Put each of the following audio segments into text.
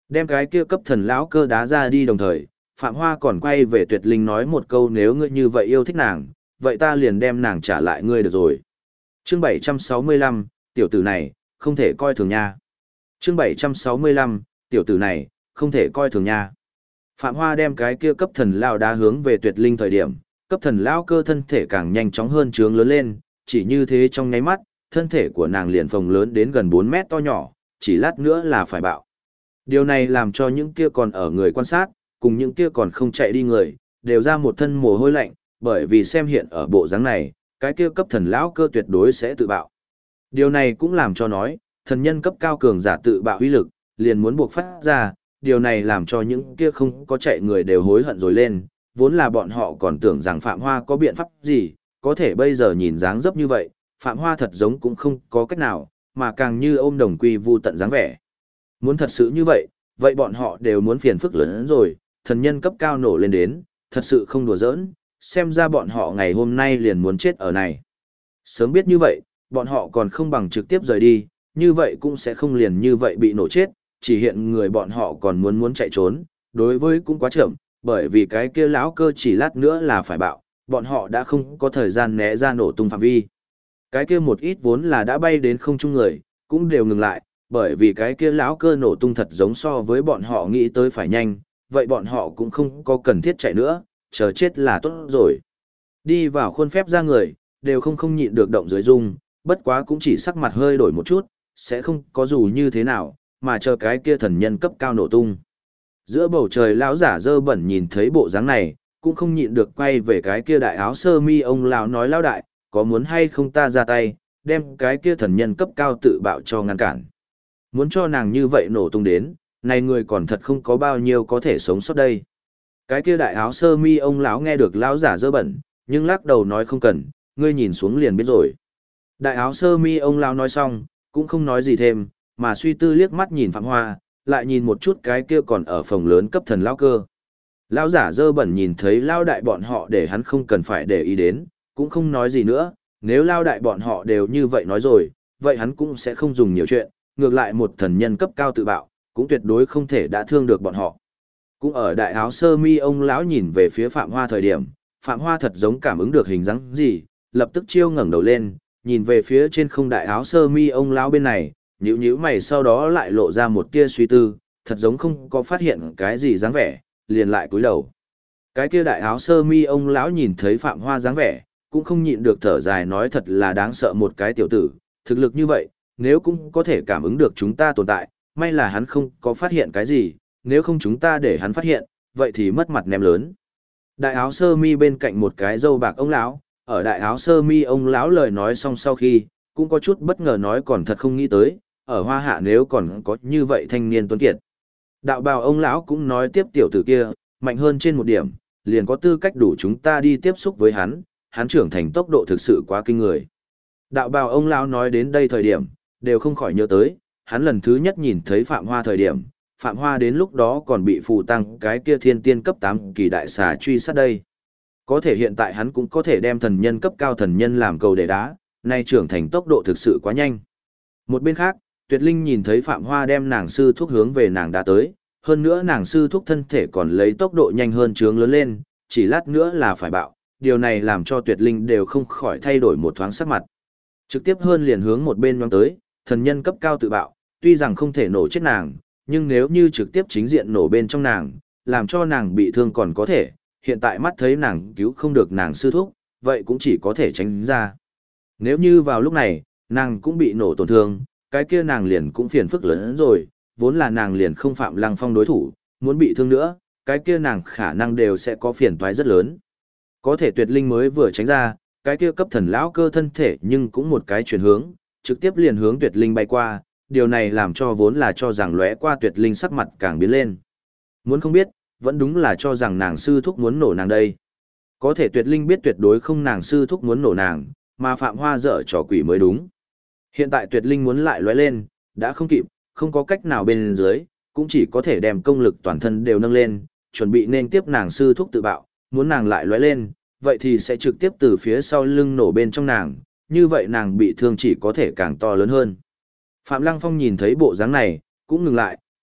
Đem cái kia cấp thần lão cơ đá ra đi đồng thời, Phạm Hoa còn quay về Tuyệt Linh nói một câu nếu ngươi như vậy yêu thích nàng, vậy ta liền đem nàng trả lại ngươi được rồi. Chương 765, tiểu tử này, không thể coi thường nha. Chương 765, tiểu tử này, không thể coi thường nha. Phạm Hoa đem cái kia cấp thần lão đá hướng về Tuyệt Linh thời điểm, cấp thần lão cơ thân thể càng nhanh chóng hơn trướng lớn lên, chỉ như thế trong nháy mắt, thân thể của nàng liền phồng lớn đến gần 4 mét to nhỏ, chỉ lát nữa là phải bạo. Điều này làm cho những kia còn ở người quan sát, cùng những kia còn không chạy đi người, đều ra một thân mồ hôi lạnh, bởi vì xem hiện ở bộ dáng này, cái kia cấp thần lão cơ tuyệt đối sẽ tự bạo. Điều này cũng làm cho nói, thần nhân cấp cao cường giả tự bạo uy lực, liền muốn buộc phát ra, điều này làm cho những kia không có chạy người đều hối hận rồi lên, vốn là bọn họ còn tưởng rằng Phạm Hoa có biện pháp gì, có thể bây giờ nhìn dáng dấp như vậy, Phạm Hoa thật giống cũng không có cách nào, mà càng như ôm đồng quy vu tận dáng vẻ. Muốn thật sự như vậy, vậy bọn họ đều muốn phiền phức lớn hơn rồi, thần nhân cấp cao nổ lên đến, thật sự không đùa giỡn, xem ra bọn họ ngày hôm nay liền muốn chết ở này. Sớm biết như vậy, bọn họ còn không bằng trực tiếp rời đi, như vậy cũng sẽ không liền như vậy bị nổ chết, chỉ hiện người bọn họ còn muốn chạy trốn, đối với cũng quá chậm, bởi vì cái kia lão cơ chỉ lát nữa là phải bạo, bọn họ đã không có thời gian né ra nổ tung phạm vi. Cái kia một ít vốn là đã bay đến không trung người, cũng đều ngừng lại, bởi vì cái kia lão cơ nổ tung thật giống so với bọn họ nghĩ tới phải nhanh, vậy bọn họ cũng không có cần thiết chạy nữa, chờ chết là tốt rồi. Đi vào khuôn phép ra người, đều không nhịn được động dưới dung, bất quá cũng chỉ sắc mặt hơi đổi một chút, sẽ không có dù như thế nào, mà chờ cái kia thần nhân cấp cao nổ tung. Giữa bầu trời lão giả dơ bẩn nhìn thấy bộ dáng này, cũng không nhịn được quay về cái kia đại áo sơ mi ông lão nói lão đại, có muốn hay không ta ra tay, đem cái kia thần nhân cấp cao tự bạo cho ngăn cản. Muốn cho nàng như vậy nổ tung đến, này người còn thật không có bao nhiêu có thể sống sót đây. Cái kia đại áo sơ mi ông lão nghe được lão giả dơ bẩn, nhưng lắc đầu nói không cần, ngươi nhìn xuống liền biết rồi. Đại áo sơ mi ông lão nói xong, cũng không nói gì thêm, mà suy tư liếc mắt nhìn Phạm Hoa, lại nhìn một chút cái kia còn ở phòng lớn cấp thần lão cơ. Lão giả dơ bẩn nhìn thấy lão đại bọn họ để hắn không cần phải để ý đến, cũng không nói gì nữa, nếu lão đại bọn họ đều như vậy nói rồi, vậy hắn cũng sẽ không dùng nhiều chuyện, ngược lại một thần nhân cấp cao tự bạo, cũng tuyệt đối không thể đã thương được bọn họ. Cũng ở đại áo sơ mi ông lão nhìn về phía Phạm Hoa thời điểm, Phạm Hoa thật giống cảm ứng được hình dáng gì, lập tức chiêu ngẩng đầu lên, nhìn về phía trên không đại áo sơ mi ông lão bên này, nhíu nhíu mày sau đó lại lộ ra một tia suy tư, thật giống không có phát hiện cái gì dáng vẻ, liền lại cúi đầu. Cái kia đại áo sơ mi ông lão nhìn thấy Phạm Hoa dáng vẻ, cũng không nhịn được thở dài nói thật là đáng sợ một cái tiểu tử, thực lực như vậy, nếu cũng có thể cảm ứng được chúng ta tồn tại, may là hắn không có phát hiện cái gì, nếu không chúng ta để hắn phát hiện, vậy thì mất mặt ném lớn. Đại áo sơ mi bên cạnh một cái râu bạc ông lão, ở đại áo sơ mi ông lão lời nói xong sau khi, cũng có chút bất ngờ nói còn thật không nghĩ tới, ở Hoa Hạ nếu còn có như vậy thanh niên tuấn kiệt. Đạo bào ông lão cũng nói tiếp tiểu tử kia, mạnh hơn trên một điểm, liền có tư cách đủ chúng ta đi tiếp xúc với hắn trưởng thành tốc độ thực sự quá kinh người. Đạo bào ông lão nói đến đây thời điểm, đều không khỏi nhớ tới, hắn lần thứ nhất nhìn thấy Phạm Hoa thời điểm, Phạm Hoa đến lúc đó còn bị phù tăng cái kia thiên tiên cấp 8 kỳ đại xà truy sát đây. Có thể hiện tại hắn cũng có thể đem thần nhân cấp cao thần nhân làm cầu để đá, nay trưởng thành tốc độ thực sự quá nhanh. Một bên khác, Tuyệt Linh nhìn thấy Phạm Hoa đem nàng sư thúc hướng về nàng đã tới, hơn nữa nàng sư thúc thân thể còn lấy tốc độ nhanh hơn trướng lớn lên, chỉ lát nữa là phải bạo, điều này làm cho Tuyệt Linh đều không khỏi thay đổi một thoáng sắc mặt. Trực tiếp hơn liền hướng một bên nhoáng tới, thần nhân cấp cao tự bạo, tuy rằng không thể nổ chết nàng, nhưng nếu như trực tiếp chính diện nổ bên trong nàng, làm cho nàng bị thương còn có thể, hiện tại mắt thấy nàng cứu không được nàng sư thúc, vậy cũng chỉ có thể tránh ra. Nếu như vào lúc này, nàng cũng bị nổ tổn thương, cái kia nàng liền cũng phiền phức lớn hơn rồi, vốn là nàng liền không Phạm Lăng Phong đối thủ, muốn bị thương nữa, cái kia nàng khả năng đều sẽ có phiền toái rất lớn. Có thể Tuyệt Linh mới vừa tránh ra, cái kia cấp thần lão cơ thân thể nhưng cũng một cái chuyển hướng, trực tiếp liền hướng Tuyệt Linh bay qua, điều này làm cho vốn là cho rằng lóe qua Tuyệt Linh sắc mặt càng biến lên. Muốn không biết, vẫn đúng là cho rằng nàng sư thúc muốn nổ nàng đây. Có thể Tuyệt Linh biết tuyệt đối không nàng sư thúc muốn nổ nàng, mà Phạm Hoa dở trò quỷ mới đúng. Hiện tại Tuyệt Linh muốn lại lóe lên, đã không kịp, không có cách nào bên dưới, cũng chỉ có thể đem công lực toàn thân đều nâng lên, chuẩn bị nên tiếp nàng sư thúc tự bạo, muốn nàng lại lóe lên, vậy thì sẽ trực tiếp từ phía sau lưng nổ bên trong nàng, như vậy nàng bị thương chỉ có thể càng to lớn hơn. Phạm Lăng Phong nhìn thấy bộ dáng này, cũng ngừng lại,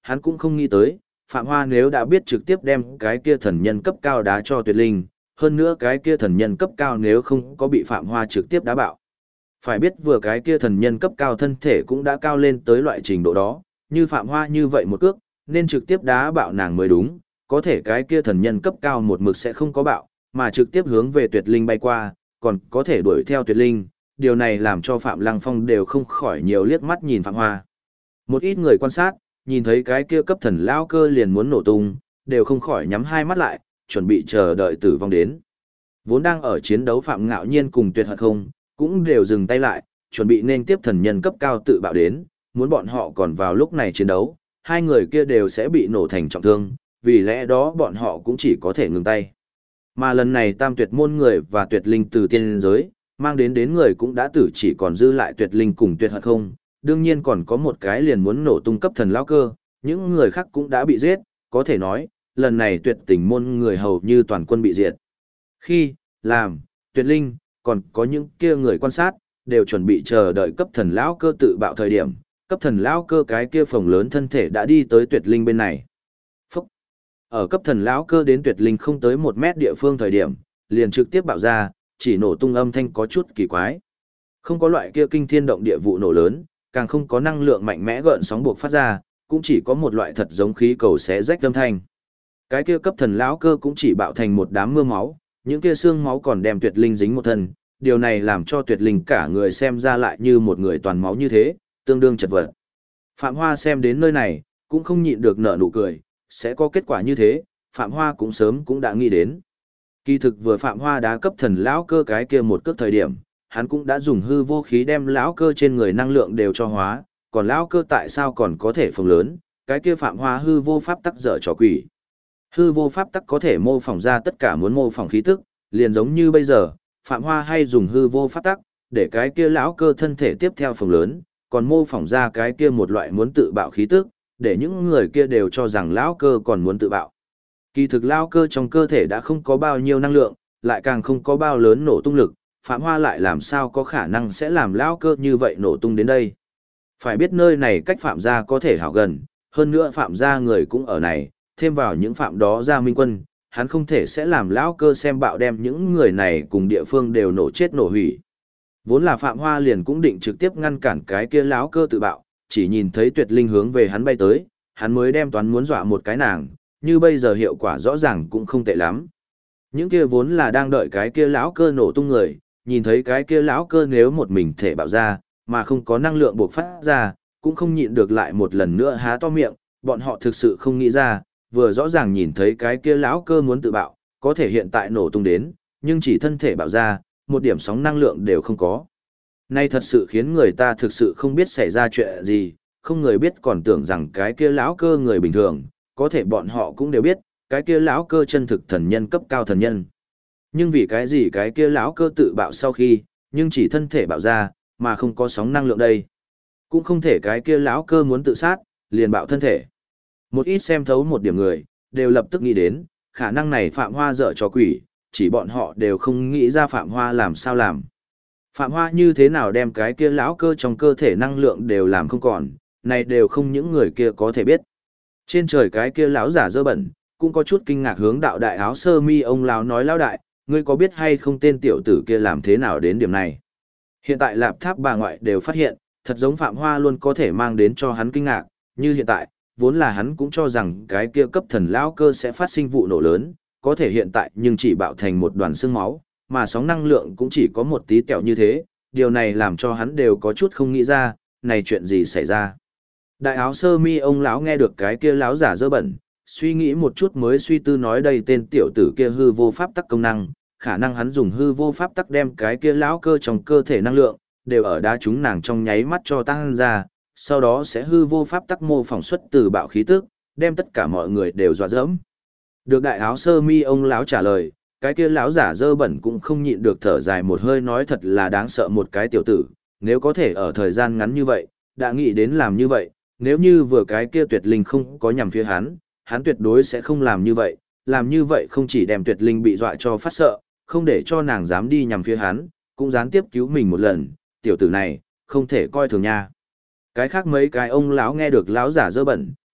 hắn cũng không nghĩ tới, Phạm Hoa nếu đã biết trực tiếp đem cái kia thần nhân cấp cao đá cho Tuyệt Linh, hơn nữa cái kia thần nhân cấp cao nếu không có bị Phạm Hoa trực tiếp đá bạo. Phải biết vừa cái kia thần nhân cấp cao thân thể cũng đã cao lên tới loại trình độ đó, như Phạm Hoa như vậy một cước, nên trực tiếp đá bạo nàng mới đúng, có thể cái kia thần nhân cấp cao một mực sẽ không có bạo, mà trực tiếp hướng về Tuyệt Linh bay qua, còn có thể đuổi theo Tuyệt Linh, điều này làm cho Phạm Lăng Phong đều không khỏi nhiều liếc mắt nhìn Phạm Hoa. Một ít người quan sát, nhìn thấy cái kia cấp thần lão cơ liền muốn nổ tung, đều không khỏi nhắm hai mắt lại, chuẩn bị chờ đợi tử vong đến. Vốn đang ở chiến đấu Phạm Ngạo Nhiên cùng Tuyệt Hận Không, cũng đều dừng tay lại, chuẩn bị nên tiếp thần nhân cấp cao tự bạo đến, muốn bọn họ còn vào lúc này chiến đấu, hai người kia đều sẽ bị nổ thành trọng thương, vì lẽ đó bọn họ cũng chỉ có thể ngừng tay. Mà lần này Tam Tuyệt môn người và Tuyệt Linh từ tiên giới, mang đến người cũng đã tử, chỉ còn dư lại Tuyệt Linh cùng Tuyệt Hận Không, đương nhiên còn có một cái liền muốn nổ tung cấp thần lão cơ, những người khác cũng đã bị giết, có thể nói, lần này Tuyệt Tình môn người hầu như toàn quân bị diệt. Khi, làm, Tuyệt Linh, còn có những kia người quan sát, đều chuẩn bị chờ đợi cấp thần lão cơ tự bạo thời điểm, cấp thần lão cơ cái kia phồng lớn thân thể đã đi tới Tuyệt Linh bên này. Phúc! Ở cấp thần lão cơ đến Tuyệt Linh không tới 1 mét địa phương thời điểm, liền trực tiếp bạo ra, chỉ nổ tung âm thanh có chút kỳ quái. Không có loại kia kinh thiên động địa vụ nổ lớn, càng không có năng lượng mạnh mẽ gợn sóng buộc phát ra, cũng chỉ có một loại thật giống khí cầu xé rách âm thanh. Cái kia cấp thần lão cơ cũng chỉ bạo thành một đám mưa máu, những kia xương máu còn đem Tuyệt Linh dính một thân, điều này làm cho Tuyệt Linh cả người xem ra lại như một người toàn máu như thế, tương đương chật vật. Phạm Hoa xem đến nơi này, cũng không nhịn được nở nụ cười, sẽ có kết quả như thế, Phạm Hoa cũng sớm cũng đã nghĩ đến. Kỳ thực vừa Phạm Hoa đá cấp thần lão cơ cái kia một cước thời điểm, hắn cũng đã dùng hư vô khí đem lão cơ trên người năng lượng đều cho hóa, còn lão cơ tại sao còn có thể phồng lớn, cái kia Phạm Hoa hư vô pháp tắc dở trò quỷ. Hư vô pháp tắc có thể mô phỏng ra tất cả muốn mô phỏng khí tức, liền giống như bây giờ, Phạm Hoa hay dùng hư vô pháp tắc, để cái kia lão cơ thân thể tiếp theo phồng lớn, còn mô phỏng ra cái kia một loại muốn tự bạo khí tức, để những người kia đều cho rằng lão cơ còn muốn tự bạo. Kỳ thực lão cơ trong cơ thể đã không có bao nhiêu năng lượng, lại càng không có bao lớn nổ tung lực, Phạm Hoa lại làm sao có khả năng sẽ làm lão cơ như vậy nổ tung đến đây. Phải biết nơi này cách Phạm gia có thể hảo gần, hơn nữa Phạm gia người cũng ở này, thêm vào những Phạm đó gia minh quân, hắn không thể sẽ làm lão cơ xem bạo đem những người này cùng địa phương đều nổ chết nổ hủy. Vốn là Phạm Hoa liền cũng định trực tiếp ngăn cản cái kia lão cơ tự bạo, chỉ nhìn thấy Tuyệt Linh hướng về hắn bay tới, hắn mới đem toán muốn dọa một cái nàng, như bây giờ hiệu quả rõ ràng cũng không tệ lắm. Những kia vốn là đang đợi cái kia lão cơ nổ tung người, nhìn thấy cái kia lão cơ nếu một mình thể bạo ra, mà không có năng lượng buộc phát ra, cũng không nhịn được lại một lần nữa há to miệng, bọn họ thực sự không nghĩ ra, vừa rõ ràng nhìn thấy cái kia lão cơ muốn tự bạo, có thể hiện tại nổ tung đến, nhưng chỉ thân thể bạo ra, một điểm sóng năng lượng đều không có. Nay thật sự khiến người ta thực sự không biết xảy ra chuyện gì, không người biết còn tưởng rằng cái kia lão cơ người bình thường, có thể bọn họ cũng đều biết, cái kia lão cơ chân thực thần nhân cấp cao thần nhân. Nhưng vì cái gì cái kia lão cơ tự bạo sau khi, nhưng chỉ thân thể bạo ra, mà không có sóng năng lượng đây. Cũng không thể cái kia lão cơ muốn tự sát, liền bạo thân thể. Một ít xem thấu một điểm người, đều lập tức nghĩ đến, khả năng này Phạm Hoa dở trò quỷ, chỉ bọn họ đều không nghĩ ra Phạm Hoa làm sao làm. Phạm Hoa như thế nào đem cái kia lão cơ trong cơ thể năng lượng đều làm không còn, này đều không những người kia có thể biết. Trên trời cái kia lão giả dơ bẩn, cũng có chút kinh ngạc hướng đạo đại áo sơ mi ông lão nói lão đại, ngươi có biết hay không tên tiểu tử kia làm thế nào đến điểm này. Hiện tại Lạp Tháp bà ngoại đều phát hiện, thật giống Phạm Hoa luôn có thể mang đến cho hắn kinh ngạc, như hiện tại, vốn là hắn cũng cho rằng cái kia cấp thần lão cơ sẽ phát sinh vụ nổ lớn, có thể hiện tại nhưng chỉ bạo thành một đoàn xương máu, mà sóng năng lượng cũng chỉ có một tí tẹo như thế, điều này làm cho hắn đều có chút không nghĩ ra, này chuyện gì xảy ra. Đại áo sơ mi ông lão nghe được cái kia lão giả dơ bẩn, suy nghĩ một chút mới suy tư nói đây tên tiểu tử kia hư vô pháp tắc công năng, khả năng hắn dùng hư vô pháp tắc đem cái kia lão cơ trong cơ thể năng lượng, đều ở đá chúng nàng trong nháy mắt cho tăng ra, sau đó sẽ hư vô pháp tắc mô phỏng xuất từ bạo khí tức, đem tất cả mọi người đều dọa dẫm. Được đại áo sơ mi ông lão trả lời, cái kia lão giả dơ bẩn cũng không nhịn được thở dài một hơi nói thật là đáng sợ một cái tiểu tử, nếu có thể ở thời gian ngắn như vậy, đã nghĩ đến làm như vậy, nếu như vừa cái kia tuyệt linh không có nhằm phía hắn, hắn tuyệt đối sẽ không làm như vậy không chỉ đem tuyệt linh bị dọa cho phát sợ, không để cho nàng dám đi nhằm phía hắn, cũng gián tiếp cứu mình một lần, tiểu tử này, không thể coi thường nha. Cái khác mấy cái ông lão nghe được lão giả dơ bẩn,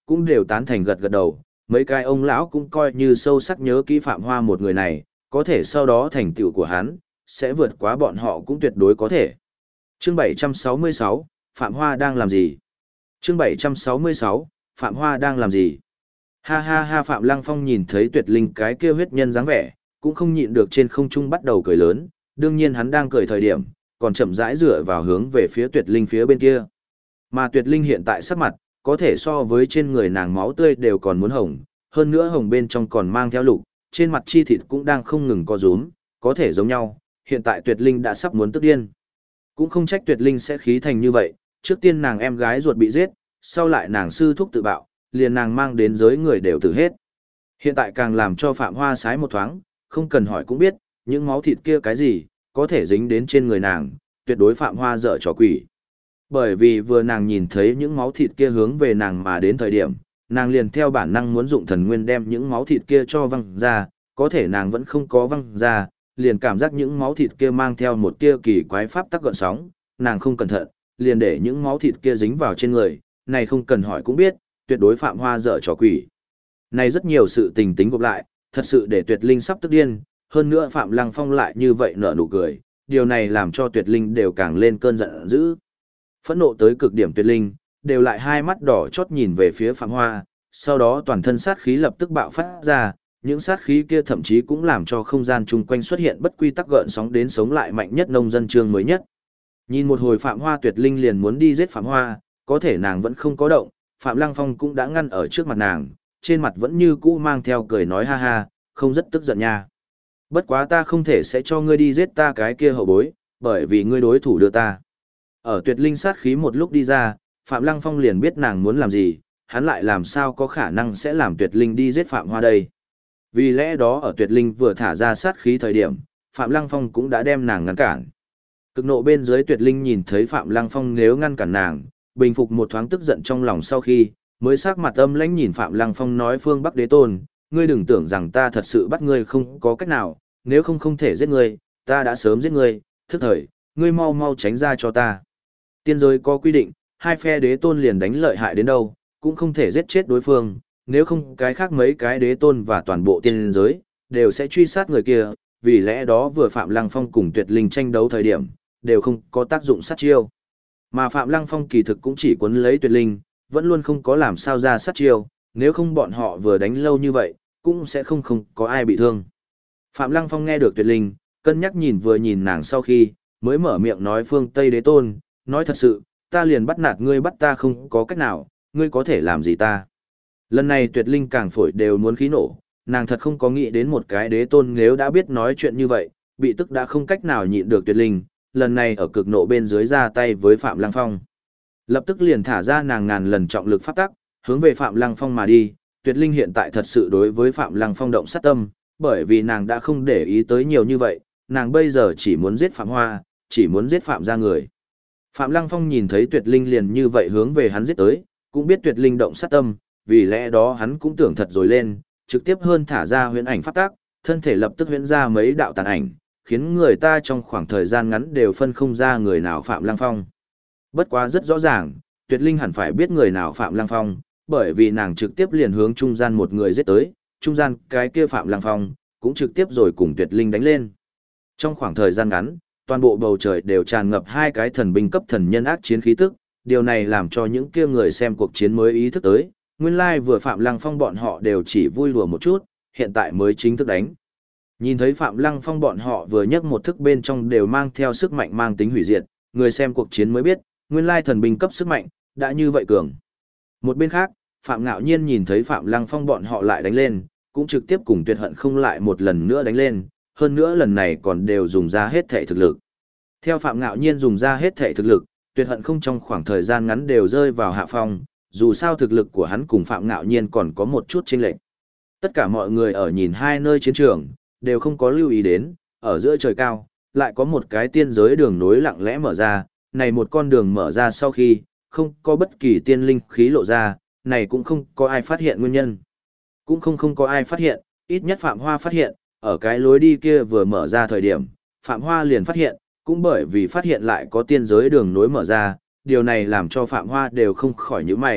cũng đều tán thành gật gật đầu, mấy cái ông lão cũng coi như sâu sắc nhớ kỹ Phạm Hoa một người này, có thể sau đó thành tựu của hắn, sẽ vượt quá bọn họ cũng tuyệt đối có thể. Chương 766, Phạm Hoa đang làm gì? Chương 766, Phạm Hoa đang làm gì? Ha ha ha, Phạm Lăng Phong nhìn thấy Tuyệt Linh cái kia huyết nhân dáng vẻ, cũng không nhịn được trên không trung bắt đầu cười lớn, đương nhiên hắn đang cười thời điểm, còn chậm rãi dựa vào hướng về phía Tuyệt Linh phía bên kia. Mà Tuyệt Linh hiện tại sắc mặt, có thể so với trên người nàng máu tươi đều còn muốn hồng, hơn nữa hồng bên trong còn mang theo lục, trên mặt chi thịt cũng đang không ngừng co rúm, có thể giống nhau, hiện tại Tuyệt Linh đã sắp muốn tức điên. Cũng không trách Tuyệt Linh sẽ khí thành như vậy, trước tiên nàng em gái ruột bị giết, sau lại nàng sư thúc tự bạo, liền nàng mang đến giới người đều tử hết. Hiện tại càng làm cho Phạm Hoa sái một thoáng, không cần hỏi cũng biết, những máu thịt kia cái gì, có thể dính đến trên người nàng, tuyệt đối Phạm Hoa dở trò quỷ. Bởi vì vừa nàng nhìn thấy những máu thịt kia hướng về nàng mà đến thời điểm, nàng liền theo bản năng muốn dụng thần nguyên đem những máu thịt kia cho văng ra, có thể nàng vẫn không có văng ra, liền cảm giác những máu thịt kia mang theo một tia kỳ quái pháp tắc gợn sóng, nàng không cẩn thận, liền để những máu thịt kia dính vào trên người, này không cần hỏi cũng biết, tuyệt đối Phạm Hoa dở trò quỷ. Này rất nhiều sự tình tính gộp lại, thật sự để Tuyệt Linh sắp tức điên, hơn nữa Phạm Lăng Phong lại như vậy nở nụ cười, điều này làm cho Tuyệt Linh đều càng lên cơn giận dữ. Phẫn nộ tới cực điểm Tuyệt Linh, đều lại hai mắt đỏ chót nhìn về phía Phạm Hoa, sau đó toàn thân sát khí lập tức bạo phát ra, những sát khí kia thậm chí cũng làm cho không gian chung quanh xuất hiện bất quy tắc gợn sóng đến sống lại mạnh nhất nông dân chương mới nhất. Nhìn một hồi Phạm Hoa, Tuyệt Linh liền muốn đi giết Phạm Hoa, có thể nàng vẫn không có động, Phạm Lăng Phong cũng đã ngăn ở trước mặt nàng, trên mặt vẫn như cũ mang theo cười nói ha ha, không rất tức giận nha. Bất quá ta không thể sẽ cho ngươi đi giết ta cái kia hậu bối, bởi vì ngươi đối thủ đưa ta. Ở Tuyệt Linh sát khí một lúc đi ra, Phạm Lăng Phong liền biết nàng muốn làm gì, hắn lại làm sao có khả năng sẽ làm Tuyệt Linh đi giết Phạm Hoa đây. Vì lẽ đó ở Tuyệt Linh vừa thả ra sát khí thời điểm, Phạm Lăng Phong cũng đã đem nàng ngăn cản. Cực nộ bên dưới Tuyệt Linh nhìn thấy Phạm Lăng Phong nếu ngăn cản nàng, bình phục một thoáng tức giận trong lòng sau khi, mới sắc mặt âm lãnh nhìn Phạm Lăng Phong nói Phương Bắc Đế Tôn, ngươi đừng tưởng rằng ta thật sự bắt ngươi không có cách nào, nếu không thể giết ngươi, ta đã sớm giết ngươi, thức thời, ngươi mau mau tránh ra cho ta. Tiên giới có quy định, hai phe đế tôn liền đánh lợi hại đến đâu, cũng không thể giết chết đối phương, nếu không cái khác mấy cái đế tôn và toàn bộ tiên giới, đều sẽ truy sát người kia, vì lẽ đó vừa Phạm Lăng Phong cùng Tuyệt Linh tranh đấu thời điểm, đều không có tác dụng sát chiêu. Mà Phạm Lăng Phong kỳ thực cũng chỉ cuốn lấy Tuyệt Linh, vẫn luôn không có làm sao ra sát chiêu, nếu không bọn họ vừa đánh lâu như vậy, cũng sẽ không có ai bị thương. Phạm Lăng Phong nghe được Tuyệt Linh, cân nhắc nhìn vừa nhìn nàng sau khi, mới mở miệng nói Phương Tây Đế Tôn, nói thật sự, ta liền bắt nạt ngươi bắt ta không có cách nào, ngươi có thể làm gì ta. Lần này Tuyệt Linh càng phổi đều muốn khí nổ, nàng thật không có nghĩ đến một cái đế tôn nếu đã biết nói chuyện như vậy, bị tức đã không cách nào nhịn được Tuyệt Linh, lần này ở cực nộ bên dưới ra tay với Phạm Lăng Phong. Lập tức liền thả ra nàng ngàn lần trọng lực pháp tắc, hướng về Phạm Lăng Phong mà đi, Tuyệt Linh hiện tại thật sự đối với Phạm Lăng Phong động sát tâm, bởi vì nàng đã không để ý tới nhiều như vậy, nàng bây giờ chỉ muốn giết Phạm Hoa, chỉ muốn giết Phạm ra người. Phạm Lăng Phong nhìn thấy Tuyệt Linh liền như vậy hướng về hắn giết tới, cũng biết Tuyệt Linh động sát tâm, vì lẽ đó hắn cũng tưởng thật rồi lên, trực tiếp hơn thả ra huyễn ảnh pháp tác, thân thể lập tức huyễn ra mấy đạo tàn ảnh, khiến người ta trong khoảng thời gian ngắn đều phân không ra người nào Phạm Lăng Phong. Bất quá rất rõ ràng, Tuyệt Linh hẳn phải biết người nào Phạm Lăng Phong, bởi vì nàng trực tiếp liền hướng trung gian một người giết tới, trung gian cái kia Phạm Lăng Phong, cũng trực tiếp rồi cùng Tuyệt Linh đánh lên. Trong khoảng thời gian ngắn, toàn bộ bầu trời đều tràn ngập hai cái thần binh cấp thần nhân ác chiến khí tức, điều này làm cho những kia người xem cuộc chiến mới ý thức tới, nguyên lai vừa Phạm Lăng Phong bọn họ đều chỉ vui đùa một chút, hiện tại mới chính thức đánh. Nhìn thấy Phạm Lăng Phong bọn họ vừa nhấc một thức bên trong đều mang theo sức mạnh mang tính hủy diệt, người xem cuộc chiến mới biết, nguyên lai thần binh cấp sức mạnh, đã như vậy cường. Một bên khác, Phạm Ngạo Nhiên nhìn thấy Phạm Lăng Phong bọn họ lại đánh lên, cũng trực tiếp cùng Tuyệt Hận không lại một lần nữa đánh lên, hơn nữa lần này còn đều dùng ra hết thể thực lực. Theo Phạm Ngạo Nhiên dùng ra hết thể thực lực, Tuyệt Hận không trong khoảng thời gian ngắn đều rơi vào hạ phong, dù sao thực lực của hắn cùng Phạm Ngạo Nhiên còn có một chút chênh lệch. Tất cả mọi người ở nhìn hai nơi chiến trường, đều không có lưu ý đến, ở giữa trời cao, lại có một cái tiên giới đường nối lặng lẽ mở ra, này một con đường mở ra sau khi, không có bất kỳ tiên linh khí lộ ra, này cũng không có ai phát hiện nguyên nhân. Cũng không có ai phát hiện, ít nhất Phạm Hoa phát hiện, ở cái lối đi kia vừa mở ra thời điểm, Phạm Hoa liền phát hiện, cũng bởi vì phát hiện lại có tiên giới đường nối mở ra, điều này làm cho Phạm Hoa đều không khỏi nhíu mày,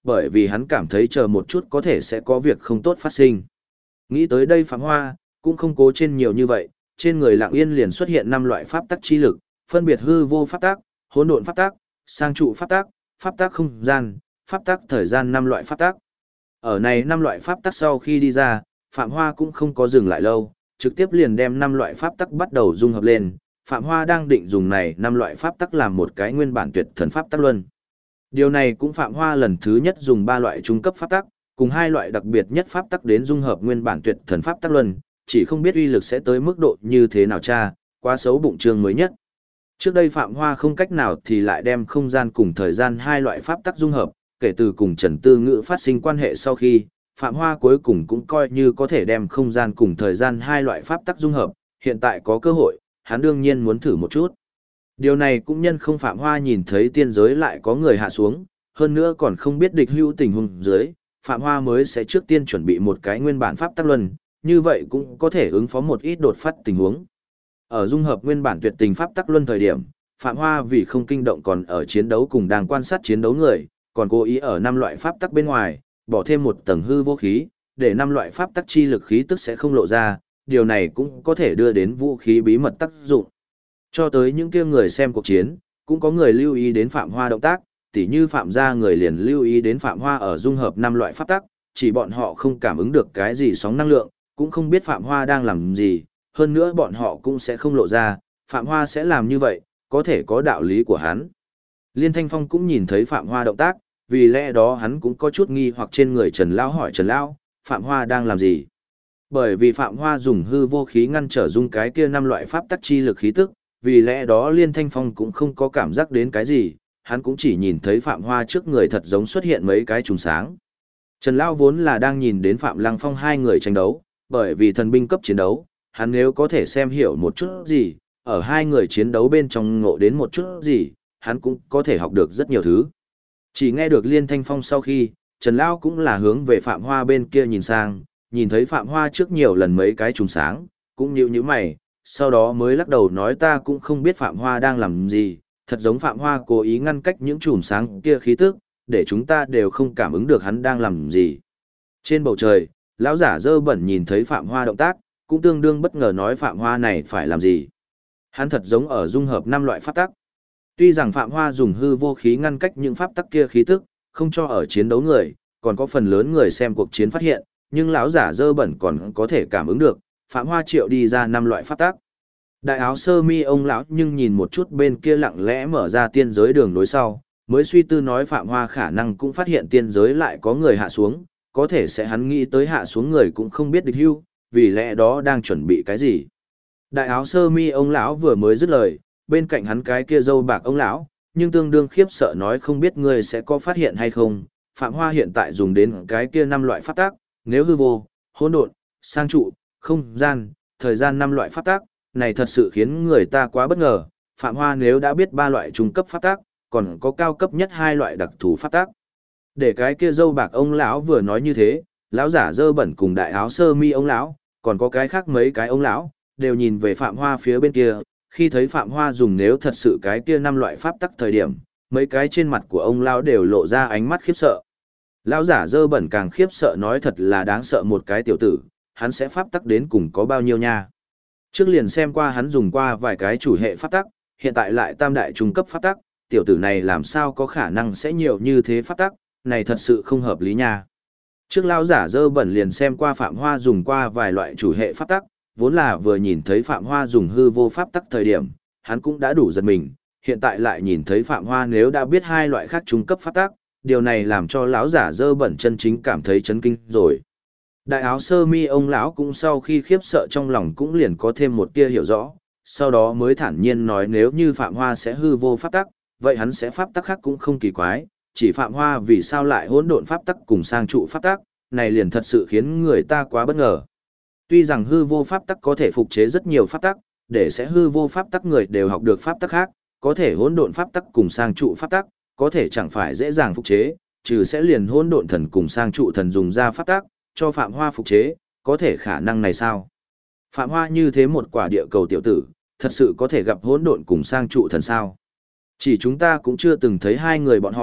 bởi vì hắn cảm thấy chờ một chút có thể sẽ có việc không tốt phát sinh. Nghĩ tới đây Phạm Hoa, cũng không cố trên nhiều như vậy, trên người Lặng Yên liền xuất hiện 5 loại pháp tắc chi lực, phân biệt hư vô pháp tắc, hỗn độn pháp tắc, sang trụ pháp tắc không gian, pháp tắc thời gian 5 loại pháp tắc. Ở này 5 loại pháp tắc sau khi đi ra, Phạm Hoa cũng không có dừng lại lâu, trực tiếp liền đem 5 loại pháp tắc bắt đầu dung hợp lên. Phạm Hoa đang định dùng này 5 loại pháp tắc làm một cái nguyên bản tuyệt thần pháp tắc luân. Điều này cũng Phạm Hoa lần thứ nhất dùng 3 loại trung cấp pháp tắc, cùng 2 loại đặc biệt nhất pháp tắc đến dung hợp nguyên bản tuyệt thần pháp tắc luân, chỉ không biết uy lực sẽ tới mức độ như thế nào cha, quá xấu bụng chương mới nhất. Trước đây Phạm Hoa không cách nào thì lại đem không gian cùng thời gian 2 loại pháp tắc dung hợp, kể từ cùng Trần Tư Ngữ phát sinh quan hệ sau khi, Phạm Hoa cuối cùng cũng coi như có thể đem không gian cùng thời gian 2 loại pháp tắc dung hợp, hiện tại có cơ hội, hắn đương nhiên muốn thử một chút. Điều này cũng nhân không Phạm Hoa nhìn thấy tiên giới lại có người hạ xuống, hơn nữa còn không biết địch hữu tình huống dưới, Phạm Hoa mới sẽ trước tiên chuẩn bị một cái nguyên bản pháp tắc luân, như vậy cũng có thể ứng phó một ít đột phát tình huống. Ở dung hợp nguyên bản tuyệt tình pháp tắc luân thời điểm, Phạm Hoa vì không kinh động còn ở chiến đấu cùng đang quan sát chiến đấu người, còn cố ý ở 5 loại pháp tắc bên ngoài, bỏ thêm một tầng hư vô khí, để 5 loại pháp tắc chi lực khí tức sẽ không lộ ra, điều này cũng có thể đưa đến vũ khí bí mật tác dụng. Cho tới những kia người xem cuộc chiến, cũng có người lưu ý đến Phạm Hoa động tác, tỉ như Phạm gia người liền lưu ý đến Phạm Hoa ở dung hợp 5 loại pháp tắc, chỉ bọn họ không cảm ứng được cái gì sóng năng lượng, cũng không biết Phạm Hoa đang làm gì, hơn nữa bọn họ cũng sẽ không lộ ra, Phạm Hoa sẽ làm như vậy, có thể có đạo lý của hắn. Liên Thanh Phong cũng nhìn thấy Phạm Hoa động tác, vì lẽ đó hắn cũng có chút nghi hoặc trên người Trần Lão hỏi Trần Lão, Phạm Hoa đang làm gì? Bởi vì Phạm Hoa dùng hư vô khí ngăn trở dung cái kia 5 loại pháp tắc chi lực khí tức, vì lẽ đó Liên Thanh Phong cũng không có cảm giác đến cái gì, hắn cũng chỉ nhìn thấy Phạm Hoa trước người thật giống xuất hiện mấy cái trùng sáng. Trần Lão vốn là đang nhìn đến Phạm Lăng Phong hai người tranh đấu, bởi vì thần binh cấp chiến đấu, hắn nếu có thể xem hiểu một chút gì, ở hai người chiến đấu bên trong ngộ đến một chút gì, hắn cũng có thể học được rất nhiều thứ. Chỉ nghe được Liên Thanh Phong sau khi, Trần Lão cũng là hướng về Phạm Hoa bên kia nhìn sang, nhìn thấy Phạm Hoa trước nhiều lần mấy cái trùng sáng, cũng nhíu mày, sau đó mới lắc đầu nói ta cũng không biết Phạm Hoa đang làm gì, thật giống Phạm Hoa cố ý ngăn cách những chùm sáng kia khí tức, để chúng ta đều không cảm ứng được hắn đang làm gì. Trên bầu trời, lão giả dơ bẩn nhìn thấy Phạm Hoa động tác, cũng tương đương bất ngờ nói Phạm Hoa này phải làm gì. Hắn thật giống ở dung hợp 5 loại pháp tắc. Tuy rằng Phạm Hoa dùng hư vô khí ngăn cách những pháp tắc kia khí tức, không cho ở chiến đấu người, còn có phần lớn người xem cuộc chiến phát hiện, nhưng lão giả dơ bẩn còn có thể cảm ứng được, Phạm Hoa triệu đi ra 5 loại pháp tắc. Đại áo sơ mi ông lão nhưng nhìn một chút bên kia lặng lẽ mở ra tiên giới đường nối sau, mới suy tư nói Phạm Hoa khả năng cũng phát hiện tiên giới lại có người hạ xuống, có thể sẽ hắn nghĩ tới hạ xuống người cũng không biết địch hưu, vì lẽ đó đang chuẩn bị cái gì. Đại áo sơ mi ông lão vừa mới dứt lời, bên cạnh hắn cái kia râu bạc ông lão, nhưng tương đương khiếp sợ nói không biết ngươi sẽ có phát hiện hay không. Phạm Hoa hiện tại dùng đến cái kia 5 loại pháp tắc, nếu hư vô, hỗn độn, sang trụ, không gian, thời gian 5 loại pháp tắc, này thật sự khiến người ta quá bất ngờ. Phạm Hoa nếu đã biết 3 loại trung cấp pháp tắc, còn có cao cấp nhất 2 loại đặc thù pháp tắc. Để cái kia râu bạc ông lão vừa nói như thế, lão giả dơ bẩn cùng đại áo sơ mi ông lão, còn có cái khác mấy cái ông lão, đều nhìn về Phạm Hoa phía bên kia, khi thấy Phạm Hoa dùng nếu thật sự cái kia 5 loại pháp tắc thời điểm, mấy cái trên mặt của ông lão đều lộ ra ánh mắt khiếp sợ. Lão giả dơ bẩn càng khiếp sợ nói thật là đáng sợ một cái tiểu tử, hắn sẽ pháp tắc đến cùng có bao nhiêu nha. Trước liền xem qua hắn dùng qua vài cái chủ hệ pháp tắc, hiện tại lại tam đại trung cấp pháp tắc, tiểu tử này làm sao có khả năng sẽ nhiều như thế pháp tắc, này thật sự không hợp lý nha. Trước lão giả dơ bẩn liền xem qua Phạm Hoa dùng qua vài loại chủ hệ pháp tắc, vốn là vừa nhìn thấy Phạm Hoa dùng hư vô pháp tắc thời điểm, hắn cũng đã đủ giật mình, hiện tại lại nhìn thấy Phạm Hoa nếu đã biết 2 loại khác trung cấp pháp tắc, điều này làm cho lão giả dơ bẩn chân chính cảm thấy chấn kinh rồi. Đại áo sơ mi ông lão cũng sau khi khiếp sợ trong lòng cũng liền có thêm một tia hiểu rõ, sau đó mới thản nhiên nói nếu như Phạm Hoa sẽ hư vô pháp tắc, vậy hắn sẽ pháp tắc khác cũng không kỳ quái, chỉ Phạm Hoa vì sao lại hỗn độn pháp tắc cùng sang trụ pháp tắc, này liền thật sự khiến người ta quá bất ngờ. Tuy rằng hư vô pháp tắc có thể phục chế rất nhiều pháp tắc, để sẽ hư vô pháp tắc người đều học được pháp tắc khác, có thể hỗn độn pháp tắc cùng sang trụ pháp tắc, có thể chẳng phải dễ dàng phục chế, trừ sẽ liền hỗn độn thần cùng sang trụ thần dùng ra pháp tắc, cho Phạm Hoa phục chế, có thể khả năng này sao? Phạm Hoa như thế một quả địa cầu tiểu tử, thật sự có thể gặp hỗn độn cùng sang trụ thần sao? Chỉ chúng ta cũng chưa từng thấy 2 người bọn họ,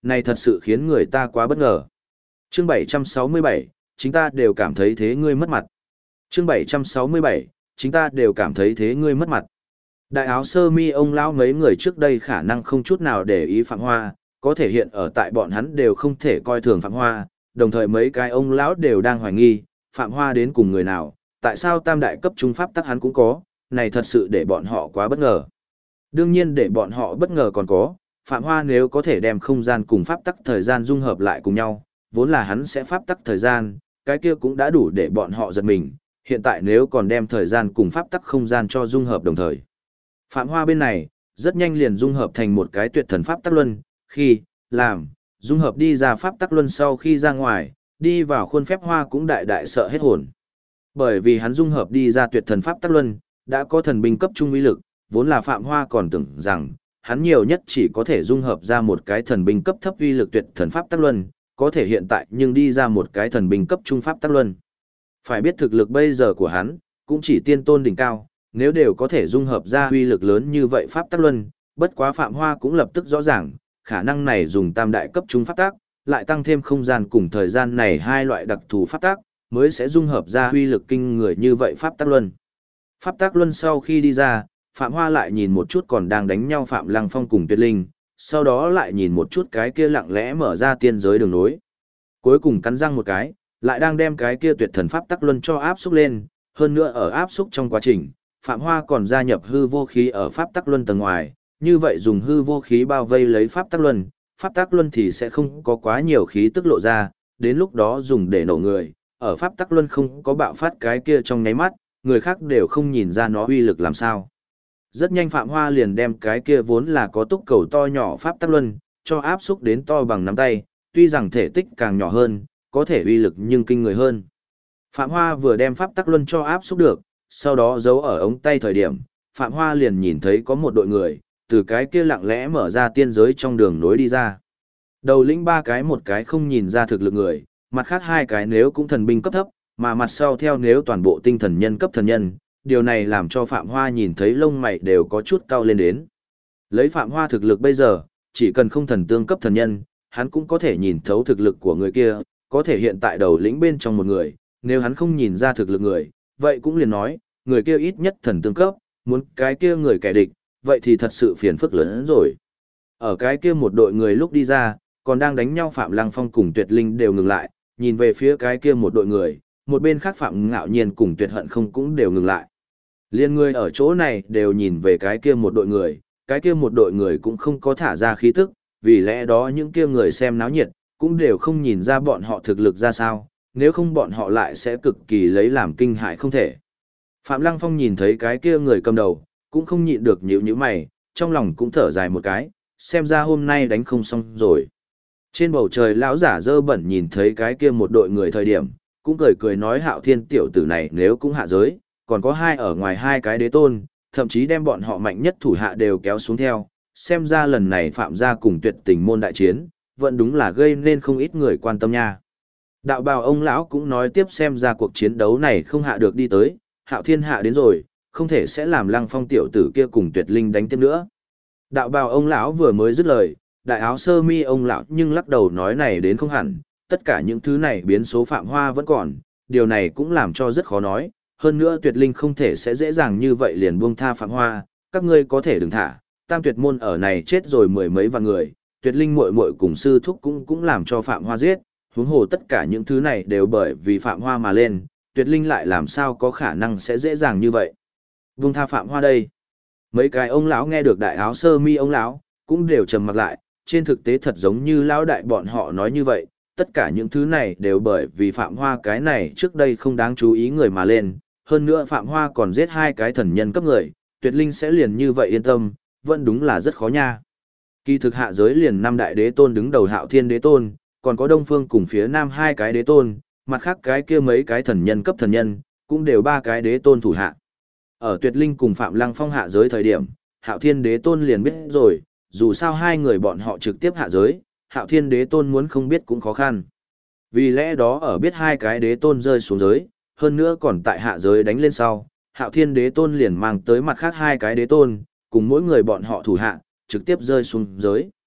này thật sự khiến người ta quá bất ngờ. Chương 767, chính ta đều cảm thấy thế ngươi mất mặt. Chương 767, chính ta đều cảm thấy thế ngươi mất mặt. Đại áo sơ mi ông lão mấy người trước đây khả năng không chút nào để ý Phạm Hoa, có thể hiện ở tại bọn hắn đều không thể coi thường Phạm Hoa, đồng thời mấy cái ông lão đều đang hoài nghi, Phạm Hoa đến cùng người nào, tại sao tam đại cấp trung pháp tắc hắn cũng có, này thật sự để bọn họ quá bất ngờ. Đương nhiên để bọn họ bất ngờ còn có, Phạm Hoa nếu có thể đem không gian cùng pháp tắc thời gian dung hợp lại cùng nhau, vốn là hắn sẽ pháp tắc thời gian, cái kia cũng đã đủ để bọn họ giật mình, hiện tại nếu còn đem thời gian cùng pháp tắc không gian cho dung hợp đồng thời. Phạm Hoa bên này, rất nhanh liền dung hợp thành một cái tuyệt thần pháp tắc luân, khi, làm, dung hợp đi ra pháp tắc luân sau khi ra ngoài, đi vào khuôn phép Hoa cũng đại đại sợ hết hồn. Bởi vì hắn dung hợp đi ra tuyệt thần pháp tắc luân, đã có thần binh cấp trung uy lực, vốn là Phạm Hoa còn tưởng rằng, hắn nhiều nhất chỉ có thể dung hợp ra một cái thần binh cấp thấp uy lực tuyệt thần pháp tắc luân, có thể hiện tại nhưng đi ra một cái thần binh cấp trung pháp tắc luân. Phải biết thực lực bây giờ của hắn, cũng chỉ tiên tôn đỉnh cao, nếu đều có thể dung hợp ra uy lực lớn như vậy pháp tắc luân, bất quá Phạm Hoa cũng lập tức rõ ràng, khả năng này dùng tam đại cấp trung pháp tắc, lại tăng thêm không gian cùng thời gian này hai loại đặc thù pháp tắc, mới sẽ dung hợp ra uy lực kinh người như vậy pháp tắc luân. Pháp tắc luân sau khi đi ra, Phạm Hoa lại nhìn một chút còn đang đánh nhau Phạm Lăng Phong cùng Tuyệt Linh, sau đó lại nhìn một chút cái kia lặng lẽ mở ra tiên giới đường nối. Cuối cùng cắn răng một cái, lại đang đem cái kia tuyệt thần pháp tắc luân cho áp xúc lên, hơn nữa ở áp xúc trong quá trình, Phạm Hoa còn gia nhập hư vô khí ở pháp tắc luân tầng ngoài, như vậy dùng hư vô khí bao vây lấy pháp tắc luân thì sẽ không có quá nhiều khí tức lộ ra, đến lúc đó dùng để nổ người, ở pháp tắc luân không có bạo phát cái kia trong nháy mắt, người khác đều không nhìn ra nó uy lực làm sao. Rất nhanh Phạm Hoa liền đem cái kia vốn là có túc cầu to nhỏ pháp tắc luân, cho áp xúc đến to bằng nắm tay, tuy rằng thể tích càng nhỏ hơn, có thể uy lực nhưng kinh người hơn. Phạm Hoa vừa đem pháp tắc luân cho áp xúc được, sau đó giấu ở ống tay thời điểm, Phạm Hoa liền nhìn thấy có một đội người, từ cái kia lặng lẽ mở ra tiên giới trong đường nối đi ra. Đầu lĩnh ba cái một cái không nhìn ra thực lực người, mặt khác hai cái nếu cũng thần binh cấp thấp, mà mặt sau theo nếu toàn bộ tinh thần nhân cấp thần nhân, điều này làm cho Phạm Hoa nhìn thấy lông mày đều có chút cau lên đến. Lấy Phạm Hoa thực lực bây giờ, chỉ cần không thần tương cấp thần nhân, hắn cũng có thể nhìn thấu thực lực của người kia, có thể hiện tại đầu lĩnh bên trong một người, nếu hắn không nhìn ra thực lực người, vậy cũng liền nói, người kia ít nhất thần tương cấp, muốn cái kia người kẻ địch, vậy thì thật sự phiền phức lớn hơn rồi. Ở cái kia một đội người lúc đi ra, còn đang đánh nhau Phạm Lăng Phong cùng Tuyệt Linh đều ngừng lại, nhìn về phía cái kia một đội người, một bên khác Phạm Ngạo Nhiên cùng Tuyệt Hận không cũng đều ngừng lại. Liên người ở chỗ này đều nhìn về cái kia một đội người, cái kia một đội người cũng không có thả ra khí tức, vì lẽ đó những kia người xem náo nhiệt, cũng đều không nhìn ra bọn họ thực lực ra sao, nếu không bọn họ lại sẽ cực kỳ lấy làm kinh hại không thể. Phạm Lăng Phong nhìn thấy cái kia người cầm đầu, cũng không nhịn được nhíu mày, trong lòng cũng thở dài một cái, xem ra hôm nay đánh không xong rồi. Trên bầu trời lão giả dơ bẩn nhìn thấy cái kia một đội người thời điểm, cũng cười cười nói Hạo Thiên tiểu tử này nếu cũng hạ giới, còn có hai ở ngoài hai cái đế tôn, thậm chí đem bọn họ mạnh nhất thủ hạ đều kéo xuống theo, xem ra lần này Phạm gia cùng Tuyệt Tình môn đại chiến, vẫn đúng là gây nên không ít người quan tâm nha. Đạo bào ông lão cũng nói tiếp xem ra cuộc chiến đấu này không hạ được đi tới, Hạo Thiên hạ đến rồi, không thể sẽ làm Lăng Phong tiểu tử kia cùng Tuyệt Linh đánh tiếp nữa. Đạo bào ông lão vừa mới dứt lời, đại áo sơ mi ông lão nhưng lắc đầu nói này đến không hẳn, tất cả những thứ này biến số Phạm Hoa vẫn còn, điều này cũng làm cho rất khó nói, hơn nữa Tuyệt Linh không thể sẽ dễ dàng như vậy liền buông tha Phạm Hoa, các ngươi có thể đừng thả, Tam Tuyệt môn ở này chết rồi mười mấy vạn người, Tuyệt Linh muội muội cùng sư thúc cũng làm cho Phạm Hoa giết, huống hồ tất cả những thứ này đều bởi vì Phạm Hoa mà lên, Tuyệt Linh lại làm sao có khả năng sẽ dễ dàng như vậy. Buông tha Phạm Hoa đây. Mấy cái ông lão nghe được đại áo sơ mi ông lão, cũng đều trầm mặc lại, trên thực tế thật giống như lão đại bọn họ nói như vậy, tất cả những thứ này đều bởi vì Phạm Hoa cái này trước đây không đáng chú ý người mà lên, hơn nữa Phạm Hoa còn giết hai cái thần nhân cấp người, Tuyệt Linh sẽ liền như vậy yên tâm, vẫn đúng là rất khó nha. Kỳ thực hạ giới liền năm đại đế tôn đứng đầu Hạo Thiên đế tôn, còn có Đông Phương cùng phía Nam hai cái đế tôn, mặt khác cái kia mấy cái thần nhân cấp thần nhân, cũng đều ba cái đế tôn thủ hạ. Ở Tuyệt Linh cùng Phạm Lăng Phong hạ giới thời điểm, Hạo Thiên đế tôn liền biết rồi, dù sao hai người bọn họ trực tiếp hạ giới, Hạo Thiên đế tôn muốn không biết cũng khó khăn. Vì lẽ đó ở biết hai cái đế tôn rơi xuống giới, hơn nữa còn tại hạ giới đánh lên sau, Hạo Thiên đế tôn liền mang tới mặt khác hai cái đế tôn, cùng mỗi người bọn họ thủ hạ, trực tiếp rơi xuống giới.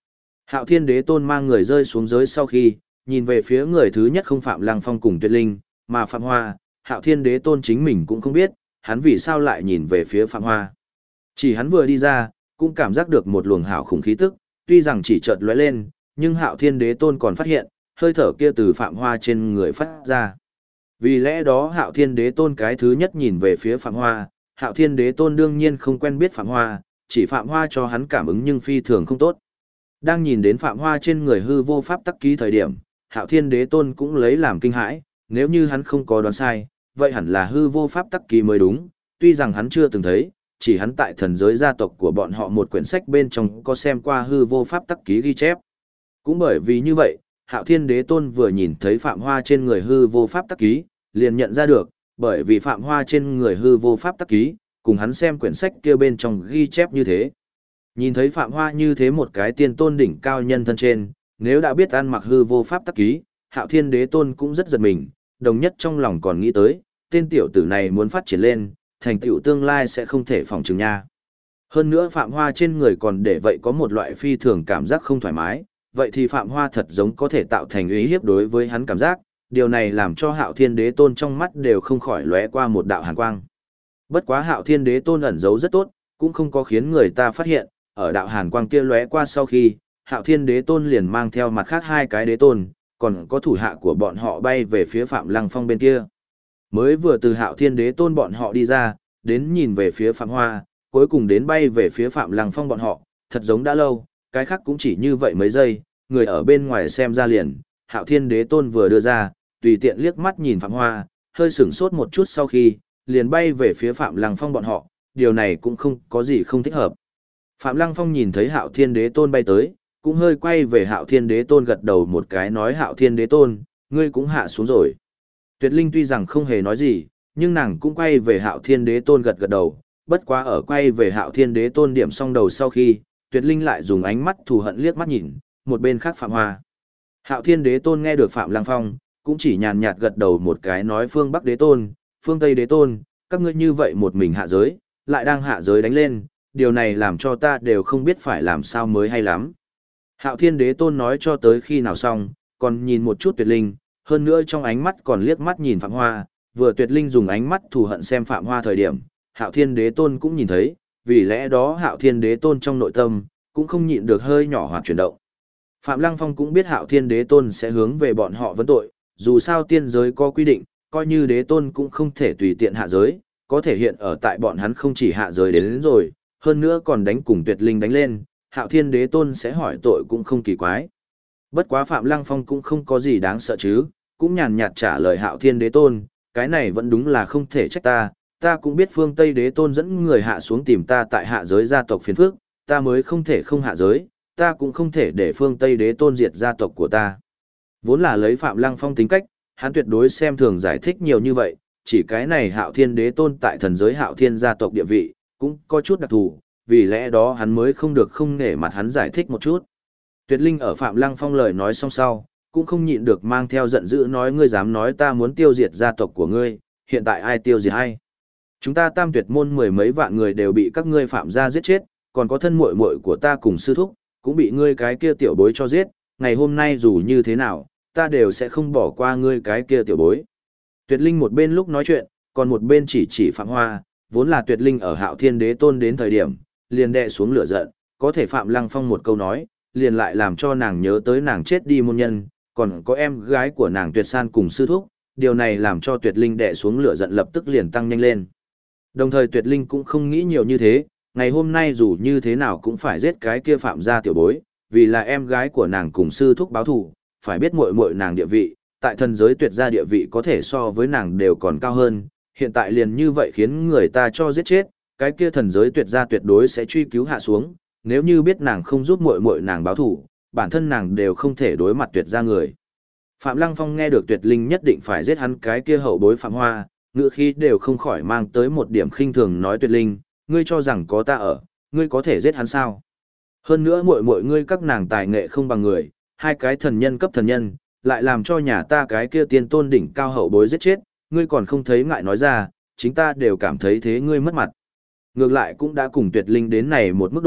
Hạo Thiên Đế Tôn mang người rơi xuống giới sau khi, nhìn về phía người thứ nhất không Phạm Lăng Phong cùng Tuyệt Linh, mà Phạm Hoa, Hạo Thiên Đế Tôn chính mình cũng không biết, hắn vì sao lại nhìn về phía Phạm Hoa. Chỉ hắn vừa đi ra, cũng cảm giác được một luồng hảo khủng khí tức, tuy rằng chỉ chợt lóe lên, nhưng Hạo Thiên Đế Tôn còn phát hiện, hơi thở kia từ Phạm Hoa trên người phát ra. Vì lẽ đó Hạo Thiên Đế Tôn cái thứ nhất nhìn về phía Phạm Hoa, Hạo Thiên Đế Tôn đương nhiên không quen biết Phạm Hoa, chỉ Phạm Hoa cho hắn cảm ứng nhưng phi thường không tốt. Đang nhìn đến Phạm Hoa trên người hư vô pháp tắc ký thời điểm, Hạo Thiên Đế Tôn cũng lấy làm kinh hãi, nếu như hắn không có đoán sai, vậy hẳn là hư vô pháp tắc ký mới đúng, tuy rằng hắn chưa từng thấy, chỉ hắn tại thần giới gia tộc của bọn họ một quyển sách bên trong có xem qua hư vô pháp tắc ký ghi chép. Cũng bởi vì như vậy, Hạo Thiên Đế Tôn vừa nhìn thấy Phạm Hoa trên người hư vô pháp tắc ký, liền nhận ra được, bởi vì Phạm Hoa trên người hư vô pháp tắc ký, cùng hắn xem quyển sách kia bên trong ghi chép như thế. Nhìn thấy Phạm Hoa như thế một cái tiên tôn đỉnh cao nhân thân trên, nếu đã biết ăn mặc hư vô pháp tắc ký, Hạo Thiên Đế Tôn cũng rất giật mình, đồng nhất trong lòng còn nghĩ tới, tên tiểu tử này muốn phát triển lên, thành tựu tương lai sẽ không thể phòng chừng nha. Hơn nữa Phạm Hoa trên người còn để vậy có một loại phi thường cảm giác không thoải mái, vậy thì Phạm Hoa thật giống có thể tạo thành uy hiếp đối với hắn cảm giác, điều này làm cho Hạo Thiên Đế Tôn trong mắt đều không khỏi lóe qua một đạo hàn quang. Bất quá Hạo Thiên Đế Tôn ẩn giấu rất tốt, cũng không có khiến người ta phát hiện, ở đạo hàn quang kia lóe qua sau khi, Hạo Thiên Đế Tôn liền mang theo mặt khác hai cái đế tôn, còn có thủ hạ của bọn họ bay về phía Phạm Lăng Phong bên kia. Mới vừa từ Hạo Thiên Đế Tôn bọn họ đi ra, đến nhìn về phía Phạm Hoa, cuối cùng đến bay về phía Phạm Lăng Phong bọn họ, thật giống đã lâu, cái khác cũng chỉ như vậy mấy giây, người ở bên ngoài xem ra liền, Hạo Thiên Đế Tôn vừa đưa ra, tùy tiện liếc mắt nhìn Phạm Hoa, hơi sửng sốt một chút sau khi, liền bay về phía Phạm Lăng Phong bọn họ, điều này cũng không có gì không thích hợp. Phạm Lăng Phong nhìn thấy Hạo Thiên Đế Tôn bay tới, cũng hơi quay về Hạo Thiên Đế Tôn gật đầu một cái nói Hạo Thiên Đế Tôn, ngươi cũng hạ xuống rồi. Tuyệt Linh tuy rằng không hề nói gì, nhưng nàng cũng quay về Hạo Thiên Đế Tôn gật gật đầu, bất quá ở quay về Hạo Thiên Đế Tôn điểm xong đầu sau khi, Tuyệt Linh lại dùng ánh mắt thù hận liếc mắt nhìn, một bên khác Phạm Hoa. Hạo Thiên Đế Tôn nghe được Phạm Lăng Phong, cũng chỉ nhàn nhạt gật đầu một cái nói phương Bắc Đế Tôn, phương Tây Đế Tôn, các ngươi như vậy một mình hạ giới, lại đang hạ giới đánh lên, điều này làm cho ta đều không biết phải làm sao mới hay lắm. Hạo Thiên Đế Tôn nói cho tới khi nào xong, còn nhìn một chút Tuyệt Linh, hơn nữa trong ánh mắt còn liếc mắt nhìn Phạm Hoa, vừa Tuyệt Linh dùng ánh mắt thù hận xem Phạm Hoa thời điểm, Hạo Thiên Đế Tôn cũng nhìn thấy, vì lẽ đó Hạo Thiên Đế Tôn trong nội tâm, cũng không nhịn được hơi nhỏ hoạt chuyển động. Phạm Lăng Phong cũng biết Hạo Thiên Đế Tôn sẽ hướng về bọn họ vấn tội, dù sao tiên giới có quy định, coi như Đế Tôn cũng không thể tùy tiện hạ giới, có thể hiện ở tại bọn hắn không chỉ hạ giới đến rồi, hơn nữa còn đánh cùng Tuyệt Linh đánh lên, Hạo Thiên Đế Tôn sẽ hỏi tội cũng không kỳ quái. Bất quá Phạm Lăng Phong cũng không có gì đáng sợ chứ, cũng nhàn nhạt trả lời Hạo Thiên Đế Tôn, cái này vẫn đúng là không thể trách ta cũng biết phương Tây Đế Tôn dẫn người hạ xuống tìm ta tại hạ giới gia tộc phiền phức, ta mới không thể không hạ giới, ta cũng không thể để phương Tây Đế Tôn diệt gia tộc của ta. Vốn là lấy Phạm Lăng Phong tính cách, hắn tuyệt đối xem thường giải thích nhiều như vậy, chỉ cái này Hạo Thiên Đế Tôn tại thần giới Hạo Thiên gia tộc địa vị, cũng có chút đặc thù, vì lẽ đó hắn mới không được không nể mặt hắn giải thích một chút. Tuyệt Linh ở Phạm Lăng Phong lời nói xong sau, cũng không nhịn được mang theo giận dữ nói ngươi dám nói ta muốn tiêu diệt gia tộc của ngươi, hiện tại ai tiêu diệt hay? Chúng ta Tam Tuyệt môn mười mấy vạn người đều bị các ngươi phạm gia giết chết, còn có thân muội muội của ta cùng sư thúc, cũng bị ngươi cái kia tiểu bối cho giết, ngày hôm nay dù như thế nào, ta đều sẽ không bỏ qua ngươi cái kia tiểu bối. Tuyệt Linh một bên lúc nói chuyện, còn một bên chỉ Phạm Hoa, vốn là Tuyệt Linh ở Hạo Thiên Đế Tôn đến thời điểm, liền đè xuống lửa giận, có thể Phạm Lăng Phong một câu nói, liền lại làm cho nàng nhớ tới nàng chết đi môn nhân, còn có em gái của nàng Tuyệt San cùng sư thúc, điều này làm cho Tuyệt Linh đè xuống lửa giận lập tức liền tăng nhanh lên. Đồng thời Tuyệt Linh cũng không nghĩ nhiều như thế, ngày hôm nay dù như thế nào cũng phải giết cái kia Phạm gia tiểu bối, vì là em gái của nàng cùng sư thúc báo thù, phải biết muội muội nàng địa vị, tại thần giới Tuyệt gia địa vị có thể so với nàng đều còn cao hơn, hiện tại liền như vậy khiến người ta cho giết chết, cái kia thần giới Tuyệt gia tuyệt đối sẽ truy cứu hạ xuống, nếu như biết nàng không giúp muội muội nàng báo thù, bản thân nàng đều không thể đối mặt Tuyệt gia người. Phạm Lăng Phong nghe được Tuyệt Linh nhất định phải giết hắn cái kia hậu bối Phạm Hoa, ngữ khí đều không khỏi mang tới một điểm khinh thường nói Tuyệt Linh, ngươi cho rằng có ta ở, ngươi có thể giết hắn sao? Hơn nữa muội muội ngươi các nàng tài nghệ không bằng người, hai cái thần nhân cấp thần nhân, lại làm cho nhà ta cái kia tiên tôn đỉnh cao hậu bối giết chết, ngươi còn không thấy ngại nói ra, chính ta đều cảm thấy thế ngươi mất mặt. Ngược lại cũng đã cùng Tuyệt Linh đến này một mức độ,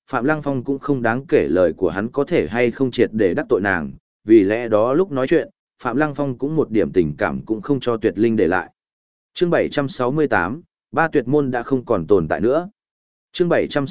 Phạm Lăng Phong cũng không đáng kể lời của hắn có thể hay không triệt để đắc tội nàng, vì lẽ đó lúc nói chuyện, Phạm Lăng Phong cũng một điểm tình cảm cũng không cho Tuyệt Linh để lại. Chương 768, ba tuyệt môn đã không còn tồn tại nữa. Chương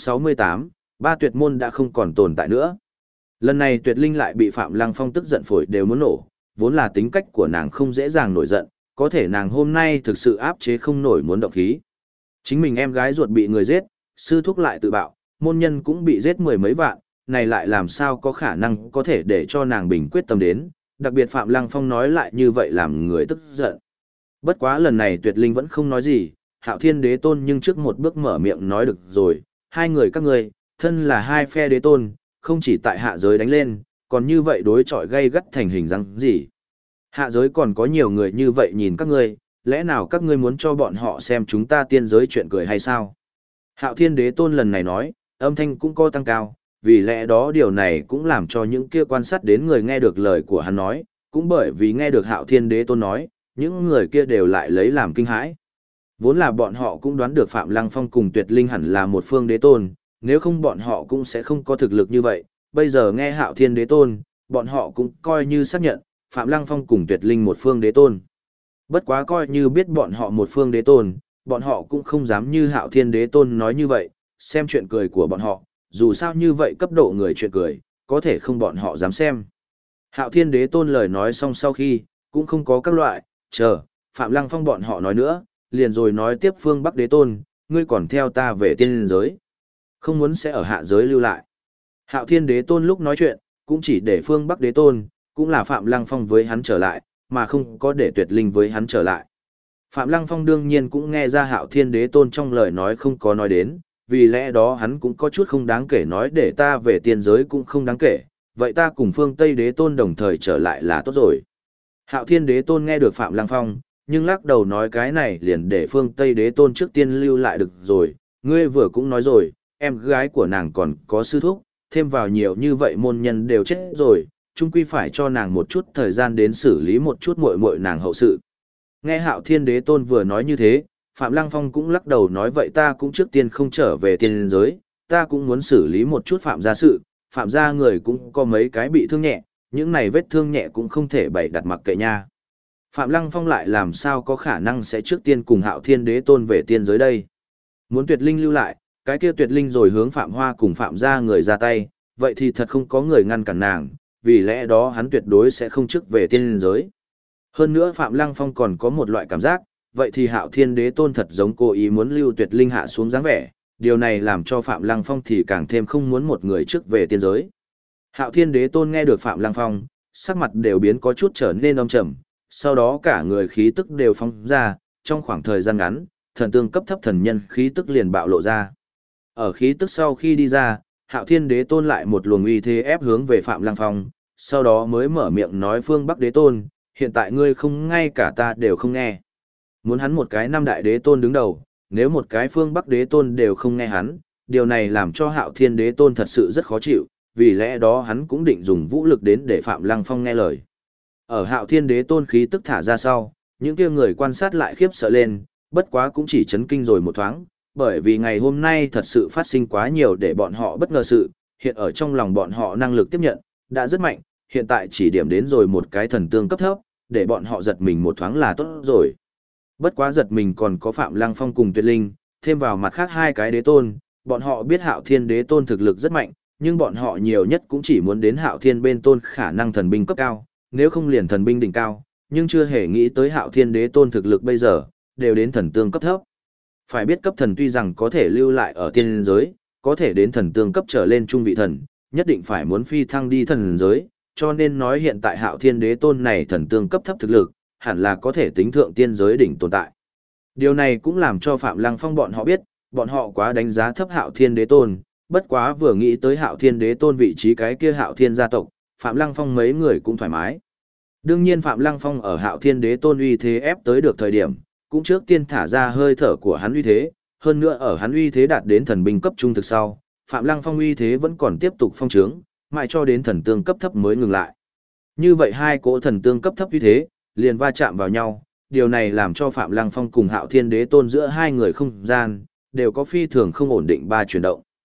768, ba tuyệt môn đã không còn tồn tại nữa. Lần này Tuyệt Linh lại bị Phạm Lăng Phong tức giận phổi đều muốn nổ, vốn là tính cách của nàng không dễ dàng nổi giận, có thể nàng hôm nay thực sự áp chế không nổi muốn động khí. Chính mình em gái ruột bị người giết, sư thúc lại tự bạo, môn nhân cũng bị giết mười mấy vạn, này lại làm sao có khả năng có thể để cho nàng bình quyết tâm đến, đặc biệt Phạm Lăng Phong nói lại như vậy làm người tức giận. Bất quá lần này Tuyệt Linh vẫn không nói gì, Hạo Thiên Đế Tôn nhưng trước một bước mở miệng nói được rồi, hai người các ngươi, thân là hai phe đế tôn, không chỉ tại hạ giới đánh lên, còn như vậy đối chọi gay gắt thành hình dáng gì. Hạ giới còn có nhiều người như vậy nhìn các ngươi, lẽ nào các ngươi muốn cho bọn họ xem chúng ta tiên giới chuyện cười hay sao? Hạo Thiên Đế Tôn lần này nói, âm thanh cũng có tăng cao, vì lẽ đó điều này cũng làm cho những kia quan sát đến người nghe được lời của hắn nói, cũng bởi vì nghe được Hạo Thiên Đế Tôn nói, những người kia đều lại lấy làm kinh hãi. Vốn là bọn họ cũng đoán được Phạm Lăng Phong cùng Tuyệt Linh hẳn là một phương đế tôn, nếu không bọn họ cũng sẽ không có thực lực như vậy, bây giờ nghe Hạo Thiên Đế Tôn, bọn họ cũng coi như xác nhận, Phạm Lăng Phong cùng Tuyệt Linh một phương đế tôn. Bất quá coi như biết bọn họ một phương đế tôn, bọn họ cũng không dám như Hạo Thiên Đế Tôn nói như vậy, xem chuyện cười của bọn họ, dù sao như vậy cấp độ người chuyện cười, có thể không bọn họ dám xem. Hạo Thiên Đế Tôn lời nói xong sau khi, cũng không có các loại, chờ, Phạm Lăng Phong bọn họ nói nữa, liền rồi nói tiếp phương Bắc Đế Tôn, ngươi còn theo ta về tiên giới. Không muốn sẽ ở hạ giới lưu lại. Hạo Thiên Đế Tôn lúc nói chuyện, cũng chỉ để phương Bắc Đế Tôn, cũng là Phạm Lăng Phong với hắn trở lại, mà không có để Tuyệt Linh với hắn trở lại. Phạm Lăng Phong đương nhiên cũng nghe ra Hạo Thiên Đế Tôn trong lời nói không có nói đến, vì lẽ đó hắn cũng có chút không đáng kể nói để ta về tiên giới cũng không đáng kể, vậy ta cùng phương Tây Đế Tôn đồng thời trở lại là tốt rồi. Hạo Thiên Đế Tôn nghe được Phạm Lăng Phong, nhưng lắc đầu nói cái này liền để phương Tây Đế Tôn trước tiên lưu lại được rồi, ngươi vừa cũng nói rồi, em gái của nàng còn có sư thúc, thêm vào nhiều như vậy môn nhân đều chết rồi, chung quy phải cho nàng một chút thời gian đến xử lý một chút muội muội nàng hậu sự. Nghe Hạo Thiên Đế Tôn vừa nói như thế, Phạm Lăng Phong cũng lắc đầu nói vậy ta cũng trước tiên không trở về tiên giới, ta cũng muốn xử lý một chút phạm gia sự, phạm gia người cũng có mấy cái bị thương nhẹ, những này vết thương nhẹ cũng không thể bày đặt mặc kệ nha. Phạm Lăng Phong lại làm sao có khả năng sẽ trước tiên cùng Hạo Thiên Đế Tôn về tiên giới đây. Muốn Tuyệt Linh lưu lại, cái kia Tuyệt Linh rồi hướng Phạm Hoa cùng Phạm gia người ra tay, vậy thì thật không có người ngăn cản nàng, vì lẽ đó hắn tuyệt đối sẽ không trước về tiên giới. Hơn nữa Phạm Lăng Phong còn có một loại cảm giác, vậy thì Hạo Thiên Đế Tôn thật giống cố ý muốn lưu Tuyệt Linh hạ xuống dáng vẻ, điều này làm cho Phạm Lăng Phong thì càng thêm không muốn một người trước về tiên giới. Hạo Thiên Đế Tôn nghe được Phạm Lăng Phong, sắc mặt đều biến có chút trở nên âm trầm, sau đó cả người khí tức đều phóng ra, trong khoảng thời gian ngắn, thần tương cấp thấp thần nhân khí tức liền bạo lộ ra. Ở khí tức sau khi đi ra, Hạo Thiên Đế Tôn lại một luồng uy thế ép hướng về Phạm Lăng Phong, sau đó mới mở miệng nói phương Bắc Đế Tôn, hiện tại ngươi không ngay cả ta đều không nghe. Muốn hắn một cái năm đại đế tôn đứng đầu, nếu một cái phương Bắc Đế Tôn đều không nghe hắn, điều này làm cho Hạo Thiên Đế Tôn thật sự rất khó chịu, vì lẽ đó hắn cũng định dùng vũ lực đến để Phạm Lăng Phong nghe lời. Ở Hạo Thiên Đế Tôn khí tức thả ra sau, những kia người quan sát lại khiếp sợ lên, bất quá cũng chỉ chấn kinh rồi một thoáng, bởi vì ngày hôm nay thật sự phát sinh quá nhiều để bọn họ bất ngờ sự, hiện ở trong lòng bọn họ năng lực tiếp nhận, đã rất mạnh, hiện tại chỉ điểm đến rồi một cái thần tương cấp thấp, để bọn họ giật mình một thoáng là tốt rồi. Bất quá giật mình còn có Phạm Lăng Phong cùng Tuyệt Linh, thêm vào mặt khác hai cái đế tôn, bọn họ biết Hạo Thiên Đế Tôn thực lực rất mạnh, nhưng bọn họ nhiều nhất cũng chỉ muốn đến Hạo Thiên bên tôn khả năng thần binh cấp cao, nếu không liền thần binh đỉnh cao, nhưng chưa hề nghĩ tới Hạo Thiên Đế Tôn thực lực bây giờ, đều đến thần tương cấp thấp. Phải biết cấp thần tuy rằng có thể lưu lại ở tiên giới, có thể đến thần tương cấp trở lên trung vị thần, nhất định phải muốn phi thăng đi thần giới, cho nên nói hiện tại Hạo Thiên Đế Tôn này thần tương cấp thấp thực lực, hẳn là có thể tính thượng tiên giới đỉnh tồn tại. Điều này cũng làm cho Phạm Lăng Phong bọn họ biết, bọn họ quá đánh giá thấp Hạo Thiên Đế Tôn, bất quá vừa nghĩ tới Hạo Thiên Đế Tôn vị trí cái kia Hạo Thiên gia tộc, Phạm Lăng Phong mấy người cũng thoải mái. Đương nhiên Phạm Lăng Phong ở Hạo Thiên Đế Tôn uy thế ép tới được thời điểm, cũng trước tiên thả ra hơi thở của hắn uy thế, hơn nữa ở hắn uy thế đạt đến thần binh cấp trung thực sau, Phạm Lăng Phong uy thế vẫn còn tiếp tục phong trướng, mãi cho đến thần tương cấp thấp mới ngừng lại. Như vậy hai cỗ thần tương cấp thấp uy thế, liền va chạm vào nhau, điều này làm cho Phạm Lăng Phong cùng Hạo Thiên Đế Tôn giữa hai người không gian, đều có phi thường không ổn định ba chuyển động.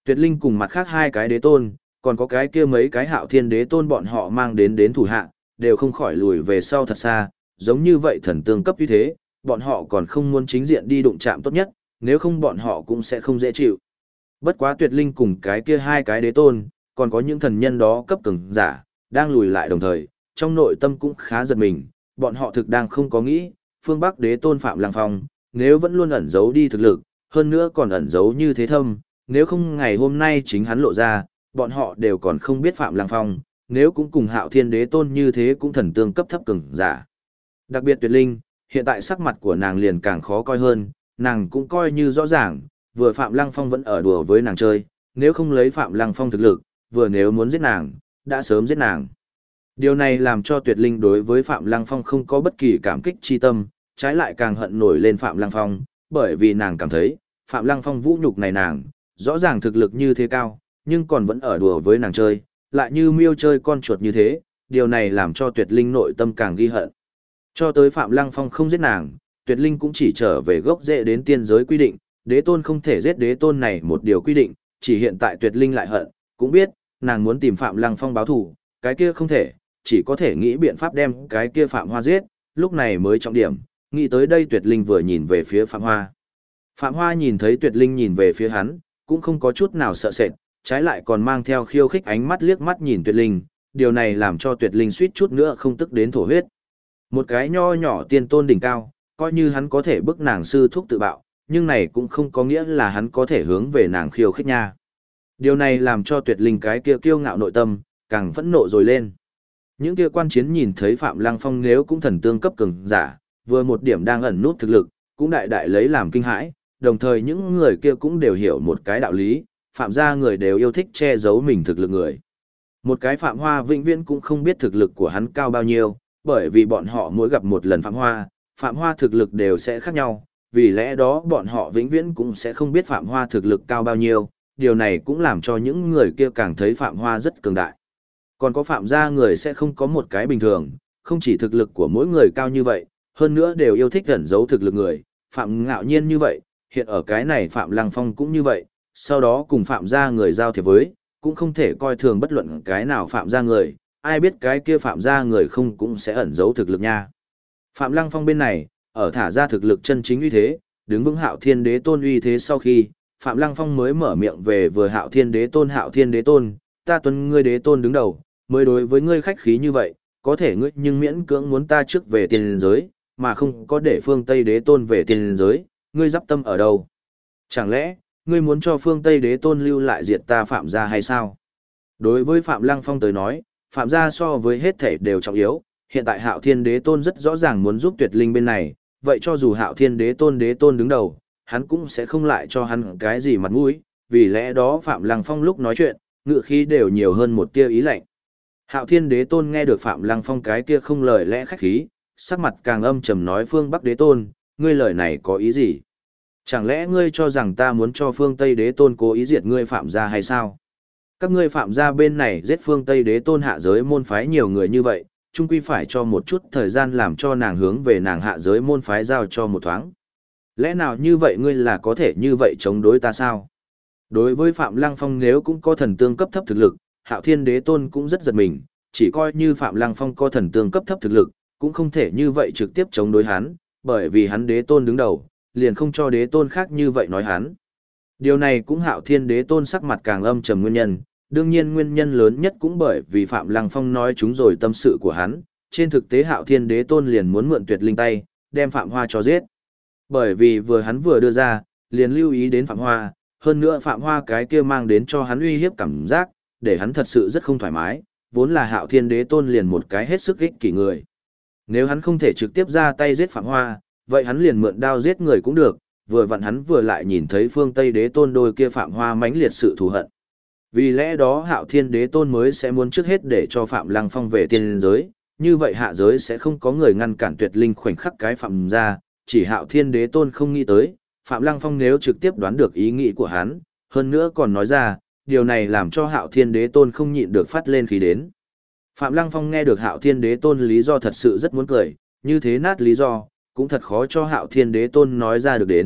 Tuyệt linh cùng mặt khác hai cái đế tôn, còn có cái kia mấy cái hạo thiên đế tôn bọn họ mang đến thủ hạ, đều không khỏi lùi về sau thật xa, giống như vậy thần tương cấp như thế, bọn họ còn không muốn chính diện đi đụng chạm tốt nhất, nếu không bọn họ cũng sẽ không dễ chịu. Bất quá tuyệt linh cùng cái kia hai cái đế tôn, còn có những thần nhân đó cấp cường giả, đang lùi lại đồng thời, trong nội tâm cũng khá giật mình, bọn họ thực đang không có nghĩ, phương Bắc đế tôn Phạm Lăng Phong, nếu vẫn luôn ẩn giấu đi thực lực, hơn nữa còn ẩn giấu như thế thâm, nếu không ngày hôm nay chính hắn lộ ra, bọn họ đều còn không biết Phạm Lăng Phong, nếu cũng cùng hạo thiên đế tôn như thế cũng thần tương cấp thấp cường giả. Đặc biệt tuyệt linh, hiện tại sắc mặt của nàng liền càng khó coi hơn, nàng cũng coi như rõ ràng, vừa Phạm Lăng Phong vẫn ở đùa với nàng chơi, nếu không lấy Phạm Lăng Phong thực lực, vừa nếu muốn giết nàng, đã sớm giết nàng. Điều này làm cho tuyệt linh đối với Phạm Lăng Phong không có bất kỳ cảm kích chi tâm, trái lại càng hận nổi lên Phạm Lăng Phong, bởi vì nàng cảm thấy, Phạm Lăng Phong vũ nhục này nàng, rõ ràng thực lực như thế cao, nhưng còn vẫn ở đùa với nàng chơi, lại như miêu chơi con chuột như thế, điều này làm cho tuyệt linh nội tâm càng ghi hận. Cho tới Phạm Lăng Phong không giết nàng, tuyệt linh cũng chỉ trở về gốc rễ đến tiên giới quy định, đế tôn không thể giết đế tôn này một điều quy định, chỉ hiện tại tuyệt linh lại hận, cũng biết, nàng muốn tìm Phạm Lăng Phong báo thù, cái kia không thể, chỉ có thể nghĩ biện pháp đem cái kia Phạm Hoa giết, lúc này mới trọng điểm, nghĩ tới đây tuyệt linh vừa nhìn về phía Phạm Hoa. Phạm Hoa nhìn thấy tuyệt linh nhìn về phía hắn, cũng không có chút nào sợ sệt, trái lại còn mang theo khiêu khích ánh mắt liếc mắt nhìn tuyệt linh, điều này làm cho tuyệt linh suýt chút nữa không tức đến thổ huyết. Một cái nho nhỏ tiên tôn đỉnh cao, coi như hắn có thể bức nàng sư thúc tự bạo, nhưng này cũng không có nghĩa là hắn có thể hướng về nàng khiêu khích nha. Điều này làm cho tuyệt linh cái kia kiêu ngạo nội tâm, càng phẫn nộ rồi lên. Những kia quan chiến nhìn thấy Phạm Lăng Phong nếu cũng thần tương cấp cường giả, vừa một điểm đang ẩn nút thực lực, cũng đại đại lấy làm kinh hãi, đồng thời những người kia cũng đều hiểu một cái đạo lý, Phạm gia người đều yêu thích che giấu mình thực lực người. Một cái Phạm Hoa vĩnh viễn cũng không biết thực lực của hắn cao bao nhiêu, bởi vì bọn họ mỗi gặp một lần Phạm Hoa thực lực đều sẽ khác nhau, vì lẽ đó bọn họ vĩnh viễn cũng sẽ không biết Phạm Hoa thực lực cao bao nhiêu, điều này cũng làm cho những người kia càng thấy Phạm Hoa rất cường đại. Còn có Phạm gia người sẽ không có một cái bình thường, không chỉ thực lực của mỗi người cao như vậy, hơn nữa đều yêu thích ẩn giấu thực lực người, Phạm Ngạo Nhiên như vậy, hiện ở cái này Phạm Lăng Phong cũng như vậy, sau đó cùng Phạm gia người giao thiệp với, cũng không thể coi thường bất luận cái nào Phạm gia người, ai biết cái kia Phạm gia người không cũng sẽ ẩn giấu thực lực nha. Phạm Lăng Phong bên này, ở thả ra thực lực chân chính uy thế, đứng vững Hạo Thiên Đế Tôn uy thế sau khi, Phạm Lăng Phong mới mở miệng về vừa Hạo Thiên Đế Tôn, ta tuân ngươi đế tôn đứng đầu, mới đối với ngươi khách khí như vậy, có thể ngươi nhưng miễn cưỡng muốn ta trước về tiên giới, mà không có để phương Tây đế tôn về tiên giới, ngươi dắp tâm ở đâu? Chẳng lẽ, ngươi muốn cho phương Tây đế tôn lưu lại diệt ta Phạm gia hay sao? Đối với Phạm Lăng Phong tới nói, Phạm gia so với hết thể đều trọng yếu, hiện tại Hạo Thiên đế tôn rất rõ ràng muốn giúp tuyệt linh bên này, vậy cho dù Hạo Thiên đế tôn đứng đầu, hắn cũng sẽ không lại cho hắn cái gì mặt mũi, vì lẽ đó Phạm Lăng Phong lúc nói chuyện, ngữ khí đều nhiều hơn một tia ý lạnh. Hạo Thiên đế tôn nghe được Phạm Lăng Phong cái kia không lời lẽ khách khí, sắc mặt càng âm trầm nói phương Bắc đế tôn, ngươi lời này có ý gì? Chẳng lẽ ngươi cho rằng ta muốn cho phương Tây đế tôn cố ý diệt ngươi Phạm gia hay sao? Các ngươi Phạm gia bên này giết phương Tây đế tôn hạ giới môn phái nhiều người như vậy, chung quy phải cho một chút thời gian làm cho nàng hướng về nàng hạ giới môn phái giao cho một thoáng. Lẽ nào như vậy ngươi là có thể như vậy chống đối ta sao? Đối với Phạm Lăng Phong nếu cũng có thần tương cấp thấp thực lực, Hạo Thiên đế tôn cũng rất giật mình, chỉ coi như Phạm Lăng Phong có thần tương cấp thấp thực lực, cũng không thể như vậy trực tiếp chống đối hắn, bởi vì hắn đế tôn đứng đầu, liền không cho đế tôn khác như vậy nói hắn. Điều này cũng Hạo Thiên đế tôn sắc mặt càng âm trầm nguyên nhân, đương nhiên nguyên nhân lớn nhất cũng bởi vì Phạm Lăng Phong nói chúng rồi tâm sự của hắn, trên thực tế Hạo Thiên đế tôn liền muốn mượn tuyệt linh tay, đem Phạm Hoa cho giết. Bởi vì hắn vừa đưa ra, liền lưu ý đến Phạm Hoa, hơn nữa Phạm Hoa cái kia mang đến cho hắn uy hiếp cảm giác, để hắn thật sự rất không thoải mái, vốn là Hạo Thiên đế tôn liền một cái hết sức ích kỷ người. Nếu hắn không thể trực tiếp ra tay giết Phạm Hoa, vậy hắn liền mượn đao giết người cũng được, vừa vặn hắn vừa lại nhìn thấy phương Tây đế tôn đôi kia Phạm Hoa mãnh liệt sự thù hận. Vì lẽ đó Hạo Thiên đế tôn mới sẽ muốn trước hết để cho Phạm Lăng Phong về tiên giới, như vậy hạ giới sẽ không có người ngăn cản tuyệt linh khoảnh khắc cái Phạm ra, chỉ Hạo Thiên đế tôn không nghĩ tới, Phạm Lăng Phong nếu trực tiếp đoán được ý nghĩ của hắn, hơn nữa còn nói ra, điều này làm cho Hạo Thiên đế tôn không nhịn được phát lên khí đến. Phạm Lăng Phong nghe được Hạo Thiên đế tôn lý do thật sự rất muốn cười, như thế nát lý do, cũng thật khó cho Hạo Thiên đế tôn nói ra được đến,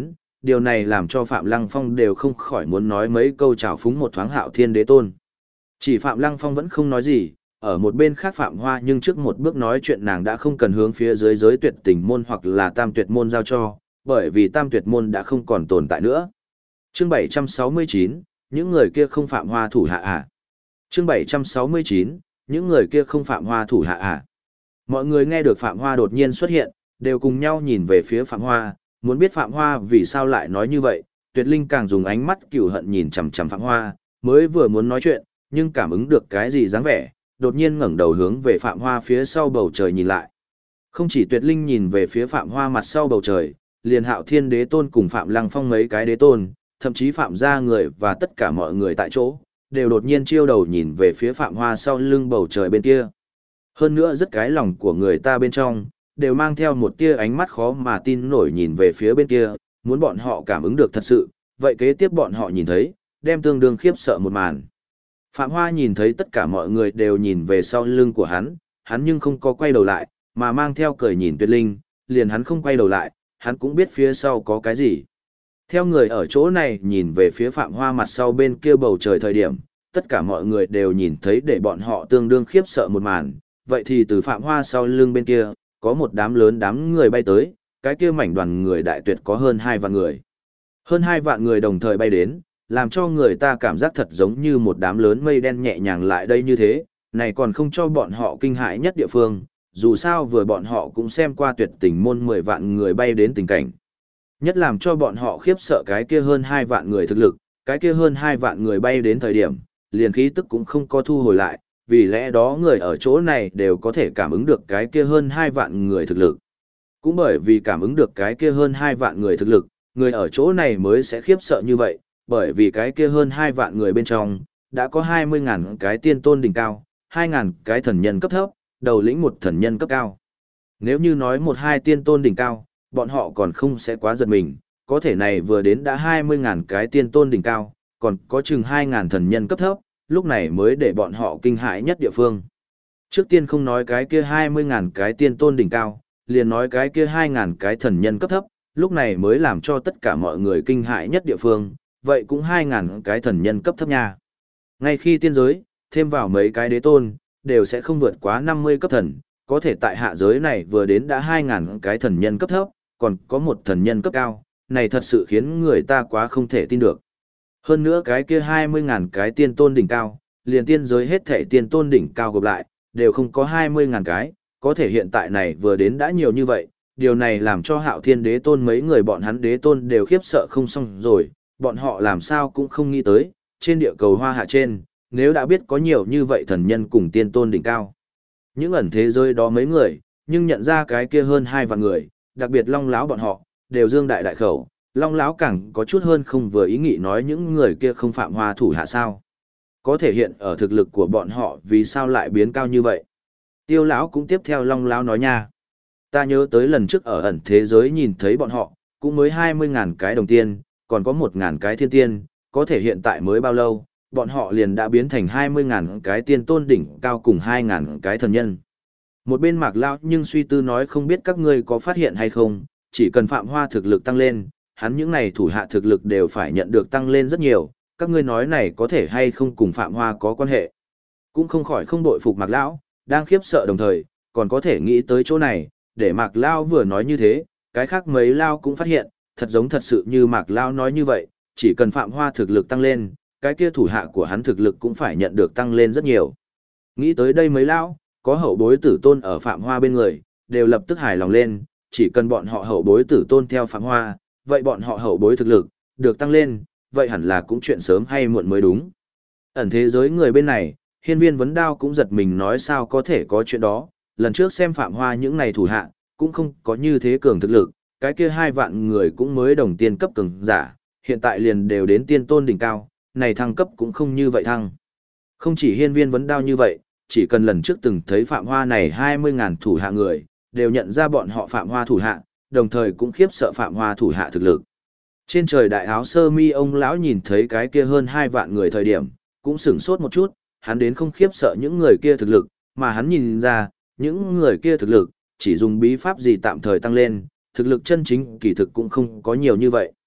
điều này làm cho Phạm Lăng Phong đều không khỏi muốn nói mấy câu chào phúng một thoáng Hạo Thiên Đế Tôn. Chỉ Phạm Lăng Phong vẫn không nói gì, ở một bên khác Phạm Hoa nhưng trước một bước nói chuyện nàng đã không cần hướng phía dưới giới tuyệt tình môn hoặc là tam tuyệt môn giao cho, bởi vì tam tuyệt môn đã không còn tồn tại nữa. Chương 769, những người kia không Phạm Hoa thủ hạ à? Chương 769, những người kia không Phạm Hoa thủ hạ à? Mọi người nghe được Phạm Hoa đột nhiên xuất hiện, đều cùng nhau nhìn về phía Phạm Hoa, muốn biết Phạm Hoa vì sao lại nói như vậy. Tuyệt Linh càng dùng ánh mắt cừu hận nhìn chằm chằm Phạm Hoa, mới vừa muốn nói chuyện, nhưng cảm ứng được cái gì dáng vẻ, đột nhiên ngẩng đầu hướng về Phạm Hoa phía sau bầu trời nhìn lại. Không chỉ Tuyệt Linh nhìn về phía Phạm Hoa mặt sau bầu trời, liền Hạo Thiên Đế Tôn cùng Phạm Lăng Phong mấy cái đế tôn, thậm chí Phạm gia người và tất cả mọi người tại chỗ, đều đột nhiên chiêu đầu nhìn về phía Phạm Hoa sau lưng bầu trời bên kia. Hơn nữa rất cái lòng của người ta bên trong, đều mang theo một tia ánh mắt khó mà tin nổi nhìn về phía bên kia, muốn bọn họ cảm ứng được thật sự, vậy kế tiếp bọn họ nhìn thấy, đem tương đương khiếp sợ một màn. Phạm Hoa nhìn thấy tất cả mọi người đều nhìn về sau lưng của hắn nhưng không có quay đầu lại, mà mang theo cười nhìn Tuyệt Linh, liền hắn không quay đầu lại, hắn cũng biết phía sau có cái gì. Theo người ở chỗ này nhìn về phía Phạm Hoa mặt sau bên kia bầu trời thời điểm, tất cả mọi người đều nhìn thấy để bọn họ tương đương khiếp sợ một màn, vậy thì từ Phạm Hoa sau lưng bên kia, có một đám lớn đám người bay tới, cái kia mảnh đoàn người đại tuyệt có hơn 2 vạn người. Hơn 2 vạn người đồng thời bay đến, làm cho người ta cảm giác thật giống như một đám lớn mây đen nhẹ nhàng lại đây như thế, này còn không cho bọn họ kinh hãi nhất địa phương, dù sao vừa bọn họ cũng xem qua tuyệt tình môn 10 vạn người bay đến tình cảnh. Nhất làm cho bọn họ khiếp sợ cái kia hơn 2 vạn người thực lực, cái kia hơn 2 vạn người bay đến thời điểm, liền khí tức cũng không có thu hồi lại, vì lẽ đó người ở chỗ này đều có thể cảm ứng được cái kia hơn 2 vạn người thực lực. Cũng bởi vì cảm ứng được cái kia hơn 2 vạn người thực lực, người ở chỗ này mới sẽ khiếp sợ như vậy, bởi vì cái kia hơn 2 vạn người bên trong, đã có 20.000 cái tiên tôn đỉnh cao, 2.000 cái thần nhân cấp thấp, đầu lĩnh một thần nhân cấp cao. Nếu như nói một hai tiên tôn đỉnh cao, bọn họ còn không sẽ quá giật mình, có thể này vừa đến đã 20.000 cái tiên tôn đỉnh cao, còn có chừng 2.000 thần nhân cấp thấp, lúc này mới để bọn họ kinh hãi nhất địa phương. Trước tiên không nói cái kia 20.000 cái tiên tôn đỉnh cao, liền nói cái kia 2.000 cái thần nhân cấp thấp, lúc này mới làm cho tất cả mọi người kinh hãi nhất địa phương, vậy cũng 2.000 cái thần nhân cấp thấp nha. Ngay khi tiên giới, thêm vào mấy cái đế tôn, đều sẽ không vượt quá 50 cấp thần, có thể tại hạ giới này vừa đến đã 2.000 cái thần nhân cấp thấp, còn có một thần nhân cấp cao, này thật sự khiến người ta quá không thể tin được. Hơn nữa cái kia 20.000 cái tiên tôn đỉnh cao, liền tiên giới hết thể tiên tôn đỉnh cao gộp lại, đều không có 20.000 cái, có thể hiện tại này vừa đến đã nhiều như vậy, điều này làm cho Hạo Thiên Đế Tôn mấy người bọn hắn đế tôn đều khiếp sợ không xong rồi, bọn họ làm sao cũng không nghĩ tới, trên địa cầu hoa hạ trên, nếu đã biết có nhiều như vậy thần nhân cùng tiên tôn đỉnh cao. Những ẩn thế giới đó mấy người, nhưng nhận ra cái kia hơn 2 vạn người, đặc biệt Long Láo bọn họ, đều dương đại đại khẩu, Long Láo càng có chút hơn không vừa ý nghĩ nói những người kia không Phạm Hoa thủ hạ sao. Có thể hiện ở thực lực của bọn họ vì sao lại biến cao như vậy. Tiêu Lão cũng tiếp theo Long Láo nói nha. Ta nhớ tới lần trước ở ẩn thế giới nhìn thấy bọn họ, cũng mới 20.000 cái đồng tiên, còn có 1.000 cái thiên tiên, có thể hiện tại mới bao lâu, bọn họ liền đã biến thành 20.000 cái tiên tôn đỉnh cao cùng 2.000 cái thần nhân. Một bên Mạc Lão nhưng suy tư nói không biết các ngươi có phát hiện hay không, chỉ cần Phạm Hoa thực lực tăng lên, hắn những này thủ hạ thực lực đều phải nhận được tăng lên rất nhiều, các ngươi nói này có thể hay không cùng Phạm Hoa có quan hệ. Cũng không khỏi không đội phục Mạc Lão, đang khiếp sợ đồng thời, còn có thể nghĩ tới chỗ này, để Mạc Lão vừa nói như thế, cái khác mấy Lão cũng phát hiện, thật giống thật sự như Mạc Lão nói như vậy, chỉ cần Phạm Hoa thực lực tăng lên, cái kia thủ hạ của hắn thực lực cũng phải nhận được tăng lên rất nhiều. Nghĩ tới đây mấy Lão, có hậu bối tử tôn ở Phạm Hoa bên người, đều lập tức hài lòng lên, chỉ cần bọn họ hậu bối tử tôn theo Phạm Hoa, vậy bọn họ hậu bối thực lực, được tăng lên, vậy hẳn là cũng chuyện sớm hay muộn mới đúng. Ẩn thế giới người bên này, Hiên Viên Vấn Đao cũng giật mình nói sao có thể có chuyện đó, lần trước xem Phạm Hoa những này thủ hạ, cũng không có như thế cường thực lực, cái kia 2 vạn người cũng mới đồng tiên cấp cường giả, hiện tại liền đều đến tiên tôn đỉnh cao, này thăng cấp cũng không như vậy thăng. Không chỉ Hiên Viên Vấn Đao như vậy, chỉ cần lần trước từng thấy Phạm Hoa này 20.000 thủ hạ người, đều nhận ra bọn họ Phạm Hoa thủ hạ, đồng thời cũng khiếp sợ Phạm Hoa thủ hạ thực lực. Trên trời đại áo sơ mi ông lão nhìn thấy cái kia hơn 2 vạn người thời điểm, cũng sửng sốt một chút, hắn đến không khiếp sợ những người kia thực lực, mà hắn nhìn ra, những người kia thực lực, chỉ dùng bí pháp gì tạm thời tăng lên, thực lực chân chính kỳ thực cũng không có nhiều như vậy.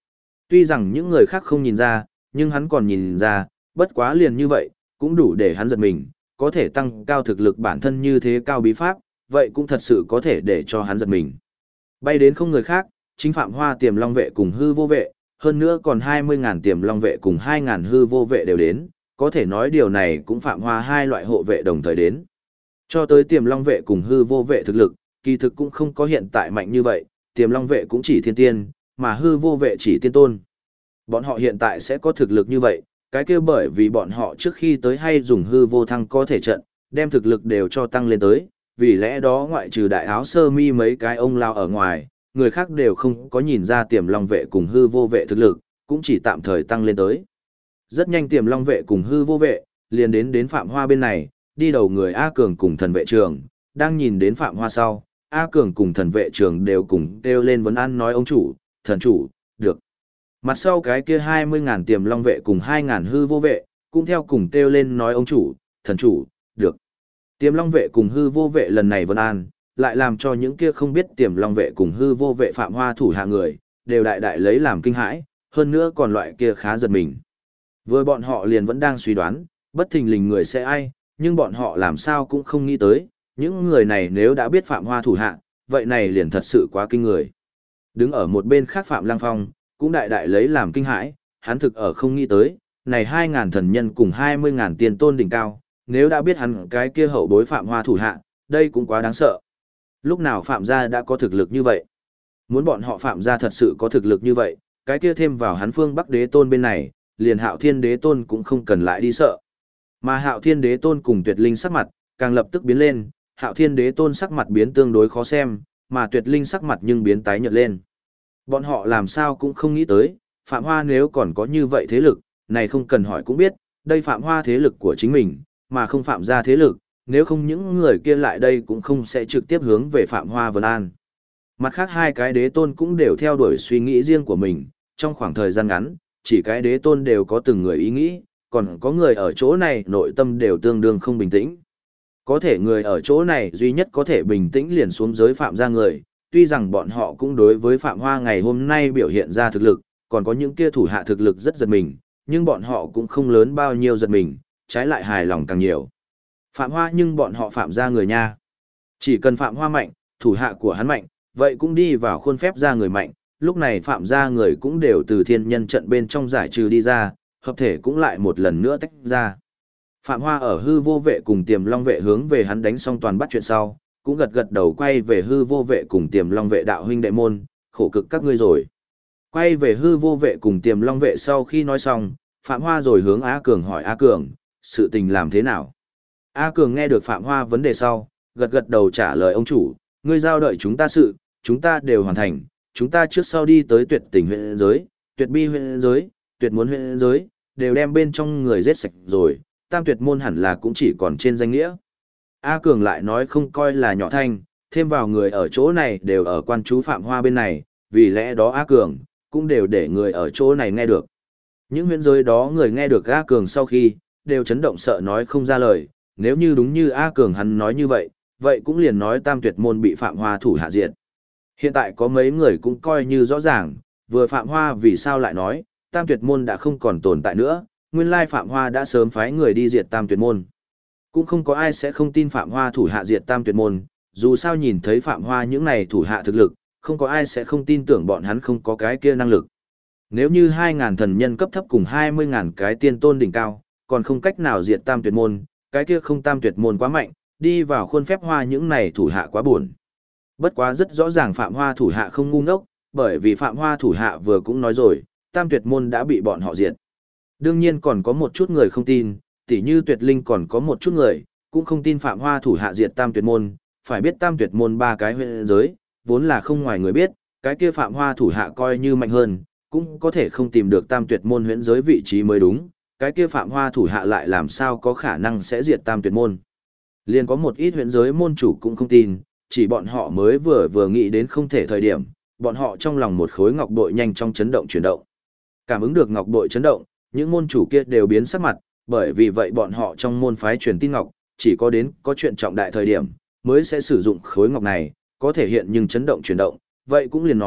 Tuy rằng những người khác không nhìn ra, nhưng hắn còn nhìn ra, bất quá liền như vậy, cũng đủ để hắn giật mình, có thể tăng cao thực lực bản thân như thế cao bí pháp, vậy cũng thật sự có thể để cho hắn giật mình. Bay đến không người khác, chính Phạm Hoa Tiềm Long vệ cùng hư vô vệ, hơn nữa còn 20.000 Tiềm Long vệ cùng 2.000 hư vô vệ đều đến, có thể nói điều này cũng Phạm Hoa hai loại hộ vệ đồng thời đến. Cho tới Tiềm Long vệ cùng hư vô vệ thực lực, kỳ thực cũng không có hiện tại mạnh như vậy, Tiềm Long vệ cũng chỉ thiên tiên, mà hư vô vệ chỉ tiên tôn. Bọn họ hiện tại sẽ có thực lực như vậy, cái kia bởi vì bọn họ trước khi tới hay dùng hư vô thăng có thể trận, đem thực lực đều cho tăng lên tới, vì lẽ đó ngoại trừ đại áo sơ mi mấy cái ông lao ở ngoài, người khác đều không có nhìn ra Tiềm Long vệ cùng hư vô vệ thực lực, cũng chỉ tạm thời tăng lên tới. Rất nhanh Tiềm Long vệ cùng hư vô vệ, liền đến Phạm Hoa bên này, đi đầu người A Cường cùng thần vệ trường, đang nhìn đến Phạm Hoa sau, A Cường cùng thần vệ trường đều cùng kêu lên vấn an nói ông chủ, thần chủ, được. Mặt sau cái kia 20.000 Tiềm Long vệ cùng 2.000 hư vô vệ, cũng theo cùng kêu lên nói ông chủ, thần chủ, được. Tiềm Long vệ cùng hư vô vệ lần này vấn an, lại làm cho những kia không biết Tiềm Long vệ cùng hư vô vệ Phạm Hoa thủ hạ người, đều đại đại lấy làm kinh hãi, hơn nữa còn loại kia khá giật mình. Với bọn họ liền vẫn đang suy đoán, bất thình lình người sẽ ai, nhưng bọn họ làm sao cũng không nghĩ tới, những người này nếu đã biết Phạm Hoa thủ hạ, vậy này liền thật sự quá kinh người. Đứng ở một bên khác Phạm Lăng Phong, cũng đại đại lấy làm kinh hãi, hắn thực ở không nghĩ tới, này 2.000 thần nhân cùng 20.000 tiền tôn đỉnh cao, nếu đã biết hắn cái kia hậu bối Phạm Hoa thủ hạ, đây cũng quá đáng sợ. Lúc nào Phạm gia đã có thực lực như vậy? Muốn bọn họ Phạm gia thật sự có thực lực như vậy, cái kia thêm vào hắn Phương Bắc Đế Tôn bên này, liền Hạo Thiên Đế Tôn cũng không cần lại đi sợ. Mà Hạo Thiên Đế Tôn cùng Tuyệt Linh sắc mặt, càng lập tức biến lên, Hạo Thiên Đế Tôn sắc mặt biến tương đối khó xem, mà Tuyệt Linh sắc mặt nhưng biến tái nhợt lên. Bọn họ làm sao cũng không nghĩ tới, Phạm Hoa nếu còn có như vậy thế lực, này không cần hỏi cũng biết, đây Phạm Hoa thế lực của chính mình, mà không Phạm gia thế lực, nếu không những người kia lại đây cũng không sẽ trực tiếp hướng về Phạm Hoa Vân An. Mặt khác hai cái đế tôn cũng đều theo đuổi suy nghĩ riêng của mình, trong khoảng thời gian ngắn, chỉ cái đế tôn đều có từng người ý nghĩ, còn có người ở chỗ này nội tâm đều tương đương không bình tĩnh. Có thể người ở chỗ này duy nhất có thể bình tĩnh liền xuống giới Phạm gia người, tuy rằng bọn họ cũng đối với Phạm Hoa ngày hôm nay biểu hiện ra thực lực, còn có những kia thủ hạ thực lực rất giật mình, nhưng bọn họ cũng không lớn bao nhiêu giật mình, trái lại hài lòng càng nhiều. Phạm Hoa nhưng bọn họ Phạm gia người nha. Chỉ cần Phạm Hoa mạnh, thủ hạ của hắn mạnh, vậy cũng đi vào khuôn phép ra người mạnh, lúc này Phạm gia người cũng đều từ thiên nhân trận bên trong giải trừ đi ra, hợp thể cũng lại một lần nữa tách ra. Phạm Hoa ở hư vô vệ cùng Tiềm Long vệ hướng về hắn đánh xong toàn bắt chuyện sau, cũng gật gật đầu quay về hư vô vệ cùng Tiềm Long vệ đạo huynh đệ môn, khổ cực các ngươi rồi. Quay về hư vô vệ cùng Tiềm Long vệ sau khi nói xong, Phạm Hoa rồi hướng A Cường hỏi A Cường, sự tình làm thế nào? A Cường nghe được Phạm Hoa vấn đề sau, gật gật đầu trả lời ông chủ, ngươi giao đợi chúng ta sự, chúng ta đều hoàn thành, chúng ta trước sau đi tới tuyệt tình huyện giới, tuyệt bi huyện giới, tuyệt muốn huyện giới, đều đem bên trong người giết sạch rồi, tam tuyệt môn hẳn là cũng chỉ còn trên danh nghĩa. A Cường lại nói không coi là nhỏ thanh, thêm vào người ở chỗ này đều ở quan chú Phạm Hoa bên này, vì lẽ đó A Cường cũng đều để người ở chỗ này nghe được. Những huyện giới đó người nghe được A Cường sau khi, đều chấn động sợ nói không ra lời, nếu như đúng như A Cường hắn nói như vậy, vậy cũng liền nói tam tuyệt môn bị Phạm Hoa thủ hạ diệt. Hiện tại có mấy người cũng coi như rõ ràng, vừa Phạm Hoa vì sao lại nói, tam tuyệt môn đã không còn tồn tại nữa, nguyên lai Phạm Hoa đã sớm phái người đi diệt tam tuyệt môn. Cũng không có ai sẽ không tin Phạm Hoa thủ hạ diệt tam tuyệt môn, dù sao nhìn thấy Phạm Hoa những này thủ hạ thực lực, không có ai sẽ không tin tưởng bọn hắn không có cái kia năng lực. Nếu như 2.000 thần nhân cấp thấp cùng 20.000 cái tiên tôn đỉnh cao, còn không cách nào diệt tam tuyệt môn, cái kia không tam tuyệt môn quá mạnh, đi vào khuôn phép Hoa những này thủ hạ quá buồn. Bất quá rất rõ ràng Phạm Hoa thủ hạ không ngu ngốc, bởi vì Phạm Hoa thủ hạ vừa cũng nói rồi, tam tuyệt môn đã bị bọn họ diệt. Đương nhiên còn có một chút người không tin, tỉ như Tuyệt Linh còn có một chút người, cũng không tin Phạm Hoa thủ hạ diệt tam tuyệt môn, phải biết tam tuyệt môn ba cái huyện giới, vốn là không ngoài người biết, cái kia Phạm Hoa thủ hạ coi như mạnh hơn, cũng có thể không tìm được tam tuyệt môn huyện giới vị trí mới đúng, cái kia Phạm Hoa thủ hạ lại làm sao có khả năng sẽ diệt tam tuyệt môn. Liền có một ít huyện giới môn chủ cũng không tin, chỉ bọn họ mới vừa nghĩ đến không thể thời điểm, bọn họ trong lòng một khối ngọc bội nhanh trong chấn động chuyển động. Cảm ứng được ngọc bội chấn động, những môn chủ kia đều biến sắc mặt, bởi vì vậy bọn họ trong môn phái truyền tin ngọc, chỉ có đến có chuyện trọng đại thời điểm, mới sẽ sử dụng khối ngọc này, có thể hiện nhưng chấn động chuyển động, vậy cũng liền nói,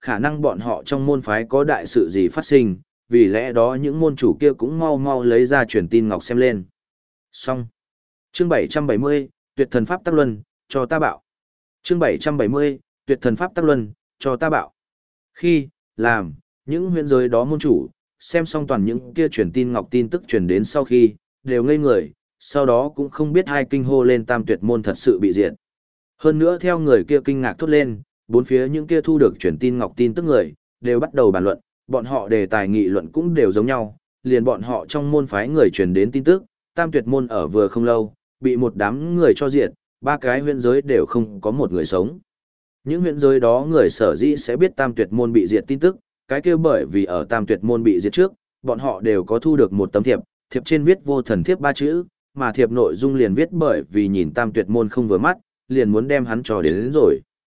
khả năng bọn họ trong môn phái có đại sự gì phát sinh, vì lẽ đó những môn chủ kia cũng mau mau lấy ra truyền tin ngọc xem lên. Xong. Chương 770, Tuyệt thần pháp tắc luân, cho ta bảo. Chương 770, Tuyệt thần pháp tắc luân, cho ta bảo. Khi, làm, những huyện giới đó môn chủ, xem xong toàn những kia truyền tin ngọc tin tức truyền đến sau khi, đều ngây người, sau đó cũng không biết hai kinh hô lên tam tuyệt môn thật sự bị diệt. Hơn nữa theo người kia kinh ngạc thốt lên, bốn phía những kia thu được truyền tin ngọc tin tức người, đều bắt đầu bàn luận, bọn họ đề tài nghị luận cũng đều giống nhau, liền bọn họ trong môn phái người truyền đến tin tức, tam tuyệt môn ở vừa không lâu, bị một đám người cho diệt, ba cái huyện giới đều không có một người sống. Những huyện giới đó người sở dĩ sẽ biết tam tuyệt môn bị diệt tin tức, cái kia bởi vì ở tam tuyệt môn bị diệt trước, bọn họ đều có thu được một tấm thiệp, thiệp trên viết vô thần thiếp ba chữ, mà thiệp nội dung liền viết bởi vì nhìn tam tuyệt môn không vừa mắt, liền muốn đem hắn cho đến rồi.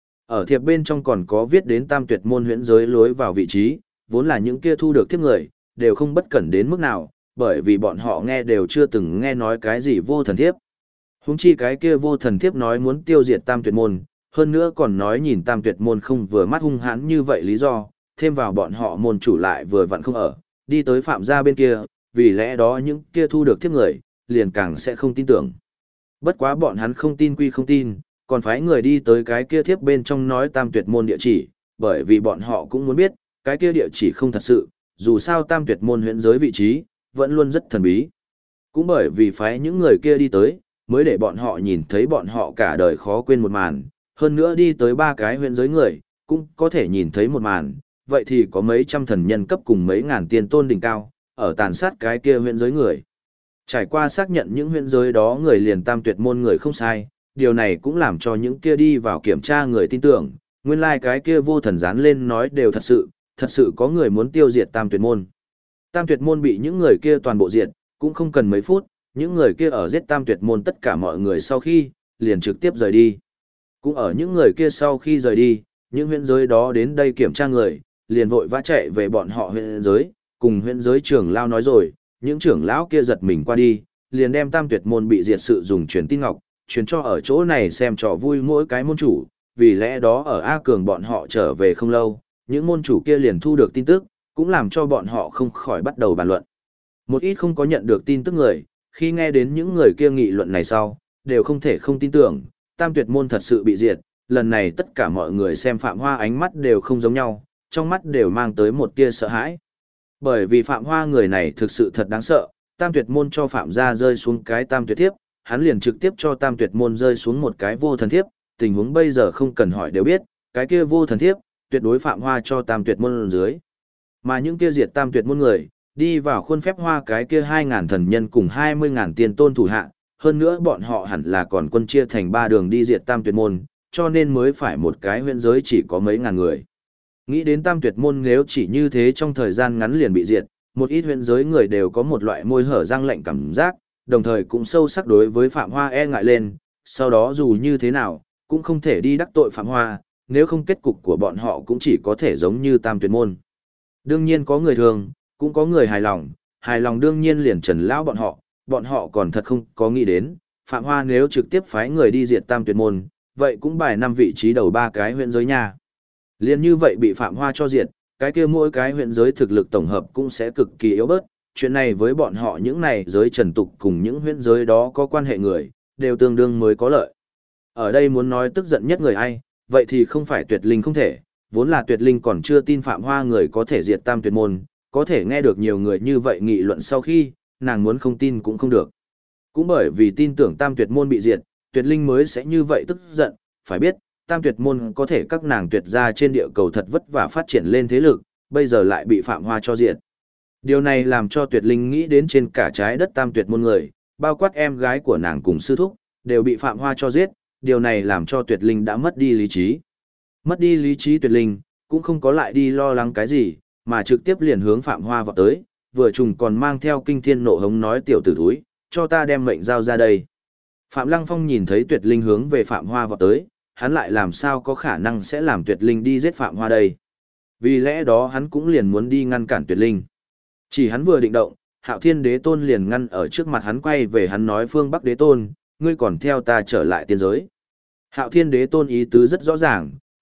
Ở thiệp bên trong còn có viết đến tam tuyệt môn huyễn giới lối vào vị trí, vốn là những kia thu được thiếp người, đều không bất cẩn đến mức nào, bởi vì bọn họ nghe đều chưa từng nghe nói cái gì vô thần thiếp. Huống chi cái kia vô thần thiếp nói muốn tiêu diệt tam tuyệt môn, hơn nữa còn nói nhìn tam tuyệt môn không vừa mắt hung hãn như vậy lý do, thêm vào bọn họ môn chủ lại vừa vặn không ở, đi tới phạm gia bên kia, vì lẽ đó những kia thu được thiếp người, liền càng sẽ không tin tưởng. Bất quá bọn hắn không tin quy không tin, còn phái người đi tới cái kia thiếp bên trong nói tam tuyệt môn địa chỉ, bởi vì bọn họ cũng muốn biết, cái kia địa chỉ không thật sự, dù sao tam tuyệt môn huyễn giới vị trí, vẫn luôn rất thần bí. Cũng bởi vì phái những người kia đi tới, mới để bọn họ nhìn thấy bọn họ cả đời khó quên một màn, hơn nữa đi tới ba cái huyễn giới người, cũng có thể nhìn thấy một màn, vậy thì có mấy trăm thần nhân cấp cùng mấy ngàn tiên tôn đỉnh cao, ở tàn sát cái kia huyễn giới người. Trải qua xác nhận những huyễn giới đó người liền tam tuyệt môn người không sai, điều này cũng làm cho những kia đi vào kiểm tra người tin tưởng, nguyên lai cái kia vô thần dán lên nói đều thật sự có người muốn tiêu diệt tam tuyệt môn. Tam tuyệt môn bị những người kia toàn bộ diệt, cũng không cần mấy phút, những người kia ở giết tam tuyệt môn tất cả mọi người sau khi, liền trực tiếp rời đi. Cũng ở những người kia sau khi rời đi, những huyễn giới đó đến đây kiểm tra người, liền vội vã chạy về bọn họ huyễn giới, cùng huyễn giới trưởng lao nói rồi, những trưởng lão kia giật mình qua đi, liền đem tam tuyệt môn bị diệt sự dùng truyền tin ngọc, truyền cho ở chỗ này xem trò vui mỗi cái môn chủ, vì lẽ đó ở A Cường bọn họ trở về không lâu, những môn chủ kia liền thu được tin tức, cũng làm cho bọn họ không khỏi bắt đầu bàn luận. Một ít không có nhận được tin tức người, khi nghe đến những người kia nghị luận này sau, đều không thể không tin tưởng, tam tuyệt môn thật sự bị diệt, lần này tất cả mọi người xem Phạm Hoa ánh mắt đều không giống nhau, trong mắt đều mang tới một tia sợ hãi. Bởi vì Phạm Hoa người này thực sự thật đáng sợ, tam tuyệt môn cho Phạm gia rơi xuống cái tam tuyệt thiếp, hắn liền trực tiếp cho tam tuyệt môn rơi xuống một cái vô thần thiếp, tình huống bây giờ không cần hỏi đều biết, cái kia vô thần thiếp, tuyệt đối Phạm Hoa cho tam tuyệt môn dưới. Mà những kia diệt tam tuyệt môn người, đi vào khuôn phép Hoa cái kia 2.000 thần nhân cùng 20.000 tiền tôn thủ hạ, hơn nữa bọn họ hẳn là còn quân chia thành 3 đường đi diệt tam tuyệt môn, cho nên mới phải một cái huyện giới chỉ có mấy ngàn người. Nghĩ đến tam tuyệt môn nếu chỉ như thế trong thời gian ngắn liền bị diệt, một ít huyện giới người đều có một loại môi hở răng lạnh cảm giác, đồng thời cũng sâu sắc đối với Phạm Hoa e ngại lên, sau đó dù như thế nào, cũng không thể đi đắc tội Phạm Hoa, nếu không kết cục của bọn họ cũng chỉ có thể giống như tam tuyệt môn. Đương nhiên có người thường, cũng có người hài lòng đương nhiên liền Trần Lão bọn họ còn thật không có nghĩ đến, Phạm Hoa nếu trực tiếp phái người đi diệt tam tuyệt môn, vậy cũng bài 5 vị trí đầu 3 cái huyện giới nha. Liên như vậy bị Phạm Hoa cho diệt, cái kia mỗi cái huyện giới thực lực tổng hợp cũng sẽ cực kỳ yếu bớt, chuyện này với bọn họ những này giới trần tục cùng những huyện giới đó có quan hệ người, đều tương đương mới có lợi. Ở đây muốn nói tức giận nhất người ai, vậy thì không phải Tuyệt Linh không thể, vốn là Tuyệt Linh còn chưa tin Phạm Hoa người có thể diệt tam tuyệt môn, có thể nghe được nhiều người như vậy nghị luận sau khi, nàng muốn không tin cũng không được. Cũng bởi vì tin tưởng tam tuyệt môn bị diệt, Tuyệt Linh mới sẽ như vậy tức giận, phải biết, tam tuyệt môn có thể các nàng tuyệt ra trên địa cầu thật vất vả phát triển lên thế lực, bây giờ lại bị Phạm Hoa cho diệt. Điều này làm cho Tuyệt Linh nghĩ đến trên cả trái đất tam tuyệt môn người, bao quát em gái của nàng cùng sư thúc, đều bị Phạm Hoa cho giết, điều này làm cho Tuyệt Linh đã mất đi lý trí. Mất đi lý trí Tuyệt Linh, cũng không có lại đi lo lắng cái gì, mà trực tiếp liền hướng Phạm Hoa vào tới, vừa trùng còn mang theo kinh thiên nộ hống nói tiểu tử thúi, cho ta đem mệnh giao ra đây. Phạm Lăng Phong nhìn thấy Tuyệt Linh hướng về Phạm Hoa vào tới, hắn lại làm sao có khả năng sẽ làm Tuyệt Linh đi giết Phạm Hoa đây. Vì lẽ đó hắn cũng liền muốn đi ngăn cản Tuyệt Linh. Chỉ hắn vừa định động, Hạo Thiên Đế Tôn liền ngăn ở trước mặt hắn quay về hắn nói Phương Bắc Đế Tôn, ngươi còn theo ta trở lại tiên giới. Hạo Thiên Đế Tôn ý tứ rất rõ ràng,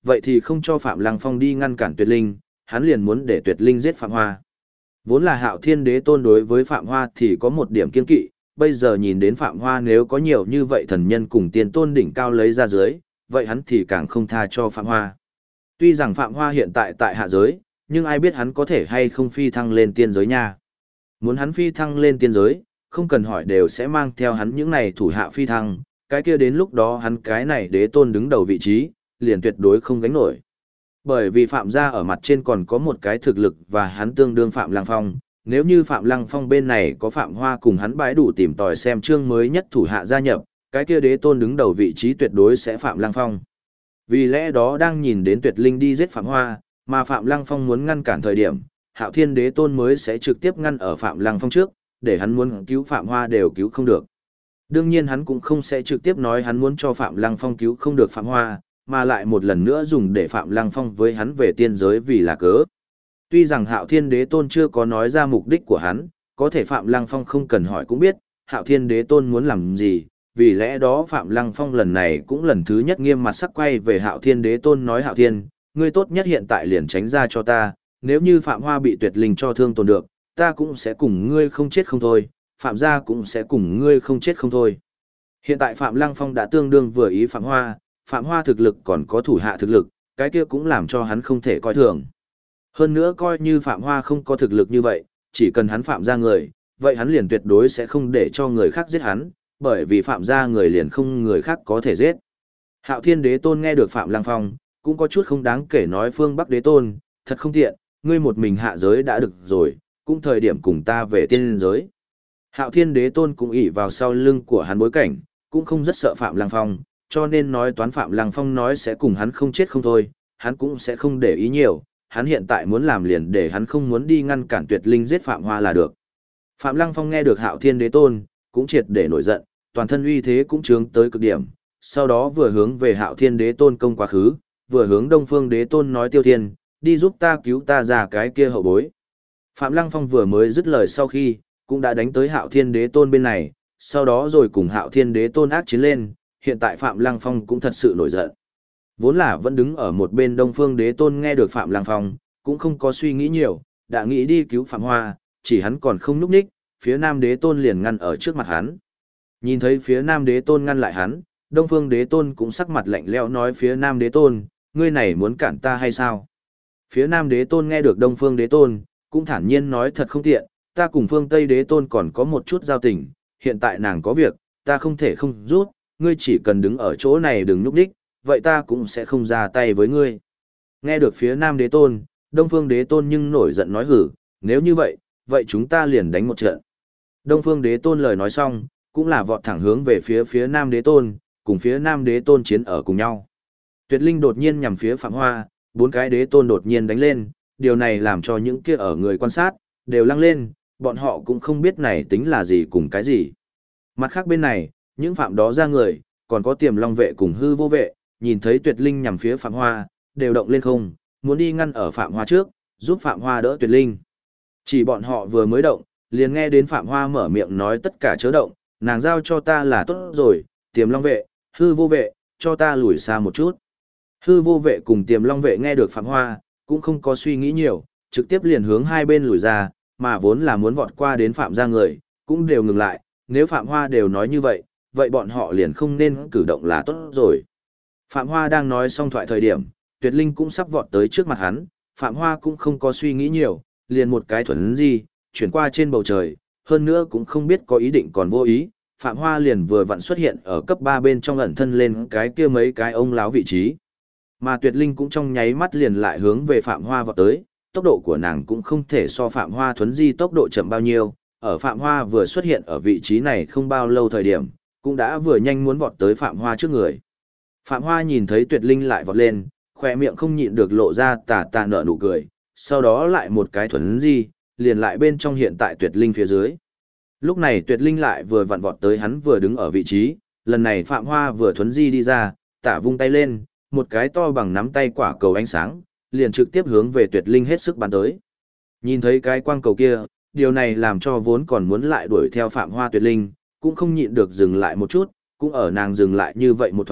vậy thì không cho Phạm Lăng Phong đi ngăn cản Tuyệt Linh, hắn liền muốn để Tuyệt Linh giết Phạm Hoa. Vốn là Hạo Thiên Đế Tôn đối với Phạm Hoa thì có một điểm kiên kỵ, bây giờ nhìn đến Phạm Hoa nếu có nhiều như vậy thần nhân cùng tiên tôn đỉnh cao lấy ra dưới, vậy hắn thì càng không tha cho Phạm Hoa. Tuy rằng Phạm Hoa hiện tại tại hạ giới, nhưng ai biết hắn có thể hay không phi thăng lên tiên giới nha. Muốn hắn phi thăng lên tiên giới, không cần hỏi đều sẽ mang theo hắn những này thủ hạ phi thăng, cái kia đến lúc đó hắn cái này đế tôn đứng đầu vị trí, liền tuyệt đối không gánh nổi. Bởi vì Phạm gia ở mặt trên còn có một cái thực lực và hắn tương đương Phạm Lăng Phong, nếu như Phạm Lăng Phong bên này có Phạm Hoa cùng hắn bái đủ tìm tòi xem chương mới nhất thủ hạ gia nhập, cái kia đế tôn đứng đầu vị trí tuyệt đối sẽ Phạm Lăng Phong. Vì lẽ đó đang nhìn đến Tuyệt Linh đi giết Phạm Hoa, mà Phạm Lăng Phong muốn ngăn cản thời điểm, Hạo Thiên Đế Tôn mới sẽ trực tiếp ngăn ở Phạm Lăng Phong trước, để hắn muốn cứu Phạm Hoa đều cứu không được. Đương nhiên hắn cũng không sẽ trực tiếp nói hắn muốn cho Phạm Lăng Phong cứu không được Phạm Hoa, mà lại một lần nữa dùng để Phạm Lăng Phong với hắn về tiên giới vì là cớ. Tuy rằng Hạo Thiên Đế Tôn chưa có nói ra mục đích của hắn, có thể Phạm Lăng Phong không cần hỏi cũng biết, Hạo Thiên Đế Tôn muốn làm gì, vì lẽ đó Phạm Lăng Phong lần này cũng lần thứ nhất nghiêm mặt sắc quay về Hạo Thiên Đế Tôn nói Hạo Thiên, ngươi tốt nhất hiện tại liền tránh ra cho ta, nếu như Phạm Hoa bị Tuyệt Linh cho thương tổn được, ta cũng sẽ cùng ngươi không chết không thôi, Phạm gia cũng sẽ cùng ngươi không chết không thôi. Hiện tại Phạm Lăng Phong đã tương đương vừa ý Phạm Hoa thực lực còn có thủ hạ thực lực, cái kia cũng làm cho hắn không thể coi thường. Hơn nữa coi như Phạm Hoa không có thực lực như vậy, chỉ cần hắn Phạm gia người, vậy hắn liền tuyệt đối sẽ không để cho người khác giết hắn, bởi vì Phạm gia người liền không người khác có thể giết. Hạo Thiên Đế Tôn nghe được Phạm Lăng Phong, cũng có chút không đáng kể nói Phương Bắc Đế Tôn, thật không tiện, ngươi một mình hạ giới đã được rồi, cũng thời điểm cùng ta về tiên giới. Hạo Thiên Đế Tôn cũng ỷ vào sau lưng của hắn bối cảnh, cũng không rất sợ Phạm Lăng Phong, cho nên nói toán Phạm Lăng Phong nói sẽ cùng hắn không chết không thôi, hắn cũng sẽ không để ý nhiều, hắn hiện tại muốn làm liền để hắn không muốn đi ngăn cản Tuyệt Linh giết Phạm Hoa là được. Phạm Lăng Phong nghe được Hạo Thiên Đế Tôn, cũng triệt để nổi giận, toàn thân uy thế cũng trướng tới cực điểm, sau đó vừa hướng về Hạo Thiên Đế Tôn công quá khứ, vừa hướng Đông Phương Đế Tôn nói Tiêu Thiên, đi giúp ta cứu ta ra cái kia hậu bối. Phạm Lăng Phong vừa mới dứt lời sau khi, cũng đã đánh tới Hạo Thiên Đế Tôn bên này, sau đó rồi cùng Hạo Thiên Đế Tôn ác chiến lên, hiện tại Phạm Lăng Phong cũng thật sự nổi giận. Vốn là vẫn đứng ở một bên Đông Phương Đế Tôn nghe được Phạm Lăng Phong, cũng không có suy nghĩ nhiều, đã nghĩ đi cứu Phạm Hoa, chỉ hắn còn không núp ních, phía Nam Đế Tôn liền ngăn ở trước mặt hắn. Nhìn thấy phía Nam Đế Tôn ngăn lại hắn, Đông Phương Đế Tôn cũng sắc mặt lạnh lẽo nói phía Nam Đế Tôn, ngươi này muốn cản ta hay sao? Phía Nam Đế Tôn nghe được Đông Phương Đế Tôn, cũng thản nhiên nói thật không tiện, ta cùng Phương Tây Đế Tôn còn có một chút giao tình, hiện tại nàng có việc, ta không thể không rút, ngươi chỉ cần đứng ở chỗ này đừng núp đích, vậy ta cũng sẽ không ra tay với ngươi. Nghe được phía Nam Đế Tôn, Đông Phương Đế Tôn nhưng nổi giận nói hử, nếu như vậy, vậy chúng ta liền đánh một trận. Đông Phương Đế Tôn lời nói xong, cũng là vọt thẳng hướng về phía Nam Đế Tôn, cùng phía Nam Đế Tôn chiến ở cùng nhau. Tuyệt Linh đột nhiên nhằm phía Phạm Hoa, bốn cái Đế Tôn đột nhiên đánh lên, điều này làm cho những kia ở người quan sát, đều lăng lên, bọn họ cũng không biết này tính là gì cùng cái gì. Mặt khác bên này, những phạm đó ra người, còn có Tiềm Long vệ cùng Hư Vô vệ, nhìn thấy Tuyệt Linh nhằm phía Phạm Hoa, đều động lên không, muốn đi ngăn ở Phạm Hoa trước, giúp Phạm Hoa đỡ Tuyệt Linh. Chỉ bọn họ vừa mới động, liền nghe đến Phạm Hoa mở miệng nói tất cả chớ động, nàng giao cho ta là tốt rồi, Tiềm Long vệ, Hư Vô vệ, cho ta lùi xa một chút. Hư Vô vệ cùng Tiềm Long vệ nghe được Phạm Hoa, cũng không có suy nghĩ nhiều, trực tiếp liền hướng hai bên lùi ra, mà vốn là muốn vọt qua đến Phạm gia người, cũng đều ngừng lại, nếu Phạm Hoa đều nói như vậy, vậy bọn họ liền không nên cử động là tốt rồi. Phạm Hoa đang nói xong thoại thời điểm, Tuyệt Linh cũng sắp vọt tới trước mặt hắn, Phạm Hoa cũng không có suy nghĩ nhiều, liền một cái thuần di, chuyển qua trên bầu trời, hơn nữa cũng không biết có ý định còn vô ý, Phạm Hoa liền vừa vặn xuất hiện ở cấp 3 bên trong ẩn thân lên cái kia mấy cái ông láo vị trí. Mà Tuyệt Linh cũng trong nháy mắt liền lại hướng về Phạm Hoa vọt tới, tốc độ của nàng cũng không thể so Phạm Hoa thuấn di tốc độ chậm bao nhiêu, ở Phạm Hoa vừa xuất hiện ở vị trí này không bao lâu thời điểm, cũng đã vừa nhanh muốn vọt tới Phạm Hoa trước người. Phạm Hoa nhìn thấy Tuyệt Linh lại vọt lên, khỏe miệng không nhịn được lộ ra tà nở nụ cười, sau đó lại một cái thuấn di, liền lại bên trong hiện tại Tuyệt Linh phía dưới. Lúc này Tuyệt Linh lại vừa vặn vọt tới hắn vừa đứng ở vị trí, lần này Phạm Hoa vừa thuấn di đi ra, tả vung tay lên, một cái to bằng nắm tay quả cầu ánh sáng, liền trực tiếp hướng về Tuyệt Linh hết sức bắn tới. Nhìn thấy cái quang cầu kia, điều này làm cho vốn còn muốn lại đuổi theo Phạm Hoa Tuyệt Linh, cũng không nhịn được dừng lại một chút, cũng ở nàng dừng lại như vậy một thoáng,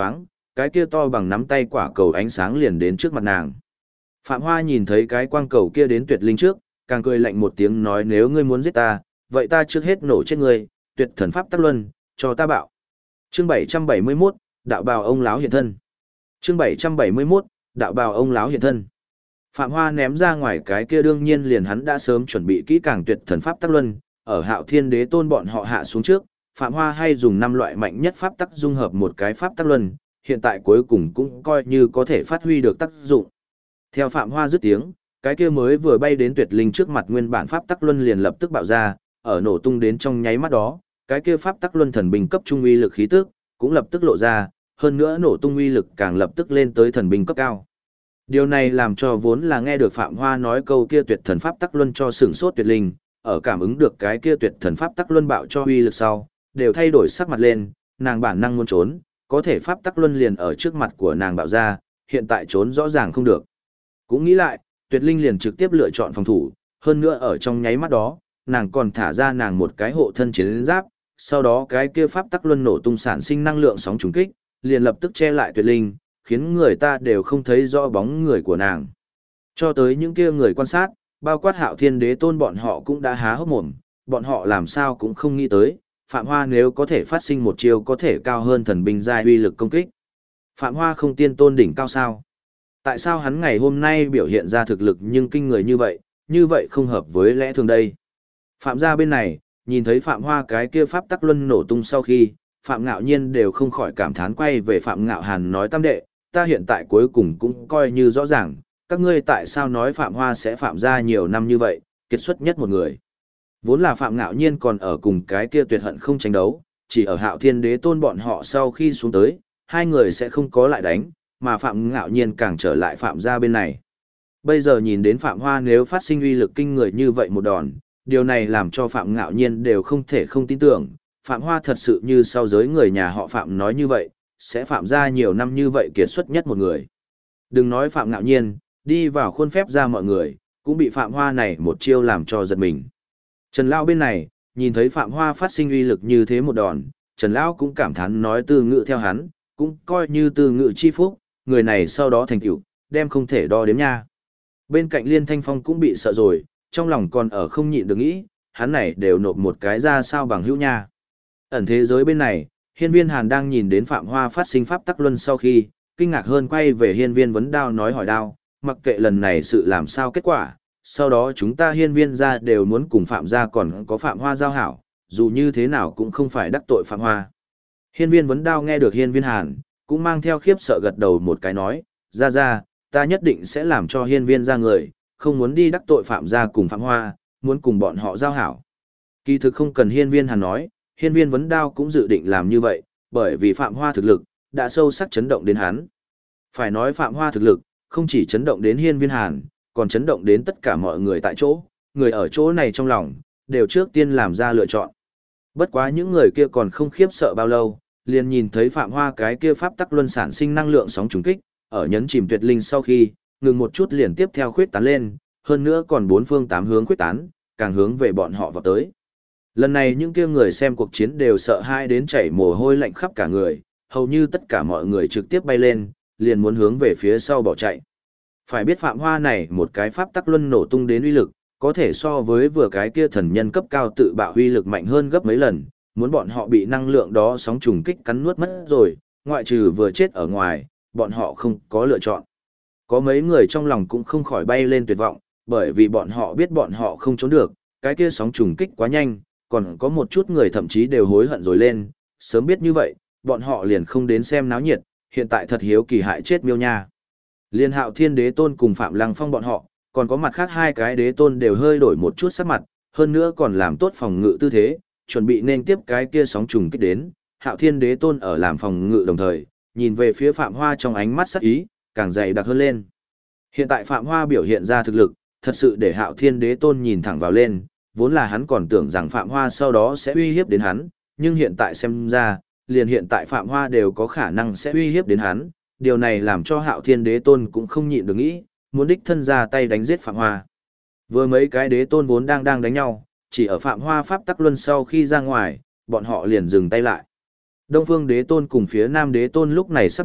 cái kia to bằng nắm tay quả cầu ánh sáng liền đến trước mặt nàng. Phạm Hoa nhìn thấy cái quang cầu kia đến tuyệt linh trước, càng cười lạnh một tiếng nói nếu ngươi muốn giết ta, vậy ta trước hết nổ chết ngươi, tuyệt thần pháp tắc luân, cho ta bạo. Chương 771, đạo bào ông lão hiện thân. Chương 771, đạo bào ông lão hiện thân. Phạm Hoa ném ra ngoài cái kia đương nhiên liền hắn đã sớm chuẩn bị kỹ càng tuyệt thần pháp tắc luân, ở Hạo Thiên Đế Tôn bọn họ hạ xuống trước, Phạm Hoa hay dùng 5 loại mạnh nhất pháp tắc dung hợp một cái pháp tắc luân, hiện tại cuối cùng cũng coi như có thể phát huy được tác dụng. Theo Phạm Hoa dứt tiếng, cái kia mới vừa bay đến tuyệt linh trước mặt nguyên bản pháp tắc luân liền lập tức bạo ra, ở nổ tung đến trong nháy mắt đó, cái kia pháp tắc luân thần binh cấp trung uy lực khí tức cũng lập tức lộ ra, hơn nữa nổ tung uy lực càng lập tức lên tới thần binh cấp cao. Điều này làm cho vốn là nghe được Phạm Hoa nói câu kia tuyệt thần pháp tắc luân cho sửng sốt tuyệt linh, ở cảm ứng được cái kia tuyệt thần pháp tắc luân bạo cho uy lực sau, đều thay đổi sắc mặt lên, nàng bản năng muốn trốn, có thể pháp tắc luân liền ở trước mặt của nàng bạo ra, hiện tại trốn rõ ràng không được. Cũng nghĩ lại, tuyệt linh liền trực tiếp lựa chọn phòng thủ, hơn nữa ở trong nháy mắt đó, nàng còn thả ra nàng một cái hộ thân chiến giáp, sau đó cái kia pháp tắc luân nổ tung sản sinh năng lượng sóng trùng kích, liền lập tức che lại tuyệt linh, khiến người ta đều không thấy rõ bóng người của nàng. Cho tới những kia người quan sát, bao quát Hạo Thiên Đế Tôn bọn họ cũng đã há hốc mồm, bọn họ làm sao cũng không nghĩ tới, Phạm Hoa nếu có thể phát sinh một chiêu có thể cao hơn thần binh giai uy lực công kích. Phạm Hoa không tiên tôn đỉnh cao sao? Tại sao hắn ngày hôm nay biểu hiện ra thực lực nhưng kinh người như vậy không hợp với lẽ thường đây? Phạm gia bên này, nhìn thấy Phạm Hoa cái kia pháp tắc luân nổ tung sau khi, Phạm Ngạo Nhiên đều không khỏi cảm thán quay về Phạm Ngạo Hàn nói tam đệ, ta hiện tại cuối cùng cũng coi như rõ ràng, các ngươi tại sao nói Phạm Hoa sẽ phạm gia nhiều năm như vậy, kiệt xuất nhất một người. Vốn là Phạm Ngạo Nhiên còn ở cùng cái kia tuyệt hận không tranh đấu, chỉ ở Hạo Thiên Đế Tôn bọn họ sau khi xuống tới, hai người sẽ không có lại đánh, mà Phạm Ngạo Nhiên càng trở lại Phạm gia bên này. Bây giờ nhìn đến Phạm Hoa nếu phát sinh uy lực kinh người như vậy một đòn, điều này làm cho Phạm Ngạo Nhiên đều không thể không tin tưởng, Phạm Hoa thật sự như sau giới người nhà họ Phạm nói như vậy, sẽ phạm ra nhiều năm như vậy kiệt xuất nhất một người. Đừng nói Phạm Ngạo Nhiên, đi vào khuôn phép ra mọi người, cũng bị Phạm Hoa này một chiêu làm cho giật mình. Trần Lão bên này, nhìn thấy Phạm Hoa phát sinh uy lực như thế một đòn, Trần Lão cũng cảm thán nói từ ngữ theo hắn, cũng coi như từ ngữ chi phúc, người này sau đó thành tựu, đem không thể đo đếm nha. Bên cạnh Liên Thanh Phong cũng bị sợ rồi, trong lòng còn ở không nhịn được nghĩ, hắn này đều nộp một cái ra sao bằng hữu nha. Ẩn thế giới bên này, Hiên Viên Hàn đang nhìn đến Phạm Hoa phát sinh pháp tắc luân sau khi, kinh ngạc hơn quay về Hiên Viên Vấn Đao nói hỏi đao, mặc kệ lần này sự làm sao kết quả, sau đó chúng ta Hiên Viên gia đều muốn cùng Phạm gia còn có Phạm Hoa giao hảo, dù như thế nào cũng không phải đắc tội Phạm Hoa. Hiên Viên Vấn Đao nghe được Hiên Viên Hàn, cũng mang theo khiếp sợ gật đầu một cái nói, ra, ta nhất định sẽ làm cho Hiên Viên gia người, không muốn đi đắc tội Phạm gia cùng Phạm Hoa, muốn cùng bọn họ giao hảo. Kỳ thực không cần Hiên Viên Hàn nói, Hiên Viên Vấn Đao cũng dự định làm như vậy, bởi vì Phạm Hoa thực lực đã sâu sắc chấn động đến hắn. Phải nói Phạm Hoa thực lực không chỉ chấn động đến Hiên Viên Hàn, còn chấn động đến tất cả mọi người tại chỗ, người ở chỗ này trong lòng đều trước tiên làm ra lựa chọn. Bất quá những người kia còn không khiếp sợ bao lâu, liền nhìn thấy Phạm Hoa cái kia pháp tắc luân sản sinh năng lượng sóng trùng kích, ở nhấn chìm tuyệt linh sau khi, ngừng một chút liền tiếp theo khuyết tán lên, hơn nữa còn bốn phương tám hướng khuyết tán, càng hướng về bọn họ vào tới. Lần này những kia người xem cuộc chiến đều sợ hãi đến chảy mồ hôi lạnh khắp cả người, hầu như tất cả mọi người trực tiếp bay lên, liền muốn hướng về phía sau bỏ chạy. Phải biết Phạm Hoa này một cái pháp tắc luân nổ tung đến uy lực, có thể so với vừa cái kia thần nhân cấp cao tự bạo uy lực mạnh hơn gấp mấy lần, muốn bọn họ bị năng lượng đó sóng trùng kích cắn nuốt mất rồi, ngoại trừ vừa chết ở ngoài, bọn họ không có lựa chọn. Có mấy người trong lòng cũng không khỏi bay lên tuyệt vọng, bởi vì bọn họ biết bọn họ không trốn được, cái kia sóng trùng kích quá nhanh, còn có một chút người thậm chí đều hối hận rồi lên, sớm biết như vậy, bọn họ liền không đến xem náo nhiệt, hiện tại thật hiếu kỳ hại chết miêu nha. Liên Hạo Thiên Đế Tôn cùng Phạm Lăng Phong bọn họ, còn có mặt khác hai cái đế tôn đều hơi đổi một chút sắc mặt, hơn nữa còn làm tốt phòng ngự tư thế, chuẩn bị nên tiếp cái kia sóng trùng kích đến. Hạo Thiên Đế Tôn ở làm phòng ngự đồng thời, nhìn về phía Phạm Hoa trong ánh mắt sắc ý, càng dày đặc hơn lên. Hiện tại Phạm Hoa biểu hiện ra thực lực, thật sự để Hạo Thiên Đế Tôn nhìn thẳng vào lên, vốn là hắn còn tưởng rằng Phạm Hoa sau đó sẽ uy hiếp đến hắn, nhưng hiện tại xem ra, liền hiện tại Phạm Hoa đều có khả năng sẽ uy hiếp đến hắn, điều này làm cho Hạo Thiên Đế Tôn cũng không nhịn được nghĩ, muốn đích thân ra tay đánh giết Phạm Hoa. Vừa mấy cái đế tôn vốn đang đánh nhau, chỉ ở Phạm Hoa pháp tắc luân sau khi ra ngoài, bọn họ liền dừng tay lại. Đông Phương Đế Tôn cùng phía Nam Đế Tôn lúc này sắc mặt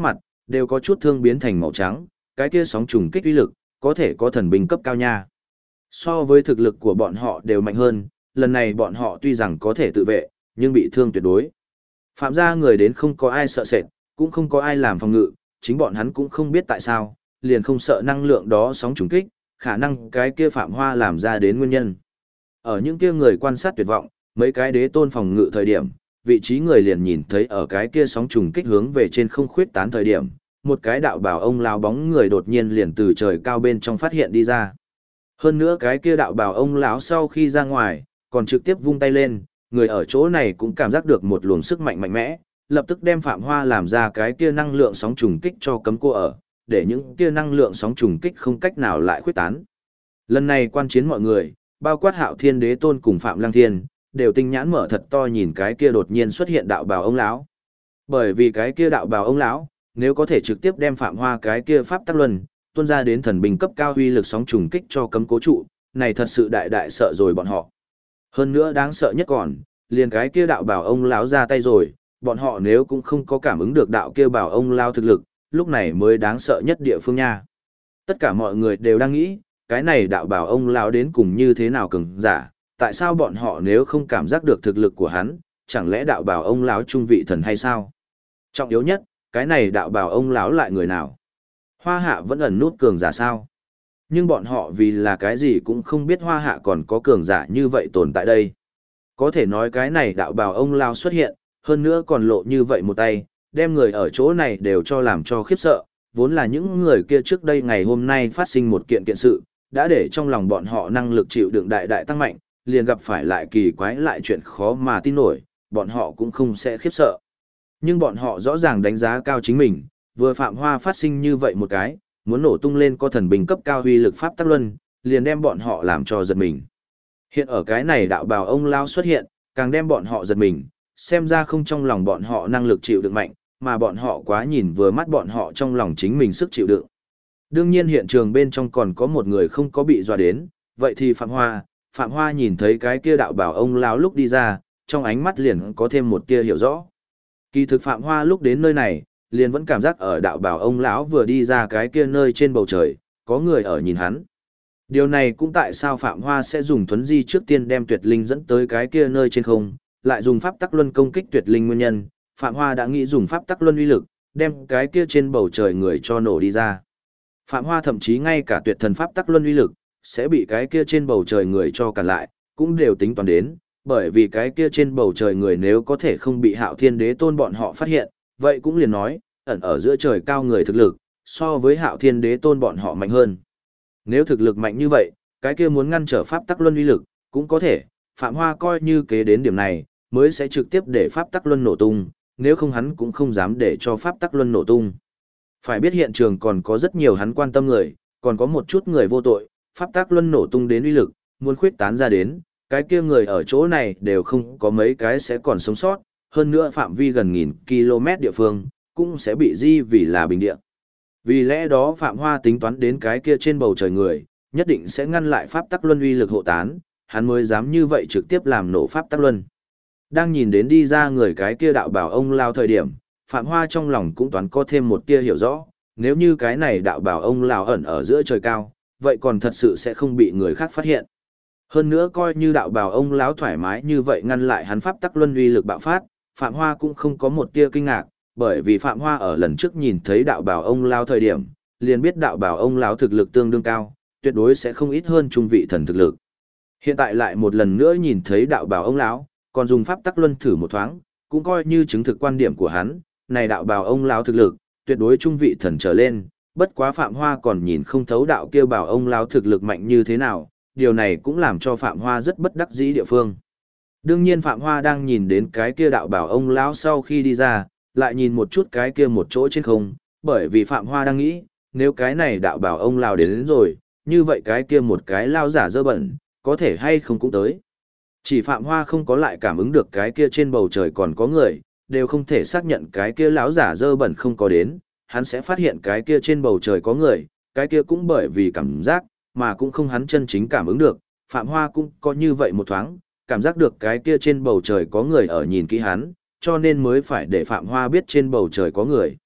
đều có chút thương biến thành màu trắng, cái kia sóng trùng kích uy lực, có thể có thần binh cấp cao nha. So với thực lực của bọn họ đều mạnh hơn, lần này bọn họ tuy rằng có thể tự vệ, nhưng bị thương tuyệt đối. Phạm gia người đến không có ai sợ sệt, cũng không có ai làm phòng ngự, chính bọn hắn cũng không biết tại sao, liền không sợ năng lượng đó sóng trùng kích, khả năng cái kia Phạm Hoa làm ra đến nguyên nhân. Ở những kia người quan sát tuyệt vọng, mấy cái đế tôn phòng ngự thời điểm, vị trí người liền nhìn thấy ở cái kia sóng trùng kích hướng về trên không khuyết tán thời điểm, một cái đạo bào ông lão bóng người đột nhiên liền từ trời cao bên trong phát hiện đi ra. Hơn nữa cái kia đạo bào ông lão sau khi ra ngoài, còn trực tiếp vung tay lên, người ở chỗ này cũng cảm giác được một luồng sức mạnh mạnh mẽ, lập tức đem Phạm Hoa làm ra cái kia năng lượng sóng trùng kích cho cấm cô ở, để những kia năng lượng sóng trùng kích không cách nào lại khuyết tán. Lần này quan chiến mọi người, bao quát Hạo Thiên Đế Tôn cùng Phạm Lăng Thiên, đều tinh nhãn mở thật to nhìn cái kia đột nhiên xuất hiện đạo bào ông lão. Bởi vì cái kia đạo bào ông lão, nếu có thể trực tiếp đem Phạm Hoa cái kia pháp tắc luân tuôn ra đến thần binh cấp cao uy lực sóng trùng kích cho cấm cố trụ, này thật sự đại đại sợ rồi bọn họ. Hơn nữa đáng sợ nhất còn, liền cái kia đạo bào ông lão ra tay rồi, bọn họ nếu cũng không có cảm ứng được đạo kia bảo ông lão thực lực, lúc này mới đáng sợ nhất địa phương nha. Tất cả mọi người đều đang nghĩ, cái này đạo bảo ông lão đến cùng như thế nào cường giả, tại sao bọn họ nếu không cảm giác được thực lực của hắn, chẳng lẽ đạo bảo ông lão trung vị thần hay sao? Trọng yếu nhất, cái này đạo bảo ông lão lại người nào? Hoa Hạ vẫn ẩn nút cường giả sao? Nhưng bọn họ vì là cái gì cũng không biết Hoa Hạ còn có cường giả như vậy tồn tại đây. Có thể nói cái này đạo bảo ông lão xuất hiện, hơn nữa còn lộ như vậy một tay, đem người ở chỗ này đều cho làm cho khiếp sợ, vốn là những người kia trước đây ngày hôm nay phát sinh một kiện kiện sự, đã để trong lòng bọn họ năng lực chịu đựng đại đại tăng mạnh, liền gặp phải lại kỳ quái lại chuyện khó mà tin nổi, bọn họ cũng không sẽ khiếp sợ. Nhưng bọn họ rõ ràng đánh giá cao chính mình, vừa Phạm Hoa phát sinh như vậy một cái, muốn nổ tung lên có thần binh cấp cao uy lực pháp tắc luân, liền đem bọn họ làm cho giật mình. Hiện ở cái này đạo bào ông lao xuất hiện, càng đem bọn họ giật mình, xem ra không trong lòng bọn họ năng lực chịu đựng mạnh, mà bọn họ quá nhìn vừa mắt bọn họ trong lòng chính mình sức chịu đựng. Đương nhiên hiện trường bên trong còn có một người không có bị dọa đến, vậy thì Phạm Hoa nhìn thấy cái kia đạo bảo ông lão lúc đi ra, trong ánh mắt liền có thêm một tia hiểu rõ. Kỳ thực Phạm Hoa lúc đến nơi này, liền vẫn cảm giác ở đạo bảo ông lão vừa đi ra cái kia nơi trên bầu trời, có người ở nhìn hắn. Điều này cũng tại sao Phạm Hoa sẽ dùng thuấn di trước tiên đem tuyệt linh dẫn tới cái kia nơi trên không, lại dùng pháp tắc luân công kích tuyệt linh nguyên nhân, Phạm Hoa đã nghĩ dùng pháp tắc luân uy lực, đem cái kia trên bầu trời người cho nổ đi ra. Phạm Hoa thậm chí ngay cả tuyệt thần pháp tắc luân uy lực, sẽ bị cái kia trên bầu trời người cho cản lại, cũng đều tính toán đến, bởi vì cái kia trên bầu trời người nếu có thể không bị Hạo Thiên Đế Tôn bọn họ phát hiện, vậy cũng liền nói, ẩn ở giữa trời cao người thực lực, so với Hạo Thiên Đế Tôn bọn họ mạnh hơn. Nếu thực lực mạnh như vậy, cái kia muốn ngăn trở pháp tắc luân uy lực, cũng có thể, Phạm Hoa coi như kế đến điểm này, mới sẽ trực tiếp để pháp tắc luân nổ tung, nếu không hắn cũng không dám để cho pháp tắc luân nổ tung. Phải biết hiện trường còn có rất nhiều hắn quan tâm người, còn có một chút người vô tội, pháp tắc luân nổ tung đến uy lực, muốn khuyết tán ra đến, cái kia người ở chỗ này đều không có mấy cái sẽ còn sống sót, hơn nữa phạm vi gần 1000 km địa phương, cũng sẽ bị di vì là bình địa. Vì lẽ đó Phạm Hoa tính toán đến cái kia trên bầu trời người, nhất định sẽ ngăn lại pháp tắc luân uy lực hộ tán, hắn mới dám như vậy trực tiếp làm nổ pháp tắc luân. Đang nhìn đến đi ra người cái kia đạo bảo ông lao thời điểm, Phạm Hoa trong lòng cũng toán có thêm một tia hiểu rõ, nếu như cái này đạo bảo ông lao ẩn ở giữa trời cao, vậy còn thật sự sẽ không bị người khác phát hiện. Hơn nữa coi như đạo bảo ông lão thoải mái như vậy ngăn lại hắn pháp tắc luân uy lực bạo phát, Phạm Hoa cũng không có một tia kinh ngạc, bởi vì Phạm Hoa ở lần trước nhìn thấy đạo bảo ông lao thời điểm, liền biết đạo bảo ông lão thực lực tương đương cao, tuyệt đối sẽ không ít hơn trung vị thần thực lực. Hiện tại lại một lần nữa nhìn thấy đạo bảo ông lão, còn dùng pháp tắc luân thử một thoáng, cũng coi như chứng thực quan điểm của hắn, này đạo bảo ông lão thực lực, tuyệt đối trung vị thần trở lên, bất quá Phạm Hoa còn nhìn không thấu đạo kia bảo ông lão thực lực mạnh như thế nào, điều này cũng làm cho Phạm Hoa rất bất đắc dĩ địa phương. Đương nhiên Phạm Hoa đang nhìn đến cái kia đạo bảo ông lão sau khi đi ra, lại nhìn một chút cái kia một chỗ trên không, bởi vì Phạm Hoa đang nghĩ, nếu cái này đạo bảo ông lão đến rồi, như vậy cái kia một cái lao giả dơ bẩn, có thể hay không cũng tới. Chỉ Phạm Hoa không có lại cảm ứng được cái kia trên bầu trời còn có người, đều không thể xác nhận cái kia lão giả dơ bẩn không có đến, hắn sẽ phát hiện cái kia trên bầu trời có người, cái kia cũng bởi vì cảm giác, mà cũng không hắn chân chính cảm ứng được, Phạm Hoa cũng có như vậy một thoáng, cảm giác được cái kia trên bầu trời có người ở nhìn kỹ hắn, cho nên mới phải để Phạm Hoa biết trên bầu trời có người.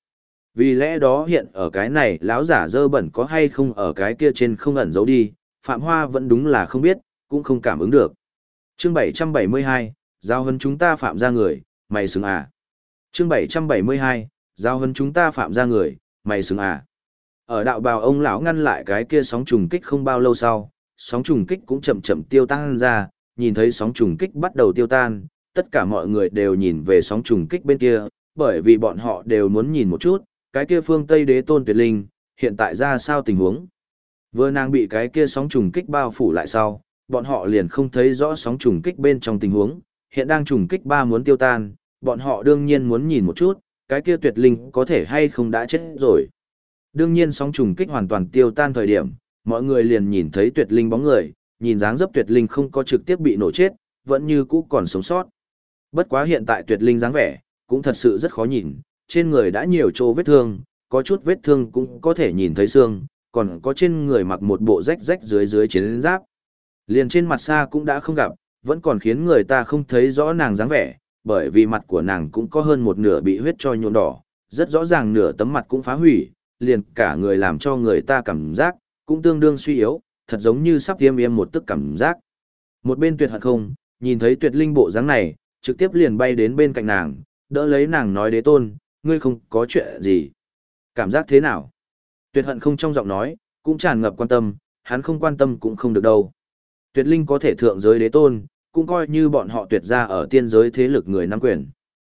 Vì lẽ đó hiện ở cái này lão giả dơ bẩn có hay không ở cái kia trên không ẩn giấu đi, Phạm Hoa vẫn đúng là không biết, cũng không cảm ứng được. Chương 772, giao hấn chúng ta phạm ra người, mày xứng à. Chương 772, giao hấn chúng ta phạm ra người, mày xứng à. Ở đạo bào ông lão ngăn lại cái kia sóng trùng kích không bao lâu sau, sóng trùng kích cũng chậm chậm tiêu tan ra, nhìn thấy sóng trùng kích bắt đầu tiêu tan, tất cả mọi người đều nhìn về sóng trùng kích bên kia, bởi vì bọn họ đều muốn nhìn một chút, cái kia phương Tây Đế Tôn Tuyệt Linh, hiện tại ra sao tình huống. Vừa nàng bị cái kia sóng trùng kích bao phủ lại sau, bọn họ liền không thấy rõ sóng trùng kích bên trong tình huống, hiện đang trùng kích ba muốn tiêu tan, bọn họ đương nhiên muốn nhìn một chút, cái kia Tuyệt Linh có thể hay không đã chết rồi. Đương nhiên sóng trùng kích hoàn toàn tiêu tan thời điểm, mọi người liền nhìn thấy Tuyệt Linh bóng người, nhìn dáng dấp Tuyệt Linh không có trực tiếp bị nổ chết, vẫn như cũ còn sống sót. Bất quá hiện tại Tuyệt Linh dáng vẻ, cũng thật sự rất khó nhìn, trên người đã nhiều chỗ vết thương, có chút vết thương cũng có thể nhìn thấy xương, còn có trên người mặc một bộ rách rách dưới dưới chiến giáp. Liền trên mặt xa cũng đã không gặp, vẫn còn khiến người ta không thấy rõ nàng dáng vẻ, bởi vì mặt của nàng cũng có hơn một nửa bị huyết cho nhuộm đỏ, rất rõ ràng nửa tấm mặt cũng phá hủy, liền cả người làm cho người ta cảm giác, cũng tương đương suy yếu, thật giống như sắp tiêm yêm một tức cảm giác. Một bên Tuyệt Hận không, nhìn thấy Tuyệt Linh bộ dáng này, trực tiếp liền bay đến bên cạnh nàng, đỡ lấy nàng nói Đế Tôn, ngươi không có chuyện gì. Cảm giác thế nào? Tuyệt Hận không trong giọng nói, cũng tràn ngập quan tâm, hắn không quan tâm cũng không được đâu. Tuyệt Linh có thể thượng giới Đế Tôn, cũng coi như bọn họ tuyệt ra ở tiên giới thế lực người nắm quyền.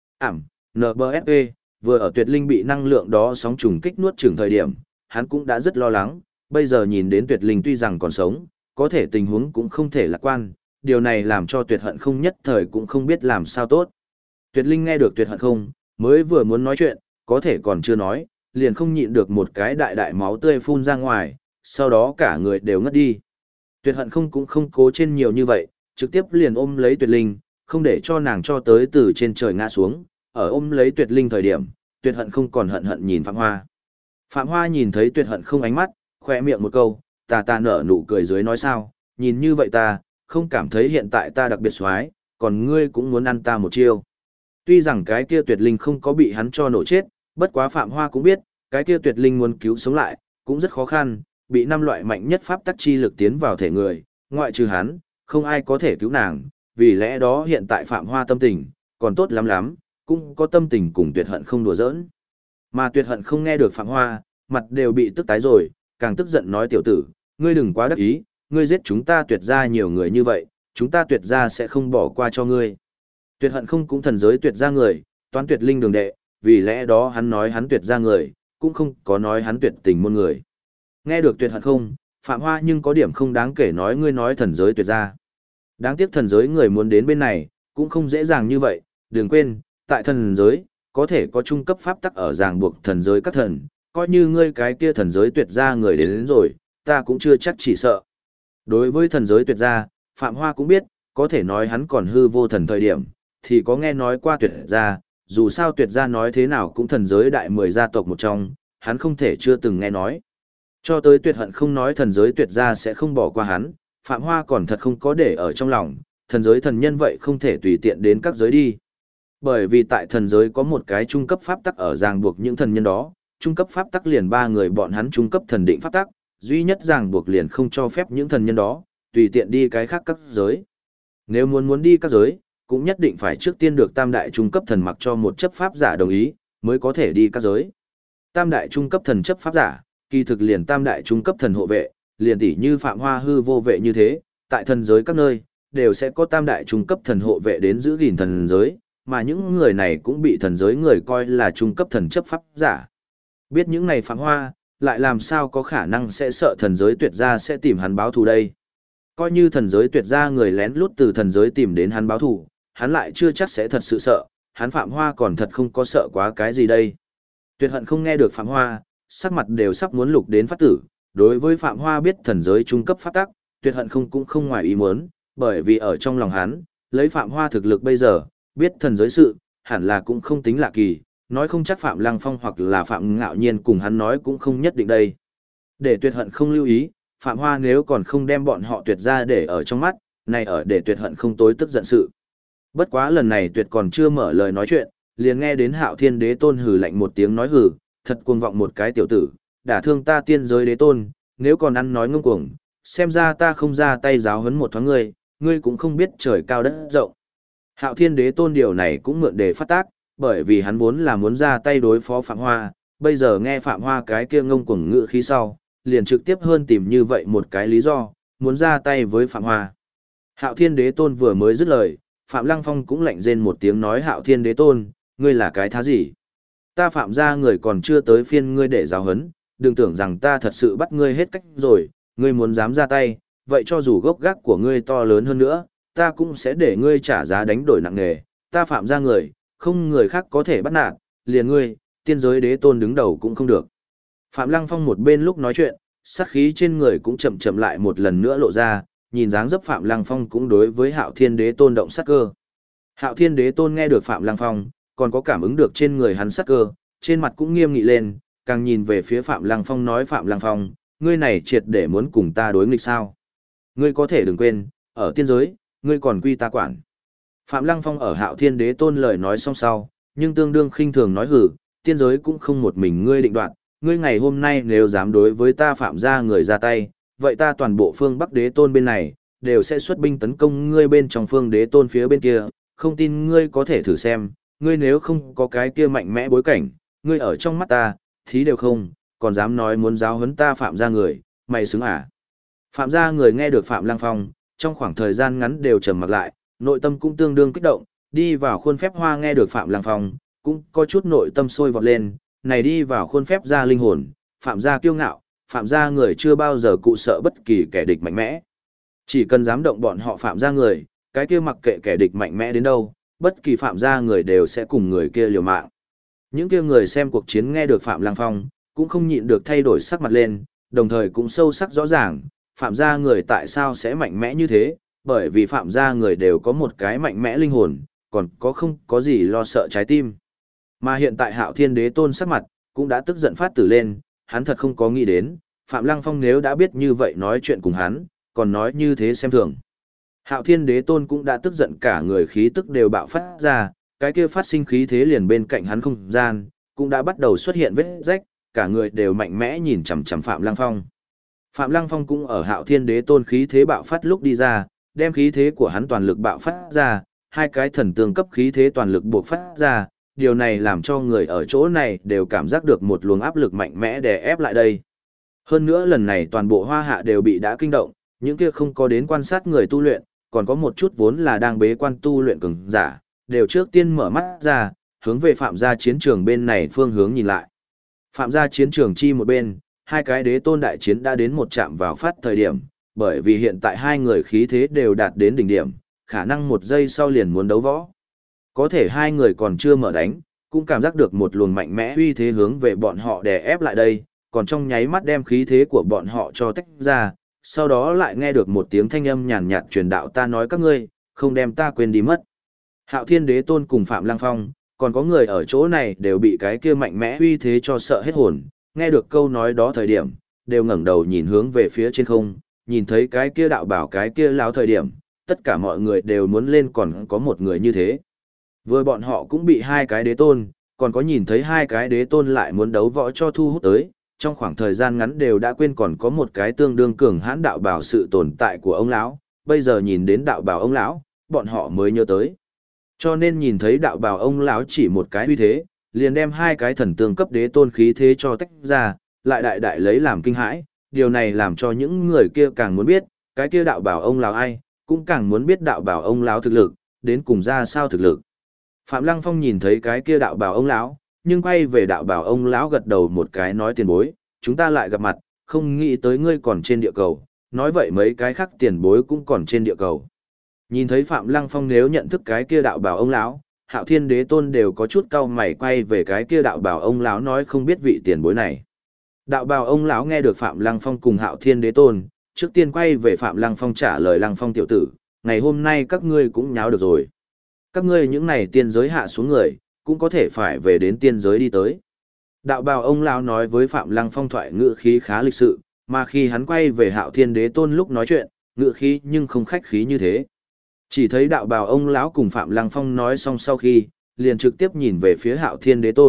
NBFE, vừa ở Tuyệt Linh bị năng lượng đó sóng trùng kích nuốt chửng thời điểm, hắn cũng đã rất lo lắng, bây giờ nhìn đến Tuyệt Linh tuy rằng còn sống, có thể tình huống cũng không thể lạc quan, điều này làm cho Tuyệt Hận không nhất thời cũng không biết làm sao tốt. Tuyệt Linh nghe được Tuyệt Hận không, mới vừa muốn nói chuyện, có thể còn chưa nói, liền không nhịn được một cái đại đại máu tươi phun ra ngoài, sau đó cả người đều ngất đi. Tuyệt Hận không cũng không cố trên nhiều như vậy, trực tiếp liền ôm lấy Tuyệt Linh, không để cho nàng cho tới từ trên trời ngã xuống, ở ôm lấy Tuyệt Linh thời điểm, Tuyệt Hận không còn hận hận nhìn Phạm Hoa. Phạm Hoa nhìn thấy Tuyệt Hận không ánh mắt, khoe miệng một câu, ta nở nụ cười dưới nói sao, nhìn như vậy ta, không cảm thấy hiện tại ta đặc biệt xoái, còn ngươi cũng muốn ăn ta một chiêu. Tuy rằng cái kia Tuyệt Linh không có bị hắn cho nổ chết, bất quá Phạm Hoa cũng biết, cái kia Tuyệt Linh muốn cứu sống lại, cũng rất khó khăn, bị 5 loại mạnh nhất pháp tắc chi lực tiến vào thể người, ngoại trừ hắn, không ai có thể cứu nàng, vì lẽ đó hiện tại Phạm Hoa tâm tình, còn tốt lắm lắm, cũng có tâm tình cùng Tuyệt Hận không đùa giỡn. Mà Tuyệt Hận không nghe được Phạm Hoa, mặt đều bị tức tái rồi, càng tức giận nói tiểu tử, ngươi đừng quá đắc ý, ngươi giết chúng ta Tuyệt ra nhiều người như vậy, chúng ta Tuyệt ra sẽ không bỏ qua cho ngươi. Tuyệt Hận không cũng thần giới Tuyệt ra người, toán Tuyệt Linh đường đệ, vì lẽ đó hắn nói hắn Tuyệt ra người, cũng không có nói hắn Tuyệt tình môn người. Nghe được Tuyệt Hận không, Phạm Hoa nhưng có điểm không đáng kể nói ngươi nói thần giới Tuyệt ra. Đáng tiếc thần giới người muốn đến bên này, cũng không dễ dàng như vậy, đừng quên, tại thần giới, có thể có trung cấp pháp tắc ở ràng buộc thần giới các thần, coi như ngươi cái kia thần giới Tuyệt ra người đến rồi, ta cũng chưa chắc chỉ sợ. Đối với thần giới Tuyệt ra, Phạm Hoa cũng biết, có thể nói hắn còn hư vô thần thời điểm, thì có nghe nói qua Tuyệt ra, dù sao Tuyệt ra nói thế nào cũng thần giới đại 10 gia tộc một trong, hắn không thể chưa từng nghe nói. Cho tới Tuyệt Hận không nói thần giới Tuyệt ra sẽ không bỏ qua hắn, Phạm Hoa còn thật không có để ở trong lòng, thần giới thần nhân vậy không thể tùy tiện đến các giới đi. Bởi vì tại thần giới có một cái trung cấp pháp tắc ở ràng buộc những thần nhân đó, trung cấp pháp tắc liền 3 người bọn hắn trung cấp thần định pháp tắc, duy nhất ràng buộc liền không cho phép những thần nhân đó, tùy tiện đi cái khác các giới. Nếu muốn đi các giới, cũng nhất định phải trước tiên được tam đại trung cấp thần mặc cho một chấp pháp giả đồng ý, mới có thể đi các giới. Tam đại trung cấp thần chấp pháp giả, kỳ thực liền tam đại trung cấp thần hộ vệ, liền tỷ như Phạm Hoa hư vô vệ như thế, tại thần giới các nơi, đều sẽ có tam đại trung cấp thần hộ vệ đến giữ gìn thần giới, mà những người này cũng bị thần giới người coi là trung cấp thần chấp pháp giả. Biết những này Phạm Hoa, lại làm sao có khả năng sẽ sợ thần giới Tuyệt ra sẽ tìm hắn báo thù đây. Coi như thần giới Tuyệt ra người lén lút từ thần giới tìm đến hắn báo thù, hắn lại chưa chắc sẽ thật sự sợ, hắn Phạm Hoa còn thật không có sợ quá cái gì đây. Tuyệt Hận không nghe được Phạm Hoa, sắc mặt đều sắp muốn lục đến phát tử, đối với Phạm Hoa biết thần giới trung cấp pháp tắc, Tuyệt Hận không cũng không ngoài ý muốn, bởi vì ở trong lòng hắn, lấy Phạm Hoa thực lực bây giờ, biết thần giới sự, hẳn là cũng không tính lạ kỳ, nói không chắc Phạm Lăng Phong hoặc là Phạm Ngạo Nhiên cùng hắn nói cũng không nhất định đây. Để Tuyệt Hận không lưu ý, Phạm Hoa nếu còn không đem bọn họ Tuyệt ra để ở trong mắt, này ở để Tuyệt Hận không tối tức giận sự. Bất quá lần này Tuyệt còn chưa mở lời nói chuyện, liền nghe đến Hạo Thiên Đế Tôn hừ lạnh một tiếng nói hừ, thật cuồng vọng một cái tiểu tử, đả thương ta tiên giới đế tôn, nếu còn ăn nói ngông cuồng, xem ra ta không ra tay giáo huấn một thoáng ngươi, ngươi cũng không biết trời cao đất rộng. Hạo Thiên Đế Tôn điều này cũng mượn để phát tác, bởi vì hắn vốn là muốn ra tay đối phó Phạm Hoa, bây giờ nghe Phạm Hoa cái kia ngông cuồng ngữ khí sau, liền trực tiếp hơn tìm như vậy một cái lý do, muốn ra tay với Phạm Hoa. Hạo Thiên Đế Tôn vừa mới dứt lời, Phạm Lăng Phong cũng lạnh rên một tiếng nói Hạo Thiên Đế Tôn, ngươi là cái thá gì? Ta Phạm gia người còn chưa tới phiên ngươi để giáo huấn, đừng tưởng rằng ta thật sự bắt ngươi hết cách rồi, ngươi muốn dám ra tay, vậy cho dù gốc gác của ngươi to lớn hơn nữa, ta cũng sẽ để ngươi trả giá đánh đổi nặng nề, ta Phạm gia người, không người khác có thể bắt nạt, liền ngươi, tiên giới đế tôn đứng đầu cũng không được. Phạm Lăng Phong một bên lúc nói chuyện, sát khí trên người cũng chậm chậm lại một lần nữa lộ ra, nhìn dáng dấp Phạm Lăng Phong cũng đối với Hạo Thiên Đế Tôn động sát cơ. Hạo Thiên Đế Tôn nghe được Phạm Lăng Phong, còn có cảm ứng được trên người hắn sát cơ, trên mặt cũng nghiêm nghị lên, càng nhìn về phía Phạm Lăng Phong nói Phạm Lăng Phong, ngươi này triệt để muốn cùng ta đối nghịch sao? Ngươi có thể đừng quên, ở tiên giới, ngươi còn quy ta quản. Phạm Lăng Phong ở Hạo Thiên Đế Tôn lời nói xong sau, nhưng tương đương khinh thường nói hử, tiên giới cũng không một mình ngươi định đoạt, ngươi ngày hôm nay nếu dám đối với ta Phạm gia người ra tay, vậy ta toàn bộ phương Bắc Đế Tôn bên này, đều sẽ xuất binh tấn công ngươi bên trong phương Đế Tôn phía bên kia, không tin ngươi có thể thử xem, ngươi nếu không có cái kia mạnh mẽ bối cảnh, ngươi ở trong mắt ta, thí đều không, còn dám nói muốn giáo huấn ta Phạm gia người, mày xứng à? Phạm gia người nghe được Phạm Lăng Phong, trong khoảng thời gian ngắn đều trầm mặc lại, nội tâm cũng tương đương kích động, đi vào khuôn phép hoa nghe được Phạm Lăng Phong, cũng có chút nội tâm sôi vọt lên, này đi vào khuôn phép ra linh hồn, Phạm gia kiêu ngạo, Phạm gia người chưa bao giờ cụ sợ bất kỳ kẻ địch mạnh mẽ. Chỉ cần dám động bọn họ Phạm gia người, cái kia mặc kệ kẻ địch mạnh mẽ đến đâu, bất kỳ Phạm gia người đều sẽ cùng người kia liều mạng. Những kia người xem cuộc chiến nghe được Phạm Lăng Phong, cũng không nhịn được thay đổi sắc mặt lên, đồng thời cũng sâu sắc rõ ràng, Phạm gia người tại sao sẽ mạnh mẽ như thế, bởi vì Phạm gia người đều có một cái mạnh mẽ linh hồn, còn có không có gì lo sợ trái tim. Mà hiện tại Hạo Thiên Đế Tôn sắc mặt, cũng đã tức giận phát tử lên, hắn thật không có nghĩ đến, Phạm Lăng Phong nếu đã biết như vậy nói chuyện cùng hắn, còn nói như thế xem thường. Hạo Thiên Đế Tôn cũng đã tức giận cả người khí tức đều bạo phát ra, cái kia phát sinh khí thế liền bên cạnh hắn không gian, cũng đã bắt đầu xuất hiện vết rách, cả người đều mạnh mẽ nhìn chằm chằm Phạm Lăng Phong. Phạm Lăng Phong cũng ở Hạo Thiên Đế Tôn khí thế bạo phát lúc đi ra, đem khí thế của hắn toàn lực bạo phát ra, hai cái thần tương cấp khí thế toàn lực buộc phát ra, điều này làm cho người ở chỗ này đều cảm giác được một luồng áp lực mạnh mẽ đè ép lại đây. Hơn nữa lần này toàn bộ Hoa Hạ đều bị đã kinh động, những kia không có đến quan sát người tu luyện, còn có một chút vốn là đang bế quan tu luyện cường giả, đều trước tiên mở mắt ra, hướng về Phạm gia chiến trường bên này phương hướng nhìn lại. Phạm gia chiến trường chi một bên, hai cái đế tôn đại chiến đã đến một chạm vào phát thời điểm, bởi vì hiện tại hai người khí thế đều đạt đến đỉnh điểm, khả năng một giây sau liền muốn đấu võ. Có thể hai người còn chưa mở đánh, cũng cảm giác được một luồng mạnh mẽ uy thế hướng về bọn họ đè ép lại đây, còn trong nháy mắt đem khí thế của bọn họ cho tách ra, sau đó lại nghe được một tiếng thanh âm nhàn nhạt truyền đạo ta nói các ngươi, không đem ta quên đi mất. Hạo Thiên Đế Tôn cùng Phạm Lăng Phong, còn có người ở chỗ này đều bị cái kia mạnh mẽ uy thế cho sợ hết hồn, nghe được câu nói đó thời điểm, đều ngẩng đầu nhìn hướng về phía trên không, nhìn thấy cái kia đạo bảo cái kia lão thời điểm, tất cả mọi người đều muốn lên còn có một người như thế. Vừa bọn họ cũng bị hai cái đế tôn, còn có nhìn thấy hai cái đế tôn lại muốn đấu võ cho thu hút tới, trong khoảng thời gian ngắn đều đã quên còn có một cái tương đương cường hãn đạo bảo sự tồn tại của ông lão, bây giờ nhìn đến đạo bảo ông lão, bọn họ mới nhớ tới. Cho nên nhìn thấy đạo bảo ông lão chỉ một cái uy thế, liền đem hai cái thần tương cấp đế tôn khí thế cho tách ra, lại đại đại lấy làm kinh hãi, điều này làm cho những người kia càng muốn biết, cái kia đạo bảo ông lão ai, cũng càng muốn biết đạo bảo ông lão thực lực, đến cùng ra sao thực lực. Phạm Lăng Phong nhìn thấy cái kia đạo bảo ông lão, nhưng quay về đạo bảo ông lão gật đầu một cái nói tiền bối, chúng ta lại gặp mặt, không nghĩ tới ngươi còn trên địa cầu, nói vậy mấy cái khác tiền bối cũng còn trên địa cầu. Nhìn thấy Phạm Lăng Phong nếu nhận thức cái kia đạo bảo ông lão, Hạo Thiên Đế Tôn đều có chút cau mày quay về cái kia đạo bảo ông lão nói không biết vị tiền bối này. Đạo bảo ông lão nghe được Phạm Lăng Phong cùng Hạo Thiên Đế Tôn, trước tiên quay về Phạm Lăng Phong trả lời Lăng Phong tiểu tử, ngày hôm nay các ngươi cũng nháo được rồi. Các ngươi những này tiên giới hạ xuống người, cũng có thể phải về đến tiên giới đi tới. Đạo bào ông lão nói với Phạm Lăng Phong thoại ngữ khí khá lịch sự, mà khi hắn quay về Hạo Thiên Đế Tôn lúc nói chuyện, ngữ khí nhưng không khách khí như thế. Chỉ thấy đạo bào ông lão cùng Phạm Lăng Phong nói xong sau khi, liền trực tiếp nhìn về phía Hạo Thiên Đế Tôn,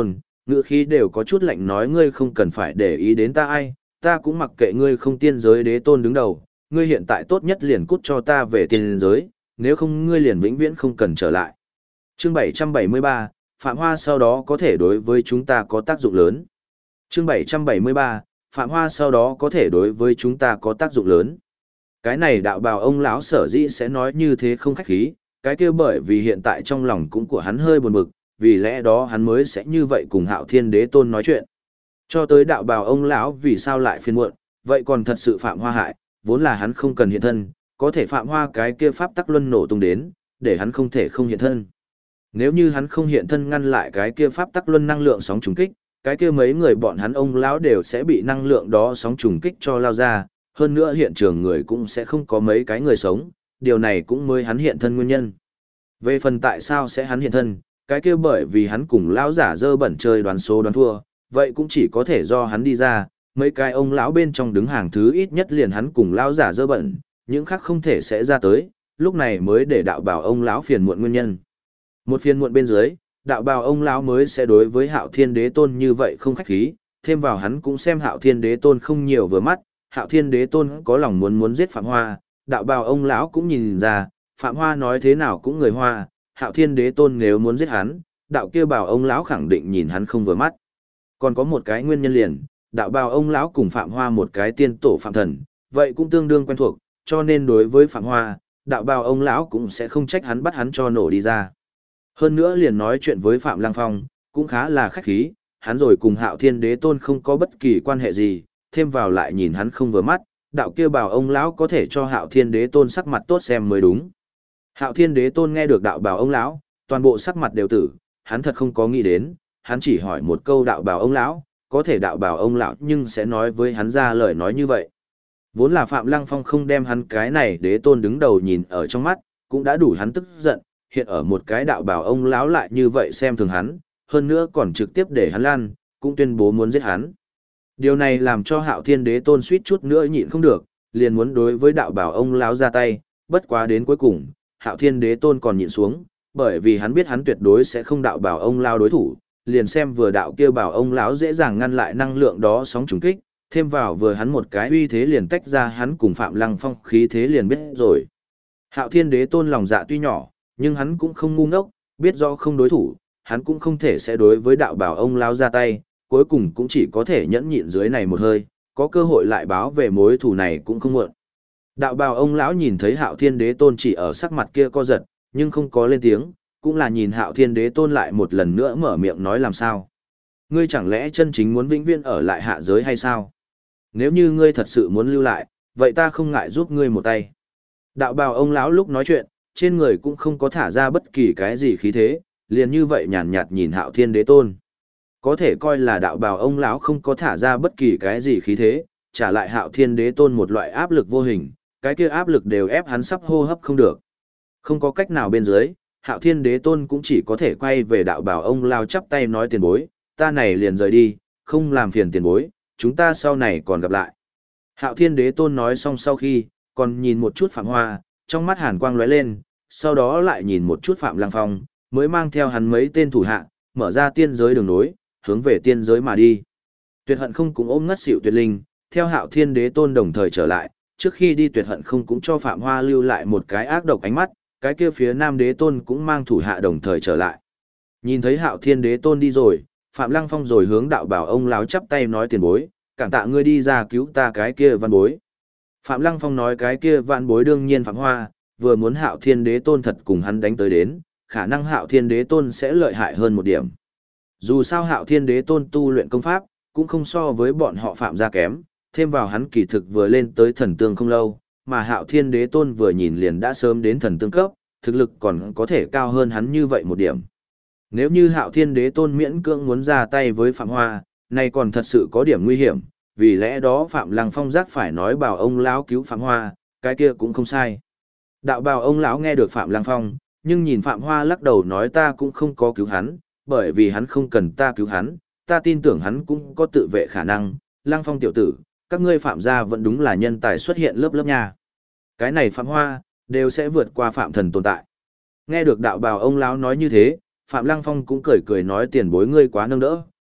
ngữ khí đều có chút lạnh nói ngươi không cần phải để ý đến ta ai, ta cũng mặc kệ ngươi không tiên giới đế tôn đứng đầu, ngươi hiện tại tốt nhất liền cút cho ta về tiên giới, nếu không ngươi liền vĩnh viễn không cần trở lại. Chương 773, Phạm Hoa sau đó có thể đối với chúng ta có tác dụng lớn. Chương 773, Phạm Hoa sau đó có thể đối với chúng ta có tác dụng lớn. Cái này đạo bào ông lão sở dĩ sẽ nói như thế không khách khí, cái kia bởi vì hiện tại trong lòng cũng của hắn hơi buồn bực, vì lẽ đó hắn mới sẽ như vậy cùng Hạo Thiên Đế Tôn nói chuyện. Cho tới đạo bào ông lão vì sao lại phiền muộn, vậy còn thật sự Phạm Hoa hại, vốn là hắn không cần hiện thân, có thể Phạm Hoa cái kia pháp tắc luân nổ tung đến, để hắn không thể không hiện thân. Nếu như hắn không hiện thân ngăn lại cái kia pháp tắc luân năng lượng sóng trùng kích, cái kia mấy người bọn hắn ông lão đều sẽ bị năng lượng đó sóng trùng kích cho lao ra, hơn nữa hiện trường người cũng sẽ không có mấy cái người sống, điều này cũng mới hắn hiện thân nguyên nhân. Về phần tại sao sẽ hắn hiện thân, cái kia bởi vì hắn cùng lão giả dơ bẩn chơi đoán số đoán thua, vậy cũng chỉ có thể do hắn đi ra, mấy cái ông lão bên trong đứng hàng thứ ít nhất liền hắn cùng lão giả dơ bẩn, những khác không thể sẽ ra tới, lúc này mới để đạo bảo ông lão phiền muộn nguyên nhân. Một phiền muộn bên dưới, đạo bào ông lão mới sẽ đối với Hạo Thiên Đế Tôn như vậy không khách khí, thêm vào hắn cũng xem Hạo Thiên Đế Tôn không nhiều vừa mắt, Hạo Thiên Đế Tôn có lòng muốn giết Phạm Hoa, đạo bào ông lão cũng nhìn ra, Phạm Hoa nói thế nào cũng người Hoa, Hạo Thiên Đế Tôn nếu muốn giết hắn, đạo kia bào ông lão khẳng định nhìn hắn không vừa mắt. Còn có một cái nguyên nhân liền, đạo bào ông lão cùng Phạm Hoa một cái tiên tổ Phạm Thần, vậy cũng tương đương quen thuộc, cho nên đối với Phạm Hoa, đạo bào ông lão cũng sẽ không trách hắn bắt hắn cho nổ đi ra. Hơn nữa liền nói chuyện với Phạm Lăng Phong, cũng khá là khách khí, hắn rồi cùng Hạo Thiên Đế Tôn không có bất kỳ quan hệ gì, thêm vào lại nhìn hắn không vừa mắt, đạo kia bảo ông lão có thể cho Hạo Thiên Đế Tôn sắc mặt tốt xem mới đúng. Hạo Thiên Đế Tôn nghe được đạo bảo ông lão, toàn bộ sắc mặt đều tử, hắn thật không có nghĩ đến, hắn chỉ hỏi một câu đạo bảo ông lão, có thể đạo bảo ông lão nhưng sẽ nói với hắn ra lời nói như vậy. Vốn là Phạm Lăng Phong không đem hắn cái này Đế Tôn đứng đầu nhìn ở trong mắt, cũng đã đủ hắn tức giận, hiện ở một cái đạo bảo ông lão lại như vậy xem thường hắn, hơn nữa còn trực tiếp để hắn lan, cũng tuyên bố muốn giết hắn. Điều này làm cho Hạo Thiên Đế Tôn suýt chút nữa nhịn không được, liền muốn đối với đạo bảo ông lão ra tay, bất quá đến cuối cùng, Hạo Thiên Đế Tôn còn nhịn xuống, bởi vì hắn biết hắn tuyệt đối sẽ không đạo bảo ông lão đối thủ, liền xem vừa đạo kia bảo ông lão dễ dàng ngăn lại năng lượng đó sóng trùng kích, thêm vào vừa hắn một cái uy thế liền tách ra hắn cùng Phạm Lăng Phong khí thế liền biết rồi. Hạo Thiên Đế Tôn lòng dạ tuy nhỏ, nhưng hắn cũng không ngu ngốc, biết rõ không đối thủ, hắn cũng không thể sẽ đối với đạo bảo ông lão ra tay, cuối cùng cũng chỉ có thể nhẫn nhịn dưới này một hơi, có cơ hội lại báo về mối thù này cũng không muộn. Đạo bào ông lão nhìn thấy Hạo Thiên Đế Tôn chỉ ở sắc mặt kia co giật, nhưng không có lên tiếng, cũng là nhìn Hạo Thiên Đế Tôn lại một lần nữa mở miệng nói làm sao. Ngươi chẳng lẽ chân chính muốn vĩnh viễn ở lại hạ giới hay sao? Nếu như ngươi thật sự muốn lưu lại, vậy ta không ngại giúp ngươi một tay. Đạo bào ông lão lúc nói chuyện, trên người cũng không có thả ra bất kỳ cái gì khí thế, liền như vậy nhàn nhạt nhìn Hạo Thiên Đế Tôn. Có thể coi là đạo bào ông lão không có thả ra bất kỳ cái gì khí thế, trả lại Hạo Thiên Đế Tôn một loại áp lực vô hình, cái kia áp lực đều ép hắn sắp hô hấp không được. Không có cách nào bên dưới, Hạo Thiên Đế Tôn cũng chỉ có thể quay về đạo bào ông lão chắp tay nói tiền bối, ta này liền rời đi, không làm phiền tiền bối, chúng ta sau này còn gặp lại. Hạo Thiên Đế Tôn nói xong sau khi, còn nhìn một chút Phạm Hoa, trong mắt hàn quang lóe lên, sau đó lại nhìn một chút Phạm Lăng Phong, mới mang theo hắn mấy tên thủ hạ, mở ra tiên giới đường nối, hướng về tiên giới mà đi. Tuyệt Hận Không cũng ôm ngất xỉu Tuyệt Linh, theo Hạo Thiên Đế Tôn đồng thời trở lại, trước khi đi Tuyệt Hận Không cũng cho Phạm Hoa lưu lại một cái ác độc ánh mắt, cái kia phía Nam Đế Tôn cũng mang thủ hạ đồng thời trở lại. Nhìn thấy Hạo Thiên Đế Tôn đi rồi, Phạm Lăng Phong rồi hướng đạo bảo ông lão chắp tay nói tiền bối, cảm tạ ngươi đi ra cứu ta cái kia văn bối. Phạm Lăng Phong nói cái kia văn bối đương nhiên Phạm Hoa, vừa muốn Hạo Thiên Đế Tôn thật cùng hắn đánh tới đến, khả năng Hạo Thiên Đế Tôn sẽ lợi hại hơn một điểm. Dù sao Hạo Thiên Đế Tôn tu luyện công pháp, cũng không so với bọn họ Phạm gia kém, thêm vào hắn kỳ thực vừa lên tới thần tương không lâu, mà Hạo Thiên Đế Tôn vừa nhìn liền đã sớm đến thần tương cấp, thực lực còn có thể cao hơn hắn như vậy một điểm. Nếu như Hạo Thiên Đế Tôn miễn cưỡng muốn ra tay với Phạm Hoa, này còn thật sự có điểm nguy hiểm, vì lẽ đó Phạm Lăng Phong giác phải nói bảo ông lão cứu Phạm Hoa, cái kia cũng không sai. Đạo bào ông lão nghe được Phạm Lăng Phong, nhưng nhìn Phạm Hoa lắc đầu nói ta cũng không có cứu hắn, bởi vì hắn không cần ta cứu hắn, ta tin tưởng hắn cũng có tự vệ khả năng. Lăng Phong tiểu tử, các ngươi Phạm gia vẫn đúng là nhân tài xuất hiện lớp lớp nha. Cái này Phạm Hoa, đều sẽ vượt qua Phạm Thần tồn tại. Nghe được đạo bào ông lão nói như thế, Phạm Lăng Phong cũng cười cười nói tiền bối ngươi quá nâng đỡ,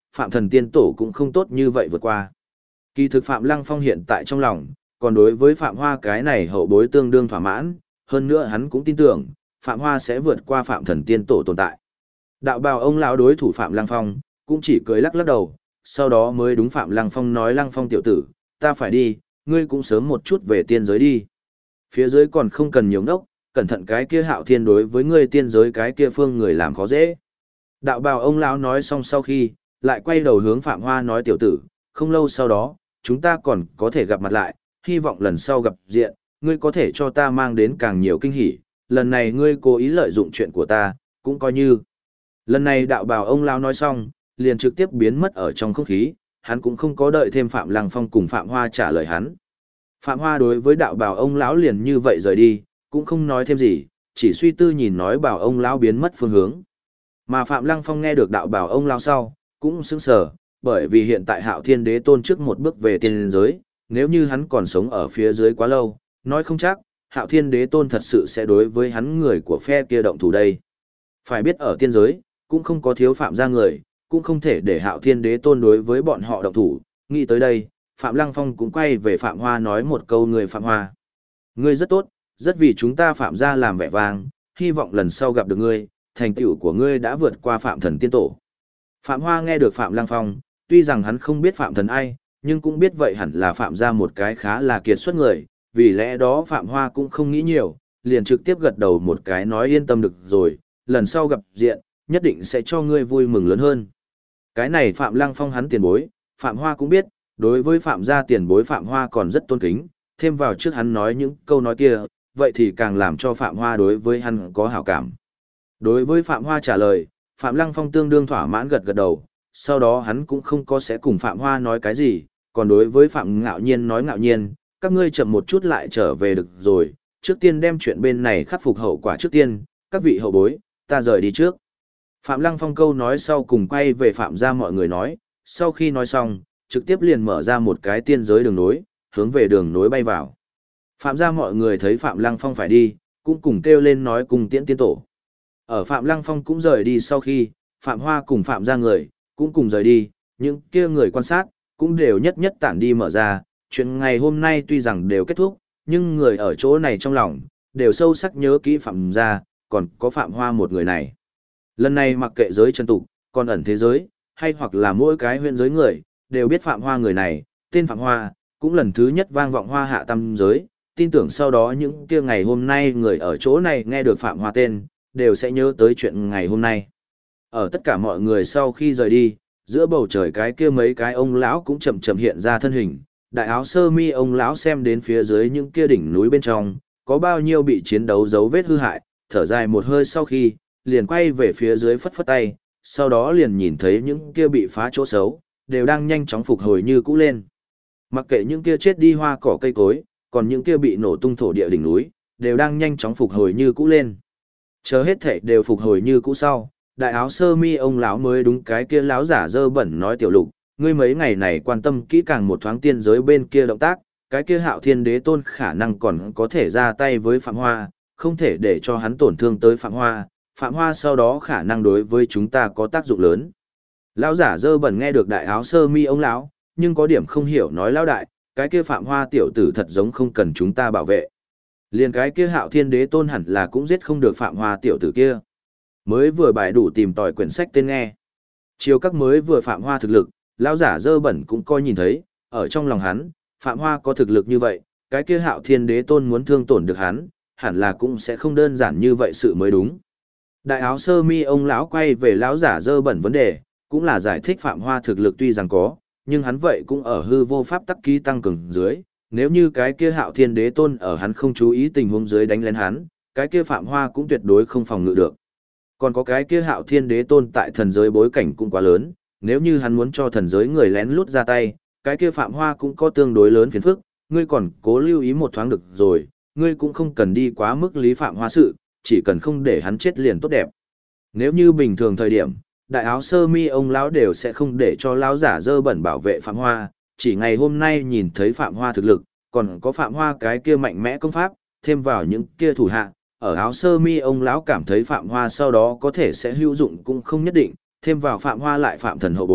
Phạm Thần Tiên Tổ cũng không tốt như vậy vượt qua. Kỳ thực Phạm Lăng Phong hiện tại trong lòng, còn đối với Phạm Hoa cái này hậu bối tương đương thỏa mãn, hơn nữa hắn cũng tin tưởng, Phạm Hoa sẽ vượt qua Phạm Thần Tiên Tổ tồn tại. Đạo bào ông lão đối thủ Phạm Lăng Phong, cũng chỉ cười lắc lắc đầu, sau đó mới đúng Phạm Lăng Phong nói: Lăng Phong tiểu tử, ta phải đi, ngươi cũng sớm một chút về tiên giới đi. Phía dưới còn không cần nhiều đốc, cẩn thận cái kia Hạo Thiên đối với ngươi tiên giới cái kia phương người làm khó dễ. Đạo bào ông lão nói xong sau khi, lại quay đầu hướng Phạm Hoa nói: tiểu tử, không lâu sau đó, chúng ta còn có thể gặp mặt lại, hy vọng lần sau gặp diện, ngươi có thể cho ta mang đến càng nhiều kinh hỉ, lần này ngươi cố ý lợi dụng chuyện của ta, cũng coi như. Lần này đạo bào ông lão nói xong, liền trực tiếp biến mất ở trong không khí, hắn cũng không có đợi thêm Phạm Lăng Phong cùng Phạm Hoa trả lời hắn. Phạm Hoa đối với đạo bào ông lão liền như vậy rời đi, cũng không nói thêm gì, chỉ suy tư nhìn nói bảo ông lão biến mất phương hướng. Mà Phạm Lăng Phong nghe được đạo bảo ông lão sau, cũng sững sờ, bởi vì hiện tại Hạo Thiên Đế Tôn trước một bước về tiên giới, nếu như hắn còn sống ở phía dưới quá lâu, nói không chắc, Hạo Thiên Đế Tôn thật sự sẽ đối với hắn người của phe kia động thủ đây. Phải biết ở tiên giới, cũng không có thiếu phạm gia người, cũng không thể để Hạo Thiên Đế Tôn đối với bọn họ động thủ. Nghĩ tới đây, Phạm Lăng Phong cũng quay về Phạm Hoa nói một câu: người Phạm Hoa, ngươi rất tốt, rất vì chúng ta Phạm gia làm vẻ vang, hy vọng lần sau gặp được ngươi, thành tựu của ngươi đã vượt qua Phạm Thần Tiên Tổ. Phạm Hoa nghe được Phạm Lăng Phong, tuy rằng hắn không biết Phạm Thần ai, nhưng cũng biết vậy hẳn là Phạm gia một cái khá là kiệt xuất người, vì lẽ đó Phạm Hoa cũng không nghĩ nhiều, liền trực tiếp gật đầu một cái nói: yên tâm được rồi, lần sau gặp diện, nhất định sẽ cho ngươi vui mừng lớn hơn. Cái này Phạm Lăng Phong hắn tiền bối, Phạm Hoa cũng biết, đối với Phạm gia tiền bối Phạm Hoa còn rất tôn kính, thêm vào trước hắn nói những câu nói kia, vậy thì càng làm cho Phạm Hoa đối với hắn có hảo cảm. Đối với Phạm Hoa trả lời, Phạm Lăng Phong tương đương thỏa mãn gật gật đầu, sau đó hắn cũng không có sẽ cùng Phạm Hoa nói cái gì, còn đối với Phạm Ngạo Nhiên nói: Ngạo Nhiên, các ngươi chậm một chút lại trở về được rồi, trước tiên đem chuyện bên này khắc phục hậu quả trước tiên, các vị hậu bối, ta rời đi trước. Phạm Lăng Phong câu nói sau cùng quay về Phạm gia mọi người nói, sau khi nói xong, trực tiếp liền mở ra một cái tiên giới đường nối, hướng về đường nối bay vào. Phạm gia mọi người thấy Phạm Lăng Phong phải đi, cũng cùng kêu lên nói cùng tiễn tiên tổ. Ở Phạm Lăng Phong cũng rời đi sau khi, Phạm Hoa cùng Phạm gia người, cũng cùng rời đi, những kia người quan sát, cũng đều nhất nhất tản đi mở ra, chuyện ngày hôm nay tuy rằng đều kết thúc, nhưng người ở chỗ này trong lòng, đều sâu sắc nhớ kỹ Phạm gia, còn có Phạm Hoa một người này. Lần này mặc kệ giới chân tục, còn ẩn thế giới, hay hoặc là mỗi cái huyện giới người, đều biết Phạm Hoa người này, tên Phạm Hoa, cũng lần thứ nhất vang vọng Hoa hạ tam giới, tin tưởng sau đó những kia ngày hôm nay người ở chỗ này nghe được Phạm Hoa tên, đều sẽ nhớ tới chuyện ngày hôm nay. Ở tất cả mọi người sau khi rời đi, giữa bầu trời cái kia mấy cái ông lão cũng chậm chậm hiện ra thân hình, đại áo sơ mi ông lão xem đến phía dưới những kia đỉnh núi bên trong, có bao nhiêu bị chiến đấu dấu vết hư hại, thở dài một hơi sau khi, liền quay về phía dưới phất phất tay, sau đó liền nhìn thấy những kia bị phá chỗ xấu, đều đang nhanh chóng phục hồi như cũ lên. Mặc kệ những kia chết đi hoa cỏ cây cối, còn những kia bị nổ tung thổ địa đỉnh núi, đều đang nhanh chóng phục hồi như cũ lên. Chờ hết thảy đều phục hồi như cũ sau, đại áo sơ mi ông lão mới đúng cái kia lão giả dơ bẩn nói: Tiểu Lục, ngươi mấy ngày này quan tâm kỹ càng một thoáng tiên giới bên kia động tác, cái kia Hạo Thiên Đế Tôn khả năng còn có thể ra tay với Phạm Hoa, không thể để cho hắn tổn thương tới Phạm Hoa, Phạm Hoa sau đó khả năng đối với chúng ta có tác dụng lớn. Lão giả dơ bẩn nghe được đại áo sơ mi ông lão, nhưng có điểm không hiểu nói: lão đại, cái kia Phạm Hoa tiểu tử thật giống không cần chúng ta bảo vệ. Liền cái kia Hạo Thiên Đế Tôn hẳn là cũng giết không được Phạm Hoa tiểu tử kia. Mới vừa bài đủ tìm tòi quyển sách tên nghe. Chiều các mới vừa Phạm Hoa thực lực, lão giả dơ bẩn cũng coi nhìn thấy, ở trong lòng hắn, Phạm Hoa có thực lực như vậy, cái kia Hạo Thiên Đế Tôn muốn thương tổn được hắn, hẳn là cũng sẽ không đơn giản như vậy sự mới đúng. Đại áo sơ mi ông lão quay về lão giả dơ bẩn vấn đề, cũng là giải thích Phạm Hoa thực lực tuy rằng có, nhưng hắn vậy cũng ở hư vô pháp tắc ký tăng cường dưới, nếu như cái kia Hạo Thiên Đế Tôn ở hắn không chú ý tình huống dưới đánh lén hắn, cái kia Phạm Hoa cũng tuyệt đối không phòng ngự được. Còn có cái kia Hạo Thiên Đế Tôn tại thần giới bối cảnh cũng quá lớn, nếu như hắn muốn cho thần giới người lén lút ra tay, cái kia Phạm Hoa cũng có tương đối lớn phiền phức, ngươi còn cố lưu ý một thoáng được rồi, ngươi cũng không cần đi quá mức lý Phạm Hoa sự, chỉ cần không để hắn chết liền tốt đẹp. Nếu như bình thường thời điểm, đại áo sơ mi ông lão đều sẽ không để cho lão giả dơ bẩn bảo vệ Phạm Hoa, chỉ ngày hôm nay nhìn thấy Phạm Hoa thực lực, còn có Phạm Hoa cái kia mạnh mẽ công pháp, thêm vào những kia thủ hạ, ở áo sơ mi ông lão cảm thấy Phạm Hoa sau đó có thể sẽ hữu dụng cũng không nhất định, thêm vào Phạm Hoa lại Phạm Thần hậu bối,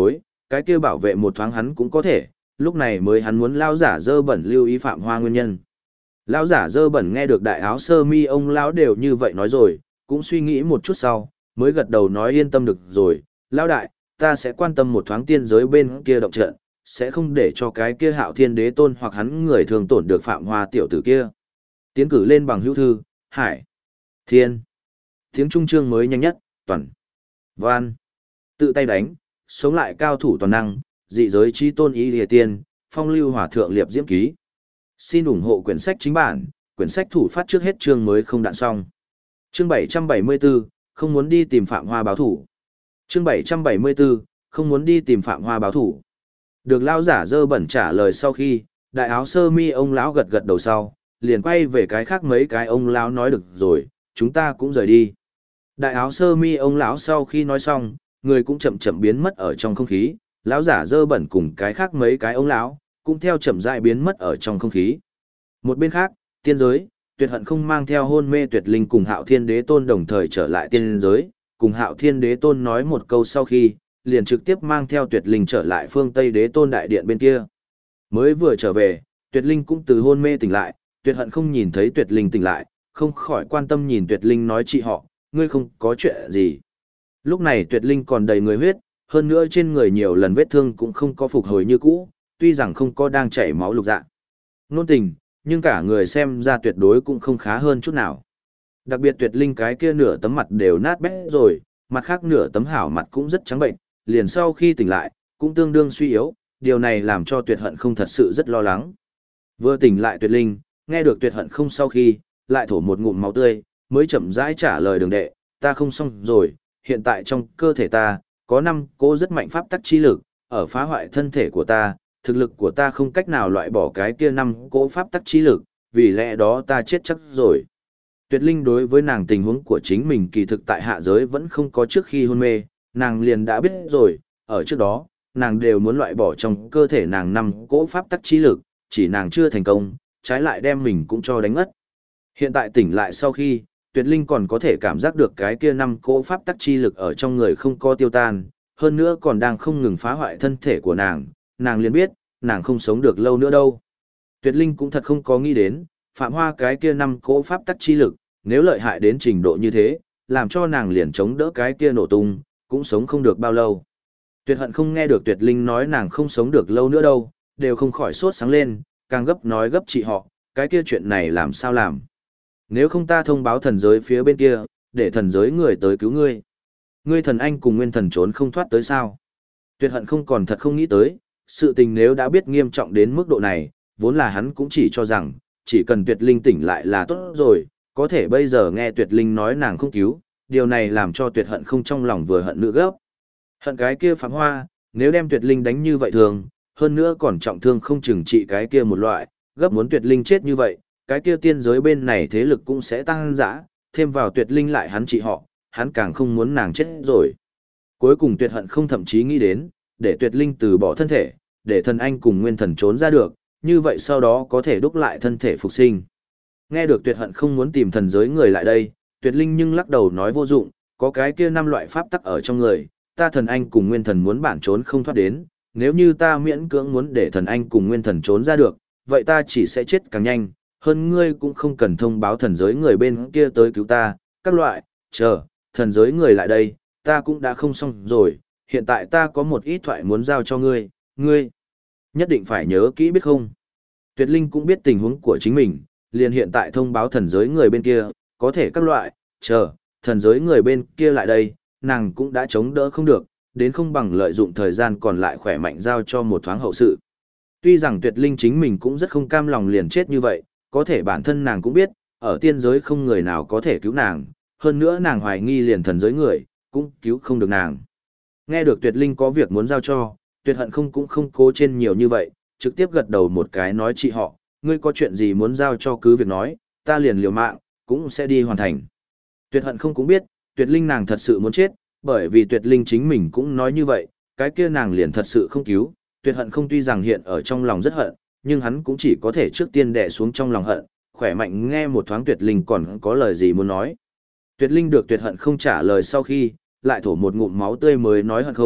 cái kia bảo vệ một thoáng hắn cũng có thể, lúc này mới hắn muốn lão giả dơ bẩn lưu ý Phạm Hoa nguyên nhân. Lão giả dơ bẩn nghe được đại áo sơ mi ông lão đều như vậy nói rồi, cũng suy nghĩ một chút sau, mới gật đầu nói yên tâm được rồi, lão đại, ta sẽ quan tâm một thoáng tiên giới bên kia động trận, sẽ không để cho cái kia Hạo Thiên Đế Tôn hoặc hắn người thường tổn được Phạm Hoa tiểu tử kia. Tiến cử lên bằng hữu thư, Hải, Thiên. Tiếng trung chương mới nhanh nhất, toàn. Văn. Tự tay đánh, sống lại cao thủ toàn năng, dị giới chi tôn ý lìa tiên, phong lưu hỏa thượng liệp diễm ký. Xin ủng hộ quyển sách chính bản, quyển sách thủ phát trước hết chương mới không đạn xong. Chương 774, không muốn đi tìm Phạm Hoa báo thủ. Chương 774, không muốn đi tìm Phạm Hoa báo thủ. Được lão giả dơ bẩn trả lời sau khi, đại áo sơ mi ông lão gật gật đầu sau, liền quay về cái khác mấy cái ông lão nói được rồi, chúng ta cũng rời đi. Đại áo sơ mi ông lão sau khi nói xong, người cũng chậm chậm biến mất ở trong không khí, lão giả dơ bẩn cùng cái khác mấy cái ông lão cũng theo chậm rãi biến mất ở trong không khí. Một bên khác, tiên giới, Tuyệt Hận không mang theo hôn mê Tuyệt Linh cùng Hạo Thiên Đế Tôn đồng thời trở lại tiên giới, cùng Hạo Thiên Đế Tôn nói một câu sau khi, liền trực tiếp mang theo Tuyệt Linh trở lại phương Tây Đế Tôn đại điện bên kia. Mới vừa trở về, Tuyệt Linh cũng từ hôn mê tỉnh lại, Tuyệt Hận không nhìn thấy Tuyệt Linh tỉnh lại, không khỏi quan tâm nhìn Tuyệt Linh nói chị họ, ngươi không có chuyện gì. Lúc này Tuyệt Linh còn đầy người huyết, hơn nữa trên người nhiều lần vết thương cũng không có phục hồi như cũ, tuy rằng không có đang chảy máu lục dạ. Nôn tình, nhưng cả người xem ra tuyệt đối cũng không khá hơn chút nào. Đặc biệt Tuyệt Linh cái kia nửa tấm mặt đều nát bét rồi, mặt khác nửa tấm hảo mặt cũng rất trắng bệnh, liền sau khi tỉnh lại, cũng tương đương suy yếu, điều này làm cho Tuyệt Hận không thật sự rất lo lắng. Vừa tỉnh lại Tuyệt Linh, nghe được Tuyệt Hận không sau khi, lại thổ một ngụm máu tươi, mới chậm rãi trả lời đường đệ, ta không xong rồi, hiện tại trong cơ thể ta, có 5 cỗ rất mạnh pháp tắc chi lực, ở phá hoại thân thể của ta, thực lực của ta không cách nào loại bỏ cái kia 5 cỗ pháp tắc chi lực, vì lẽ đó ta chết chắc rồi. Tuyệt Linh đối với nàng tình huống của chính mình kỳ thực tại hạ giới vẫn không có trước khi hôn mê, nàng liền đã biết rồi, ở trước đó, nàng đều muốn loại bỏ trong cơ thể nàng 5 cỗ pháp tắc chi lực, chỉ nàng chưa thành công, trái lại đem mình cũng cho đánh ngất. Hiện tại tỉnh lại sau khi, Tuyệt Linh còn có thể cảm giác được cái kia 5 cỗ pháp tắc chi lực ở trong người không có tiêu tan, hơn nữa còn đang không ngừng phá hoại thân thể của nàng liền biết, nàng không sống được lâu nữa đâu. Tuyệt Linh cũng thật không có nghĩ đến, Phạm Hoa cái kia 5 cỗ pháp tắc chi lực, nếu lợi hại đến trình độ như thế, làm cho nàng liền chống đỡ cái kia nổ tung, cũng sống không được bao lâu. Tuyệt Hận không nghe được Tuyệt Linh nói nàng không sống được lâu nữa đâu, đều không khỏi sốt sáng lên, càng gấp nói gấp chị họ, cái kia chuyện này làm sao làm. Nếu không ta thông báo thần giới phía bên kia, để thần giới người tới cứu ngươi. Ngươi thần anh cùng nguyên thần trốn không thoát tới sao. Tuyệt Hận không còn thật không nghĩ tới, sự tình nếu đã biết nghiêm trọng đến mức độ này, vốn là hắn cũng chỉ cho rằng, chỉ cần Tuyệt Linh tỉnh lại là tốt rồi, có thể bây giờ nghe Tuyệt Linh nói nàng không cứu, điều này làm cho Tuyệt Hận không trong lòng vừa hận nữa gấp. Hận cái kia Phạm Hoa, nếu đem Tuyệt Linh đánh như vậy thường, hơn nữa còn trọng thương không chừng trị cái kia một loại, gấp muốn Tuyệt Linh chết như vậy, cái kia tiên giới bên này thế lực cũng sẽ tăng dã, thêm vào Tuyệt Linh lại hắn trị họ, hắn càng không muốn nàng chết rồi. Cuối cùng Tuyệt Hận không thậm chí nghĩ đến, để Tuyệt Linh từ bỏ thân thể, để thần anh cùng nguyên thần trốn ra được, như vậy sau đó có thể đúc lại thân thể phục sinh. Nghe được Tuyệt Hận không muốn tìm thần giới người lại đây, Tuyệt Linh nhưng lắc đầu nói vô dụng, có cái kia 5 loại pháp tắc ở trong người, ta thần anh cùng nguyên thần muốn bản trốn không thoát đến, nếu như ta miễn cưỡng muốn để thần anh cùng nguyên thần trốn ra được, vậy ta chỉ sẽ chết càng nhanh, hơn ngươi cũng không cần thông báo thần giới người bên kia tới cứu ta, các loại, chờ, thần giới người lại đây, ta cũng đã không xong rồi, hiện tại ta có một ít thoại muốn giao cho ngươi, ngươi nhất định phải nhớ kỹ biết không. Tuyệt Linh cũng biết tình huống của chính mình, liền hiện tại thông báo thần giới người bên kia, có thể các loại, chờ, thần giới người bên kia lại đây, nàng cũng đã chống đỡ không được, đến không bằng lợi dụng thời gian còn lại khỏe mạnh giao cho một thoáng hậu sự. Tuy rằng Tuyệt Linh chính mình cũng rất không cam lòng liền chết như vậy, có thể bản thân nàng cũng biết, ở tiên giới không người nào có thể cứu nàng, hơn nữa nàng hoài nghi liền thần giới người, cũng cứu không được nàng. Nghe được Tuyệt Linh có việc muốn giao cho, Tuyệt Hận không cũng không cố trên nhiều như vậy, trực tiếp gật đầu một cái nói chị họ, ngươi có chuyện gì muốn giao cho cứ việc nói, ta liền liều mạng, cũng sẽ đi hoàn thành. Tuyệt Hận không cũng biết, Tuyệt Linh nàng thật sự muốn chết, bởi vì Tuyệt Linh chính mình cũng nói như vậy, cái kia nàng liền thật sự không cứu, Tuyệt Hận không tuy rằng hiện ở trong lòng rất hận, nhưng hắn cũng chỉ có thể trước tiên đè xuống trong lòng hận, khỏe mạnh nghe một thoáng Tuyệt Linh còn có lời gì muốn nói. Tuyệt Linh được Tuyệt Hận không trả lời sau khi, lại thổ một ngụm máu tươi mới nói hận không,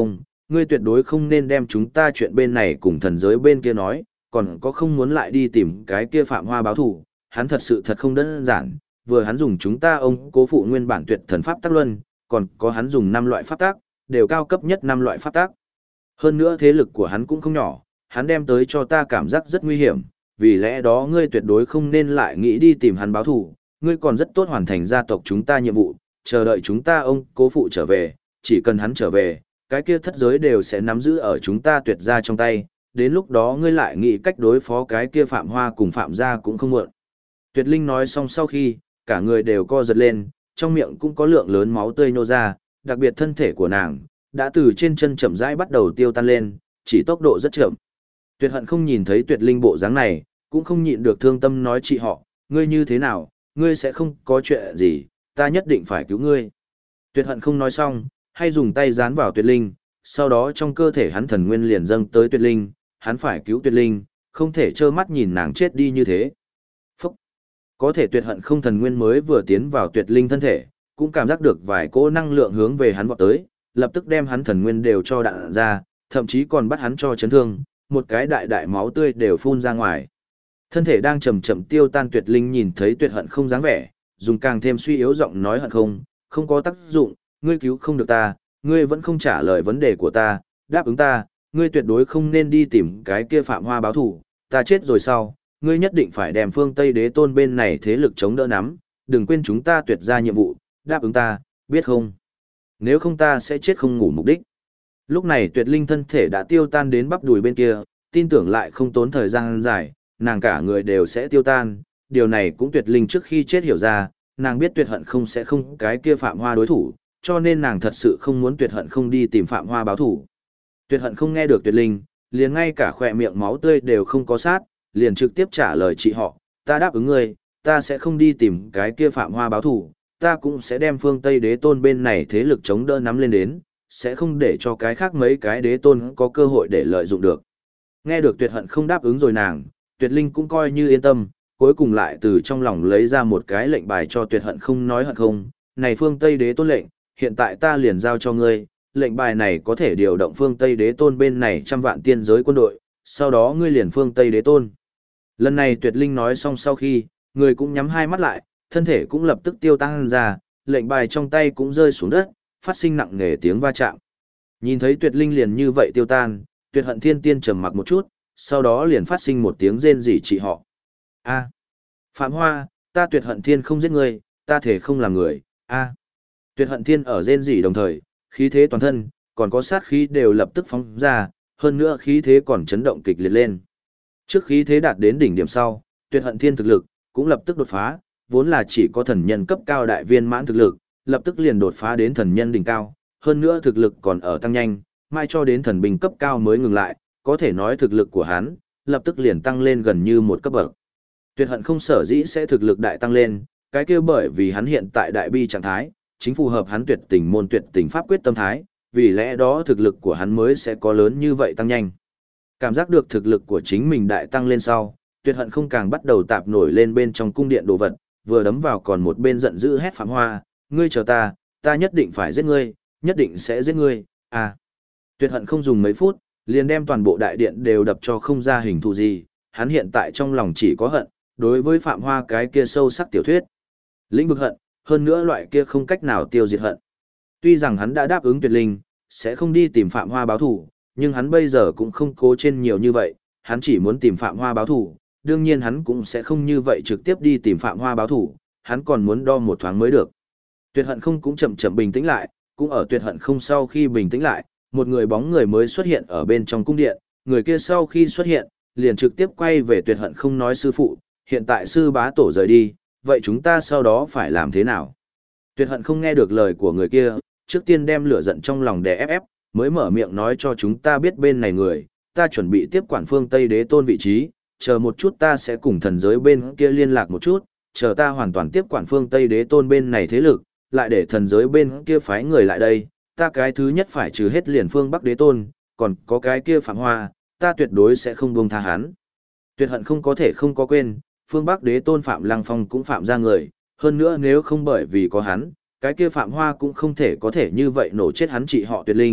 ngươi tuyệt đối không nên đem chúng ta chuyện bên này cùng thần giới bên kia nói, còn có không muốn lại đi tìm cái kia Phạm Hoa báo thù, hắn thật sự thật không đơn giản, vừa hắn dùng chúng ta ông cố phụ nguyên bản tuyệt thần pháp tác luân, còn có hắn dùng 5 loại pháp tác, đều cao cấp nhất 5 loại pháp tác. Hơn nữa thế lực của hắn cũng không nhỏ, hắn đem tới cho ta cảm giác rất nguy hiểm, vì lẽ đó ngươi tuyệt đối không nên lại nghĩ đi tìm hắn báo thù, ngươi còn rất tốt hoàn thành gia tộc chúng ta nhiệm vụ, chờ đợi chúng ta ông cố phụ trở về, chỉ cần hắn trở về, cái kia thất giới đều sẽ nắm giữ ở chúng ta tuyệt gia trong tay, đến lúc đó ngươi lại nghĩ cách đối phó cái kia Phạm Hoa cùng Phạm gia cũng không muộn. Tuyệt Linh nói xong sau khi, cả người đều co giật lên, trong miệng cũng có lượng lớn máu tươi nhô ra, đặc biệt thân thể của nàng, đã từ trên chân chậm rãi bắt đầu tiêu tan lên, chỉ tốc độ rất chậm. Tuyệt Hận không nhìn thấy Tuyệt Linh bộ dáng này, cũng không nhịn được thương tâm nói chị họ, ngươi như thế nào, ngươi sẽ không có chuyện gì, ta nhất định phải cứu ngươi. Tuyệt Hận không nói xong, hay dùng tay dán vào Tuyệt Linh, sau đó trong cơ thể hắn thần nguyên liền dâng tới Tuyệt Linh, hắn phải cứu Tuyệt Linh, không thể trơ mắt nhìn nàng chết đi như thế. Phúc! Có thể Tuyệt Hận không thần nguyên mới vừa tiến vào Tuyệt Linh thân thể, cũng cảm giác được vài cỗ năng lượng hướng về hắn vọt tới, lập tức đem hắn thần nguyên đều cho đạn ra, thậm chí còn bắt hắn cho chấn thương, một cái đại đại máu tươi đều phun ra ngoài. Thân thể đang chậm chậm tiêu tan Tuyệt Linh nhìn thấy Tuyệt Hận không dáng vẻ, dùng càng thêm suy yếu giọng nói hận không, không có tác dụng, ngươi cứu không được ta, ngươi vẫn không trả lời vấn đề của ta, đáp ứng ta, ngươi tuyệt đối không nên đi tìm cái kia Phạm Hoa báo thù, ta chết rồi sau, ngươi nhất định phải đem phương Tây Đế Tôn bên này thế lực chống đỡ nắm, đừng quên chúng ta tuyệt ra nhiệm vụ, đáp ứng ta, biết không? Nếu không ta sẽ chết không ngủ mục đích. Lúc này Tuyệt Linh thân thể đã tiêu tan đến bắp đùi bên kia, tin tưởng lại không tốn thời gian dài, nàng cả người đều sẽ tiêu tan, điều này cũng Tuyệt Linh trước khi chết hiểu ra, nàng biết Tuyệt Hận không sẽ không cái kia Phạm Hoa đối thủ, cho nên nàng thật sự không muốn Tuyệt Hận không đi tìm Phạm Hoa báo thủ. Tuyệt Hận không nghe được Tuyệt Linh, liền ngay cả khỏe miệng máu tươi đều không có sát, liền trực tiếp trả lời chị họ, ta đáp ứng ngươi, ta sẽ không đi tìm cái kia Phạm Hoa báo thủ, ta cũng sẽ đem phương Tây Đế Tôn bên này thế lực chống đỡ nắm lên đến, sẽ không để cho cái khác mấy cái đế tôn có cơ hội để lợi dụng được. Nghe được Tuyệt Hận không đáp ứng rồi nàng, Tuyệt Linh cũng coi như yên tâm, cuối cùng lại từ trong lòng lấy ra một cái lệnh bài cho Tuyệt Hận không nói hận không, này phương Tây Đế Tôn lệnh, hiện tại ta liền giao cho ngươi, lệnh bài này có thể điều động phương Tây Đế Tôn bên này 100 vạn tiên giới quân đội, sau đó ngươi liền phương Tây Đế Tôn. Lần này Tuyệt Linh nói xong sau khi, người cũng nhắm hai mắt lại, thân thể cũng lập tức tiêu tan ra, lệnh bài trong tay cũng rơi xuống đất, phát sinh nặng nề tiếng va chạm. Nhìn thấy Tuyệt Linh liền như vậy tiêu tan, Tuyệt Hận Thiên Tiên trầm mặc một chút, sau đó liền phát sinh một tiếng rên rỉ chị họ. A, Phạm Hoa, ta Tuyệt Hận Thiên không giết ngươi, ta thể không làm người. A. Tuyệt Hận Thiên ở rên rỉ đồng thời, khí thế toàn thân, còn có sát khí đều lập tức phóng ra, hơn nữa khí thế còn chấn động kịch liệt lên. Trước khí thế đạt đến đỉnh điểm sau, Tuyệt Hận Thiên thực lực cũng lập tức đột phá, vốn là chỉ có thần nhân cấp cao đại viên mãn thực lực, lập tức liền đột phá đến thần nhân đỉnh cao, hơn nữa thực lực còn ở tăng nhanh, mai cho đến thần binh cấp cao mới ngừng lại, có thể nói thực lực của hắn lập tức liền tăng lên gần như một cấp bậc. Tuyệt Hận không sở dĩ sẽ thực lực đại tăng lên, cái kia bởi vì hắn hiện tại đại bi trạng thái, chính phù hợp hắn tuyệt tình môn tuyệt tình pháp quyết tâm thái, vì lẽ đó thực lực của hắn mới sẽ có lớn như vậy tăng nhanh. Cảm giác được thực lực của chính mình đại tăng lên sau, Tuyệt Hận không càng bắt đầu tạp nổi lên bên trong cung điện đồ vật, vừa đấm vào còn một bên giận dữ hét Phạm Hoa, ngươi chờ ta, ta nhất định phải giết ngươi, nhất định sẽ giết ngươi. À. Tuyệt Hận không dùng mấy phút, liền đem toàn bộ đại điện đều đập cho không ra hình thù gì, hắn hiện tại trong lòng chỉ có hận, đối với Phạm Hoa cái kia sâu sắc tiểu thuyết. Lĩnh vực hận, hơn nữa loại kia không cách nào tiêu diệt hận. Tuy rằng hắn đã đáp ứng Tuyệt Linh, sẽ không đi tìm Phạm Hoa báo thù, nhưng hắn bây giờ cũng không cố trên nhiều như vậy, hắn chỉ muốn tìm Phạm Hoa báo thù, đương nhiên hắn cũng sẽ không như vậy trực tiếp đi tìm Phạm Hoa báo thù, hắn còn muốn đo một thoáng mới được. Tuyệt Hận không cũng chậm chậm bình tĩnh lại, cũng ở Tuyệt Hận không sau khi bình tĩnh lại, một người bóng người mới xuất hiện ở bên trong cung điện, người kia sau khi xuất hiện, liền trực tiếp quay về Tuyệt Hận không nói sư phụ, hiện tại sư bá tổ rời đi, vậy chúng ta sau đó phải làm thế nào? Tuyệt Hận không nghe được lời của người kia, trước tiên đem lửa giận trong lòng đè ép, mới mở miệng nói cho chúng ta biết bên này người, ta chuẩn bị tiếp quản phương Tây Đế Tôn vị trí, chờ một chút ta sẽ cùng thần giới bên kia liên lạc một chút, chờ ta hoàn toàn tiếp quản phương Tây Đế Tôn bên này thế lực, lại để thần giới bên kia phái người lại đây, ta cái thứ nhất phải trừ hết liền phương Bắc Đế Tôn, còn có cái kia Phạm Hoa, ta tuyệt đối sẽ không buông tha hắn. Tuyệt Hận không có thể không có quên, phương Bắc Đế Tôn Phạm Lăng Phong cũng phạm ra người, hơn nữa nếu không bởi vì có hắn, cái kia Phạm Hoa cũng không thể có thể như vậy nổ chết hắn chị họ Tuyệt Linh,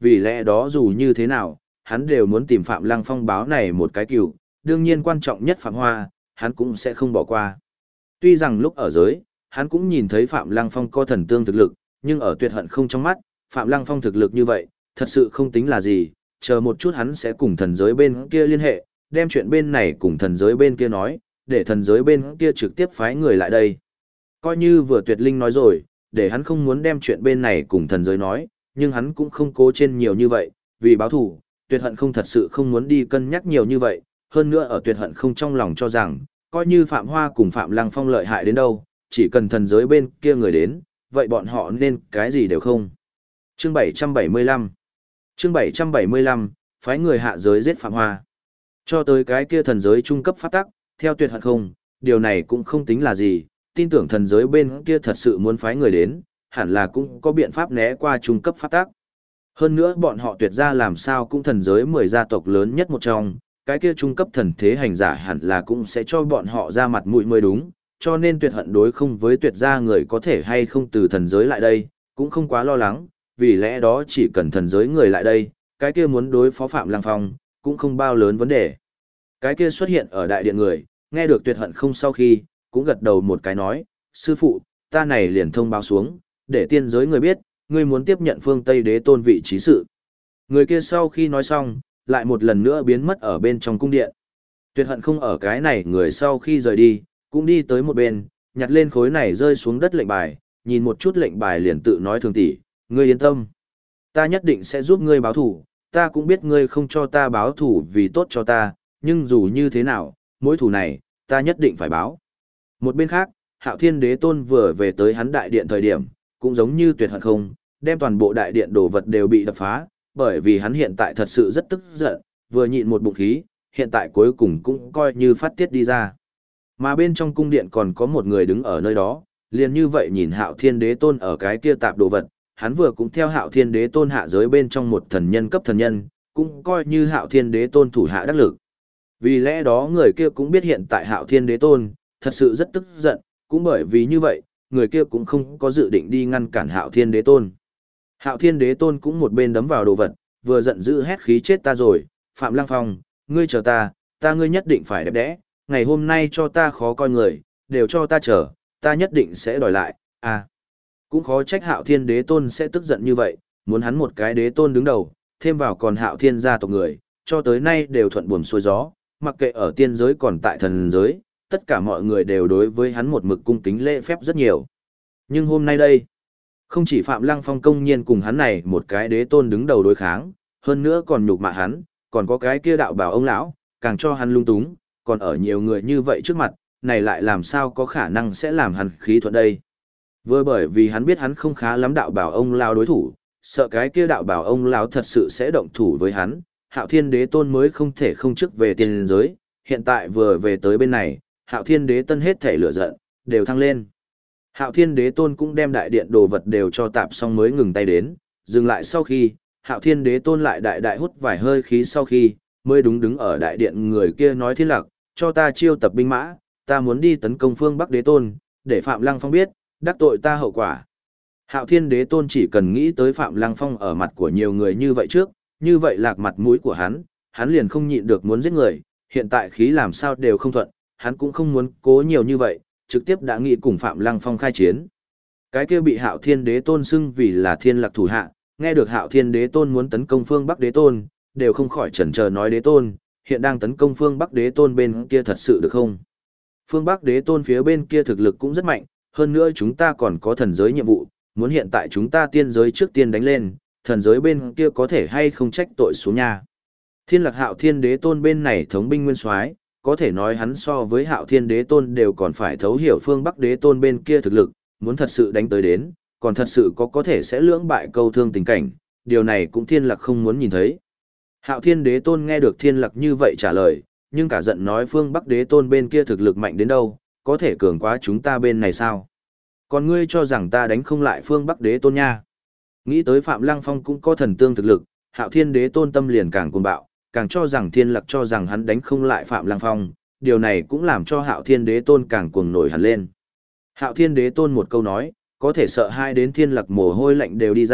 vì lẽ đó dù như thế nào, hắn đều muốn tìm Phạm Lăng Phong báo này một cái cừu, đương nhiên quan trọng nhất Phạm Hoa, hắn cũng sẽ không bỏ qua. Tuy rằng lúc ở giới, hắn cũng nhìn thấy Phạm Lăng Phong có thần tương thực lực, nhưng ở tuyệt hận không trong mắt, Phạm Lăng Phong thực lực như vậy, thật sự không tính là gì, chờ một chút hắn sẽ cùng thần giới bên kia liên hệ, đem chuyện bên này cùng thần giới bên kia nói, để thần giới bên kia trực tiếp phái người lại đây. Coi như vừa Tuyệt Linh nói rồi, để hắn không muốn đem chuyện bên này cùng thần giới nói, nhưng hắn cũng không cố trên nhiều như vậy, vì báo thù, Tuyệt hận không thật sự không muốn đi cân nhắc nhiều như vậy, hơn nữa ở Tuyệt hận không trong lòng cho rằng, coi như Phạm Hoa cùng Phạm Lăng Phong lợi hại đến đâu, chỉ cần thần giới bên kia người đến, vậy bọn họ nên cái gì đều không. Chương 775 Chương 775, phái người hạ giới giết Phạm Hoa. Cho tới cái kia thần giới trung cấp pháp tắc, theo Tuyệt hận không, điều này cũng không tính là gì, tin tưởng thần giới bên kia thật sự muốn phái người đến, hẳn là cũng có biện pháp né qua trung cấp pháp tắc. Hơn nữa bọn họ Tuyệt ra làm sao cũng thần giới 10 gia tộc lớn nhất một trong, cái kia trung cấp thần thế hành giả hẳn là cũng sẽ cho bọn họ ra mặt mũi mới đúng, cho nên Tuyệt hận đối không với Tuyệt ra người có thể hay không từ thần giới lại đây, cũng không quá lo lắng, vì lẽ đó chỉ cần thần giới người lại đây, cái kia muốn đối phó Phạm Lăng Phong, cũng không bao lớn vấn đề. Cái kia xuất hiện ở đại điện người, nghe được Tuyệt hận không sau khi, cũng gật đầu một cái nói, sư phụ, ta này liền thông báo xuống, để tiên giới người biết, ngươi muốn tiếp nhận phương Tây đế tôn vị trí sự. Người kia sau khi nói xong, lại một lần nữa biến mất ở bên trong cung điện. Tuyệt hận không ở cái này người sau khi rời đi, cũng đi tới một bên, nhặt lên khối này rơi xuống đất lệnh bài, nhìn một chút lệnh bài liền tự nói thường tỷ, ngươi yên tâm. Ta nhất định sẽ giúp ngươi báo thủ, ta cũng biết ngươi không cho ta báo thủ vì tốt cho ta, nhưng dù như thế nào, mỗi thủ này, ta nhất định phải báo. Một bên khác, Hạo Thiên Đế Tôn vừa về tới hắn đại điện thời điểm, cũng giống như Tuyệt hận không, đem toàn bộ đại điện đồ vật đều bị đập phá, bởi vì hắn hiện tại thật sự rất tức giận, vừa nhịn một bụng khí, hiện tại cuối cùng cũng coi như phát tiết đi ra. Mà bên trong cung điện còn có một người đứng ở nơi đó, liền như vậy nhìn Hạo Thiên Đế Tôn ở cái kia tạp đồ vật, hắn vừa cũng theo Hạo Thiên Đế Tôn hạ giới bên trong một thần nhân cấp thần nhân, cũng coi như Hạo Thiên Đế Tôn thủ hạ đắc lực. Vì lẽ đó người kia cũng biết hiện tại Hạo Thiên Đế Tôn thật sự rất tức giận, cũng bởi vì như vậy, người kia cũng không có dự định đi ngăn cản Hạo Thiên Đế Tôn. Hạo Thiên Đế Tôn cũng một bên đấm vào đồ vật, vừa giận dữ hét khí chết ta rồi, Phạm Lăng Phong, ngươi chờ ta ngươi nhất định phải đẹp đẽ, ngày hôm nay cho ta khó coi người, đều cho ta chờ, ta nhất định sẽ đòi lại, à. Cũng khó trách Hạo Thiên Đế Tôn sẽ tức giận như vậy, muốn hắn một cái đế tôn đứng đầu, thêm vào còn Hạo Thiên gia tộc người, cho tới nay đều thuận buồm xuôi gió, mặc kệ ở tiên giới còn tại thần giới, tất cả mọi người đều đối với hắn một mực cung kính lễ phép rất nhiều. Nhưng hôm nay đây, không chỉ Phạm Lăng Phong công nhiên cùng hắn này một cái đế tôn đứng đầu đối kháng, hơn nữa còn nhục mạ hắn, còn có cái kia đạo bảo ông lão, càng cho hắn lung túng, còn ở nhiều người như vậy trước mặt, này lại làm sao có khả năng sẽ làm hắn khí thuận đây. Vừa bởi vì hắn biết hắn không khá lắm đạo bảo ông lão đối thủ, sợ cái kia đạo bảo ông lão thật sự sẽ động thủ với hắn, Hạo Thiên Đế Tôn mới không thể không trước về tiên giới, hiện tại vừa về tới bên này, Hạo Thiên Đế Tân hết thể lửa giận, đều thăng lên. Hạo Thiên Đế Tôn cũng đem đại điện đồ vật đều cho tạp xong mới ngừng tay đến, dừng lại sau khi, Hạo Thiên Đế Tôn lại đại đại hút vài hơi khí sau khi, mới đúng đứng ở đại điện người kia nói Thiên Lạc, cho ta chiêu tập binh mã, ta muốn đi tấn công phương Bắc Đế Tôn, để Phạm Lăng Phong biết, đắc tội ta hậu quả. Hạo Thiên Đế Tôn chỉ cần nghĩ tới Phạm Lăng Phong ở mặt của nhiều người như vậy trước, như vậy lạc mặt mũi của hắn liền không nhịn được muốn giết người, hiện tại khí làm sao đều không thuận, hắn cũng không muốn cố nhiều như vậy, trực tiếp đã nghĩ cùng Phạm Lăng Phong khai chiến. Cái kia bị Hạo Thiên Đế Tôn xưng vì là Thiên Lạc thủ hạ, nghe được Hạo Thiên Đế Tôn muốn tấn công phương Bắc Đế Tôn, đều không khỏi chần chờ nói Đế Tôn, hiện đang tấn công phương Bắc Đế Tôn bên kia thật sự được không? Phương Bắc Đế Tôn phía bên kia thực lực cũng rất mạnh, hơn nữa chúng ta còn có thần giới nhiệm vụ, muốn hiện tại chúng ta tiên giới trước tiên đánh lên, thần giới bên kia có thể hay không trách tội xuống nha. Thiên Lạc Hạo Thiên Đế Tôn bên này thống binh nguyên soái, có thể nói hắn so với Hạo Thiên Đế Tôn đều còn phải thấu hiểu phương Bắc Đế Tôn bên kia thực lực, muốn thật sự đánh tới đến, còn thật sự có thể sẽ lưỡng bại câu thương tình cảnh, điều này cũng Thiên Lạc không muốn nhìn thấy. Hạo Thiên Đế Tôn nghe được Thiên Lạc như vậy trả lời, nhưng cả giận nói phương Bắc Đế Tôn bên kia thực lực mạnh đến đâu, có thể cường quá chúng ta bên này sao? Còn ngươi cho rằng ta đánh không lại phương Bắc Đế Tôn nha? Nghĩ tới Phạm Lăng Phong cũng có thần tương thực lực, Hạo Thiên Đế Tôn tâm liền càng cuồng bạo, càng cho rằng Thiên Lạc cho rằng hắn đánh không lại Phạm Lăng Phong, điều này cũng làm cho Hạo Thiên Đế Tôn càng cuồng nổi hẳn lên. Hạo Thiên Đế Tôn một câu nói, có thể sợ hai đến Thiên Lạc mồ hôi lạnh đều đi ra,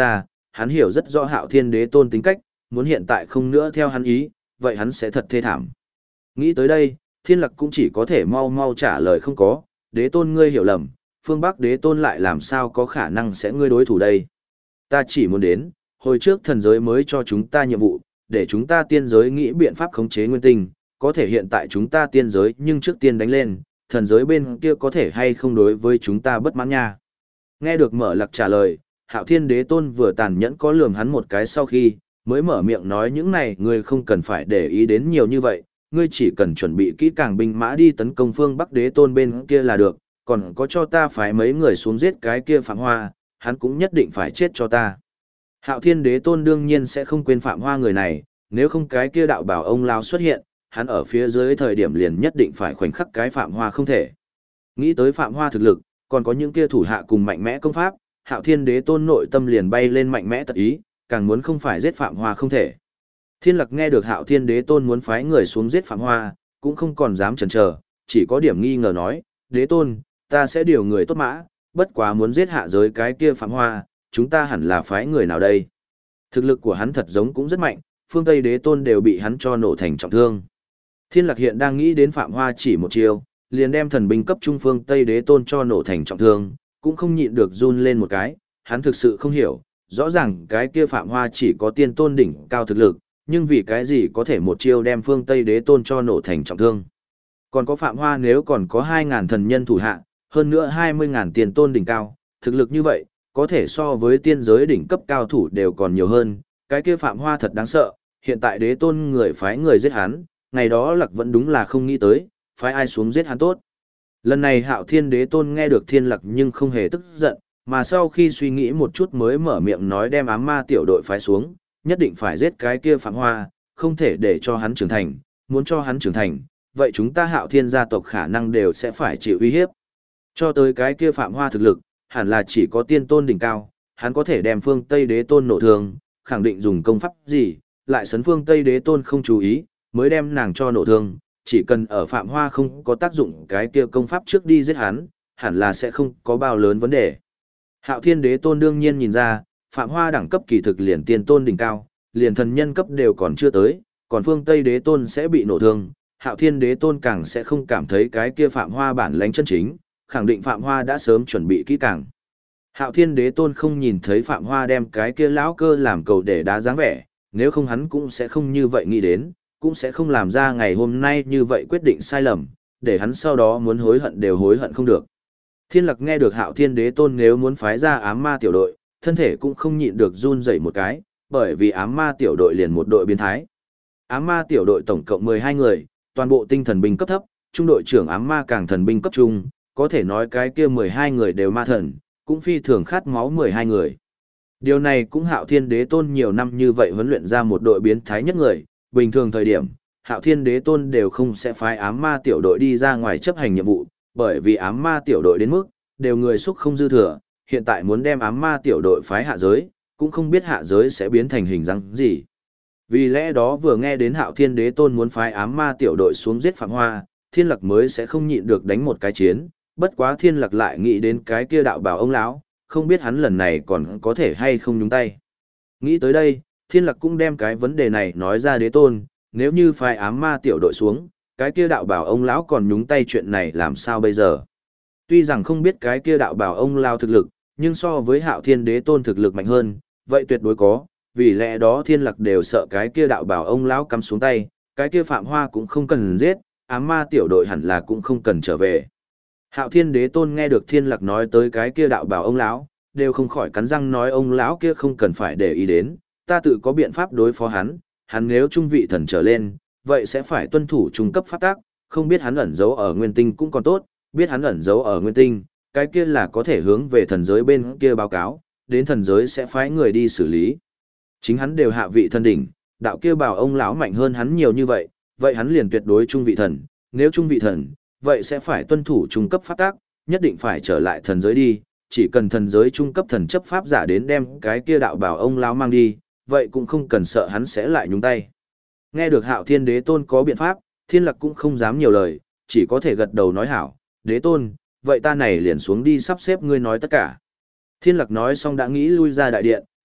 hắn hiểu rất rõ Hạo Thiên Đế Tôn tính cách, muốn hiện tại không nữa theo hắn ý, vậy hắn sẽ thật thê thảm. Nghĩ tới đây, Thiên Lạc cũng chỉ có thể mau mau trả lời không có, Đế Tôn ngươi hiểu lầm, phương Bắc Đế Tôn lại làm sao có khả năng sẽ ngươi đối thủ đây. Ta chỉ muốn đến, hồi trước thần giới mới cho chúng ta nhiệm vụ, để chúng ta tiên giới nghĩ biện pháp khống chế nguyên tinh, có thể hiện tại chúng ta tiên giới nhưng trước tiên đánh lên, thần giới bên kia có thể hay không đối với chúng ta bất mãn nha. Nghe được Mở Lạc trả lời, Hạo Thiên Đế Tôn vừa tàn nhẫn có lườm hắn một cái sau khi, mới mở miệng nói những này ngươi không cần phải để ý đến nhiều như vậy, ngươi chỉ cần chuẩn bị kỹ càng binh mã đi tấn công phương Bắc Đế Tôn bên kia là được, còn có cho ta phái mấy người xuống giết cái kia Phạm Hoa, hắn cũng nhất định phải chết cho ta. Hạo Thiên Đế Tôn đương nhiên sẽ không quên Phạm Hoa người này, nếu không cái kia đạo bảo ông lao xuất hiện, hắn ở phía dưới thời điểm liền nhất định phải khoảnh khắc cái Phạm Hoa không thể. Nghĩ tới Phạm Hoa thực lực, còn có những kia thủ hạ cùng mạnh mẽ công pháp, Hạo Thiên Đế Tôn nội tâm liền bay lên mạnh mẽ tật ý, càng muốn không phải giết Phạm Hoa không thể. Thiên Lạc nghe được Hạo Thiên Đế Tôn muốn phái người xuống giết Phạm Hoa, cũng không còn dám chần chờ, chỉ có điểm nghi ngờ nói, Đế Tôn, ta sẽ điều người tốt mã, bất quá muốn giết hạ giới cái kia Phạm Hoa, chúng ta hẳn là phái người nào đây? Thực lực của hắn thật giống cũng rất mạnh, phương Tây Đế Tôn đều bị hắn cho nổ thành trọng thương. Thiên Lạc hiện đang nghĩ đến Phạm Hoa chỉ một chiêu, liền đem thần binh cấp trung phương Tây Đế Tôn cho nổ thành trọng thương, cũng không nhịn được run lên một cái, hắn thực sự không hiểu, rõ ràng cái kia Phạm Hoa chỉ có tiên tôn đỉnh cao thực lực, nhưng vì cái gì có thể một chiêu đem phương Tây Đế Tôn cho nổ thành trọng thương. Còn có Phạm Hoa nếu còn có 2.000 thần nhân thủ hạ, hơn nữa 20.000 tiền tôn đỉnh cao, thực lực như vậy, có thể so với tiên giới đỉnh cấp cao thủ đều còn nhiều hơn, cái kia Phạm Hoa thật đáng sợ, hiện tại Đế Tôn người phái người giết hắn, ngày đó Lạc vẫn đúng là không nghĩ tới, phái ai xuống giết hắn tốt. Lần này Hạo Thiên Đế Tôn nghe được Thiên Lạc nhưng không hề tức giận, mà sau khi suy nghĩ một chút mới mở miệng nói đem ám ma tiểu đội phái xuống, nhất định phải giết cái kia Phạm Hoa, không thể để cho hắn trưởng thành, muốn cho hắn trưởng thành, vậy chúng ta Hạo Thiên gia tộc khả năng đều sẽ phải chịu uy hiếp. Cho tới cái kia Phạm Hoa thực lực, hẳn là chỉ có tiên tôn đỉnh cao, hắn có thể đem phương Tây Đế Tôn nổ thương, khẳng định dùng công pháp gì, lại sấn phương Tây Đế Tôn không chú ý, mới đem nàng cho nổ thương, chỉ cần ở Phạm Hoa không có tác dụng cái kia công pháp trước đi giết hắn, hẳn là sẽ không có bao lớn vấn đề. Hạo Thiên Đế Tôn đương nhiên nhìn ra, Phạm Hoa đẳng cấp kỳ thực liền tiên tôn đỉnh cao, liền thần nhân cấp đều còn chưa tới, còn phương Tây Đế Tôn sẽ bị nổ thương, Hạo Thiên Đế Tôn càng sẽ không cảm thấy cái kia Phạm Hoa bản lãnh chân chính, khẳng định Phạm Hoa đã sớm chuẩn bị kỹ càng. Hạo Thiên Đế Tôn không nhìn thấy Phạm Hoa đem cái kia lão cơ làm cầu để đá dáng vẻ, nếu không hắn cũng sẽ không như vậy nghĩ đến, cũng sẽ không làm ra ngày hôm nay như vậy quyết định sai lầm, để hắn sau đó muốn hối hận đều hối hận không được. Thiên Lạc nghe được Hạo Thiên Đế Tôn nếu muốn phái ra ám ma tiểu đội, thân thể cũng không nhịn được run rẩy một cái, bởi vì ám ma tiểu đội liền một đội biến thái. Ám ma tiểu đội tổng cộng 12 người, toàn bộ tinh thần binh cấp thấp, trung đội trưởng ám ma càng thần binh cấp trung, có thể nói cái kia 12 người đều ma thần, cũng phi thường khát máu 12 người. Điều này cũng Hạo Thiên Đế Tôn nhiều năm như vậy huấn luyện ra một đội biến thái nhất người, bình thường thời điểm, Hạo Thiên Đế Tôn đều không sẽ phái ám ma tiểu đội đi ra ngoài chấp hành nhiệm vụ, bởi vì ám ma tiểu đội đến mức, đều người xúc không dư thừa, hiện tại muốn đem ám ma tiểu đội phái hạ giới, cũng không biết hạ giới sẽ biến thành hình dáng gì. Vì lẽ đó vừa nghe đến Hạo Thiên Đế Tôn muốn phái ám ma tiểu đội xuống giết Phạm Hoa, Thiên Lạc mới sẽ không nhịn được đánh một cái chiến, bất quá Thiên Lạc lại nghĩ đến cái kia đạo bảo ông lão, không biết hắn lần này còn có thể hay không nhúng tay. Nghĩ tới đây, Thiên Lạc cũng đem cái vấn đề này nói ra Đế Tôn, nếu như phái ám ma tiểu đội xuống, cái kia đạo bảo ông lão còn nhúng tay chuyện này làm sao bây giờ. Tuy rằng không biết cái kia đạo bảo ông lão thực lực, nhưng so với Hạo Thiên Đế Tôn thực lực mạnh hơn, vậy tuyệt đối có, vì lẽ đó Thiên Lạc đều sợ cái kia đạo bảo ông lão cắm xuống tay, cái kia Phạm Hoa cũng không cần giết, ám ma tiểu đội hẳn là cũng không cần trở về. Hạo Thiên Đế Tôn nghe được Thiên Lạc nói tới cái kia đạo bảo ông lão, đều không khỏi cắn răng nói ông lão kia không cần phải để ý đến, ta tự có biện pháp đối phó hắn, hắn nếu trung vị thần trở lên, vậy sẽ phải tuân thủ trung cấp pháp tắc, không biết hắn ẩn giấu ở nguyên tinh cũng còn tốt, biết hắn ẩn giấu ở nguyên tinh, cái kia là có thể hướng về thần giới bên kia báo cáo, đến thần giới sẽ phái người đi xử lý. Chính hắn đều hạ vị thần đỉnh, đạo kia bảo ông lão mạnh hơn hắn nhiều như vậy, vậy hắn liền tuyệt đối trung vị thần, nếu trung vị thần, vậy sẽ phải tuân thủ trung cấp pháp tắc, nhất định phải trở lại thần giới đi, chỉ cần thần giới trung cấp thần chấp pháp giả đến đem cái kia đạo bảo ông lão mang đi, vậy cũng không cần sợ hắn sẽ lại nhúng tay. Nghe được Hạo Thiên Đế Tôn có biện pháp, Thiên Lạc cũng không dám nhiều lời, chỉ có thể gật đầu nói hảo, Đế Tôn, vậy ta này liền xuống đi sắp xếp ngươi nói tất cả. Thiên Lạc nói xong đã nghĩ lui ra đại điện,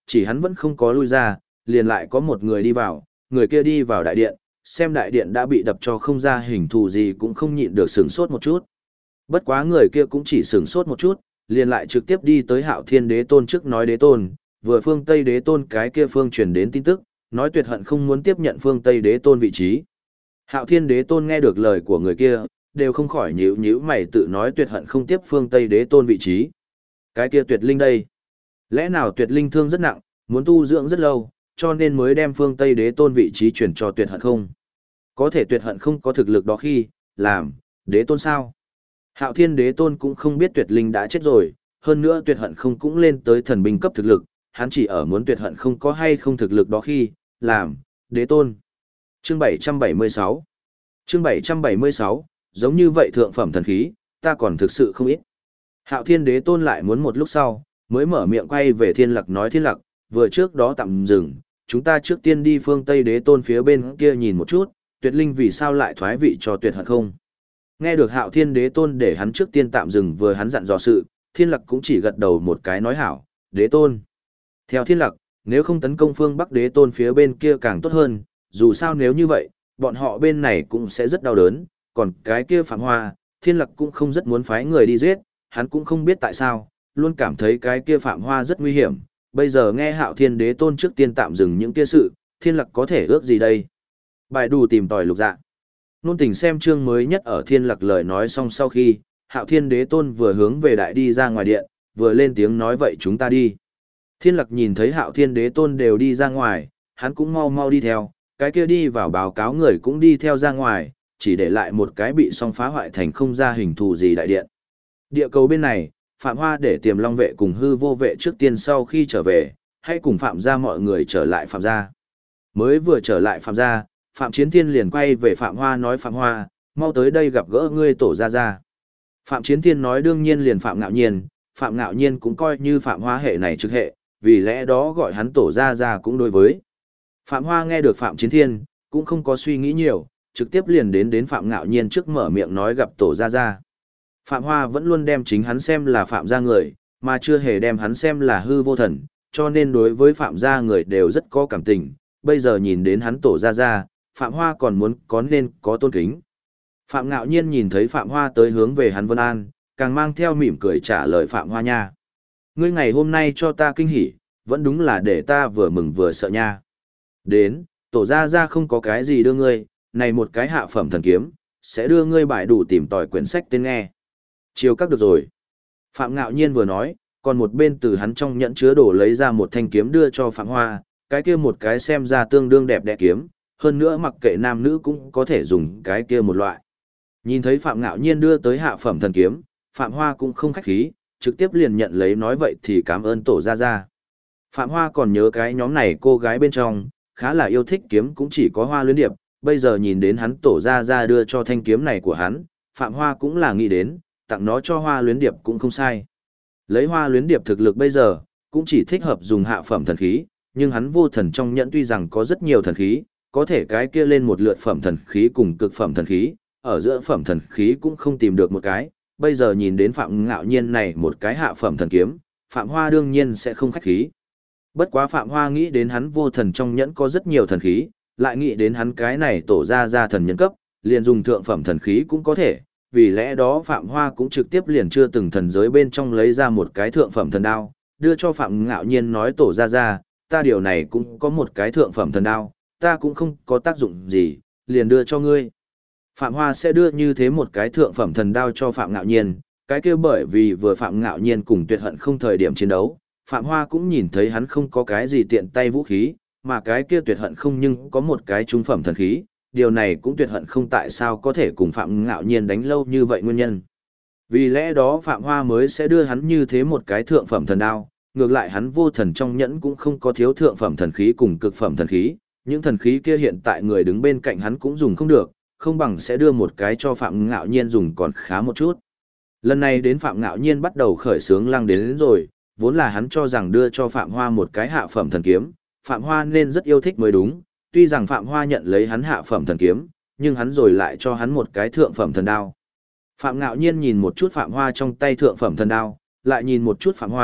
chỉ hắn vẫn không có lui ra, liền lại có một người đi vào, người kia đi vào đại điện, xem đại điện đã bị đập cho không ra hình thù gì cũng không nhịn được sửng sốt một chút. Bất quá người kia cũng chỉ sửng sốt một chút, liền lại trực tiếp đi tới Hạo Thiên Đế Tôn trước nói Đế Tôn, vừa phương Tây Đế Tôn cái kia phương truyền đến tin tức, nói tuyệt hận không muốn tiếp nhận phương Tây Đế Tôn vị trí. Hạo Thiên Đế Tôn nghe được lời của người kia, đều không khỏi nhíu nhíu mày tự nói tuyệt hận không tiếp phương Tây Đế Tôn vị trí. Cái kia tuyệt linh đây? Lẽ nào tuyệt linh thương rất nặng, muốn tu dưỡng rất lâu, cho nên mới đem phương Tây Đế Tôn vị trí chuyển cho tuyệt hận không? Có thể tuyệt hận không có thực lực đó khi, làm, Đế Tôn sao? Hạo Thiên Đế Tôn cũng không biết tuyệt linh đã chết rồi, hơn nữa tuyệt hận không cũng lên tới thần binh cấp thực lực, hắn chỉ ở muốn tuyệt hận không có hay không thực lực đó khi, làm, Đế Tôn. Chương 776 Chương 776, giống như vậy thượng phẩm thần khí, ta còn thực sự không ít. Hạo Thiên Đế Tôn lại muốn một lúc sau, mới mở miệng quay về Thiên Lặc nói Thiên Lặc, vừa trước đó tạm dừng, chúng ta trước tiên đi phương Tây Đế Tôn phía bên kia nhìn một chút, tuyệt linh vì sao lại thoái vị cho tuyệt hận không. Nghe được Hạo Thiên Đế Tôn để hắn trước tiên tạm dừng vừa hắn dặn dò sự, Thiên Lặc cũng chỉ gật đầu một cái nói hảo, Đế Tôn. Theo Thiên Lặc, nếu không tấn công phương Bắc Đế Tôn phía bên kia càng tốt hơn, dù sao nếu như vậy, bọn họ bên này cũng sẽ rất đau đớn, còn cái kia Phạm Hoa, Thiên Lặc cũng không rất muốn phái người đi giết, hắn cũng không biết tại sao, luôn cảm thấy cái kia Phạm Hoa rất nguy hiểm, bây giờ nghe Hạo Thiên Đế Tôn trước tiên tạm dừng những kia sự, Thiên Lặc có thể ước gì đây? Bài đủ tìm tòi lục dạ. Nôn tình xem chương mới nhất ở Thiên Lặc lời nói xong sau khi, Hạo Thiên Đế Tôn vừa hướng về đại đi ra ngoài điện, vừa lên tiếng nói vậy chúng ta đi. Thiên Lặc nhìn thấy Hạo Thiên Đế Tôn đều đi ra ngoài, hắn cũng mau mau đi theo, cái kia đi vào báo cáo người cũng đi theo ra ngoài, chỉ để lại một cái bị song phá hoại thành không ra hình thù gì đại điện. Địa cầu bên này, Phạm Hoa để Tiềm Long vệ cùng Hư Vô vệ trước tiên sau khi trở về, hãy cùng Phạm gia mọi người trở lại Phạm gia. Mới vừa trở lại Phạm gia, Phạm Chiến Thiên liền quay về Phạm Hoa nói Phạm Hoa, mau tới đây gặp gỡ ngươi tổ gia gia. Phạm Chiến Thiên nói đương nhiên liền Phạm Ngạo Nhiên cũng coi như Phạm Hoa hệ này trực hệ, vì lẽ đó gọi hắn tổ gia gia cũng đối với. Phạm Hoa nghe được Phạm Chiến Thiên, cũng không có suy nghĩ nhiều, trực tiếp liền đến Phạm Ngạo Nhiên trước mở miệng nói gặp tổ gia gia. Phạm Hoa vẫn luôn đem chính hắn xem là Phạm gia người, mà chưa hề đem hắn xem là Hư Vô thần, cho nên đối với Phạm gia người đều rất có cảm tình, bây giờ nhìn đến hắn tổ gia gia, Phạm Hoa còn muốn có nên có tôn kính. Phạm Ngạo Nhiên nhìn thấy Phạm Hoa tới hướng về hắn vân an, càng mang theo mỉm cười trả lời Phạm Hoa nha. Ngươi ngày hôm nay cho ta kinh hỉ, vẫn đúng là để ta vừa mừng vừa sợ nha. Đến, tổ gia gia không có cái gì đưa ngươi, này một cái hạ phẩm thần kiếm, sẽ đưa ngươi bài đủ tìm tòi quyển sách tên nghe. Chiều các được rồi. Phạm Ngạo Nhiên vừa nói, còn một bên từ hắn trong nhẫn chứa đồ lấy ra một thanh kiếm đưa cho Phạm Hoa, cái kia một cái xem ra tương đương đẹp đẽ kiếm, hơn nữa mặc kệ nam nữ cũng có thể dùng cái kia một loại. Nhìn thấy Phạm Ngạo Nhiên đưa tới hạ phẩm thần kiếm, Phạm Hoa cũng không khách khí, trực tiếp liền nhận lấy nói vậy thì cảm ơn tổ gia gia. Phạm Hoa còn nhớ cái nhóm này cô gái bên trong, khá là yêu thích kiếm cũng chỉ có Hoa Luyến Điệp, bây giờ nhìn đến hắn tổ gia gia đưa cho thanh kiếm này của hắn, Phạm Hoa cũng là nghĩ đến, tặng nó cho Hoa Luyến Điệp cũng không sai. Lấy Hoa Luyến Điệp thực lực bây giờ, cũng chỉ thích hợp dùng hạ phẩm thần khí, nhưng hắn vô thần trong nhẫn tuy rằng có rất nhiều thần khí, có thể cái kia lên một lượt phẩm thần khí cùng cực phẩm thần khí, ở giữa phẩm thần khí cũng không tìm được một cái, bây giờ nhìn đến Phạm Ngạo Nhiên này một cái hạ phẩm thần kiếm, Phạm Hoa đương nhiên sẽ không khách khí. Bất quá Phạm Hoa nghĩ đến hắn vô thần trong nhẫn có rất nhiều thần khí, lại nghĩ đến hắn cái này tổ ra thần nhân cấp, liền dùng thượng phẩm thần khí cũng có thể, vì lẽ đó Phạm Hoa cũng trực tiếp liền chưa từng thần giới bên trong lấy ra một cái thượng phẩm thần đao, đưa cho Phạm Ngạo Nhiên nói tổ ra, ta điều này cũng có một cái thượng phẩm thần đao, ta cũng không có tác dụng gì, liền đưa cho ngươi. Phạm Hoa sẽ đưa như thế một cái thượng phẩm thần đao cho Phạm Ngạo Nhiên, cái kia bởi vì vừa Phạm Ngạo Nhiên cùng Tuyệt Hận không thời điểm chiến đấu, Phạm Hoa cũng nhìn thấy hắn không có cái gì tiện tay vũ khí, mà cái kia Tuyệt Hận không nhưng có một cái trung phẩm thần khí, điều này cũng Tuyệt Hận không tại sao có thể cùng Phạm Ngạo Nhiên đánh lâu như vậy nguyên nhân. Vì lẽ đó Phạm Hoa mới sẽ đưa hắn như thế một cái thượng phẩm thần đao, ngược lại hắn vô thần trong nhẫn cũng không có thiếu thượng phẩm thần khí cùng cực phẩm thần khí, những thần khí kia hiện tại người đứng bên cạnh hắn cũng dùng không được, không bằng sẽ đưa một cái cho Phạm Ngạo Nhiên dùng còn khá một chút. Lần này đến Phạm Ngạo Nhiên bắt đầu khởi sướng lăng đến rồi, vốn là hắn cho rằng đưa cho Phạm Hoa một cái hạ phẩm thần kiếm, Phạm Hoa nên rất yêu thích mới đúng, tuy rằng Phạm Hoa nhận lấy hắn hạ phẩm thần kiếm, nhưng hắn rồi lại cho hắn một cái thượng phẩm thần đao. Phạm Ngạo Nhiên nhìn một chút Phạm Hoa trong tay thượng phẩm thần đao, lại nhìn một chút Phạm Hoa,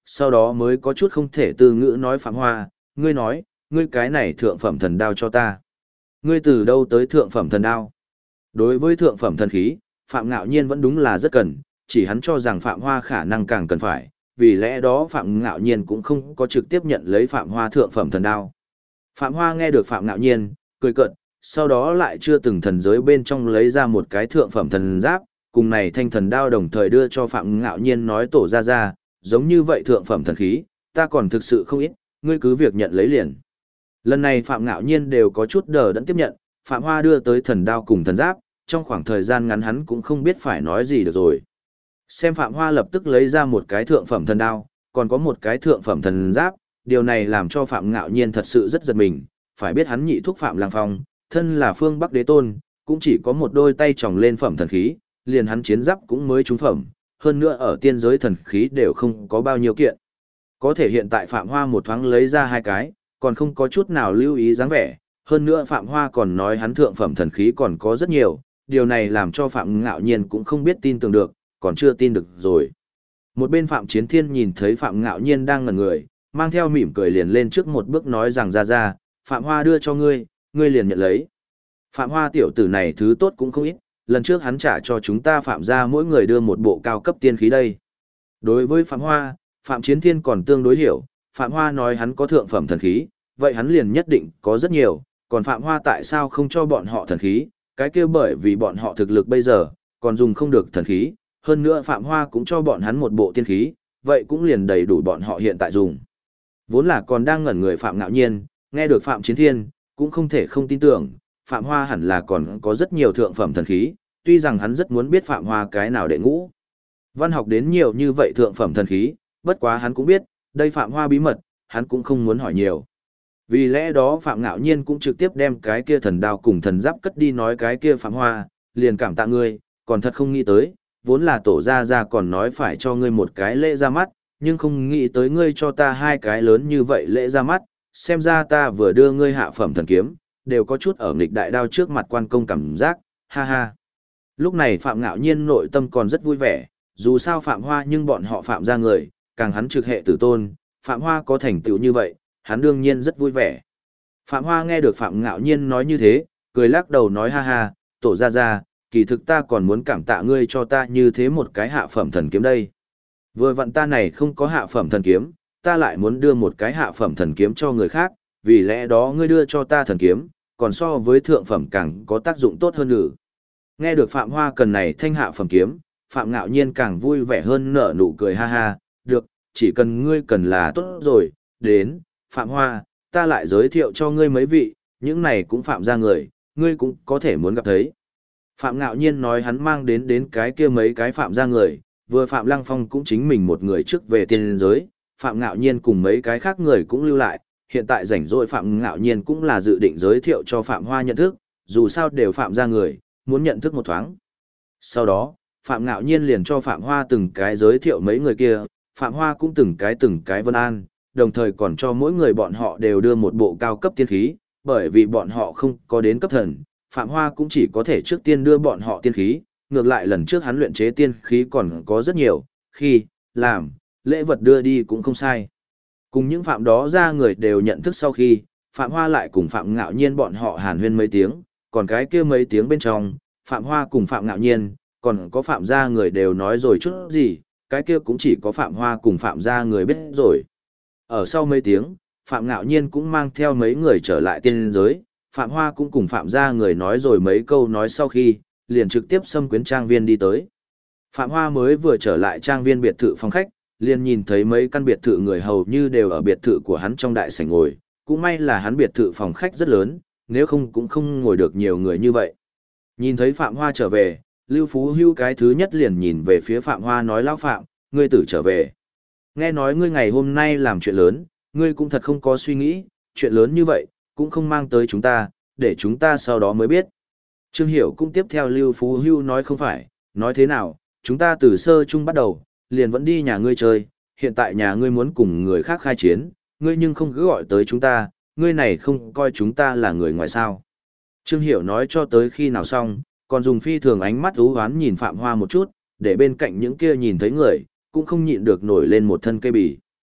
sau đó mới có chút không thể từ ngữ nói Phạm Hoa, ngươi nói, ngươi cái này thượng phẩm thần đao cho ta. Ngươi từ đâu tới thượng phẩm thần đao? Đối với thượng phẩm thần khí, Phạm Ngạo Nhiên vẫn đúng là rất cần, chỉ hắn cho rằng Phạm Hoa khả năng càng cần phải, vì lẽ đó Phạm Ngạo Nhiên cũng không có trực tiếp nhận lấy Phạm Hoa thượng phẩm thần đao. Phạm Hoa nghe được Phạm Ngạo Nhiên, cười cợt, sau đó lại chưa từng thần giới bên trong lấy ra một cái thượng phẩm thần giáp, cùng này thanh thần đao đồng thời đưa cho Phạm Ngạo Nhiên nói tổ ra, giống như vậy thượng phẩm thần khí, ta còn thực sự không ít, ngươi cứ việc nhận lấy liền. Lần này Phạm Ngạo Nhiên đều có chút đờ đẫn tiếp nhận, Phạm Hoa đưa tới thần đao cùng thần giáp, trong khoảng thời gian ngắn hắn cũng không biết phải nói gì được rồi. Xem Phạm Hoa lập tức lấy ra một cái thượng phẩm thần đao, còn có một cái thượng phẩm thần giáp, điều này làm cho Phạm Ngạo Nhiên thật sự rất giật mình, phải biết hắn nhị thúc Phạm Lang Phong, thân là phương Bắc đế tôn, cũng chỉ có một đôi tay tròng lên phẩm thần khí, liền hắn chiến giáp cũng mới trúng phẩm, hơn nữa ở tiên giới thần khí đều không có bao nhiêu kiện. Có thể hiện tại Phạm Hoa một thoáng lấy ra hai cái, còn không có chút nào lưu ý dáng vẻ, hơn nữa Phạm Hoa còn nói hắn thượng phẩm thần khí còn có rất nhiều, điều này làm cho Phạm Ngạo Nhiên cũng không biết tin tưởng được, còn chưa tin được rồi. Một bên Phạm Chiến Thiên nhìn thấy Phạm Ngạo Nhiên đang ngẩn người, mang theo mỉm cười liền lên trước một bước nói rằng ra, Phạm Hoa đưa cho ngươi, ngươi liền nhận lấy. Phạm Hoa tiểu tử này thứ tốt cũng không ít, lần trước hắn trả cho chúng ta Phạm gia mỗi người đưa một bộ cao cấp tiên khí đây. Đối với Phạm Hoa, Phạm Chiến Thiên còn tương đối hiểu, Phạm Hoa nói hắn có thượng phẩm thần khí, vậy hắn liền nhất định có rất nhiều, còn Phạm Hoa tại sao không cho bọn họ thần khí, cái kia bởi vì bọn họ thực lực bây giờ, còn dùng không được thần khí, hơn nữa Phạm Hoa cũng cho bọn hắn một bộ tiên khí, vậy cũng liền đầy đủ bọn họ hiện tại dùng. Vốn là còn đang ngẩn người Phạm Ngạo Nhiên, nghe được Phạm Chiến Thiên, cũng không thể không tin tưởng, Phạm Hoa hẳn là còn có rất nhiều thượng phẩm thần khí, tuy rằng hắn rất muốn biết Phạm Hoa cái nào đệ ngũ. Văn học đến nhiều như vậy thượng phẩm thần khí, bất quá hắn cũng biết, đây Phạm Hoa bí mật, hắn cũng không muốn hỏi nhiều. Vì lẽ đó Phạm Ngạo Nhiên cũng trực tiếp đem cái kia thần đao cùng thần giáp cất đi nói cái kia Phạm Hoa, liền cảm tạ ngươi, còn thật không nghĩ tới, vốn là tổ ra còn nói phải cho ngươi một cái lễ ra mắt, nhưng không nghĩ tới ngươi cho ta hai cái lớn như vậy lễ ra mắt, xem ra ta vừa đưa ngươi hạ phẩm thần kiếm, đều có chút ở nghịch đại đao trước mặt quan công cảm giác, ha ha. Lúc này Phạm Ngạo Nhiên nội tâm còn rất vui vẻ, dù sao Phạm Hoa nhưng bọn họ Phạm ra người, càng hắn trực hệ tử tôn, Phạm Hoa có thành tựu như vậy, hắn đương nhiên rất vui vẻ. Phạm Hoa nghe được Phạm Ngạo Nhiên nói như thế, cười lắc đầu nói ha ha, tổ ra, kỳ thực ta còn muốn cảm tạ ngươi cho ta như thế một cái hạ phẩm thần kiếm đây. Vừa vặn ta này không có hạ phẩm thần kiếm, ta lại muốn đưa một cái hạ phẩm thần kiếm cho người khác, vì lẽ đó ngươi đưa cho ta thần kiếm, còn so với thượng phẩm càng có tác dụng tốt hơn nữa. Nghe được Phạm Hoa cần này thanh hạ phẩm kiếm, Phạm Ngạo Nhiên càng vui vẻ hơn nở nụ cười ha ha, được, chỉ cần ngươi cần là tốt rồi, đến, Phạm Hoa, ta lại giới thiệu cho ngươi mấy vị, những này cũng Phạm ra người, ngươi cũng có thể muốn gặp thấy. Phạm Ngạo Nhiên nói hắn mang đến cái kia mấy cái Phạm ra người, vừa Phạm Lăng Phong cũng chính mình một người trước về tiên giới, Phạm Ngạo Nhiên cùng mấy cái khác người cũng lưu lại, hiện tại rảnh rỗi Phạm Ngạo Nhiên cũng là dự định giới thiệu cho Phạm Hoa nhận thức, dù sao đều Phạm ra người, muốn nhận thức một thoáng. Sau đó, Phạm Ngạo Nhiên liền cho Phạm Hoa từng cái giới thiệu mấy người kia, Phạm Hoa cũng từng cái vân an, đồng thời còn cho mỗi người bọn họ đều đưa một bộ cao cấp tiên khí, bởi vì bọn họ không có đến cấp thần, Phạm Hoa cũng chỉ có thể trước tiên đưa bọn họ tiên khí, ngược lại lần trước hắn luyện chế tiên khí còn có rất nhiều, khi, làm, lễ vật đưa đi cũng không sai. Cùng những Phạm đó ra người đều nhận thức sau khi, Phạm Hoa lại cùng Phạm Ngạo Nhiên bọn họ hàn huyên mấy tiếng, còn cái kia mấy tiếng bên trong, Phạm Hoa cùng Phạm Ngạo Nhiên, còn có Phạm gia người đều nói rồi chút gì, cái kia cũng chỉ có Phạm Hoa cùng Phạm gia người biết rồi. Ở sau mấy tiếng, Phạm Ngạo Nhiên cũng mang theo mấy người trở lại tiên giới, Phạm Hoa cũng cùng Phạm gia người nói rồi mấy câu nói sau khi, liền trực tiếp xâm quyến trang viên đi tới. Phạm Hoa mới vừa trở lại trang viên biệt thự phòng khách, liền nhìn thấy mấy căn biệt thự người hầu như đều ở biệt thự của hắn trong đại sảnh ngồi, cũng may là hắn biệt thự phòng khách rất lớn, nếu không cũng không ngồi được nhiều người như vậy. Nhìn thấy Phạm Hoa trở về, Lưu Phú Hưu cái thứ nhất liền nhìn về phía Phạm Hoa nói lão Phạm, ngươi tử trở về. Nghe nói ngươi ngày hôm nay làm chuyện lớn, ngươi cũng thật không có suy nghĩ, chuyện lớn như vậy, cũng không mang tới chúng ta, để chúng ta sau đó mới biết. Trương Hiểu cũng tiếp theo Lưu Phú Hưu nói không phải, nói thế nào, chúng ta từ sơ chung bắt đầu, liền vẫn đi nhà ngươi chơi, hiện tại nhà ngươi muốn cùng người khác khai chiến, ngươi nhưng không cứ gọi tới chúng ta, ngươi này không coi chúng ta là người ngoài sao. Trương Hiểu nói cho tới khi nào xong, còn dùng phi thường ánh mắt ú hoán nhìn Phạm Hoa một chút, để bên cạnh những kia nhìn thấy người, cũng không nhịn được nổi lên một thân cây bì.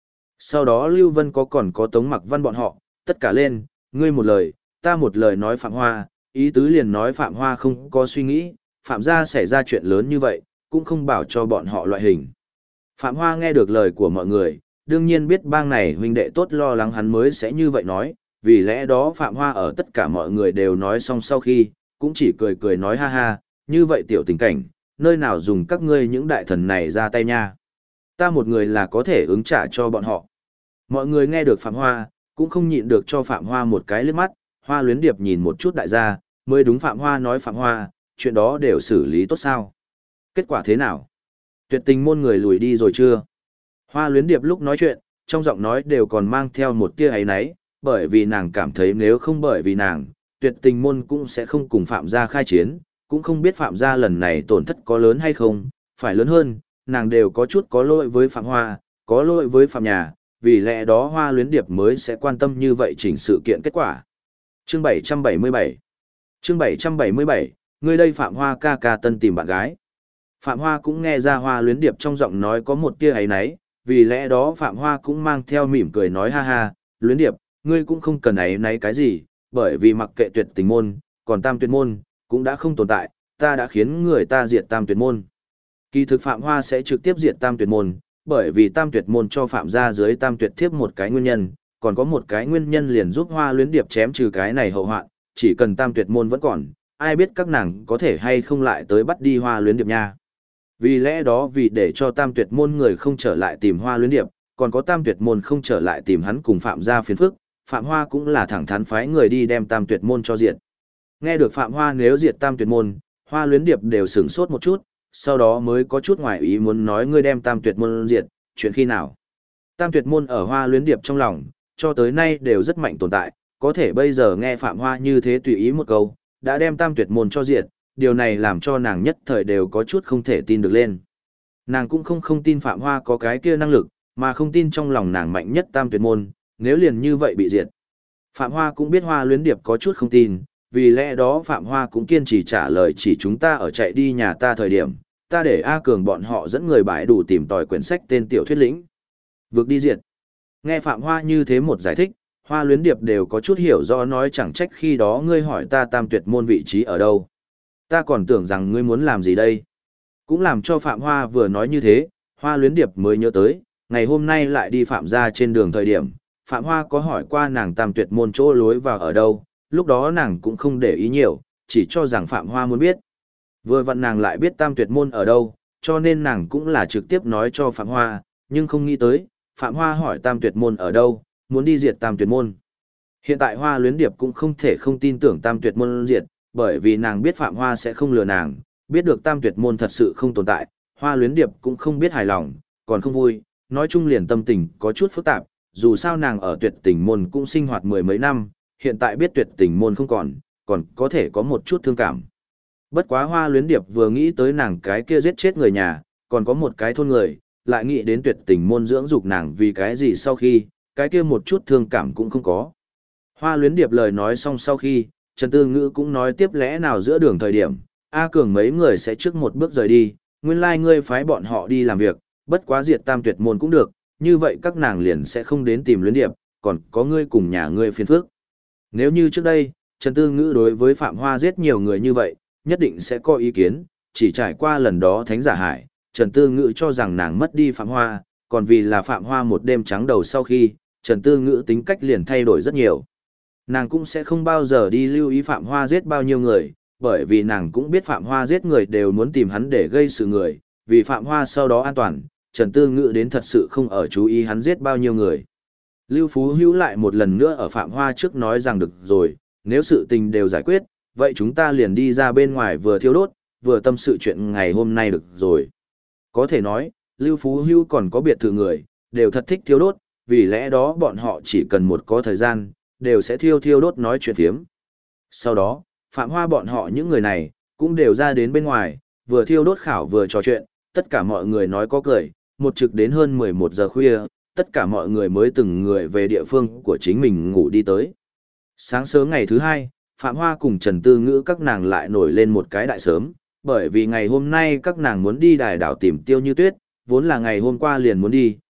Sau đó Lưu Vân còn có Tống Mặc Văn bọn họ, tất cả lên, ngươi một lời, ta một lời nói Phạm Hoa, ý tứ liền nói Phạm Hoa không có suy nghĩ, Phạm gia xảy ra chuyện lớn như vậy, cũng không bảo cho bọn họ loại hình. Phạm Hoa nghe được lời của mọi người, đương nhiên biết bang này huynh đệ tốt lo lắng hắn mới sẽ như vậy nói, vì lẽ đó Phạm Hoa ở tất cả mọi người đều nói xong sau khi, cũng chỉ cười cười nói ha ha, như vậy tiểu tình cảnh, nơi nào dùng các ngươi những đại thần này ra tay nha. Ta một người là có thể ứng trả cho bọn họ. Mọi người nghe được Phạm Hoa, cũng không nhịn được cho Phạm Hoa một cái liếc mắt, Hoa Luyến Điệp nhìn một chút đại gia, mới đúng Phạm Hoa nói Phạm Hoa, chuyện đó đều xử lý tốt sao. Kết quả thế nào? Tuyệt tình môn người lùi đi rồi chưa? Hoa Luyến Điệp lúc nói chuyện, trong giọng nói đều còn mang theo một tia ấy náy, bởi vì nàng cảm thấy nếu không bởi vì nàng, tuyệt tình môn cũng sẽ không cùng Phạm gia khai chiến, cũng không biết Phạm gia lần này tổn thất có lớn hay không, phải lớn hơn, nàng đều có chút có lỗi với Phạm Hoa, có lỗi với Phạm nhà, vì lẽ đó Hoa Luyến Điệp mới sẽ quan tâm như vậy chỉnh sự kiện kết quả. Chương 777 Chương 777, người đây Phạm Hoa ca ca tân tìm bạn gái. Phạm Hoa cũng nghe ra Hoa Luyến Điệp trong giọng nói có một tia ấy náy, vì lẽ đó Phạm Hoa cũng mang theo mỉm cười nói ha ha, Luyến Điệp, ngươi cũng không cần ấy náy cái gì, bởi vì mặc kệ tuyệt tình môn, còn tam tuyệt môn, cũng đã không tồn tại, ta đã khiến người ta diệt tam tuyệt môn. Kỳ thực Phạm Hoa sẽ trực tiếp diệt tam tuyệt môn, bởi vì tam tuyệt môn cho Phạm gia dưới tam tuyệt thiếp một cái nguyên nhân, còn có một cái nguyên nhân liền giúp Hoa Luyến Điệp chém trừ cái này hậu hoạn, chỉ cần tam tuyệt môn vẫn còn, ai biết các nàng có thể hay không lại tới bắt đi Hoa Luyến Điệp nha. Vì lẽ đó vì để cho tam tuyệt môn người không trở lại tìm Hoa Luyến Điệp, còn có tam tuyệt môn không trở lại tìm hắn cùng Phạm gia phiền phức, Phạm Hoa cũng là thẳng thắn phái người đi đem tam tuyệt môn cho diệt. Nghe được Phạm Hoa nếu diệt tam tuyệt môn, Hoa Luyến Điệp đều sửng sốt một chút, sau đó mới có chút ngoài ý muốn nói ngươi đem tam tuyệt môn diệt, chuyện khi nào. Tam tuyệt môn ở Hoa Luyến Điệp trong lòng, cho tới nay đều rất mạnh tồn tại, có thể bây giờ nghe Phạm Hoa như thế tùy ý một câu, đã đem tam tuyệt môn cho diệt, điều này làm cho nàng nhất thời đều có chút không thể tin được lên. Nàng cũng không tin Phạm Hoa có cái kia năng lực, mà không tin trong lòng nàng mạnh nhất tam tuyệt môn, nếu liền như vậy bị diệt. Phạm Hoa cũng biết Hoa Luyến Điệp có chút không tin, vì lẽ đó Phạm Hoa cũng kiên trì trả lời chỉ chúng ta ở chạy đi nhà ta thời điểm, ta để A Cường bọn họ dẫn người bãi đủ tìm tòi quyển sách tên tiểu thuyết lĩnh. Vực đi diệt. Nghe Phạm Hoa như thế một giải thích, Hoa Luyến Điệp đều có chút hiểu rõ nói chẳng trách khi đó ngươi hỏi ta tam tuyệt môn vị trí ở đâu. Ta còn tưởng rằng ngươi muốn làm gì đây. Cũng làm cho Phạm Hoa vừa nói như thế, Hoa Luyến Điệp mới nhớ tới, ngày hôm nay lại đi Phạm gia trên đường thời điểm, Phạm Hoa có hỏi qua nàng tam tuyệt môn chỗ lối vào ở đâu, lúc đó nàng cũng không để ý nhiều, chỉ cho rằng Phạm Hoa muốn biết. Vừa vặn nàng lại biết tam tuyệt môn ở đâu, cho nên nàng cũng là trực tiếp nói cho Phạm Hoa, nhưng không nghĩ tới, Phạm Hoa hỏi tam tuyệt môn ở đâu, muốn đi diệt tam tuyệt môn. Hiện tại Hoa Luyến Điệp cũng không thể không tin tưởng tam tuyệt môn diệt, bởi vì nàng biết Phạm Hoa sẽ không lừa nàng, biết được tam tuyệt môn thật sự không tồn tại, Hoa Luyến Điệp cũng không biết hài lòng, còn không vui, nói chung liền tâm tình có chút phức tạp, dù sao nàng ở tuyệt tình môn cũng sinh hoạt mười mấy năm, hiện tại biết tuyệt tình môn không còn có thể có một chút thương cảm. Bất quá Hoa Luyến Điệp vừa nghĩ tới nàng cái kia giết chết người nhà, còn có một cái thôn người, lại nghĩ đến tuyệt tình môn dưỡng dục nàng vì cái gì sau khi, cái kia một chút thương cảm cũng không có. Hoa Luyến Điệp lời nói xong sau khi, Trần Tư Ngữ cũng nói tiếp lẽ nào giữa đường thời điểm, A Cường mấy người sẽ trước một bước rời đi, nguyên lai ngươi phái bọn họ đi làm việc, bất quá diệt tam tuyệt môn cũng được, như vậy các nàng liền sẽ không đến tìm Luyến Điệp, còn có ngươi cùng nhà ngươi phiền phức. Nếu như trước đây, Trần Tư Ngữ đối với Phạm Hoa giết nhiều người như vậy, nhất định sẽ có ý kiến, chỉ trải qua lần đó Thánh Giả Hải, Trần Tư Ngữ cho rằng nàng mất đi Phạm Hoa, còn vì là Phạm Hoa một đêm trắng đầu sau khi, Trần Tư Ngữ tính cách liền thay đổi rất nhiều. Nàng cũng sẽ không bao giờ đi lưu ý Phạm Hoa giết bao nhiêu người, bởi vì nàng cũng biết Phạm Hoa giết người đều muốn tìm hắn để gây sự người, vì Phạm Hoa sau đó an toàn, Trần Tư Ngữ đến thật sự không ở chú ý hắn giết bao nhiêu người. Lưu Phú Hữu lại một lần nữa ở Phạm Hoa trước nói rằng được rồi, nếu sự tình đều giải quyết, vậy chúng ta liền đi ra bên ngoài vừa thiêu đốt, vừa tâm sự chuyện ngày hôm nay được rồi. Có thể nói, Lưu Phú Hữu còn có biệt thự người, đều thật thích thiêu đốt, vì lẽ đó bọn họ chỉ cần một có thời gian, đều sẽ thiêu đốt nói chuyện phiếm. Sau đó, Phạm Hoa bọn họ những người này, cũng đều ra đến bên ngoài, vừa thiêu đốt khảo vừa trò chuyện, tất cả mọi người nói có cười, một trực đến hơn 11 giờ khuya, tất cả mọi người mới từng người về địa phương của chính mình ngủ đi tới. Sáng sớm ngày thứ hai, Phạm Hoa cùng Trần Tư Ngữ các nàng lại nổi lên một cái đại sớm, bởi vì ngày hôm nay các nàng muốn đi đài đảo tìm Tiêu Như Tuyết, vốn là ngày hôm qua liền muốn đi,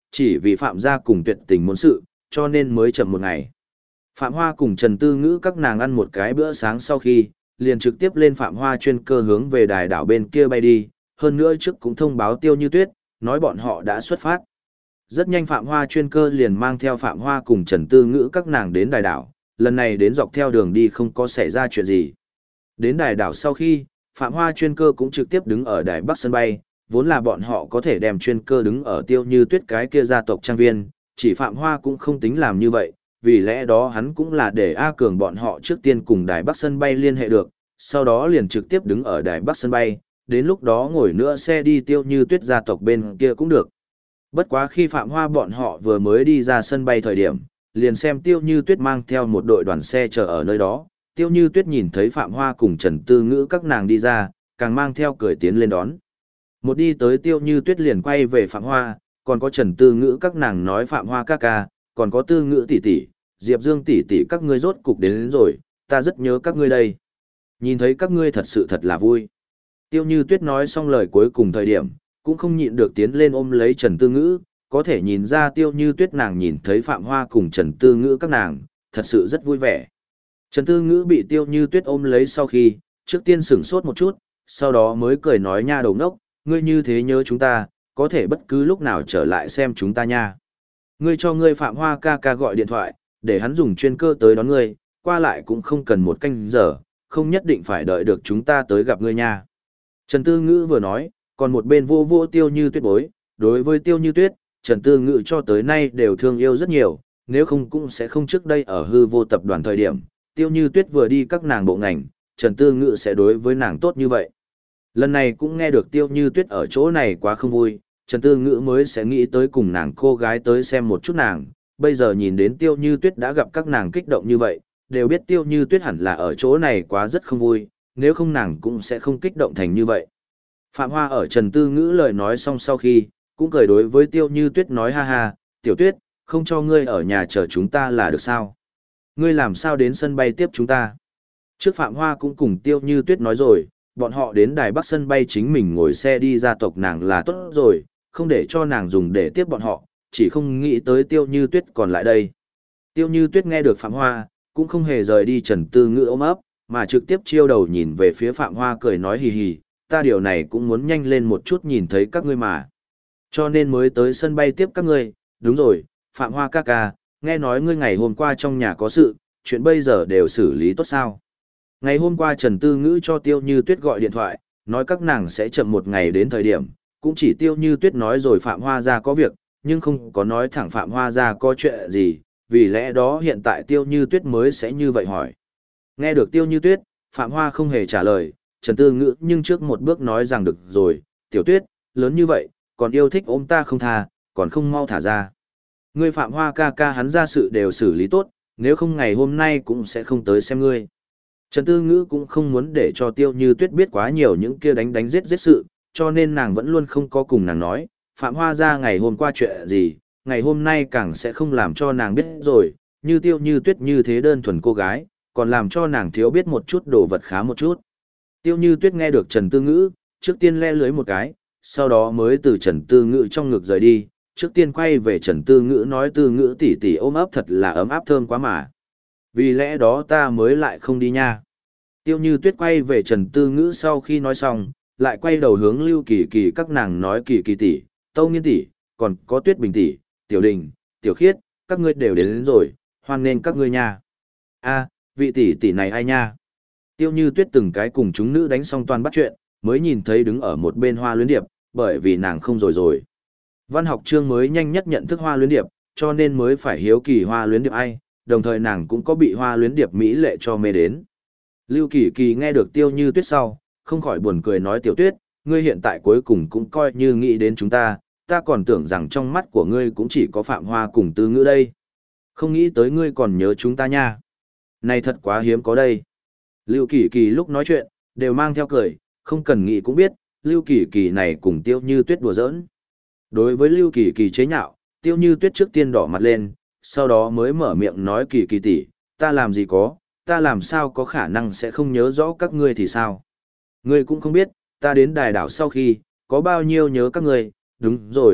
chỉ vì Phạm gia cùng Tuyệt Tình muốn sự, cho nên mới chậm một ngày. Phạm Hoa cùng Trần Tư Ngữ các nàng ăn một cái bữa sáng sau khi, liền trực tiếp lên Phạm Hoa chuyên cơ hướng về đài đảo bên kia bay đi, hơn nữa trước cũng thông báo Tiêu Như Tuyết, nói bọn họ đã xuất phát. Rất nhanh Phạm Hoa chuyên cơ liền mang theo Phạm Hoa cùng Trần Tư Ngữ các nàng đến đài đảo, lần này đến dọc theo đường đi không có xảy ra chuyện gì. Đến đài đảo sau khi, Phạm Hoa chuyên cơ cũng trực tiếp đứng ở đài Bắc sân bay, vốn là bọn họ có thể đem chuyên cơ đứng ở Tiêu Như Tuyết cái kia gia tộc trang viên, chỉ Phạm Hoa cũng không tính làm như vậy, vì lẽ đó hắn cũng là để A Cường bọn họ trước tiên cùng đài Bắc sân bay liên hệ được, sau đó liền trực tiếp đứng ở đài Bắc sân bay, đến lúc đó ngồi nữa xe đi Tiêu Như Tuyết gia tộc bên kia cũng được. Bất quá khi Phạm Hoa bọn họ vừa mới đi ra sân bay thời điểm, liền xem Tiêu Như Tuyết mang theo một đội đoàn xe chờ ở nơi đó, Tiêu Như Tuyết nhìn thấy Phạm Hoa cùng Trần Tư Ngữ các nàng đi ra, càng mang theo cười tiến lên đón. Một đi tới Tiêu Như Tuyết liền quay về Phạm Hoa, còn có Trần Tư Ngữ các nàng nói Phạm Hoa ca ca, còn có Tư Ngữ tỷ tỷ, Diệp Dương tỷ tỷ các ngươi rốt cục đến rồi, ta rất nhớ các ngươi đây. Nhìn thấy các ngươi thật sự thật là vui. Tiêu Như Tuyết nói xong lời cuối cùng thời điểm, cũng không nhịn được tiến lên ôm lấy Trần Tư Ngữ, có thể nhìn ra Tiêu Như Tuyết nàng nhìn thấy Phạm Hoa cùng Trần Tư Ngữ các nàng, thật sự rất vui vẻ. Trần Tư Ngữ bị Tiêu Như Tuyết ôm lấy sau khi, trước tiên sửng sốt một chút, sau đó mới cười nói nha đầu ngốc, ngươi như thế nhớ chúng ta, có thể bất cứ lúc nào trở lại xem chúng ta nha. Ngươi cho ngươi Phạm Hoa ca ca gọi điện thoại, để hắn dùng chuyên cơ tới đón ngươi, qua lại cũng không cần một canh giờ, không nhất định phải đợi được chúng ta tới gặp ngươi nha. Trần Tư Ngữ vừa nói, còn một bên vô vô Tiêu Như Tuyết bối, đối với Tiêu Như Tuyết, Trần Tư Ngữ cho tới nay đều thương yêu rất nhiều, nếu không cũng sẽ không trước đây ở hư vô tập đoàn thời điểm, Tiêu Như Tuyết vừa đi các nàng bộ ngành, Trần Tư Ngữ sẽ đối với nàng tốt như vậy. Lần này cũng nghe được Tiêu Như Tuyết ở chỗ này quá không vui, Trần Tư Ngữ mới sẽ nghĩ tới cùng nàng cô gái tới xem một chút nàng, bây giờ nhìn đến Tiêu Như Tuyết đã gặp các nàng kích động như vậy, đều biết Tiêu Như Tuyết hẳn là ở chỗ này quá rất không vui, nếu không nàng cũng sẽ không kích động thành như vậy. Phạm Hoa ở Trần Tư Ngữ lời nói xong sau khi, cũng cười đối với Tiêu Như Tuyết nói ha ha, Tiểu Tuyết, không cho ngươi ở nhà chờ chúng ta là được sao? Ngươi làm sao đến sân bay tiếp chúng ta? Trước Phạm Hoa cũng cùng Tiêu Như Tuyết nói rồi, bọn họ đến Đài Bắc sân bay chính mình ngồi xe đi gia tộc nàng là tốt rồi, không để cho nàng dùng để tiếp bọn họ, chỉ không nghĩ tới Tiêu Như Tuyết còn lại đây. Tiêu Như Tuyết nghe được Phạm Hoa, cũng không hề rời đi Trần Tư Ngữ ôm ấp, mà trực tiếp chiêu đầu nhìn về phía Phạm Hoa cười nói hì hì, ta điều này cũng muốn nhanh lên một chút nhìn thấy các ngươi mà. Cho nên mới tới sân bay tiếp các ngươi, đúng rồi, Phạm Hoa ca ca, nghe nói ngươi ngày hôm qua trong nhà có sự, chuyện bây giờ đều xử lý tốt sao. Ngày hôm qua Trần Tư Ngữ cho Tiêu Như Tuyết gọi điện thoại, nói các nàng sẽ chậm một ngày đến thời điểm, cũng chỉ Tiêu Như Tuyết nói rồi Phạm Hoa gia có việc, nhưng không có nói thẳng Phạm Hoa gia có chuyện gì, vì lẽ đó hiện tại Tiêu Như Tuyết mới sẽ như vậy hỏi. Nghe được Tiêu Như Tuyết, Phạm Hoa không hề trả lời, Trần Tư Ngữ nhưng trước một bước nói rằng được rồi, Tiểu Tuyết, lớn như vậy, còn yêu thích ôm ta không tha, còn không mau thả ra. Ngươi Phạm Hoa ca ca hắn ra sự đều xử lý tốt, nếu không ngày hôm nay cũng sẽ không tới xem ngươi. Trần Tư Ngữ cũng không muốn để cho Tiêu Như Tuyết biết quá nhiều những kia đánh giết sự, cho nên nàng vẫn luôn không có cùng nàng nói, Phạm Hoa ra ngày hôm qua chuyện gì, ngày hôm nay càng sẽ không làm cho nàng biết rồi, như Tiêu Như Tuyết như thế đơn thuần cô gái, còn làm cho nàng thiếu biết một chút đồ vật khá một chút. Tiêu Như Tuyết nghe được Trần Tư Ngữ, trước tiên le lưới một cái, sau đó mới từ Trần Tư Ngữ trong ngực rời đi, trước tiên quay về Trần Tư Ngữ nói Tư Ngữ tỷ tỷ ôm ấp thật là ấm áp thơm quá mà. Vì lẽ đó ta mới lại không đi nha. Tiêu Như Tuyết quay về Trần Tư Ngữ sau khi nói xong, lại quay đầu hướng Lưu Kỳ Kỳ các nàng nói Kỳ Kỳ tỷ, Tâu Nghiên tỷ, còn có Tuyết Bình tỷ, Tiểu Đình, Tiểu Khiết, các ngươi đều đến rồi, hoan nghênh các ngươi nha. A, vị tỷ tỷ này ai nha? Tiêu Như Tuyết từng cái cùng chúng nữ đánh xong toàn bắt chuyện, mới nhìn thấy đứng ở một bên Hoa Luyến Điệp, bởi vì nàng không rồi. Văn học chương mới nhanh nhất nhận thức Hoa Luyến Điệp, cho nên mới phải hiếu kỳ Hoa Luyến Điệp ai, đồng thời nàng cũng có bị Hoa Luyến Điệp mỹ lệ cho mê đến. Lưu Kỳ Kỳ nghe được Tiêu Như Tuyết sau, không khỏi buồn cười nói Tiểu Tuyết, ngươi hiện tại cuối cùng cũng coi như nghĩ đến chúng ta, ta còn tưởng rằng trong mắt của ngươi cũng chỉ có Phạm Hoa cùng Tư Ngữ đây. Không nghĩ tới ngươi còn nhớ chúng ta nha. Này thật quá hiếm có đây. Lưu Kỳ Kỳ lúc nói chuyện, đều mang theo cười, không cần nghĩ cũng biết, Lưu Kỳ Kỳ này cùng Tiêu Như Tuyết đùa giỡn. Đối với Lưu Kỳ Kỳ chế nhạo, Tiêu Như Tuyết trước tiên đỏ mặt lên, sau đó mới mở miệng nói Kỳ Kỳ tỷ, ta làm gì có, ta làm sao có khả năng sẽ không nhớ rõ các ngươi thì sao. Ngươi cũng không biết, ta đến đài đảo sau khi, có bao nhiêu nhớ các ngươi, đúng rồi,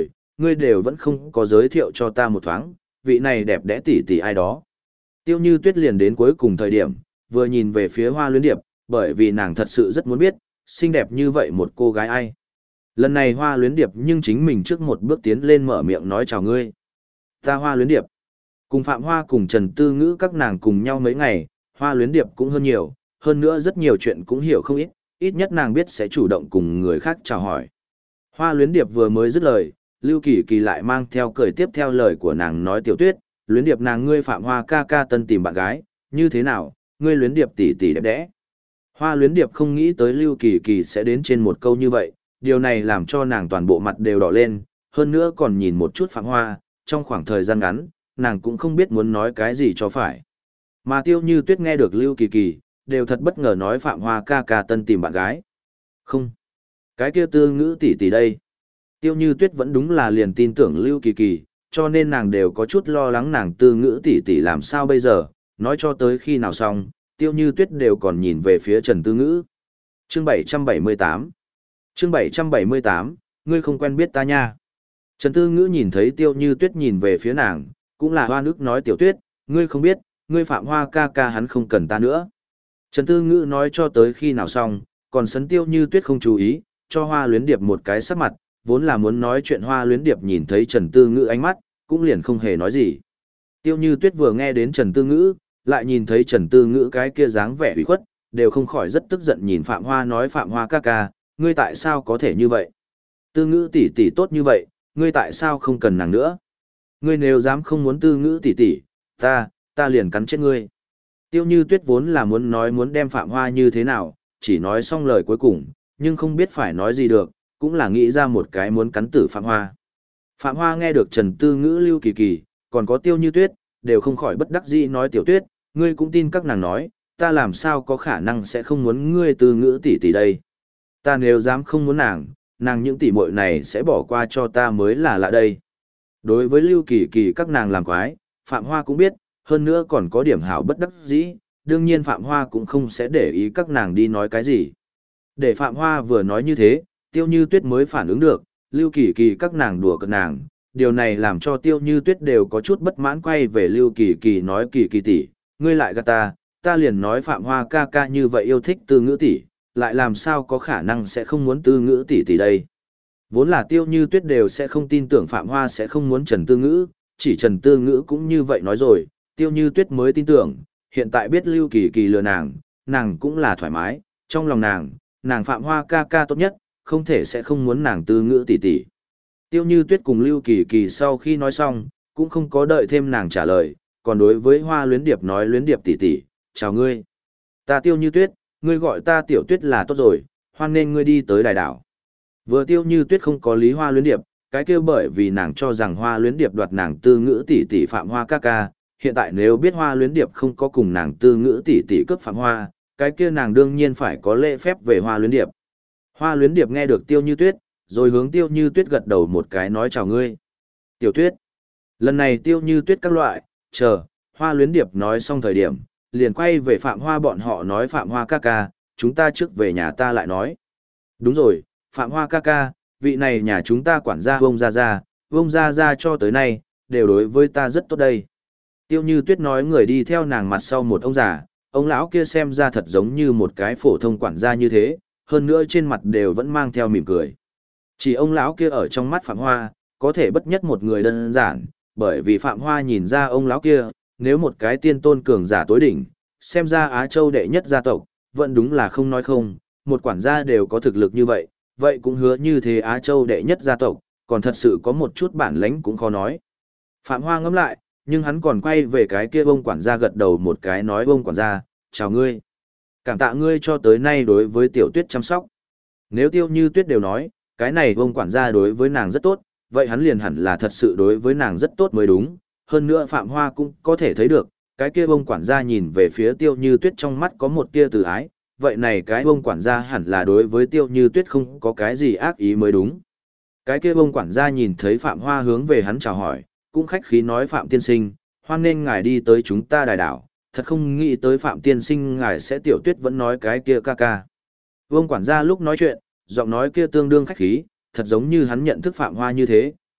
ngươi đều vẫn không có giới thiệu cho ta một thoáng, vị này đẹp đẽ tỷ tỷ ai đó. Tiêu Như Tuyết liền đến cuối cùng thời điểm, vừa nhìn về phía Hoa Luyến Điệp, bởi vì nàng thật sự rất muốn biết, xinh đẹp như vậy một cô gái ai. Lần này Hoa Luyến Điệp nhưng chính mình trước một bước tiến lên mở miệng nói chào ngươi. Ta Hoa Luyến Điệp. Cùng Phạm Hoa cùng Trần Tư Ngữ các nàng cùng nhau mấy ngày, Hoa Luyến Điệp cũng hơn nhiều, hơn nữa rất nhiều chuyện cũng hiểu không ít, ít nhất nàng biết sẽ chủ động cùng người khác chào hỏi. Hoa Luyến Điệp vừa mới dứt lời, Lưu Kỳ Kỳ lại mang theo cười tiếp theo lời của nàng nói Tiểu Tuyết, Luyến Điệp nàng ngươi Phạm Hoa ca ca tân tìm bạn gái, như thế nào, ngươi Luyến Điệp tỷ tỷ đẹp đẽ. Hoa Luyến Điệp không nghĩ tới Lưu Kỳ Kỳ sẽ đến trên một câu như vậy, điều này làm cho nàng toàn bộ mặt đều đỏ lên, hơn nữa còn nhìn một chút Phạm Hoa, trong khoảng thời gian ngắn, nàng cũng không biết muốn nói cái gì cho phải. Mà Tiêu Như Tuyết nghe được Lưu Kỳ Kỳ, đều thật bất ngờ nói Phạm Hoa ca ca tân tìm bạn gái. Không, cái kia Tư Ngữ tỷ tỷ đây. Tiêu Như Tuyết vẫn đúng là liền tin tưởng Lưu Kỳ Kỳ, cho nên nàng đều có chút lo lắng nàng Tư Ngữ tỷ tỷ làm sao bây giờ, nói cho tới khi nào xong, Tiêu Như Tuyết đều còn nhìn về phía Trần Tư Ngữ. Chương 778 Chương 778, ngươi không quen biết ta nha. Trần Tư Ngữ nhìn thấy Tiêu Như Tuyết nhìn về phía nàng, cũng là hoa nước nói Tiểu Tuyết, ngươi không biết, ngươi Phạm Hoa ca ca hắn không cần ta nữa. Trần Tư Ngữ nói cho tới khi nào xong, còn sấn Tiêu Như Tuyết không chú ý, cho Hoa Luyến Điệp một cái sắc mặt, vốn là muốn nói chuyện Hoa Luyến Điệp nhìn thấy Trần Tư Ngữ ánh mắt, cũng liền không hề nói gì. Tiêu Như Tuyết vừa nghe đến Trần Tư Ngữ, lại nhìn thấy Trần Tư Ngữ cái kia dáng vẻ ủy khuất, đều không khỏi rất tức giận nhìn Phạm Hoa nói Phạm Hoa ca ca, ngươi tại sao có thể như vậy? Tư Ngữ tỷ tỷ tốt như vậy, ngươi tại sao không cần nàng nữa? Ngươi nếu dám không muốn Tư Ngữ tỷ tỷ, ta liền cắn chết ngươi. Tiêu Như Tuyết vốn là muốn nói muốn đem Phạm Hoa như thế nào, chỉ nói xong lời cuối cùng, nhưng không biết phải nói gì được, cũng là nghĩ ra một cái muốn cắn tử Phạm Hoa. Phạm Hoa nghe được Trần Tư Ngữ Lưu Kỳ Kỳ, còn có Tiêu Như Tuyết, đều không khỏi bất đắc dĩ nói Tiểu Tuyết, ngươi cũng tin các nàng nói, ta làm sao có khả năng sẽ không muốn ngươi Tư Ngữ tỷ tỷ đây. Ta nếu dám không muốn nàng những tỷ muội này sẽ bỏ qua cho ta mới là lạ đây. Đối với Lưu Kỳ Kỳ các nàng làm quái, Phạm Hoa cũng biết, hơn nữa còn có điểm hảo bất đắc dĩ, đương nhiên Phạm Hoa cũng không sẽ để ý các nàng đi nói cái gì. Để Phạm Hoa vừa nói như thế, Tiêu Như Tuyết mới phản ứng được, Lưu Kỳ Kỳ các nàng đùa cợt nàng, điều này làm cho Tiêu Như Tuyết đều có chút bất mãn quay về Lưu Kỳ Kỳ nói Kỳ Kỳ tỷ, ngươi lại gạt ta liền nói Phạm Hoa ca ca như vậy yêu thích Tư Ngữ tỷ, lại làm sao có khả năng sẽ không muốn Tư Ngữ tỷ tỷ đây. Vốn là Tiêu Như Tuyết đều sẽ không tin tưởng Phạm Hoa sẽ không muốn Trần Tư Ngữ, chỉ Trần Tư Ngữ cũng như vậy nói rồi, Tiêu Như Tuyết mới tin tưởng, hiện tại biết Lưu Kỳ Kỳ lừa nàng cũng là thoải mái, trong lòng nàng Phạm Hoa ca ca tốt nhất, không thể sẽ không muốn nàng Tư Ngữ tỷ tỷ. Tiêu Như Tuyết cùng Lưu Kỳ Kỳ sau khi nói xong, cũng không có đợi thêm nàng trả lời, còn đối với Hoa Luyến Điệp nói Luyến Điệp tỷ tỷ, chào ngươi. Ta Tiêu Như Tuyết, ngươi gọi ta Tiểu Tuyết là tốt rồi, hoan nên ngươi đi tới đài đảo. Vừa Tiêu Như Tuyết không có lý Hoa Luyến Điệp, cái kêu bởi vì nàng cho rằng Hoa Luyến Điệp đoạt nàng Tư Ngữ tỷ tỷ Phạm Hoa ca ca, hiện tại nếu biết Hoa Luyến Điệp không có cùng nàng Tư Ngữ tỷ tỷ cướp Phạm Hoa, cái kia nàng đương nhiên phải có lễ phép về Hoa Luyến Điệp. Hoa Luyến Điệp nghe được Tiêu Như Tuyết, rồi hướng Tiêu Như Tuyết gật đầu một cái nói chào ngươi. Tiểu Tuyết. Lần này Tiêu Như Tuyết các loại, chờ, Hoa Luyến Điệp nói xong thời điểm, liền quay về Phạm Hoa bọn họ nói Phạm Hoa ca ca, chúng ta trước về nhà ta lại nói. Đúng rồi, Phạm Hoa ca ca, vị này nhà chúng ta quản gia vông ra cho tới nay, đều đối với ta rất tốt đây. Tiêu Như Tuyết nói người đi theo nàng mặt sau một ông già, ông lão kia xem ra thật giống như một cái phổ thông quản gia như thế, hơn nữa trên mặt đều vẫn mang theo mỉm cười. Chỉ ông lão kia ở trong mắt Phạm Hoa, có thể bất nhất một người đơn giản, bởi vì Phạm Hoa nhìn ra ông lão kia, nếu một cái tiên tôn cường giả tối đỉnh, xem ra Á Châu đệ nhất gia tộc, vẫn đúng là không nói không, một quản gia đều có thực lực như vậy, vậy cũng hứa như thế Á Châu đệ nhất gia tộc, còn thật sự có một chút bản lãnh cũng khó nói. Phạm Hoa ngẫm lại, nhưng hắn còn quay về cái kia ông quản gia gật đầu một cái nói ông quản gia, chào ngươi. Cảm tạ ngươi cho tới nay đối với Tiểu Tuyết chăm sóc. Nếu Tiêu Như Tuyết đều nói, cái này ông quản gia đối với nàng rất tốt, vậy hắn liền hẳn là thật sự đối với nàng rất tốt mới đúng. Hơn nữa Phạm Hoa cũng có thể thấy được, cái kia ông quản gia nhìn về phía Tiêu Như Tuyết trong mắt có một tia từ ái, vậy này cái ông quản gia hẳn là đối với Tiêu Như Tuyết không có cái gì ác ý mới đúng. Cái kia ông quản gia nhìn thấy Phạm Hoa hướng về hắn chào hỏi, cũng khách khí nói Phạm tiên sinh, hoan nên ngài đi tới chúng ta đài đảo, thật không nghĩ tới Phạm tiên sinh ngài sẽ Tiểu Tuyết vẫn nói cái kia ca ca. Ông quản gia lúc nói chuyện, giọng nói kia tương đương khách khí, thật giống như hắn nhận thức Phạm Hoa như thế,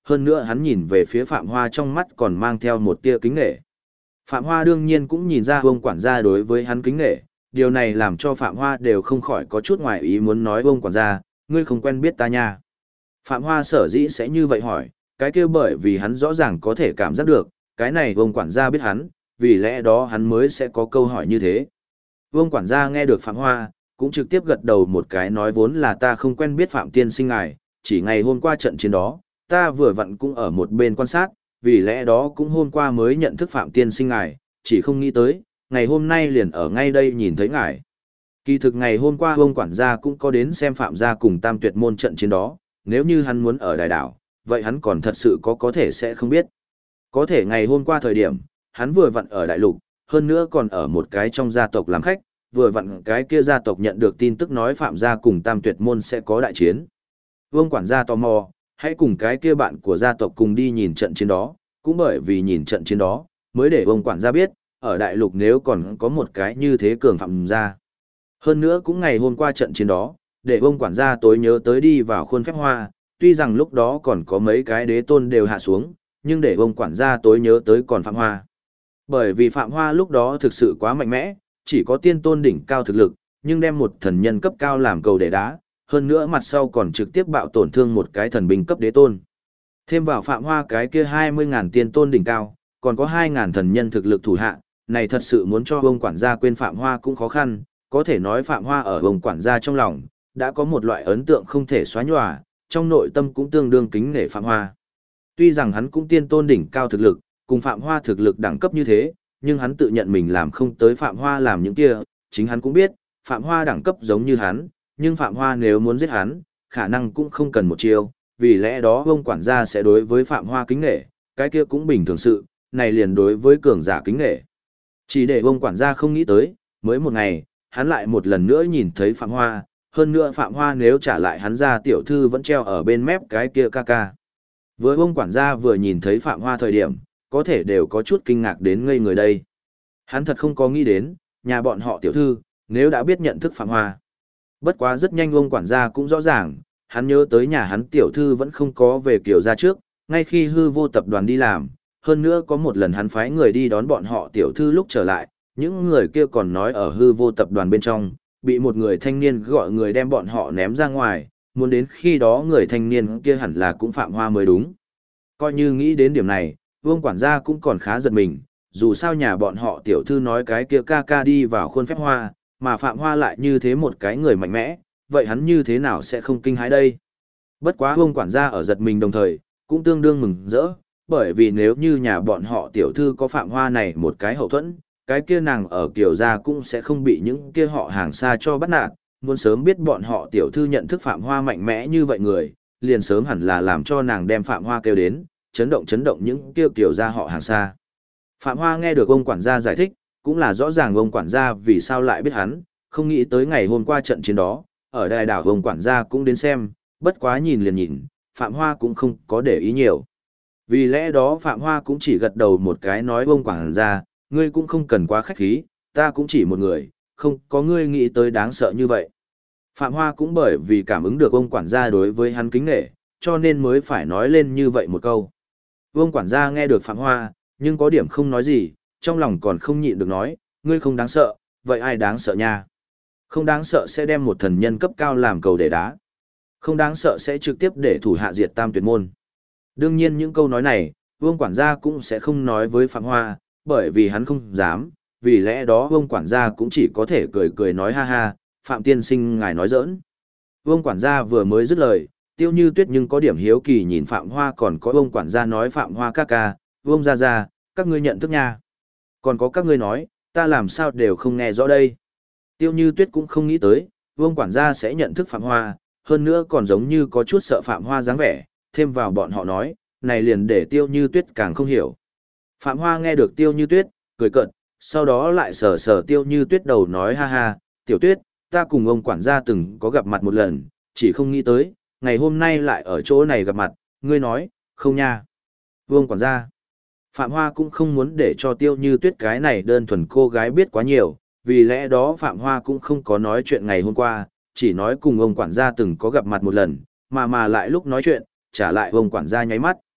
hơn nữa hắn nhìn về phía Phạm Hoa trong mắt còn mang theo một tia kính nể. Phạm Hoa đương nhiên cũng nhìn ra ông quản gia đối với hắn kính nể, điều này làm cho Phạm Hoa đều không khỏi có chút ngoài ý muốn nói ông quản gia, ngươi không quen biết ta nha. Phạm Hoa sở dĩ sẽ như vậy hỏi, cái kia bởi vì hắn rõ ràng có thể cảm giác được, cái này ông quản gia biết hắn, vì lẽ đó hắn mới sẽ có câu hỏi như thế. Ông quản gia nghe được Phạm Hoa, cũng trực tiếp gật đầu một cái nói vốn là ta không quen biết Phạm tiên sinh ngài, chỉ ngày hôm qua trận chiến đó, ta vừa vặn cũng ở một bên quan sát, vì lẽ đó cũng hôm qua mới nhận thức Phạm tiên sinh ngài, chỉ không nghĩ tới, ngày hôm nay liền ở ngay đây nhìn thấy ngài. Kỳ thực ngày hôm qua ông quản gia cũng có đến xem Phạm gia cùng Tam Tuyệt môn trận chiến đó, nếu như hắn muốn ở đài đảo, vậy hắn còn thật sự có thể sẽ không biết. Có thể ngày hôm qua thời điểm, hắn vừa vặn ở đại lục, hơn nữa còn ở một cái trong gia tộc làm khách, vừa vặn cái kia gia tộc nhận được tin tức nói Phạm gia cùng Tam Tuyệt môn sẽ có đại chiến. Vương quản gia tò mò, hãy cùng cái kia bạn của gia tộc cùng đi nhìn trận chiến đó, cũng bởi vì nhìn trận chiến đó, mới để vương quản gia biết, ở đại lục nếu còn có một cái như thế cường Phạm gia. Hơn nữa cũng ngày hôm qua trận chiến đó, để vương quản gia tối nhớ tới đi vào khuôn phép hoa, tuy rằng lúc đó còn có mấy cái đế tôn đều hạ xuống, nhưng để vương quản gia tối nhớ tới còn Phạm Hoa. Bởi vì Phạm Hoa lúc đó thực sự quá mạnh mẽ, chỉ có tiên tôn đỉnh cao thực lực, nhưng đem một thần nhân cấp cao làm cầu để đá, hơn nữa mặt sau còn trực tiếp bạo tổn thương một cái thần binh cấp đế tôn. Thêm vào Phạm Hoa cái kia 20.000 tiên tôn đỉnh cao, còn có 2.000 thần nhân thực lực thủ hạ, này thật sự muốn cho ông quản gia quên Phạm Hoa cũng khó khăn, có thể nói Phạm Hoa ở ông quản gia trong lòng, đã có một loại ấn tượng không thể xóa nhòa, trong nội tâm cũng tương đương kính nể Phạm Hoa. Tuy rằng hắn cũng tiên tôn đỉnh cao thực lực, cùng Phạm Hoa thực lực đẳng cấp như thế, nhưng hắn tự nhận mình làm không tới Phạm Hoa làm những kia, chính hắn cũng biết, Phạm Hoa đẳng cấp giống như hắn, nhưng Phạm Hoa nếu muốn giết hắn, khả năng cũng không cần một chiêu, vì lẽ đó ông quản gia sẽ đối với Phạm Hoa kính nể, cái kia cũng bình thường sự, này liền đối với cường giả kính nể. Chỉ để ông quản gia không nghĩ tới, mới một ngày, hắn lại một lần nữa nhìn thấy Phạm Hoa, hơn nữa Phạm Hoa nếu trả lại hắn ra tiểu thư vẫn treo ở bên mép cái kia ca ca. Với ông quản gia vừa nhìn thấy Phạm Hoa thời điểm, có thể đều có chút kinh ngạc đến ngây người đây. Hắn thật không có nghĩ đến, nhà bọn họ tiểu thư, nếu đã biết nhận thức Phạm Hoa. Bất quá rất nhanh ông quản gia cũng rõ ràng, hắn nhớ tới nhà hắn tiểu thư vẫn không có về kiểu ra trước, ngay khi hư vô tập đoàn đi làm, hơn nữa có một lần hắn phái người đi đón bọn họ tiểu thư lúc trở lại, những người kia còn nói ở hư vô tập đoàn bên trong, bị một người thanh niên gọi người đem bọn họ ném ra ngoài, muốn đến khi đó người thanh niên kia hẳn là cũng Phạm Hoa mới đúng. Coi như nghĩ đến điểm này, vương quản gia cũng còn khá giật mình, dù sao nhà bọn họ tiểu thư nói cái kia ca ca đi vào khuôn phép hoa, mà Phạm Hoa lại như thế một cái người mạnh mẽ, vậy hắn như thế nào sẽ không kinh hãi đây? Bất quá vương quản gia ở giật mình đồng thời, cũng tương đương mừng rỡ, bởi vì nếu như nhà bọn họ tiểu thư có Phạm Hoa này một cái hậu thuẫn, cái kia nàng ở Kiều gia cũng sẽ không bị những kia họ hàng xa cho bắt nạt, muốn sớm biết bọn họ tiểu thư nhận thức Phạm Hoa mạnh mẽ như vậy người, liền sớm hẳn là làm cho nàng đem Phạm Hoa kêu đến, chấn động những kia Kiều gia họ hàng xa. Phạm Hoa nghe được ông quản gia giải thích, cũng là rõ ràng ông quản gia vì sao lại biết hắn, không nghĩ tới ngày hôm qua trận chiến đó, ở đài đảo ông quản gia cũng đến xem, bất quá nhìn liền nhìn, Phạm Hoa cũng không có để ý nhiều. Vì lẽ đó Phạm Hoa cũng chỉ gật đầu một cái nói ông quản gia, ngươi cũng không cần quá khách khí, ta cũng chỉ một người, không có ngươi nghĩ tới đáng sợ như vậy. Phạm Hoa cũng bởi vì cảm ứng được ông quản gia đối với hắn kính nể, cho nên mới phải nói lên như vậy một câu. Ông quản gia nghe được Phạm Hoa, nhưng có điểm không nói gì, trong lòng còn không nhịn được nói, ngươi không đáng sợ, vậy ai đáng sợ nha? Không đáng sợ sẽ đem một thần nhân cấp cao làm cầu để đá. Không đáng sợ sẽ trực tiếp để thủ hạ diệt Tam Tuyệt môn. Đương nhiên những câu nói này, Vương quản gia cũng sẽ không nói với Phạm Hoa, bởi vì hắn không dám, vì lẽ đó Vương quản gia cũng chỉ có thể cười cười nói ha ha, Phạm tiên sinh ngài nói giỡn. Vương quản gia vừa mới dứt lời, Tiêu Như Tuyết nhưng có điểm hiếu kỳ nhìn Phạm Hoa, còn có Vương quản gia nói Phạm Hoa ca ca, Vương gia gia, các ngươi nhận thức nha. Còn có các ngươi nói, ta làm sao đều không nghe rõ đây. Tiêu Như Tuyết cũng không nghĩ tới, Vương quản gia sẽ nhận thức Phạm Hoa, hơn nữa còn giống như có chút sợ Phạm Hoa dáng vẻ, thêm vào bọn họ nói, này liền để Tiêu Như Tuyết càng không hiểu. Phạm Hoa nghe được Tiêu Như Tuyết, cười cợt, sau đó lại sờ sờ Tiêu Như Tuyết đầu nói ha ha, Tiểu Tuyết, ta cùng ông quản gia từng có gặp mặt một lần, chỉ không nghĩ tới, ngày hôm nay lại ở chỗ này gặp mặt, ngươi nói, không nha. Vương quản gia. Phạm Hoa cũng không muốn để cho Tiêu Như Tuyết cái này đơn thuần cô gái biết quá nhiều, vì lẽ đó Phạm Hoa cũng không có nói chuyện ngày hôm qua, chỉ nói cùng ông quản gia từng có gặp mặt một lần, mà lại lúc nói chuyện, trả lại ông quản gia nháy mắt.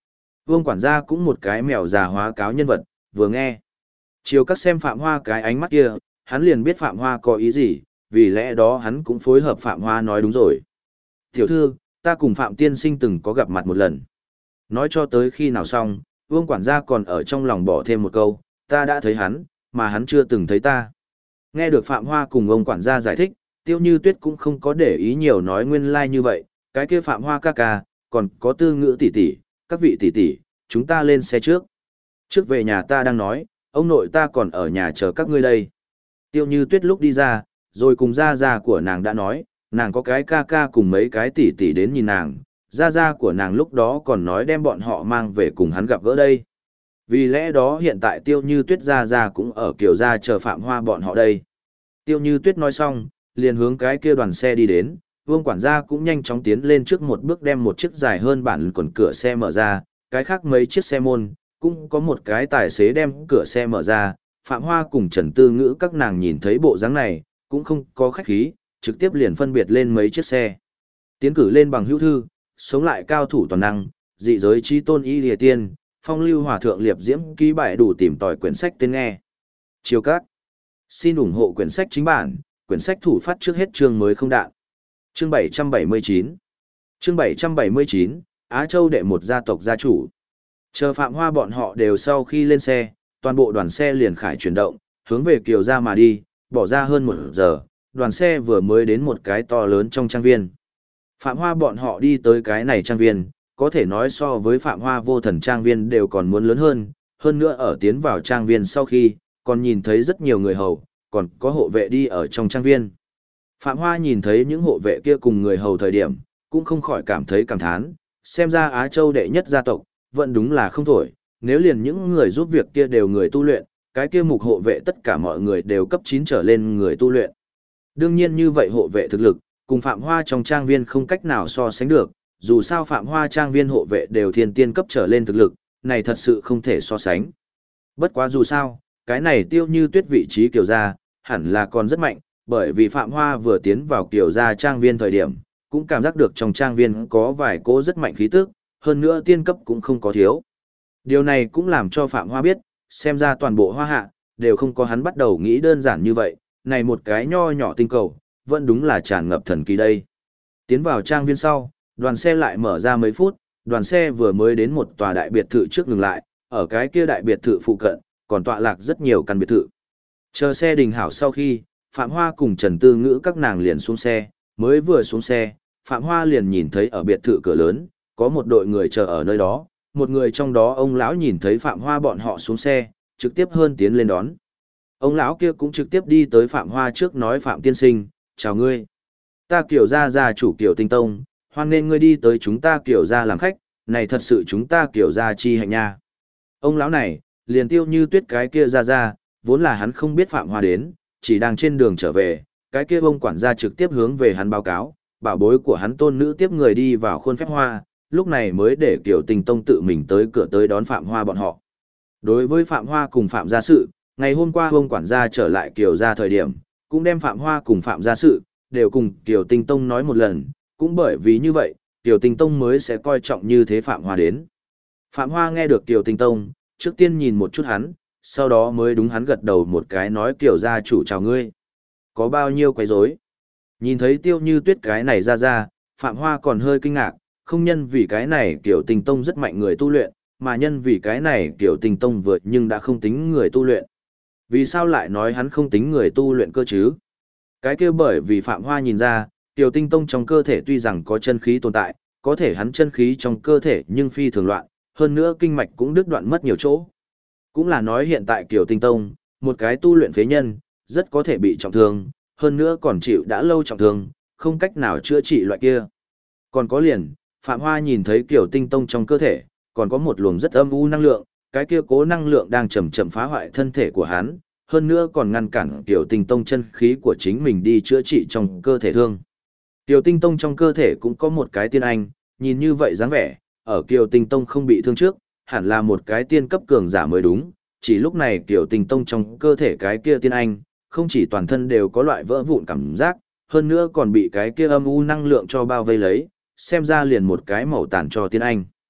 Vương quản gia cũng một cái mèo già hóa cáo nhân vật, vừa nghe. Chiều các xem Phạm Hoa cái ánh mắt kia, hắn liền biết Phạm Hoa có ý gì, vì lẽ đó hắn cũng phối hợp Phạm Hoa nói đúng rồi. Tiểu thư, ta cùng Phạm tiên sinh từng có gặp mặt một lần. Nói cho tới khi nào xong, Vương quản gia còn ở trong lòng bỏ thêm một câu, ta đã thấy hắn, mà hắn chưa từng thấy ta. Nghe được Phạm Hoa cùng ông quản gia giải thích, Tiêu Như Tuyết cũng không có để ý nhiều nói nguyên lai like như vậy, cái kia Phạm Hoa ca ca, còn có Tư Ngữ tỷ tỷ, các vị tỷ tỷ, chúng ta lên xe trước. Trước về nhà ta đang nói, ông nội ta còn ở nhà chờ các ngươi đây. Tiêu Như Tuyết lúc đi ra, rồi cùng gia gia của nàng đã nói, nàng có cái ca ca cùng mấy cái tỷ tỷ đến nhìn nàng, gia gia của nàng lúc đó còn nói đem bọn họ mang về cùng hắn gặp gỡ đây. Vì lẽ đó hiện tại Tiêu Như Tuyết gia gia cũng ở Kiều gia chờ Phạm Hoa bọn họ đây. Tiêu Như Tuyết nói xong, liền hướng cái kia đoàn xe đi đến, Vương quản gia cũng nhanh chóng tiến lên trước một bước đem một chiếc dài hơn bản quần cửa xe mở ra, cái khác mấy chiếc xe môn, cũng có một cái tài xế đem cửa xe mở ra, Phạm Hoa cùng Trần Tư Ngữ các nàng nhìn thấy bộ dáng này, cũng không có khách khí, trực tiếp liền phân biệt lên mấy chiếc xe. Tiến cử lên bằng hữu thư, sống lại cao thủ toàn năng, dị giới chi tôn y lìa tiên, phong lưu hòa thượng liệp diễm ký bài đủ tìm tòi quyển sách tên nghe. Chiều các. Xin ủng hộ quyển sách chính bản, quyển sách thủ phát trước hết chương mới không đạn. Chương 779. Chương 779, Á Châu đệ một gia tộc gia chủ. Chờ Phạm Hoa bọn họ đều sau khi lên xe, toàn bộ đoàn xe liền khải chuyển động, hướng về Kiều gia mà đi, bỏ ra hơn 1 giờ, đoàn xe vừa mới đến một cái to lớn trong trang viên. Phạm Hoa bọn họ đi tới cái này trang viên, có thể nói so với Phạm Hoa vô thần trang viên đều còn muốn lớn hơn nữa ở tiến vào trang viên sau khi, còn nhìn thấy rất nhiều người hầu, còn có hộ vệ đi ở trong trang viên. Phạm Hoa nhìn thấy những hộ vệ kia cùng người hầu thời điểm, cũng không khỏi cảm thấy cảm thán, xem ra Á Châu đệ nhất gia tộc, vẫn đúng là không thổi, nếu liền những người giúp việc kia đều người tu luyện, cái kia mục hộ vệ tất cả mọi người đều cấp 9 trở lên người tu luyện. Đương nhiên như vậy hộ vệ thực lực, cùng Phạm Hoa trong trang viên không cách nào so sánh được, dù sao Phạm Hoa trang viên hộ vệ đều thiên tiên cấp trở lên thực lực, này thật sự không thể so sánh. Bất quá dù sao, cái này Tiêu Như Tuyết vị trí Kiều gia, hẳn là còn rất mạnh, bởi vì Phạm Hoa vừa tiến vào Kiều gia trang viên thời điểm, cũng cảm giác được trong trang viên có vài cỗ rất mạnh khí tức, hơn nữa tiên cấp cũng không có thiếu. Điều này cũng làm cho Phạm Hoa biết, xem ra toàn bộ Hoa Hạ, đều không có hắn bắt đầu nghĩ đơn giản như vậy, này một cái nho nhỏ tinh cầu, vẫn đúng là tràn ngập thần kỳ đây. Tiến vào trang viên sau, đoàn xe lại mở ra mấy phút, đoàn xe vừa mới đến một tòa đại biệt thự trước ngừng lại, ở cái kia đại biệt thự phụ cận, còn tọa lạc rất nhiều căn biệt thự. Chờ xe đình hảo sau khi, Phạm Hoa cùng Trần Tư Ngữ các nàng liền xuống xe, mới vừa xuống xe, Phạm Hoa liền nhìn thấy ở biệt thự cửa lớn, có một đội người chờ ở nơi đó, một người trong đó ông lão nhìn thấy Phạm Hoa bọn họ xuống xe, trực tiếp hơn tiến lên đón. Ông lão kia cũng trực tiếp đi tới Phạm Hoa trước nói Phạm tiên sinh, chào ngươi. Ta Kiều gia gia chủ Kiều Tinh Tông, hoan nên ngươi đi tới chúng ta Kiều gia làm khách, này thật sự chúng ta Kiều gia chi hạnh nha. Ông lão này, liền Tiêu Như Tuyết cái kia ra, vốn là hắn không biết Phạm Hoa đến, chỉ đang trên đường trở về, cái kia ông quản gia trực tiếp hướng về hắn báo cáo, bảo bối của hắn tôn nữ tiếp người đi vào khuôn phép Hoa, lúc này mới để Kiều Tinh Tông tự mình tới cửa tới đón Phạm Hoa bọn họ. Đối với Phạm Hoa cùng Phạm gia sự, ngày hôm qua ông quản gia trở lại Kiều gia thời điểm, cũng đem Phạm Hoa cùng Phạm gia sự, đều cùng Kiều Tinh Tông nói một lần, cũng bởi vì như vậy, Kiều Tinh Tông mới sẽ coi trọng như thế Phạm Hoa đến. Phạm Hoa nghe được Kiều Tinh Tông, trước tiên nhìn một chút hắn, sau đó mới đúng hắn gật đầu một cái nói Kiều gia chủ chào ngươi. Có bao nhiêu quấy rối? Nhìn thấy Tiêu Như Tuyết cái này ra, Phạm Hoa còn hơi kinh ngạc, không nhân vì cái này Kiều Tinh Tông rất mạnh người tu luyện, mà nhân vì cái này Kiều Tinh Tông vượt nhưng đã không tính người tu luyện. Vì sao lại nói hắn không tính người tu luyện cơ chứ? Cái kia bởi vì Phạm Hoa nhìn ra, Kiều Tinh Tông trong cơ thể tuy rằng có chân khí tồn tại, có thể hắn chân khí trong cơ thể nhưng phi thường loạn, hơn nữa kinh mạch cũng đứt đoạn mất nhiều chỗ. Cũng là nói hiện tại Kiều Tinh Tông, một cái tu luyện phế nhân, rất có thể bị trọng thương, hơn nữa còn chịu đã lâu trọng thương, không cách nào chữa trị loại kia. Còn có liền, Phạm Hoa nhìn thấy Kiều Tinh Tông trong cơ thể, còn có một luồng rất âm u năng lượng, cái kia cố năng lượng đang chậm chậm phá hoại thân thể của hắn, hơn nữa còn ngăn cản Kiều Tinh Tông chân khí của chính mình đi chữa trị trong cơ thể thương. Kiều Tinh Tông trong cơ thể cũng có một cái tiên anh, nhìn như vậy dáng vẻ, ở Kiều Tinh Tông không bị thương trước, hẳn là một cái tiên cấp cường giả mới đúng, chỉ lúc này Kiều Tinh Tông trong cơ thể cái kia tiên anh, không chỉ toàn thân đều có loại vỡ vụn cảm giác, hơn nữa còn bị cái kia âm u năng lượng cho bao vây lấy, xem ra liền một cái màu tàn cho tiên anh.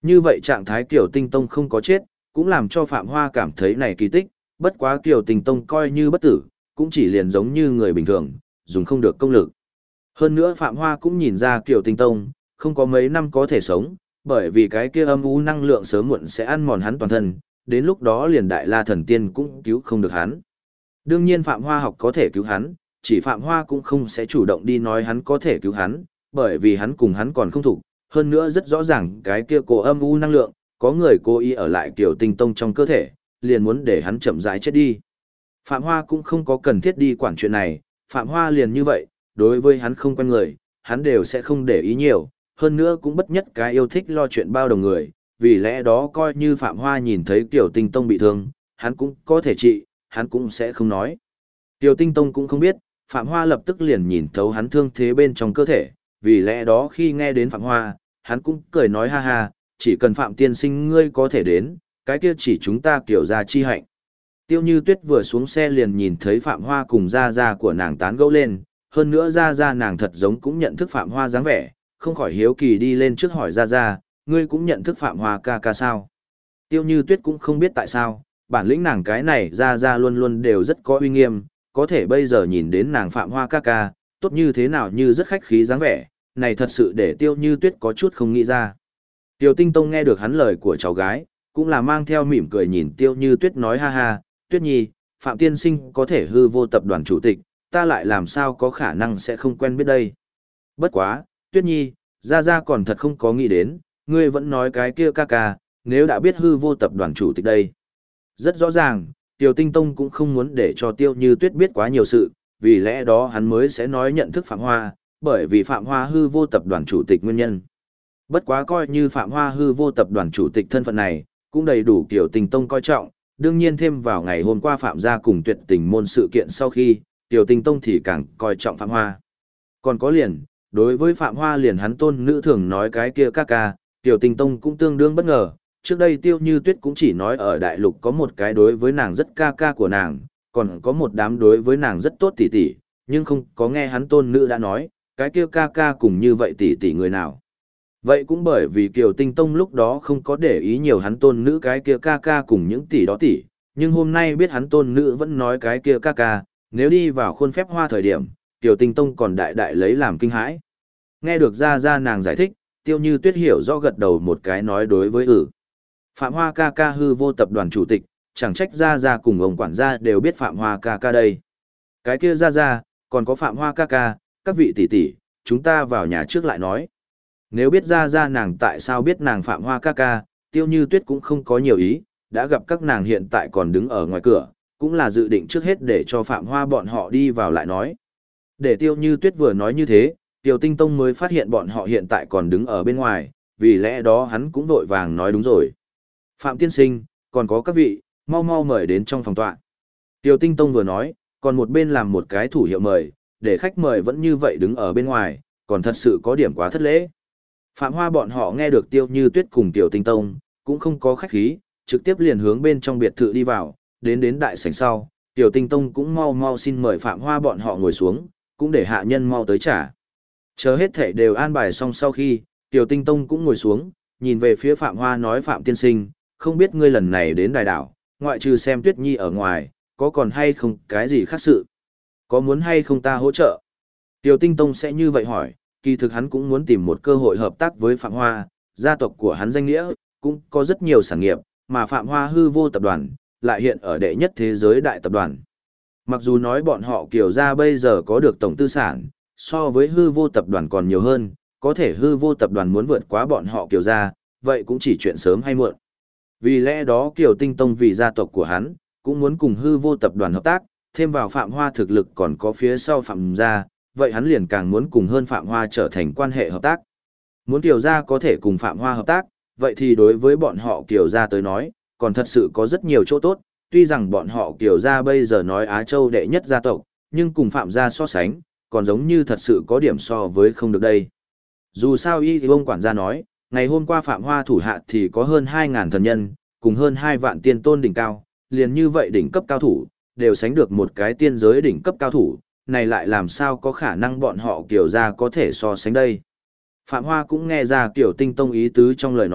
Như vậy trạng thái Kiều Tinh Tông không có chết, cũng làm cho Phạm Hoa cảm thấy này kỳ tích, bất quá Kiều Tinh Tông coi như bất tử, cũng chỉ liền giống như người bình thường, dùng không được công lực. Hơn nữa Phạm Hoa cũng nhìn ra Kiều Tinh Tông, không có mấy năm có thể sống, bởi vì cái kia âm u năng lượng sớm muộn sẽ ăn mòn hắn toàn thân, đến lúc đó liền Đại La Thần Tiên cũng cứu không được hắn. Đương nhiên Phạm Hoa học có thể cứu hắn, chỉ Phạm Hoa cũng không sẽ chủ động đi nói hắn có thể cứu hắn, bởi vì hắn cùng hắn còn không thủ, hơn nữa rất rõ ràng cái kia cổ âm u năng lượng, có người cố ý ở lại Kiều Tinh Tông trong cơ thể, liền muốn để hắn chậm rãi chết đi. Phạm Hoa cũng không có cần thiết đi quản chuyện này, Phạm Hoa liền như vậy, đối với hắn không quen người, hắn đều sẽ không để ý nhiều, hơn nữa cũng bất nhất cái yêu thích lo chuyện bao đồng người, vì lẽ đó coi như Phạm Hoa nhìn thấy Kiều Tinh Tông bị thương, hắn cũng có thể trị, hắn cũng sẽ không nói. Kiều Tinh Tông cũng không biết, Phạm Hoa lập tức liền nhìn thấu hắn thương thế bên trong cơ thể, vì lẽ đó khi nghe đến Phạm Hoa, hắn cũng cười nói ha ha, chỉ cần Phạm tiên sinh ngươi có thể đến, cái kia chỉ chúng ta Kiều gia chi hạnh. Tiêu Như Tuyết vừa xuống xe liền nhìn thấy Phạm Hoa cùng gia gia của nàng tán gẫu lên, hơn nữa gia gia nàng thật giống cũng nhận thức Phạm Hoa dáng vẻ, không khỏi hiếu kỳ đi lên trước hỏi gia gia, ngươi cũng nhận thức Phạm Hoa ca ca sao? Tiêu Như Tuyết cũng không biết tại sao, bản lĩnh nàng cái này gia gia luôn luôn đều rất có uy nghiêm, có thể bây giờ nhìn đến nàng Phạm Hoa ca ca, tốt như thế nào như rất khách khí dáng vẻ, này thật sự để Tiêu Như Tuyết có chút không nghĩ ra. Tiêu Tinh Tông nghe được hắn lời của cháu gái, cũng là mang theo mỉm cười nhìn Tiêu Như Tuyết nói ha ha, Tuyết Nhi, Phạm Tiên Sinh có thể hư vô tập đoàn chủ tịch, ta lại làm sao có khả năng sẽ không quen biết đây. Bất quá, Tuyết Nhi, Gia Gia còn thật không có nghĩ đến, ngươi vẫn nói cái kia ca ca, nếu đã biết hư vô tập đoàn chủ tịch đây. Rất rõ ràng, Tiêu Tinh Tông cũng không muốn để cho Tiêu Như Tuyết biết quá nhiều sự, vì lẽ đó hắn mới sẽ nói nhận thức Phạm Hoa, bởi vì Phạm Hoa hư vô tập đoàn chủ tịch nguyên nhân. Bất quá coi như Phạm Hoa hư vô tập đoàn chủ tịch thân phận này, cũng đầy đủ Tiêu Tinh Tông coi trọng, đương nhiên thêm vào ngày hôm qua Phạm gia cùng Tuyệt Tình môn sự kiện sau khi, Tiêu Tinh Tông thì càng coi trọng Phạm Hoa. Còn có liền, đối với Phạm Hoa liền hắn tôn nữ thường nói cái kia ca ca, Tiêu Tinh Tông cũng tương đương bất ngờ, trước đây Tiêu Như Tuyết cũng chỉ nói ở đại lục có một cái đối với nàng rất ca ca của nàng, còn có một đám đối với nàng rất tốt tỷ tỷ, nhưng không có nghe hắn tôn nữ đã nói, cái kia ca ca cùng như vậy tỷ tỷ người nào. Vậy cũng bởi vì Kiều Tinh Tông lúc đó không có để ý nhiều hắn tôn nữ cái kia ca ca cùng những tỷ đó tỷ, nhưng hôm nay biết hắn tôn nữ vẫn nói cái kia ca ca, nếu đi vào khuôn phép hoa thời điểm, Kiều Tinh Tông còn đại đại lấy làm kinh hãi. Nghe được ra nàng giải thích, Tiêu Như Tuyết hiểu rõ gật đầu một cái nói đối với Phạm Hoa ca ca hư vô tập đoàn chủ tịch, chẳng trách ra cùng ông quản gia đều biết Phạm Hoa ca ca đây. Cái kia ra, còn có Phạm Hoa ca ca, các vị tỷ tỷ, chúng ta vào nhà trước lại nói. Nếu biết ra nàng tại sao biết nàng Phạm Hoa ca ca, Tiêu Như Tuyết cũng không có nhiều ý, đã gặp các nàng hiện tại còn đứng ở ngoài cửa, cũng là dự định trước hết để cho Phạm Hoa bọn họ đi vào lại nói. Để Tiêu Như Tuyết vừa nói như thế, Tiêu Tinh Tông mới phát hiện bọn họ hiện tại còn đứng ở bên ngoài, vì lẽ đó hắn cũng vội vàng nói đúng rồi. Phạm Tiên Sinh, còn có các vị, mau mau mời đến trong phòng tọa. Tiêu Tinh Tông vừa nói, còn một bên làm một cái thủ hiệu mời, để khách mời vẫn như vậy đứng ở bên ngoài, còn thật sự có điểm quá thất lễ. Phạm Hoa bọn họ nghe được Tiêu Như Tuyết cùng Tiêu Tinh Tông, cũng không có khách khí, trực tiếp liền hướng bên trong biệt thự đi vào, đến đại sảnh sau, Tiêu Tinh Tông cũng mau mau xin mời Phạm Hoa bọn họ ngồi xuống, cũng để hạ nhân mau tới trả. Chờ hết thảy đều an bài xong sau khi, Tiêu Tinh Tông cũng ngồi xuống, nhìn về phía Phạm Hoa nói Phạm Tiên Sinh, không biết ngươi lần này đến đài đảo, ngoại trừ xem Tuyết Nhi ở ngoài, có còn hay không cái gì khác sự? Có muốn hay không ta hỗ trợ? Tiêu Tinh Tông sẽ như vậy hỏi, kỳ thực hắn cũng muốn tìm một cơ hội hợp tác với Phạm Hoa, gia tộc của hắn danh nghĩa, cũng có rất nhiều sản nghiệp, mà Phạm Hoa hư vô tập đoàn, lại hiện ở đệ nhất thế giới đại tập đoàn. Mặc dù nói bọn họ Kiều gia bây giờ có được tổng tư sản, so với hư vô tập đoàn còn nhiều hơn, có thể hư vô tập đoàn muốn vượt quá bọn họ Kiều gia, vậy cũng chỉ chuyện sớm hay muộn. Vì lẽ đó Kiều Tinh Tông vì gia tộc của hắn, cũng muốn cùng hư vô tập đoàn hợp tác, thêm vào Phạm Hoa thực lực còn có phía sau Phạm gia, vậy hắn liền càng muốn cùng hơn Phạm Hoa trở thành quan hệ hợp tác. Muốn Kiều gia có thể cùng Phạm Hoa hợp tác, vậy thì đối với bọn họ Kiều gia tới nói, còn thật sự có rất nhiều chỗ tốt, tuy rằng bọn họ Kiều gia bây giờ nói Á Châu đệ nhất gia tộc, nhưng cùng Phạm gia so sánh, còn giống như thật sự có điểm so với không được đây. Dù sao y thì ông quản gia nói, ngày hôm qua Phạm Hoa thủ hạ thì có hơn 2.000 thần nhân, cùng hơn 2 vạn tiên tôn đỉnh cao, liền như vậy đỉnh cấp cao thủ, đều sánh được một cái tiên giới đỉnh cấp cao thủ, này lại làm sao có khả năng bọn họ Kiều gia có thể so sánh đây. Phạm Hoa cũng nghe ra Kiều Tinh Tông ý tứ trong lời nói,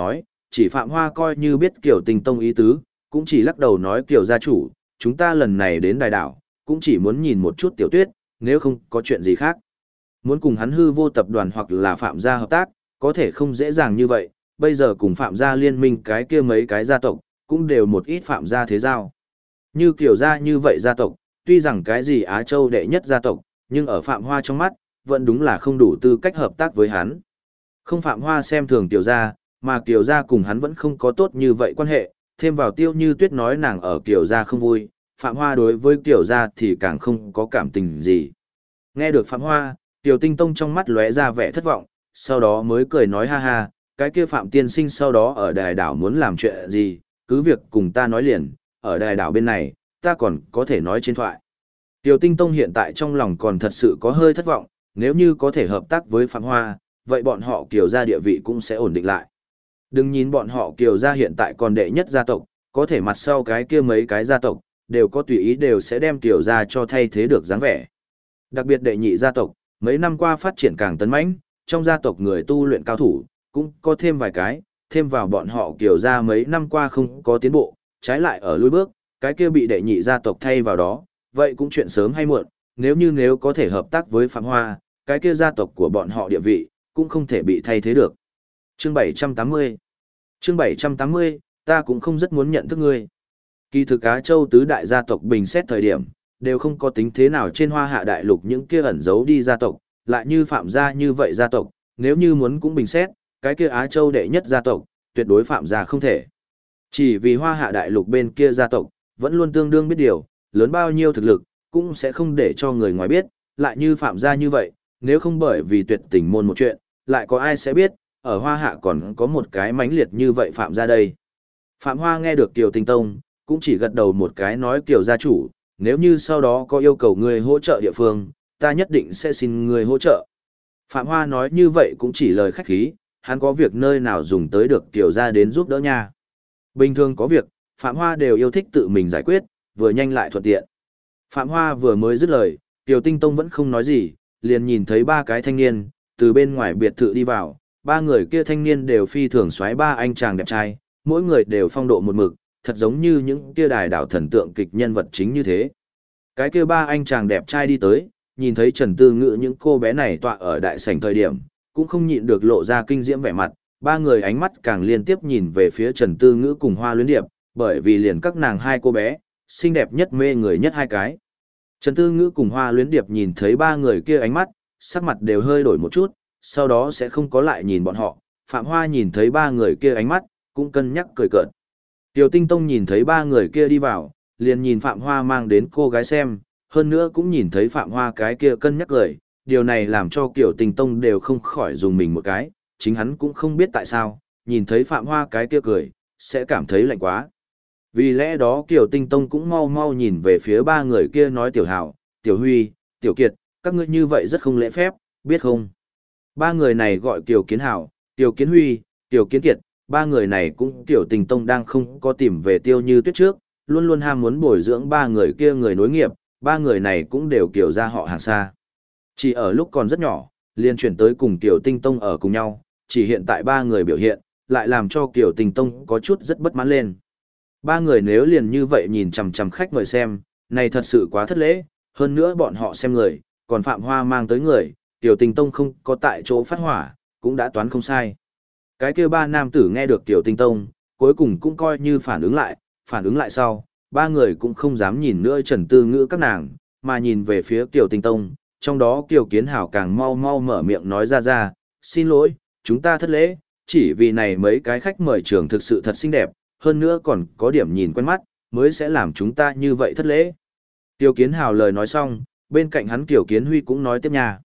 chỉ Phạm Hoa coi như biết Kiều Tinh Tông ý tứ, cũng chỉ lắc đầu nói Kiều gia chủ, chúng ta lần này đến đài đảo, cũng chỉ muốn nhìn một chút Tiểu Tuyết, nếu không có chuyện gì khác. Muốn cùng hắn Hư Vô tập đoàn hoặc là Phạm gia hợp tác, có thể không dễ dàng như vậy, bây giờ cùng Phạm gia liên minh cái kia mấy cái gia tộc, cũng đều một ít Phạm gia thế giao. Như Kiều gia như vậy gia tộc, tuy rằng cái gì Á Châu đệ nhất gia tộc, nhưng ở Phạm Hoa trong mắt, vẫn đúng là không đủ tư cách hợp tác với hắn. Không Phạm Hoa xem thường Kiều gia, mà Kiều gia cùng hắn vẫn không có tốt như vậy quan hệ, thêm vào Tiêu Như Tuyết nói nàng ở Kiều gia không vui, Phạm Hoa đối với Kiều gia thì càng không có cảm tình gì. Nghe được Phạm Hoa, Kiều Tinh Tông trong mắt lóe ra vẻ thất vọng, sau đó mới cười nói ha ha, cái kia Phạm tiên sinh sau đó ở đài đảo muốn làm chuyện gì, cứ việc cùng ta nói liền, ở đài đảo bên này, ta còn có thể nói trên thoại. Kiều Tinh Tông hiện tại trong lòng còn thật sự có hơi thất vọng, nếu như có thể hợp tác với Phạm Hoa, vậy bọn họ Kiều gia địa vị cũng sẽ ổn định lại. Đừng nhìn bọn họ Kiều gia hiện tại còn đệ nhất gia tộc, có thể mặt sau cái kia mấy cái gia tộc, đều có tùy ý đều sẽ đem Kiều gia cho thay thế được dáng vẻ. Đặc biệt đệ nhị gia tộc, mấy năm qua phát triển càng tấn mãnh, trong gia tộc người tu luyện cao thủ, cũng có thêm vài cái, thêm vào bọn họ Kiều gia mấy năm qua không có tiến bộ, trái lại ở lùi bước, cái kia bị đệ nhị gia tộc thay vào đó, vậy cũng chuyện sớm hay muộn, nếu có thể hợp tác với Phạm Hoa, cái kia gia tộc của bọn họ địa vị, cũng không thể bị thay thế được. Chương 780 Chương 780, ta cũng không rất muốn nhận thức ngươi. Kỳ thực Á Châu tứ đại gia tộc bình xét thời điểm, đều không có tính thế nào trên Hoa Hạ đại lục những kia ẩn giấu đi gia tộc, lại như Phạm gia như vậy gia tộc, nếu như muốn cũng bình xét, cái kia Á Châu đệ nhất gia tộc, tuyệt đối Phạm gia không thể. Chỉ vì Hoa Hạ đại lục bên kia gia tộc, vẫn luôn tương đương biết điều, lớn bao nhiêu thực lực, cũng sẽ không để cho người ngoài biết, lại như Phạm gia như vậy, nếu không bởi vì tuyệt tình môn một chuyện, lại có ai sẽ biết, ở Hoa Hạ còn có một cái mãnh liệt như vậy Phạm gia đây. Phạm Hoa nghe được Kiều Tinh Tông, cũng chỉ gật đầu một cái nói Kiều gia chủ, nếu như sau đó có yêu cầu người hỗ trợ địa phương, ta nhất định sẽ xin người hỗ trợ. Phạm Hoa nói như vậy cũng chỉ lời khách khí, hắn có việc nơi nào dùng tới được Kiều gia đến giúp đỡ nha. Bình thường có việc, Phạm Hoa đều yêu thích tự mình giải quyết, vừa nhanh lại thuận tiện. Phạm Hoa vừa mới dứt lời, Kiều Tinh Tông vẫn không nói gì, liền nhìn thấy ba cái thanh niên, từ bên ngoài biệt thự đi vào, ba người kia thanh niên đều phi thường xoáy ba anh chàng đẹp trai, mỗi người đều phong độ một mực, thật giống như những kia đài đảo thần tượng kịch nhân vật chính như thế. Cái kia ba anh chàng đẹp trai đi tới, nhìn thấy Trần Tư Ngữ những cô bé này tọa ở đại sảnh thời điểm, cũng không nhịn được lộ ra kinh diễm vẻ mặt, ba người ánh mắt càng liên tiếp nhìn về phía Trần Tư Ngữ cùng Hoa Luyến Điệp, bởi vì liền các nàng hai cô bé, xinh đẹp nhất mê người nhất hai cái. Trần Tư Ngữ cùng Hoa Luyến Điệp nhìn thấy ba người kia ánh mắt, sắc mặt đều hơi đổi một chút, sau đó sẽ không có lại nhìn bọn họ. Phạm Hoa nhìn thấy ba người kia ánh mắt, cũng cân nhắc cười cợt. Tiểu Tinh Tông nhìn thấy ba người kia đi vào, liền nhìn Phạm Hoa mang đến cô gái xem, hơn nữa cũng nhìn thấy Phạm Hoa cái kia cân nhắc cười, điều này làm cho Tiểu Tinh Tông đều không khỏi dùng mình một cái, chính hắn cũng không biết tại sao, nhìn thấy Phạm Hoa cái kia cười, sẽ cảm thấy lạnh quá. Vì lẽ đó Kiều Tinh Tông cũng mau mau nhìn về phía ba người kia nói Tiểu Hảo, Tiểu Huy, Tiểu Kiệt, các ngươi như vậy rất không lễ phép, biết không? Ba người này gọi Kiều Kiến Hảo, Kiều Kiến Huy, Kiều Kiến Kiệt, ba người này cũng Kiều Tinh Tông đang không có tìm về Tiêu Như Tuyết trước, luôn luôn ham muốn bồi dưỡng ba người kia người nối nghiệp, ba người này cũng đều Kiều gia họ hàng xa. Chỉ ở lúc còn rất nhỏ, liền chuyển tới cùng Kiều Tinh Tông ở cùng nhau, chỉ hiện tại ba người biểu hiện, lại làm cho Kiều Tinh Tông có chút rất bất mãn lên. Ba người nếu liền như vậy nhìn chằm chằm khách mời xem, này thật sự quá thất lễ, hơn nữa bọn họ xem người, còn Phạm Hoa mang tới người, Tiểu Tinh Tông không có tại chỗ phát hỏa, cũng đã toán không sai. Cái kia ba nam tử nghe được Tiểu Tinh Tông, cuối cùng cũng coi như phản ứng lại sau, ba người cũng không dám nhìn nữa Trần Tư Ngữ các nàng, mà nhìn về phía Tiểu Tinh Tông, trong đó Kiều Kiến Hảo càng mau mau mở miệng nói ra, xin lỗi, chúng ta thất lễ, chỉ vì này mấy cái khách mời trường thực sự thật xinh đẹp, hơn nữa còn có điểm nhìn quen mắt, mới sẽ làm chúng ta như vậy thất lễ. Kiều Kiến Hảo lời nói xong, bên cạnh hắn Kiều Kiến Huy cũng nói tiếp nha.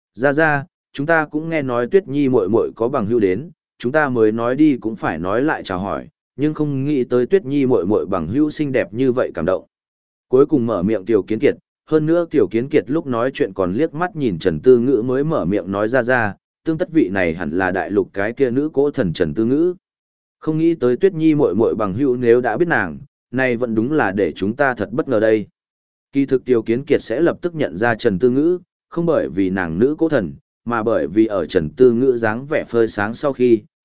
Ra, chúng ta cũng nghe nói Tuyết Nhi muội muội có bằng hữu đến, chúng ta mới nói đi cũng phải nói lại chào hỏi, nhưng không nghĩ tới Tuyết Nhi muội muội bằng hữu xinh đẹp như vậy cảm động. Cuối cùng mở miệng Kiều Kiến Kiệt, hơn nữa Kiều Kiến Kiệt lúc nói chuyện còn liếc mắt nhìn Trần Tư Ngữ mới mở miệng nói ra, tương tất vị này hẳn là đại lục cái kia nữ cố thần Trần Tư Ngữ. Không nghĩ tới Tuyết Nhi muội muội bằng hữu nếu đã biết nàng, này vẫn đúng là để chúng ta thật bất ngờ đây. Kỳ thực Kiều Kiến Kiệt sẽ lập tức nhận ra Trần Tư Ngữ, không bởi vì nàng nữ cố thần, mà bởi vì ở Trần Tư Ngữ dáng vẻ phơi sáng sau khi,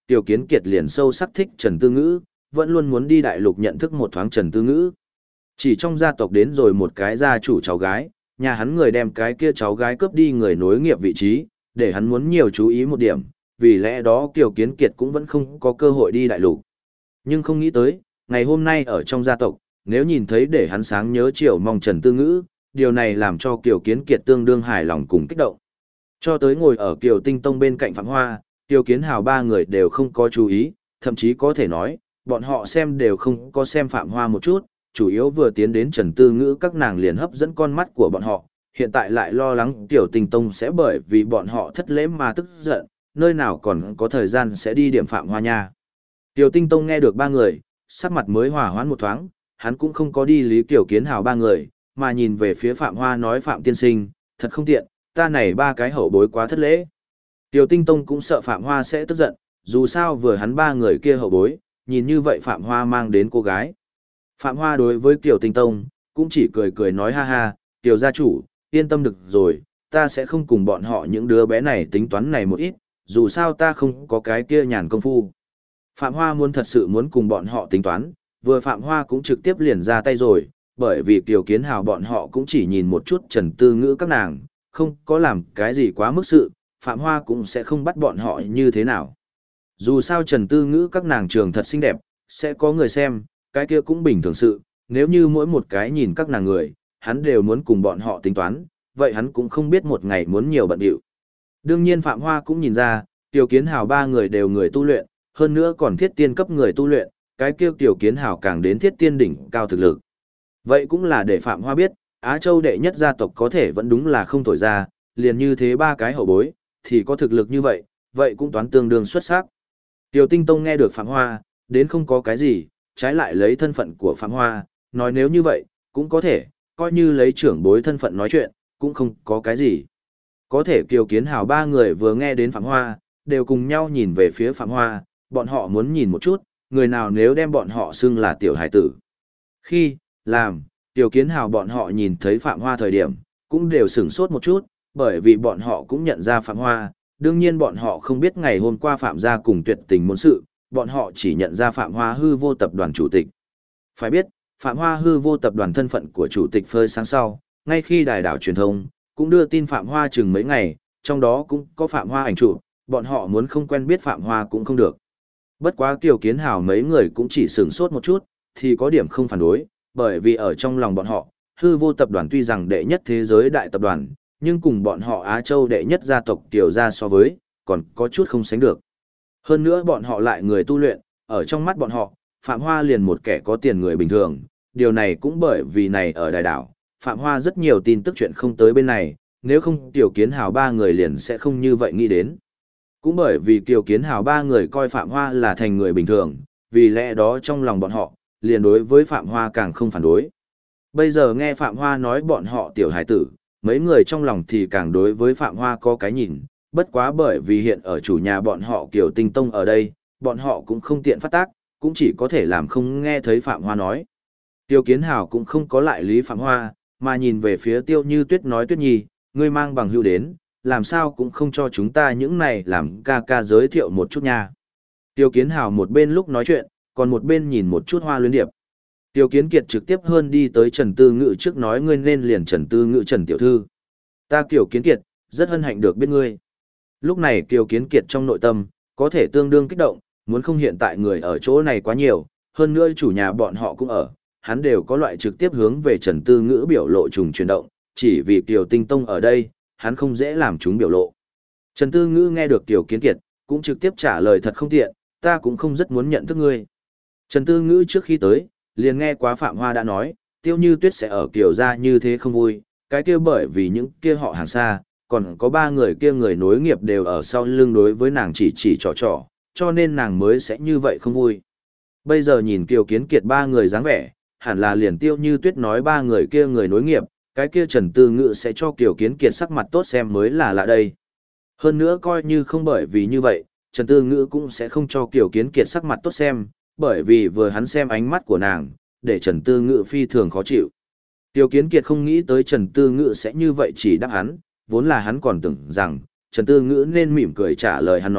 Tiêu Kiến Kiệt liền sâu sắc thích Trần Tư Ngữ, vẫn luôn muốn đi đại lục nhận thức một thoáng Trần Tư Ngữ. Chỉ trong gia tộc đến rồi một cái gia chủ cháu gái, nhà hắn người đem cái kia cháu gái cướp đi người nối nghiệp vị trí, để hắn muốn nhiều chú ý một điểm, vì lẽ đó Kiều Kiến Kiệt cũng vẫn không có cơ hội đi đại lục. Nhưng không nghĩ tới, ngày hôm nay ở trong gia tộc, nếu nhìn thấy để hắn sáng nhớ chiều mong Trần Tư Ngữ, điều này làm cho Kiều Kiến Kiệt tương đương hài lòng cùng kích động. Cho tới ngồi ở Kiều Tinh Tông bên cạnh Phạm Hoa, Kiều Kiến Hào ba người đều không có chú ý, thậm chí có thể nói, bọn họ xem đều không có xem Phạm Hoa một chút, chủ yếu vừa tiến đến Trần Tư Ngữ các nàng liền hấp dẫn con mắt của bọn họ, hiện tại lại lo lắng Kiều Tinh Tông sẽ bởi vì bọn họ thất lễ mà tức giận, nơi nào còn có thời gian sẽ đi điểm Phạm Hoa nha. Kiều Tinh Tông nghe được ba người, sắc mặt mới hòa hoãn một thoáng, hắn cũng không có đi lý Kiều Kiến Hào ba người, mà nhìn về phía Phạm Hoa nói Phạm tiên sinh, thật không tiện, ta này ba cái hậu bối quá thất lễ. Kiều Tinh Tông cũng sợ Phạm Hoa sẽ tức giận, dù sao vừa hắn ba người kia hậu bối, nhìn như vậy Phạm Hoa mang đến cô gái. Phạm Hoa đối với Kiều Tinh Tông, cũng chỉ cười cười nói ha ha, Kiều gia chủ, yên tâm được rồi, ta sẽ không cùng bọn họ những đứa bé này tính toán này một ít, dù sao ta không có cái kia nhàn công phu. Phạm Hoa muốn thật sự muốn cùng bọn họ tính toán, vừa Phạm Hoa cũng trực tiếp liền ra tay rồi, bởi vì Kiều Kiến Hào bọn họ cũng chỉ nhìn một chút Trần Tư Ngữ các nàng, không có làm cái gì quá mức sự, Phạm Hoa cũng sẽ không bắt bọn họ như thế nào. Dù sao Trần Tư Ngữ các nàng trường thật xinh đẹp, sẽ có người xem, cái kia cũng bình thường sự, nếu như mỗi một cái nhìn các nàng người, hắn đều muốn cùng bọn họ tính toán, vậy hắn cũng không biết một ngày muốn nhiều bận điệu. Đương nhiên Phạm Hoa cũng nhìn ra, Kiều Kiến Hào ba người đều người tu luyện, hơn nữa còn thiết tiên cấp người tu luyện, cái kia Kiều Kiến Hào càng đến thiết tiên đỉnh cao thực lực. Vậy cũng là để Phạm Hoa biết, Á Châu đệ nhất gia tộc có thể vẫn đúng là không thổi ra, liền như thế ba cái hậu bối, thì có thực lực như vậy, vậy cũng toán tương đương xuất sắc. Kiều Tinh Tông nghe được Phạm Hoa, đến không có cái gì, trái lại lấy thân phận của Phạm Hoa, nói nếu như vậy, cũng có thể, coi như lấy trưởng bối thân phận nói chuyện, cũng không có cái gì. Có thể Kiều Kiến Hào ba người vừa nghe đến Phạm Hoa, đều cùng nhau nhìn về phía Phạm Hoa, bọn họ muốn nhìn một chút, người nào nếu đem bọn họ xưng là tiểu hải tử. Khi, làm, Kiều Kiến Hào bọn họ nhìn thấy Phạm Hoa thời điểm, cũng đều sửng sốt một chút, bởi vì bọn họ cũng nhận ra Phạm Hoa, đương nhiên bọn họ không biết ngày hôm qua Phạm gia cùng tuyệt tình môn sự, bọn họ chỉ nhận ra Phạm Hoa hư vô tập đoàn chủ tịch. Phải biết, Phạm Hoa hư vô tập đoàn thân phận của chủ tịch phơi sáng sau, ngay khi đài đảo truyền thông, cũng đưa tin Phạm Hoa chừng mấy ngày, trong đó cũng có Phạm Hoa ảnh chụp, bọn họ muốn không quen biết Phạm Hoa cũng không được. Bất quá Kiều Kiến Hào mấy người cũng chỉ sửng sốt một chút, thì có điểm không phản đối, bởi vì ở trong lòng bọn họ, hư vô tập đoàn tuy rằng đệ nhất thế giới đại tập đoàn, nhưng cùng bọn họ Á Châu đệ nhất gia tộc Kiều gia so với, còn có chút không sánh được. Hơn nữa bọn họ lại người tu luyện, ở trong mắt bọn họ, Phạm Hoa liền một kẻ có tiền người bình thường, điều này cũng bởi vì này ở đài đảo, Phạm Hoa rất nhiều tin tức chuyện không tới bên này, nếu không Kiều Kiến Hào ba người liền sẽ không như vậy nghĩ đến. Cũng bởi vì Kiều Kiến Hào ba người coi Phạm Hoa là thành người bình thường, vì lẽ đó trong lòng bọn họ, liền đối với Phạm Hoa càng không phản đối. Bây giờ nghe Phạm Hoa nói bọn họ tiểu hải tử, mấy người trong lòng thì càng đối với Phạm Hoa có cái nhìn, bất quá bởi vì hiện ở chủ nhà bọn họ Kiều Tinh Tông ở đây, bọn họ cũng không tiện phát tác, cũng chỉ có thể làm không nghe thấy Phạm Hoa nói. Tiêu Kiến Hào cũng không có lại lý Phạm Hoa, mà nhìn về phía Tiêu Như Tuyết nói Tuyết Nhi, ngươi mang bằng hữu đến, làm sao cũng không cho chúng ta những này làm ca ca giới thiệu một chút nha. Tiêu Kiến Hào một bên lúc nói chuyện, còn một bên nhìn một chút Hoa Luyến Điệp. Tiêu Kiến Kiệt trực tiếp hơn đi tới Trần Tư Ngự trước nói ngươi nên liền Trần Tư Ngự Trần Tiểu Thư. Ta Kiều Kiến Kiệt, rất hân hạnh được biết ngươi. Lúc này Kiều Kiến Kiệt trong nội tâm, có thể tương đương kích động, muốn không hiện tại người ở chỗ này quá nhiều, hơn nữa chủ nhà bọn họ cũng ở, hắn đều có loại trực tiếp hướng về Trần Tư Ngữ biểu lộ trùng chuyển động, chỉ vì Kiều Tinh Tông ở đây, hắn không dễ làm chúng biểu lộ. Trần Tư Ngữ nghe được Kiều Kiến Kiệt, cũng trực tiếp trả lời thật không tiện, ta cũng không rất muốn nhận thức ngươi. Trần Tư Ngữ trước khi tới, liền nghe quá Phạm Hoa đã nói, Tiêu Như Tuyết sẽ ở Kiều gia như thế không vui, cái kia bởi vì những kia họ hàng xa, còn có ba người kia người nối nghiệp đều ở sau lưng đối với nàng chỉ trò trò, cho nên nàng mới sẽ như vậy không vui. Bây giờ nhìn Kiều Kiến Kiệt ba người dáng vẻ, hẳn là liền Tiêu Như Tuyết nói ba người kia người nối nghiệp, cái kia Trần Tư Ngữ sẽ cho Kiều Kiến Kiệt sắc mặt tốt xem mới là lạ đây. Hơn nữa coi như không bởi vì như vậy, Trần Tư Ngữ cũng sẽ không cho Kiều Kiến Kiệt sắc mặt tốt xem, bởi vì vừa hắn xem ánh mắt của nàng, để Trần Tư Ngữ phi thường khó chịu. Kiều Kiến Kiệt không nghĩ tới Trần Tư Ngữ sẽ như vậy chỉ đáp hắn, vốn là hắn còn tưởng rằng, Trần Tư Ngữ nên mỉm cười trả lời hắn nói,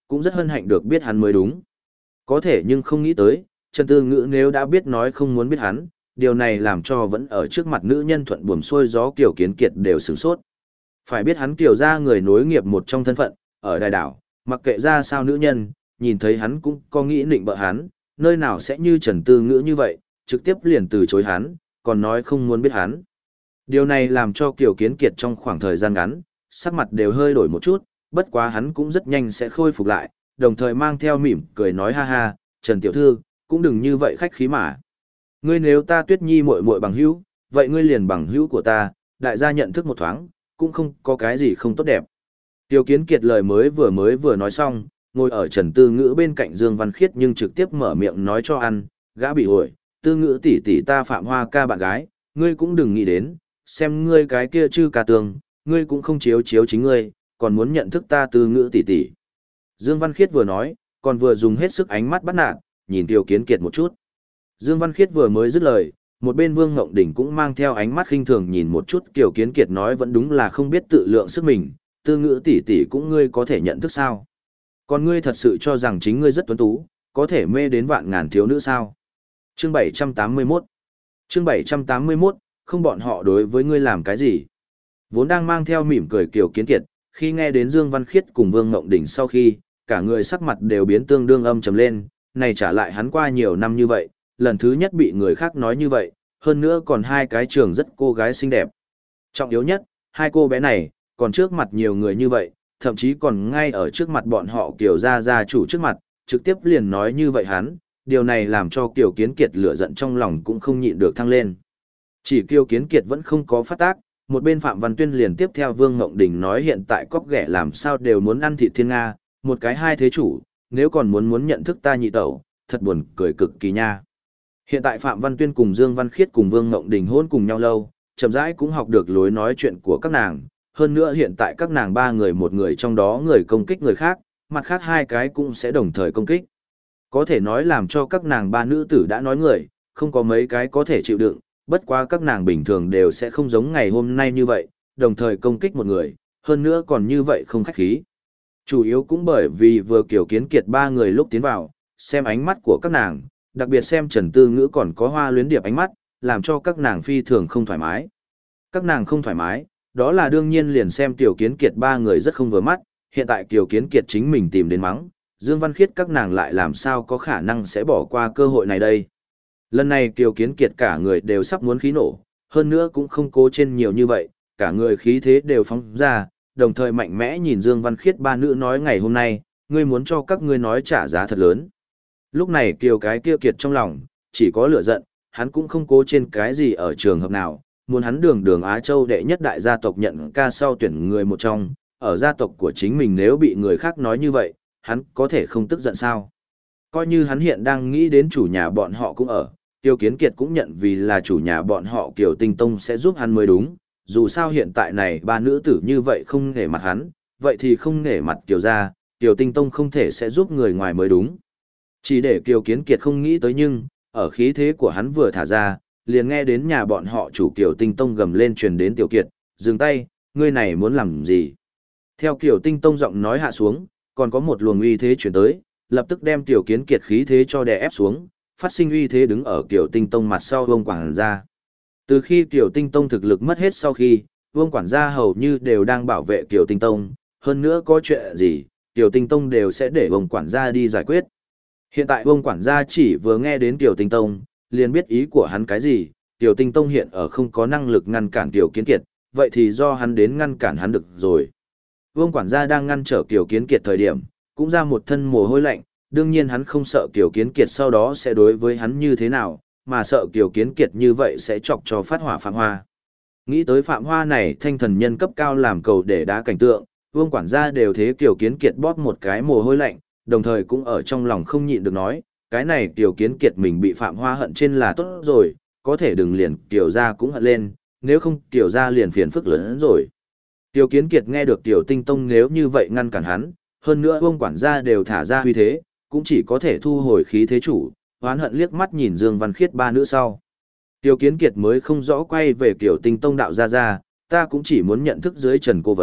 cũng rất hân hạnh được biết hắn mới đúng. Có thể nhưng không nghĩ tới, Trần Tư Ngữ nếu đã biết nói không muốn biết hắn, điều này làm cho vẫn ở trước mặt nữ nhân thuận buồm xuôi gió Kiều Kiến Kiệt đều sửng sốt. Phải biết hắn Kiều ra người nối nghiệp một trong thân phận, ở đài đảo, mặc kệ ra sao nữ nhân, nhìn thấy hắn cũng có nghĩ định bợ hắn, nơi nào sẽ như Trần Tư Ngữ như vậy, trực tiếp liền từ chối hắn, còn nói không muốn biết hắn. Điều này làm cho Kiều Kiến Kiệt trong khoảng thời gian ngắn, sắc mặt đều hơi đổi một chút, bất quá hắn cũng rất nhanh sẽ khôi phục lại, đồng thời mang theo mỉm cười nói ha ha, Trần Tiểu Thư, cũng đừng như vậy khách khí mà. Ngươi nếu ta Tuyết Nhi muội muội bằng hữu, vậy ngươi liền bằng hữu của ta, đại gia nhận thức một thoáng, cũng không có cái gì không tốt đẹp. Tiêu Kiến Kiệt lời mới vừa nói xong, ngồi ở Trần Tư Ngữ bên cạnh Dương Văn Khiết nhưng trực tiếp mở miệng nói cho ăn, gã bị ổi, Tư Ngữ tỷ tỷ ta Phạm Hoa ca bạn gái, ngươi cũng đừng nghĩ đến, xem ngươi cái kia chư ca tường, ngươi cũng không chiếu chính ngươi, còn muốn nhận thức ta Tư Ngữ tỷ tỷ. Dương Văn Khiết vừa nói, còn vừa dùng hết sức ánh mắt bắt nạt, nhìn Tiêu Kiến Kiệt một chút. Dương Văn Khiết vừa mới dứt lời, một bên Vương Ngộng Đỉnh cũng mang theo ánh mắt khinh thường nhìn một chút Kiều Kiến Kiệt nói vẫn đúng là không biết tự lượng sức mình, Tư Ngữ tỷ tỷ cũng ngươi có thể nhận thức sao? Còn ngươi thật sự cho rằng chính ngươi rất tuấn tú, có thể mê đến vạn ngàn thiếu nữ sao? Chương 781 Chương 781, không bọn họ đối với ngươi làm cái gì? Vốn đang mang theo mỉm cười Kiều Kiến Kiệt, khi nghe đến Dương Văn Khiết cùng Vương Ngộng Đỉnh sau khi, cả người sắc mặt đều biến tương đương âm trầm lên, này trả lại hắn qua nhiều năm như vậy, lần thứ nhất bị người khác nói như vậy, hơn nữa còn hai cái trường rất cô gái xinh đẹp. Trọng yếu nhất, hai cô bé này, còn trước mặt nhiều người như vậy, thậm chí còn ngay ở trước mặt bọn họ Kiều gia chủ trước mặt, trực tiếp liền nói như vậy hắn, điều này làm cho Kiều Kiến Kiệt lửa giận trong lòng cũng không nhịn được thăng lên. Chỉ Kiều Kiến Kiệt vẫn không có phát tác, một bên Phạm Văn Tuyên liền tiếp theo Vương Ngộng Đình nói hiện tại cóc ghẻ làm sao đều muốn ăn thịt thiên Nga, một cái hai thế chủ, nếu còn muốn nhận thức ta nhị tẩu, thật buồn cười cực kỳ nha. Hiện tại Phạm Văn Tuyên cùng Dương Văn Khiết cùng Vương Ngộng Đình hôn cùng nhau lâu, chậm rãi cũng học được lối nói chuyện của các nàng, hơn nữa hiện tại các nàng ba người một người trong đó người công kích người khác, mặt khác hai cái cũng sẽ đồng thời công kích. Có thể nói làm cho các nàng ba nữ tử đã nói người, không có mấy cái có thể chịu đựng, bất quá các nàng bình thường đều sẽ không giống ngày hôm nay như vậy, đồng thời công kích một người, hơn nữa còn như vậy không khách khí. Chủ yếu cũng bởi vì vừa Kiều Kiến Kiệt ba người lúc tiến vào, xem ánh mắt của các nàng, đặc biệt xem Trần Tư Ngữ còn có hoa luyến điệp ánh mắt, làm cho các nàng phi thường không thoải mái. Các nàng không thoải mái, đó là đương nhiên liền xem Kiều Kiến Kiệt ba người rất không vừa mắt, hiện tại Kiều Kiến Kiệt chính mình tìm đến mắng, Dương Văn Khiết các nàng lại làm sao có khả năng sẽ bỏ qua cơ hội này đây. Lần này Kiều Kiến Kiệt cả người đều sắp muốn khí nổ, hơn nữa cũng không cố trên nhiều như vậy, cả người khí thế đều phóng ra, đồng thời mạnh mẽ nhìn Dương Văn Khiết ba nữ nói ngày hôm nay, ngươi muốn cho các ngươi nói trả giá thật lớn. Lúc này Kiều cái kia Kiệt trong lòng, chỉ có lửa giận, hắn cũng không cố trên cái gì ở trường hợp nào, muốn hắn đường Á Châu đệ nhất đại gia tộc nhận ca sau tuyển người một trong, ở gia tộc của chính mình nếu bị người khác nói như vậy, hắn có thể không tức giận sao. Coi như hắn hiện đang nghĩ đến chủ nhà bọn họ cũng ở, Kiều Kiến Kiệt cũng nhận vì là chủ nhà bọn họ Kiều Tinh Tông sẽ giúp hắn mới đúng, dù sao hiện tại này ba nữ tử như vậy không nể mặt hắn, vậy thì không nể mặt Kiều gia, Kiều Tinh Tông không thể sẽ giúp người ngoài mới đúng. Chỉ để Kiều Kiến Kiệt không nghĩ tới nhưng, ở khí thế của hắn vừa thả ra, liền nghe đến nhà bọn họ chủ Kiều Tinh Tông gầm lên truyền đến Tiểu Kiệt, dừng tay, ngươi này muốn làm gì? Theo Kiều Tinh Tông giọng nói hạ xuống, còn có một luồng uy thế truyền tới, lập tức đem Tiểu Kiến Kiệt khí thế cho đè ép xuống, phát sinh uy thế đứng ở Kiều Tinh Tông mặt sau Vương quản gia. Từ khi Kiều Tinh Tông thực lực mất hết sau khi, Vương quản gia hầu như đều đang bảo vệ Kiều Tinh Tông, hơn nữa có chuyện gì, Kiều Tinh Tông đều sẽ để Vương quản gia đi giải quyết. Hiện tại Vương quản gia chỉ vừa nghe đến Kiều Tinh Tông, liền biết ý của hắn cái gì, Kiều Tinh Tông hiện ở không có năng lực ngăn cản Kiều Kiến Kiệt, vậy thì do hắn đến ngăn cản hắn được rồi. Vương quản gia đang ngăn trở Kiều Kiến Kiệt thời điểm, cũng ra một thân mồ hôi lạnh, đương nhiên hắn không sợ Kiều Kiến Kiệt sau đó sẽ đối với hắn như thế nào, mà sợ Kiều Kiến Kiệt như vậy sẽ chọc cho phát hỏa Phạm Hoa. Nghĩ tới Phạm Hoa này thanh thần nhân cấp cao làm cầu để đá cảnh tượng, Vương quản gia đều thế Kiều Kiến Kiệt bóp một cái mồ hôi lạnh, đồng thời cũng ở trong lòng không nhịn được nói, cái này Kiều Kiến Kiệt mình bị Phạm Hoa hận trên là tốt rồi, có thể đừng liền Kiều gia cũng hận lên, nếu không Kiều gia liền phiền phức lớn hơn rồi. Kiều Kiến Kiệt nghe được Kiều Tinh Tông nếu như vậy ngăn cản hắn, hơn nữa Vương quản gia đều thả ra huy thế, cũng chỉ có thể thu hồi khí thế chủ, hoán hận liếc mắt nhìn Dương Văn Khiết ba nữ sau. Kiều Kiến Kiệt mới không rõ quay về Kiều Tinh Tông đạo ra, ta cũng chỉ muốn nhận thức dưới Trần Cô Vấn,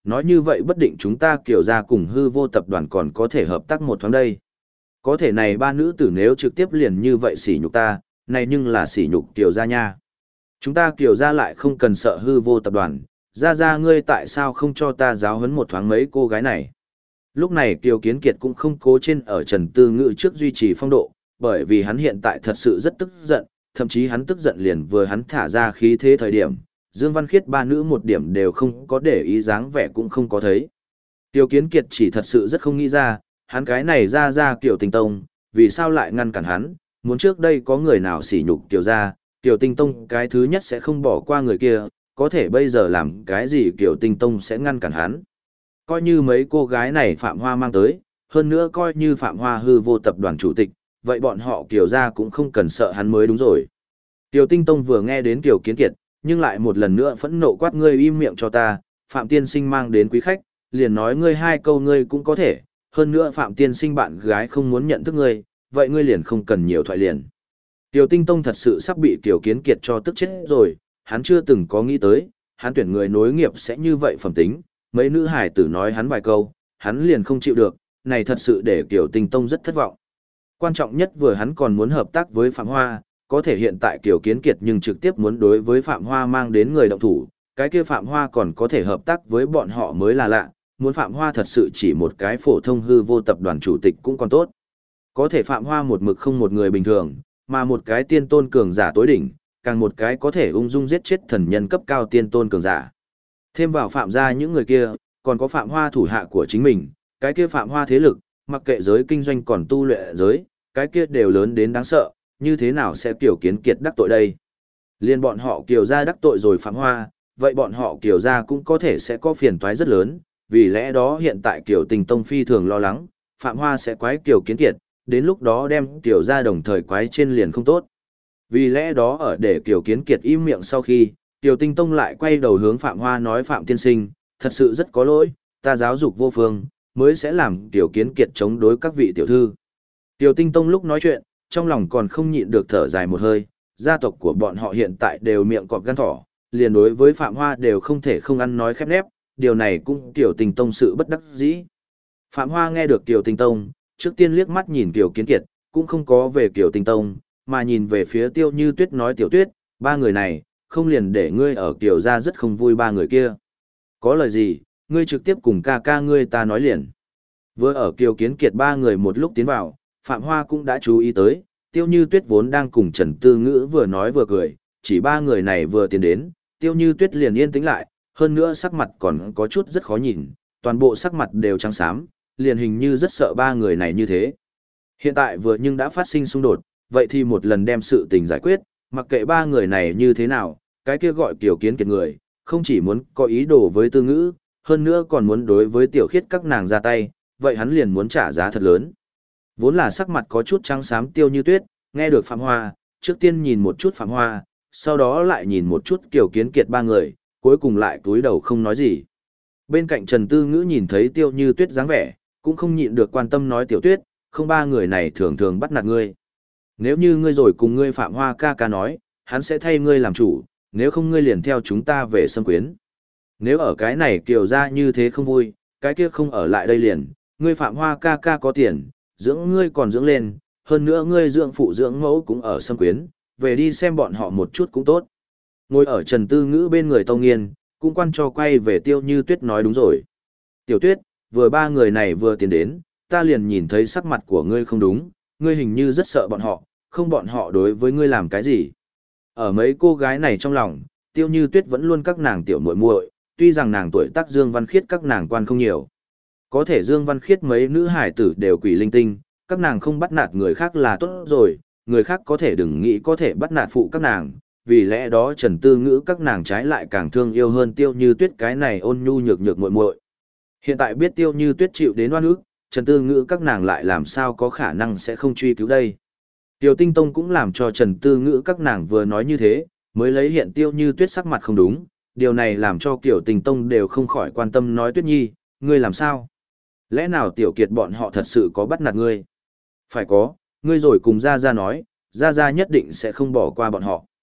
nói như vậy bất định chúng ta Kiều gia cùng hư vô tập đoàn còn có thể hợp tác một thoáng đây. Có thể này ba nữ tử nếu trực tiếp liền như vậy sỉ nhục ta, này nhưng là sỉ nhục Kiều gia nha. Chúng ta Kiều gia lại không cần sợ hư vô tập đoàn, ra ngươi tại sao không cho ta giáo huấn một thoáng mấy cô gái này. Lúc này Kiều Kiến Kiệt cũng không cố trên ở Trần Tư Ngữ trước duy trì phong độ, bởi vì hắn hiện tại thật sự rất tức giận, thậm chí hắn tức giận liền vừa hắn thả ra khí thế thời điểm, Dương Văn Khiết ba nữ một điểm đều không có để ý dáng vẻ cũng không có thấy. Kiều Kiến Kiệt chỉ thật sự rất không nghĩ ra, hắn cái này ra Kiều Tinh Tông, vì sao lại ngăn cản hắn, muốn trước đây có người nào sỉ nhục Kiều gia, Kiều Tinh Tông cái thứ nhất sẽ không bỏ qua người kia, có thể bây giờ làm cái gì Kiều Tinh Tông sẽ ngăn cản hắn. Coi như mấy cô gái này Phạm Hoa mang tới, hơn nữa coi như Phạm Hoa hư vô tập đoàn chủ tịch, vậy bọn họ Kiều gia cũng không cần sợ hắn mới đúng rồi. Kiều Tinh Tông vừa nghe đến Kiều Kiến Kiệt, nhưng lại một lần nữa phẫn nộ quát ngươi im miệng cho ta, Phạm Tiên Sinh mang đến quý khách, liền nói ngươi hai câu ngươi cũng có thể, hơn nữa Phạm Tiên Sinh bạn gái không muốn nhận thức ngươi, vậy ngươi liền không cần nhiều thoại liền. Kiều Tinh Tông thật sự sắp bị Kiều Kiến Kiệt cho tức chết rồi, hắn chưa từng có nghĩ tới, hắn tuyển người nối nghiệp sẽ như vậy phẩm tính, mấy nữ hải tử nói hắn vài câu, hắn liền không chịu được, này thật sự để Kiều Tinh Tông rất thất vọng. Quan trọng nhất vừa hắn còn muốn hợp tác với Phạm Hoa, có thể hiện tại Kiều Kiến Kiệt nhưng trực tiếp muốn đối với Phạm Hoa mang đến người động thủ, cái kia Phạm Hoa còn có thể hợp tác với bọn họ mới là lạ, muốn Phạm Hoa thật sự chỉ một cái phổ thông hư vô tập đoàn chủ tịch cũng còn tốt. Có thể Phạm Hoa một mực không một người bình thường, mà một cái tiên tôn cường giả tối đỉnh, càng một cái có thể ung dung giết chết thần nhân cấp cao tiên tôn cường giả. Thêm vào Phạm gia những người kia, còn có Phạm Hoa thủ hạ của chính mình, cái kia Phạm Hoa thế lực, mặc kệ giới kinh doanh còn tu luyện giới, cái kia đều lớn đến đáng sợ, như thế nào sẽ Kiều Kiến Kiệt đắc tội đây? Liên bọn họ Kiều gia đắc tội rồi Phạm Hoa, vậy bọn họ Kiều gia cũng có thể sẽ có phiền toái rất lớn, vì lẽ đó hiện tại Kiều Tình Tông phi thường lo lắng, Phạm Hoa sẽ quái Kiều Kiến Kiệt, đến lúc đó đem Kiều gia đồng thời quái trên liền không tốt. Vì lẽ đó ở để Kiều Kiến Kiệt im miệng sau khi, Kiều Tinh Tông lại quay đầu hướng Phạm Hoa nói Phạm Tiên Sinh, thật sự rất có lỗi, ta giáo dục vô phương, mới sẽ làm Kiều Kiến Kiệt chống đối các vị tiểu thư. Kiều Tinh Tông lúc nói chuyện, trong lòng còn không nhịn được thở dài một hơi, gia tộc của bọn họ hiện tại đều miệng cọp gan thỏ, liền đối với Phạm Hoa đều không thể không ăn nói khép nép, điều này cũng Kiều Tinh Tông sự bất đắc dĩ. Phạm Hoa nghe được Kiều Tinh Tông, trước tiên liếc mắt nhìn Kiều Kiến Kiệt, cũng không có về Kiều Tinh Tông, mà nhìn về phía Tiêu Như Tuyết nói Tiểu Tuyết, ba người này, không liền để ngươi ở Kiều gia rất không vui ba người kia. Có lời gì, ngươi trực tiếp cùng ca ca ngươi ta nói liền. Vừa ở Kiều Kiến Kiệt ba người một lúc tiến vào, Phạm Hoa cũng đã chú ý tới, Tiêu Như Tuyết vốn đang cùng Trần Tư Ngữ vừa nói vừa cười, chỉ ba người này vừa tiến đến, Tiêu Như Tuyết liền yên tĩnh lại, hơn nữa sắc mặt còn có chút rất khó nhìn, toàn bộ sắc mặt đều trắng xám, liền hình như rất sợ ba người này như thế. Hiện tại vừa nhưng đã phát sinh xung đột, vậy thì một lần đem sự tình giải quyết, mặc kệ ba người này như thế nào, cái kia gọi Kiều Kiến Kiệt người, không chỉ muốn có ý đồ với Tư Ngữ, hơn nữa còn muốn đối với Tiểu Khiết các nàng ra tay, vậy hắn liền muốn trả giá thật lớn. Vốn là sắc mặt có chút trắng xám Tiêu Như Tuyết, nghe được Phạm Hoa, trước tiên nhìn một chút Phạm Hoa, sau đó lại nhìn một chút Kiều Kiến Kiệt ba người, cuối cùng lại cúi đầu không nói gì. Bên cạnh Trần Tư Ngữ nhìn thấy Tiêu Như Tuyết dáng vẻ, cũng không nhịn được quan tâm nói Tiểu Tuyết, không ba người này thường thường bắt nạt ngươi. Nếu như ngươi rồi cùng ngươi Phạm Hoa ca ca nói, hắn sẽ thay ngươi làm chủ, nếu không ngươi liền theo chúng ta về xâm quyến. Nếu ở cái này Kiều gia như thế không vui, cái kia không ở lại đây liền, ngươi Phạm Hoa ca ca có tiền, dưỡng ngươi còn dưỡng lên, hơn nữa ngươi dưỡng phụ dưỡng mẫu cũng ở xâm quyến, về đi xem bọn họ một chút cũng tốt. Ngồi ở Trần Tư Ngữ bên người Tâu Nghiên, cũng quan cho quay về Tiêu Như Tuyết nói đúng rồi. Tiểu Tuyết, vừa ba người này vừa tiến đến, ta liền nhìn thấy sắc mặt của ngươi không đúng, ngươi hình như rất sợ bọn họ, không bọn họ đối với ngươi làm cái gì. Ở mấy cô gái này trong lòng, Tiêu Như Tuyết vẫn luôn các nàng tiểu muội muội, tuy rằng nàng tuổi tác Dương Văn Khiết các nàng quan không nhiều. Có thể Dương Văn Khiết mấy nữ hải tử đều quỷ linh tinh, các nàng không bắt nạt người khác là tốt rồi, người khác có thể đừng nghĩ có thể bắt nạt phụ các nàng, vì lẽ đó Trần Tư Ngữ các nàng trái lại càng thương yêu hơn Tiêu Như Tuyết cái này ôn nhu nhược nhược muội muội. Hiện tại biết Tiêu Như Tuyết chịu đến oan ức, Trần Tư Ngữ các nàng lại làm sao có khả năng sẽ không truy cứu đây. Tiêu Tinh Tông cũng làm cho Trần Tư Ngữ các nàng vừa nói như thế, mới lấy hiện Tiêu Như Tuyết sắc mặt không đúng, điều này làm cho Kiều Tinh Tông đều không khỏi quan tâm nói Tuyết Nhi, ngươi làm sao? Lẽ nào Tiểu Kiệt bọn họ thật sự có bắt nạt ngươi? Phải có, ngươi rồi cùng Gia Gia nói, Gia Gia nhất định sẽ không bỏ qua bọn họ.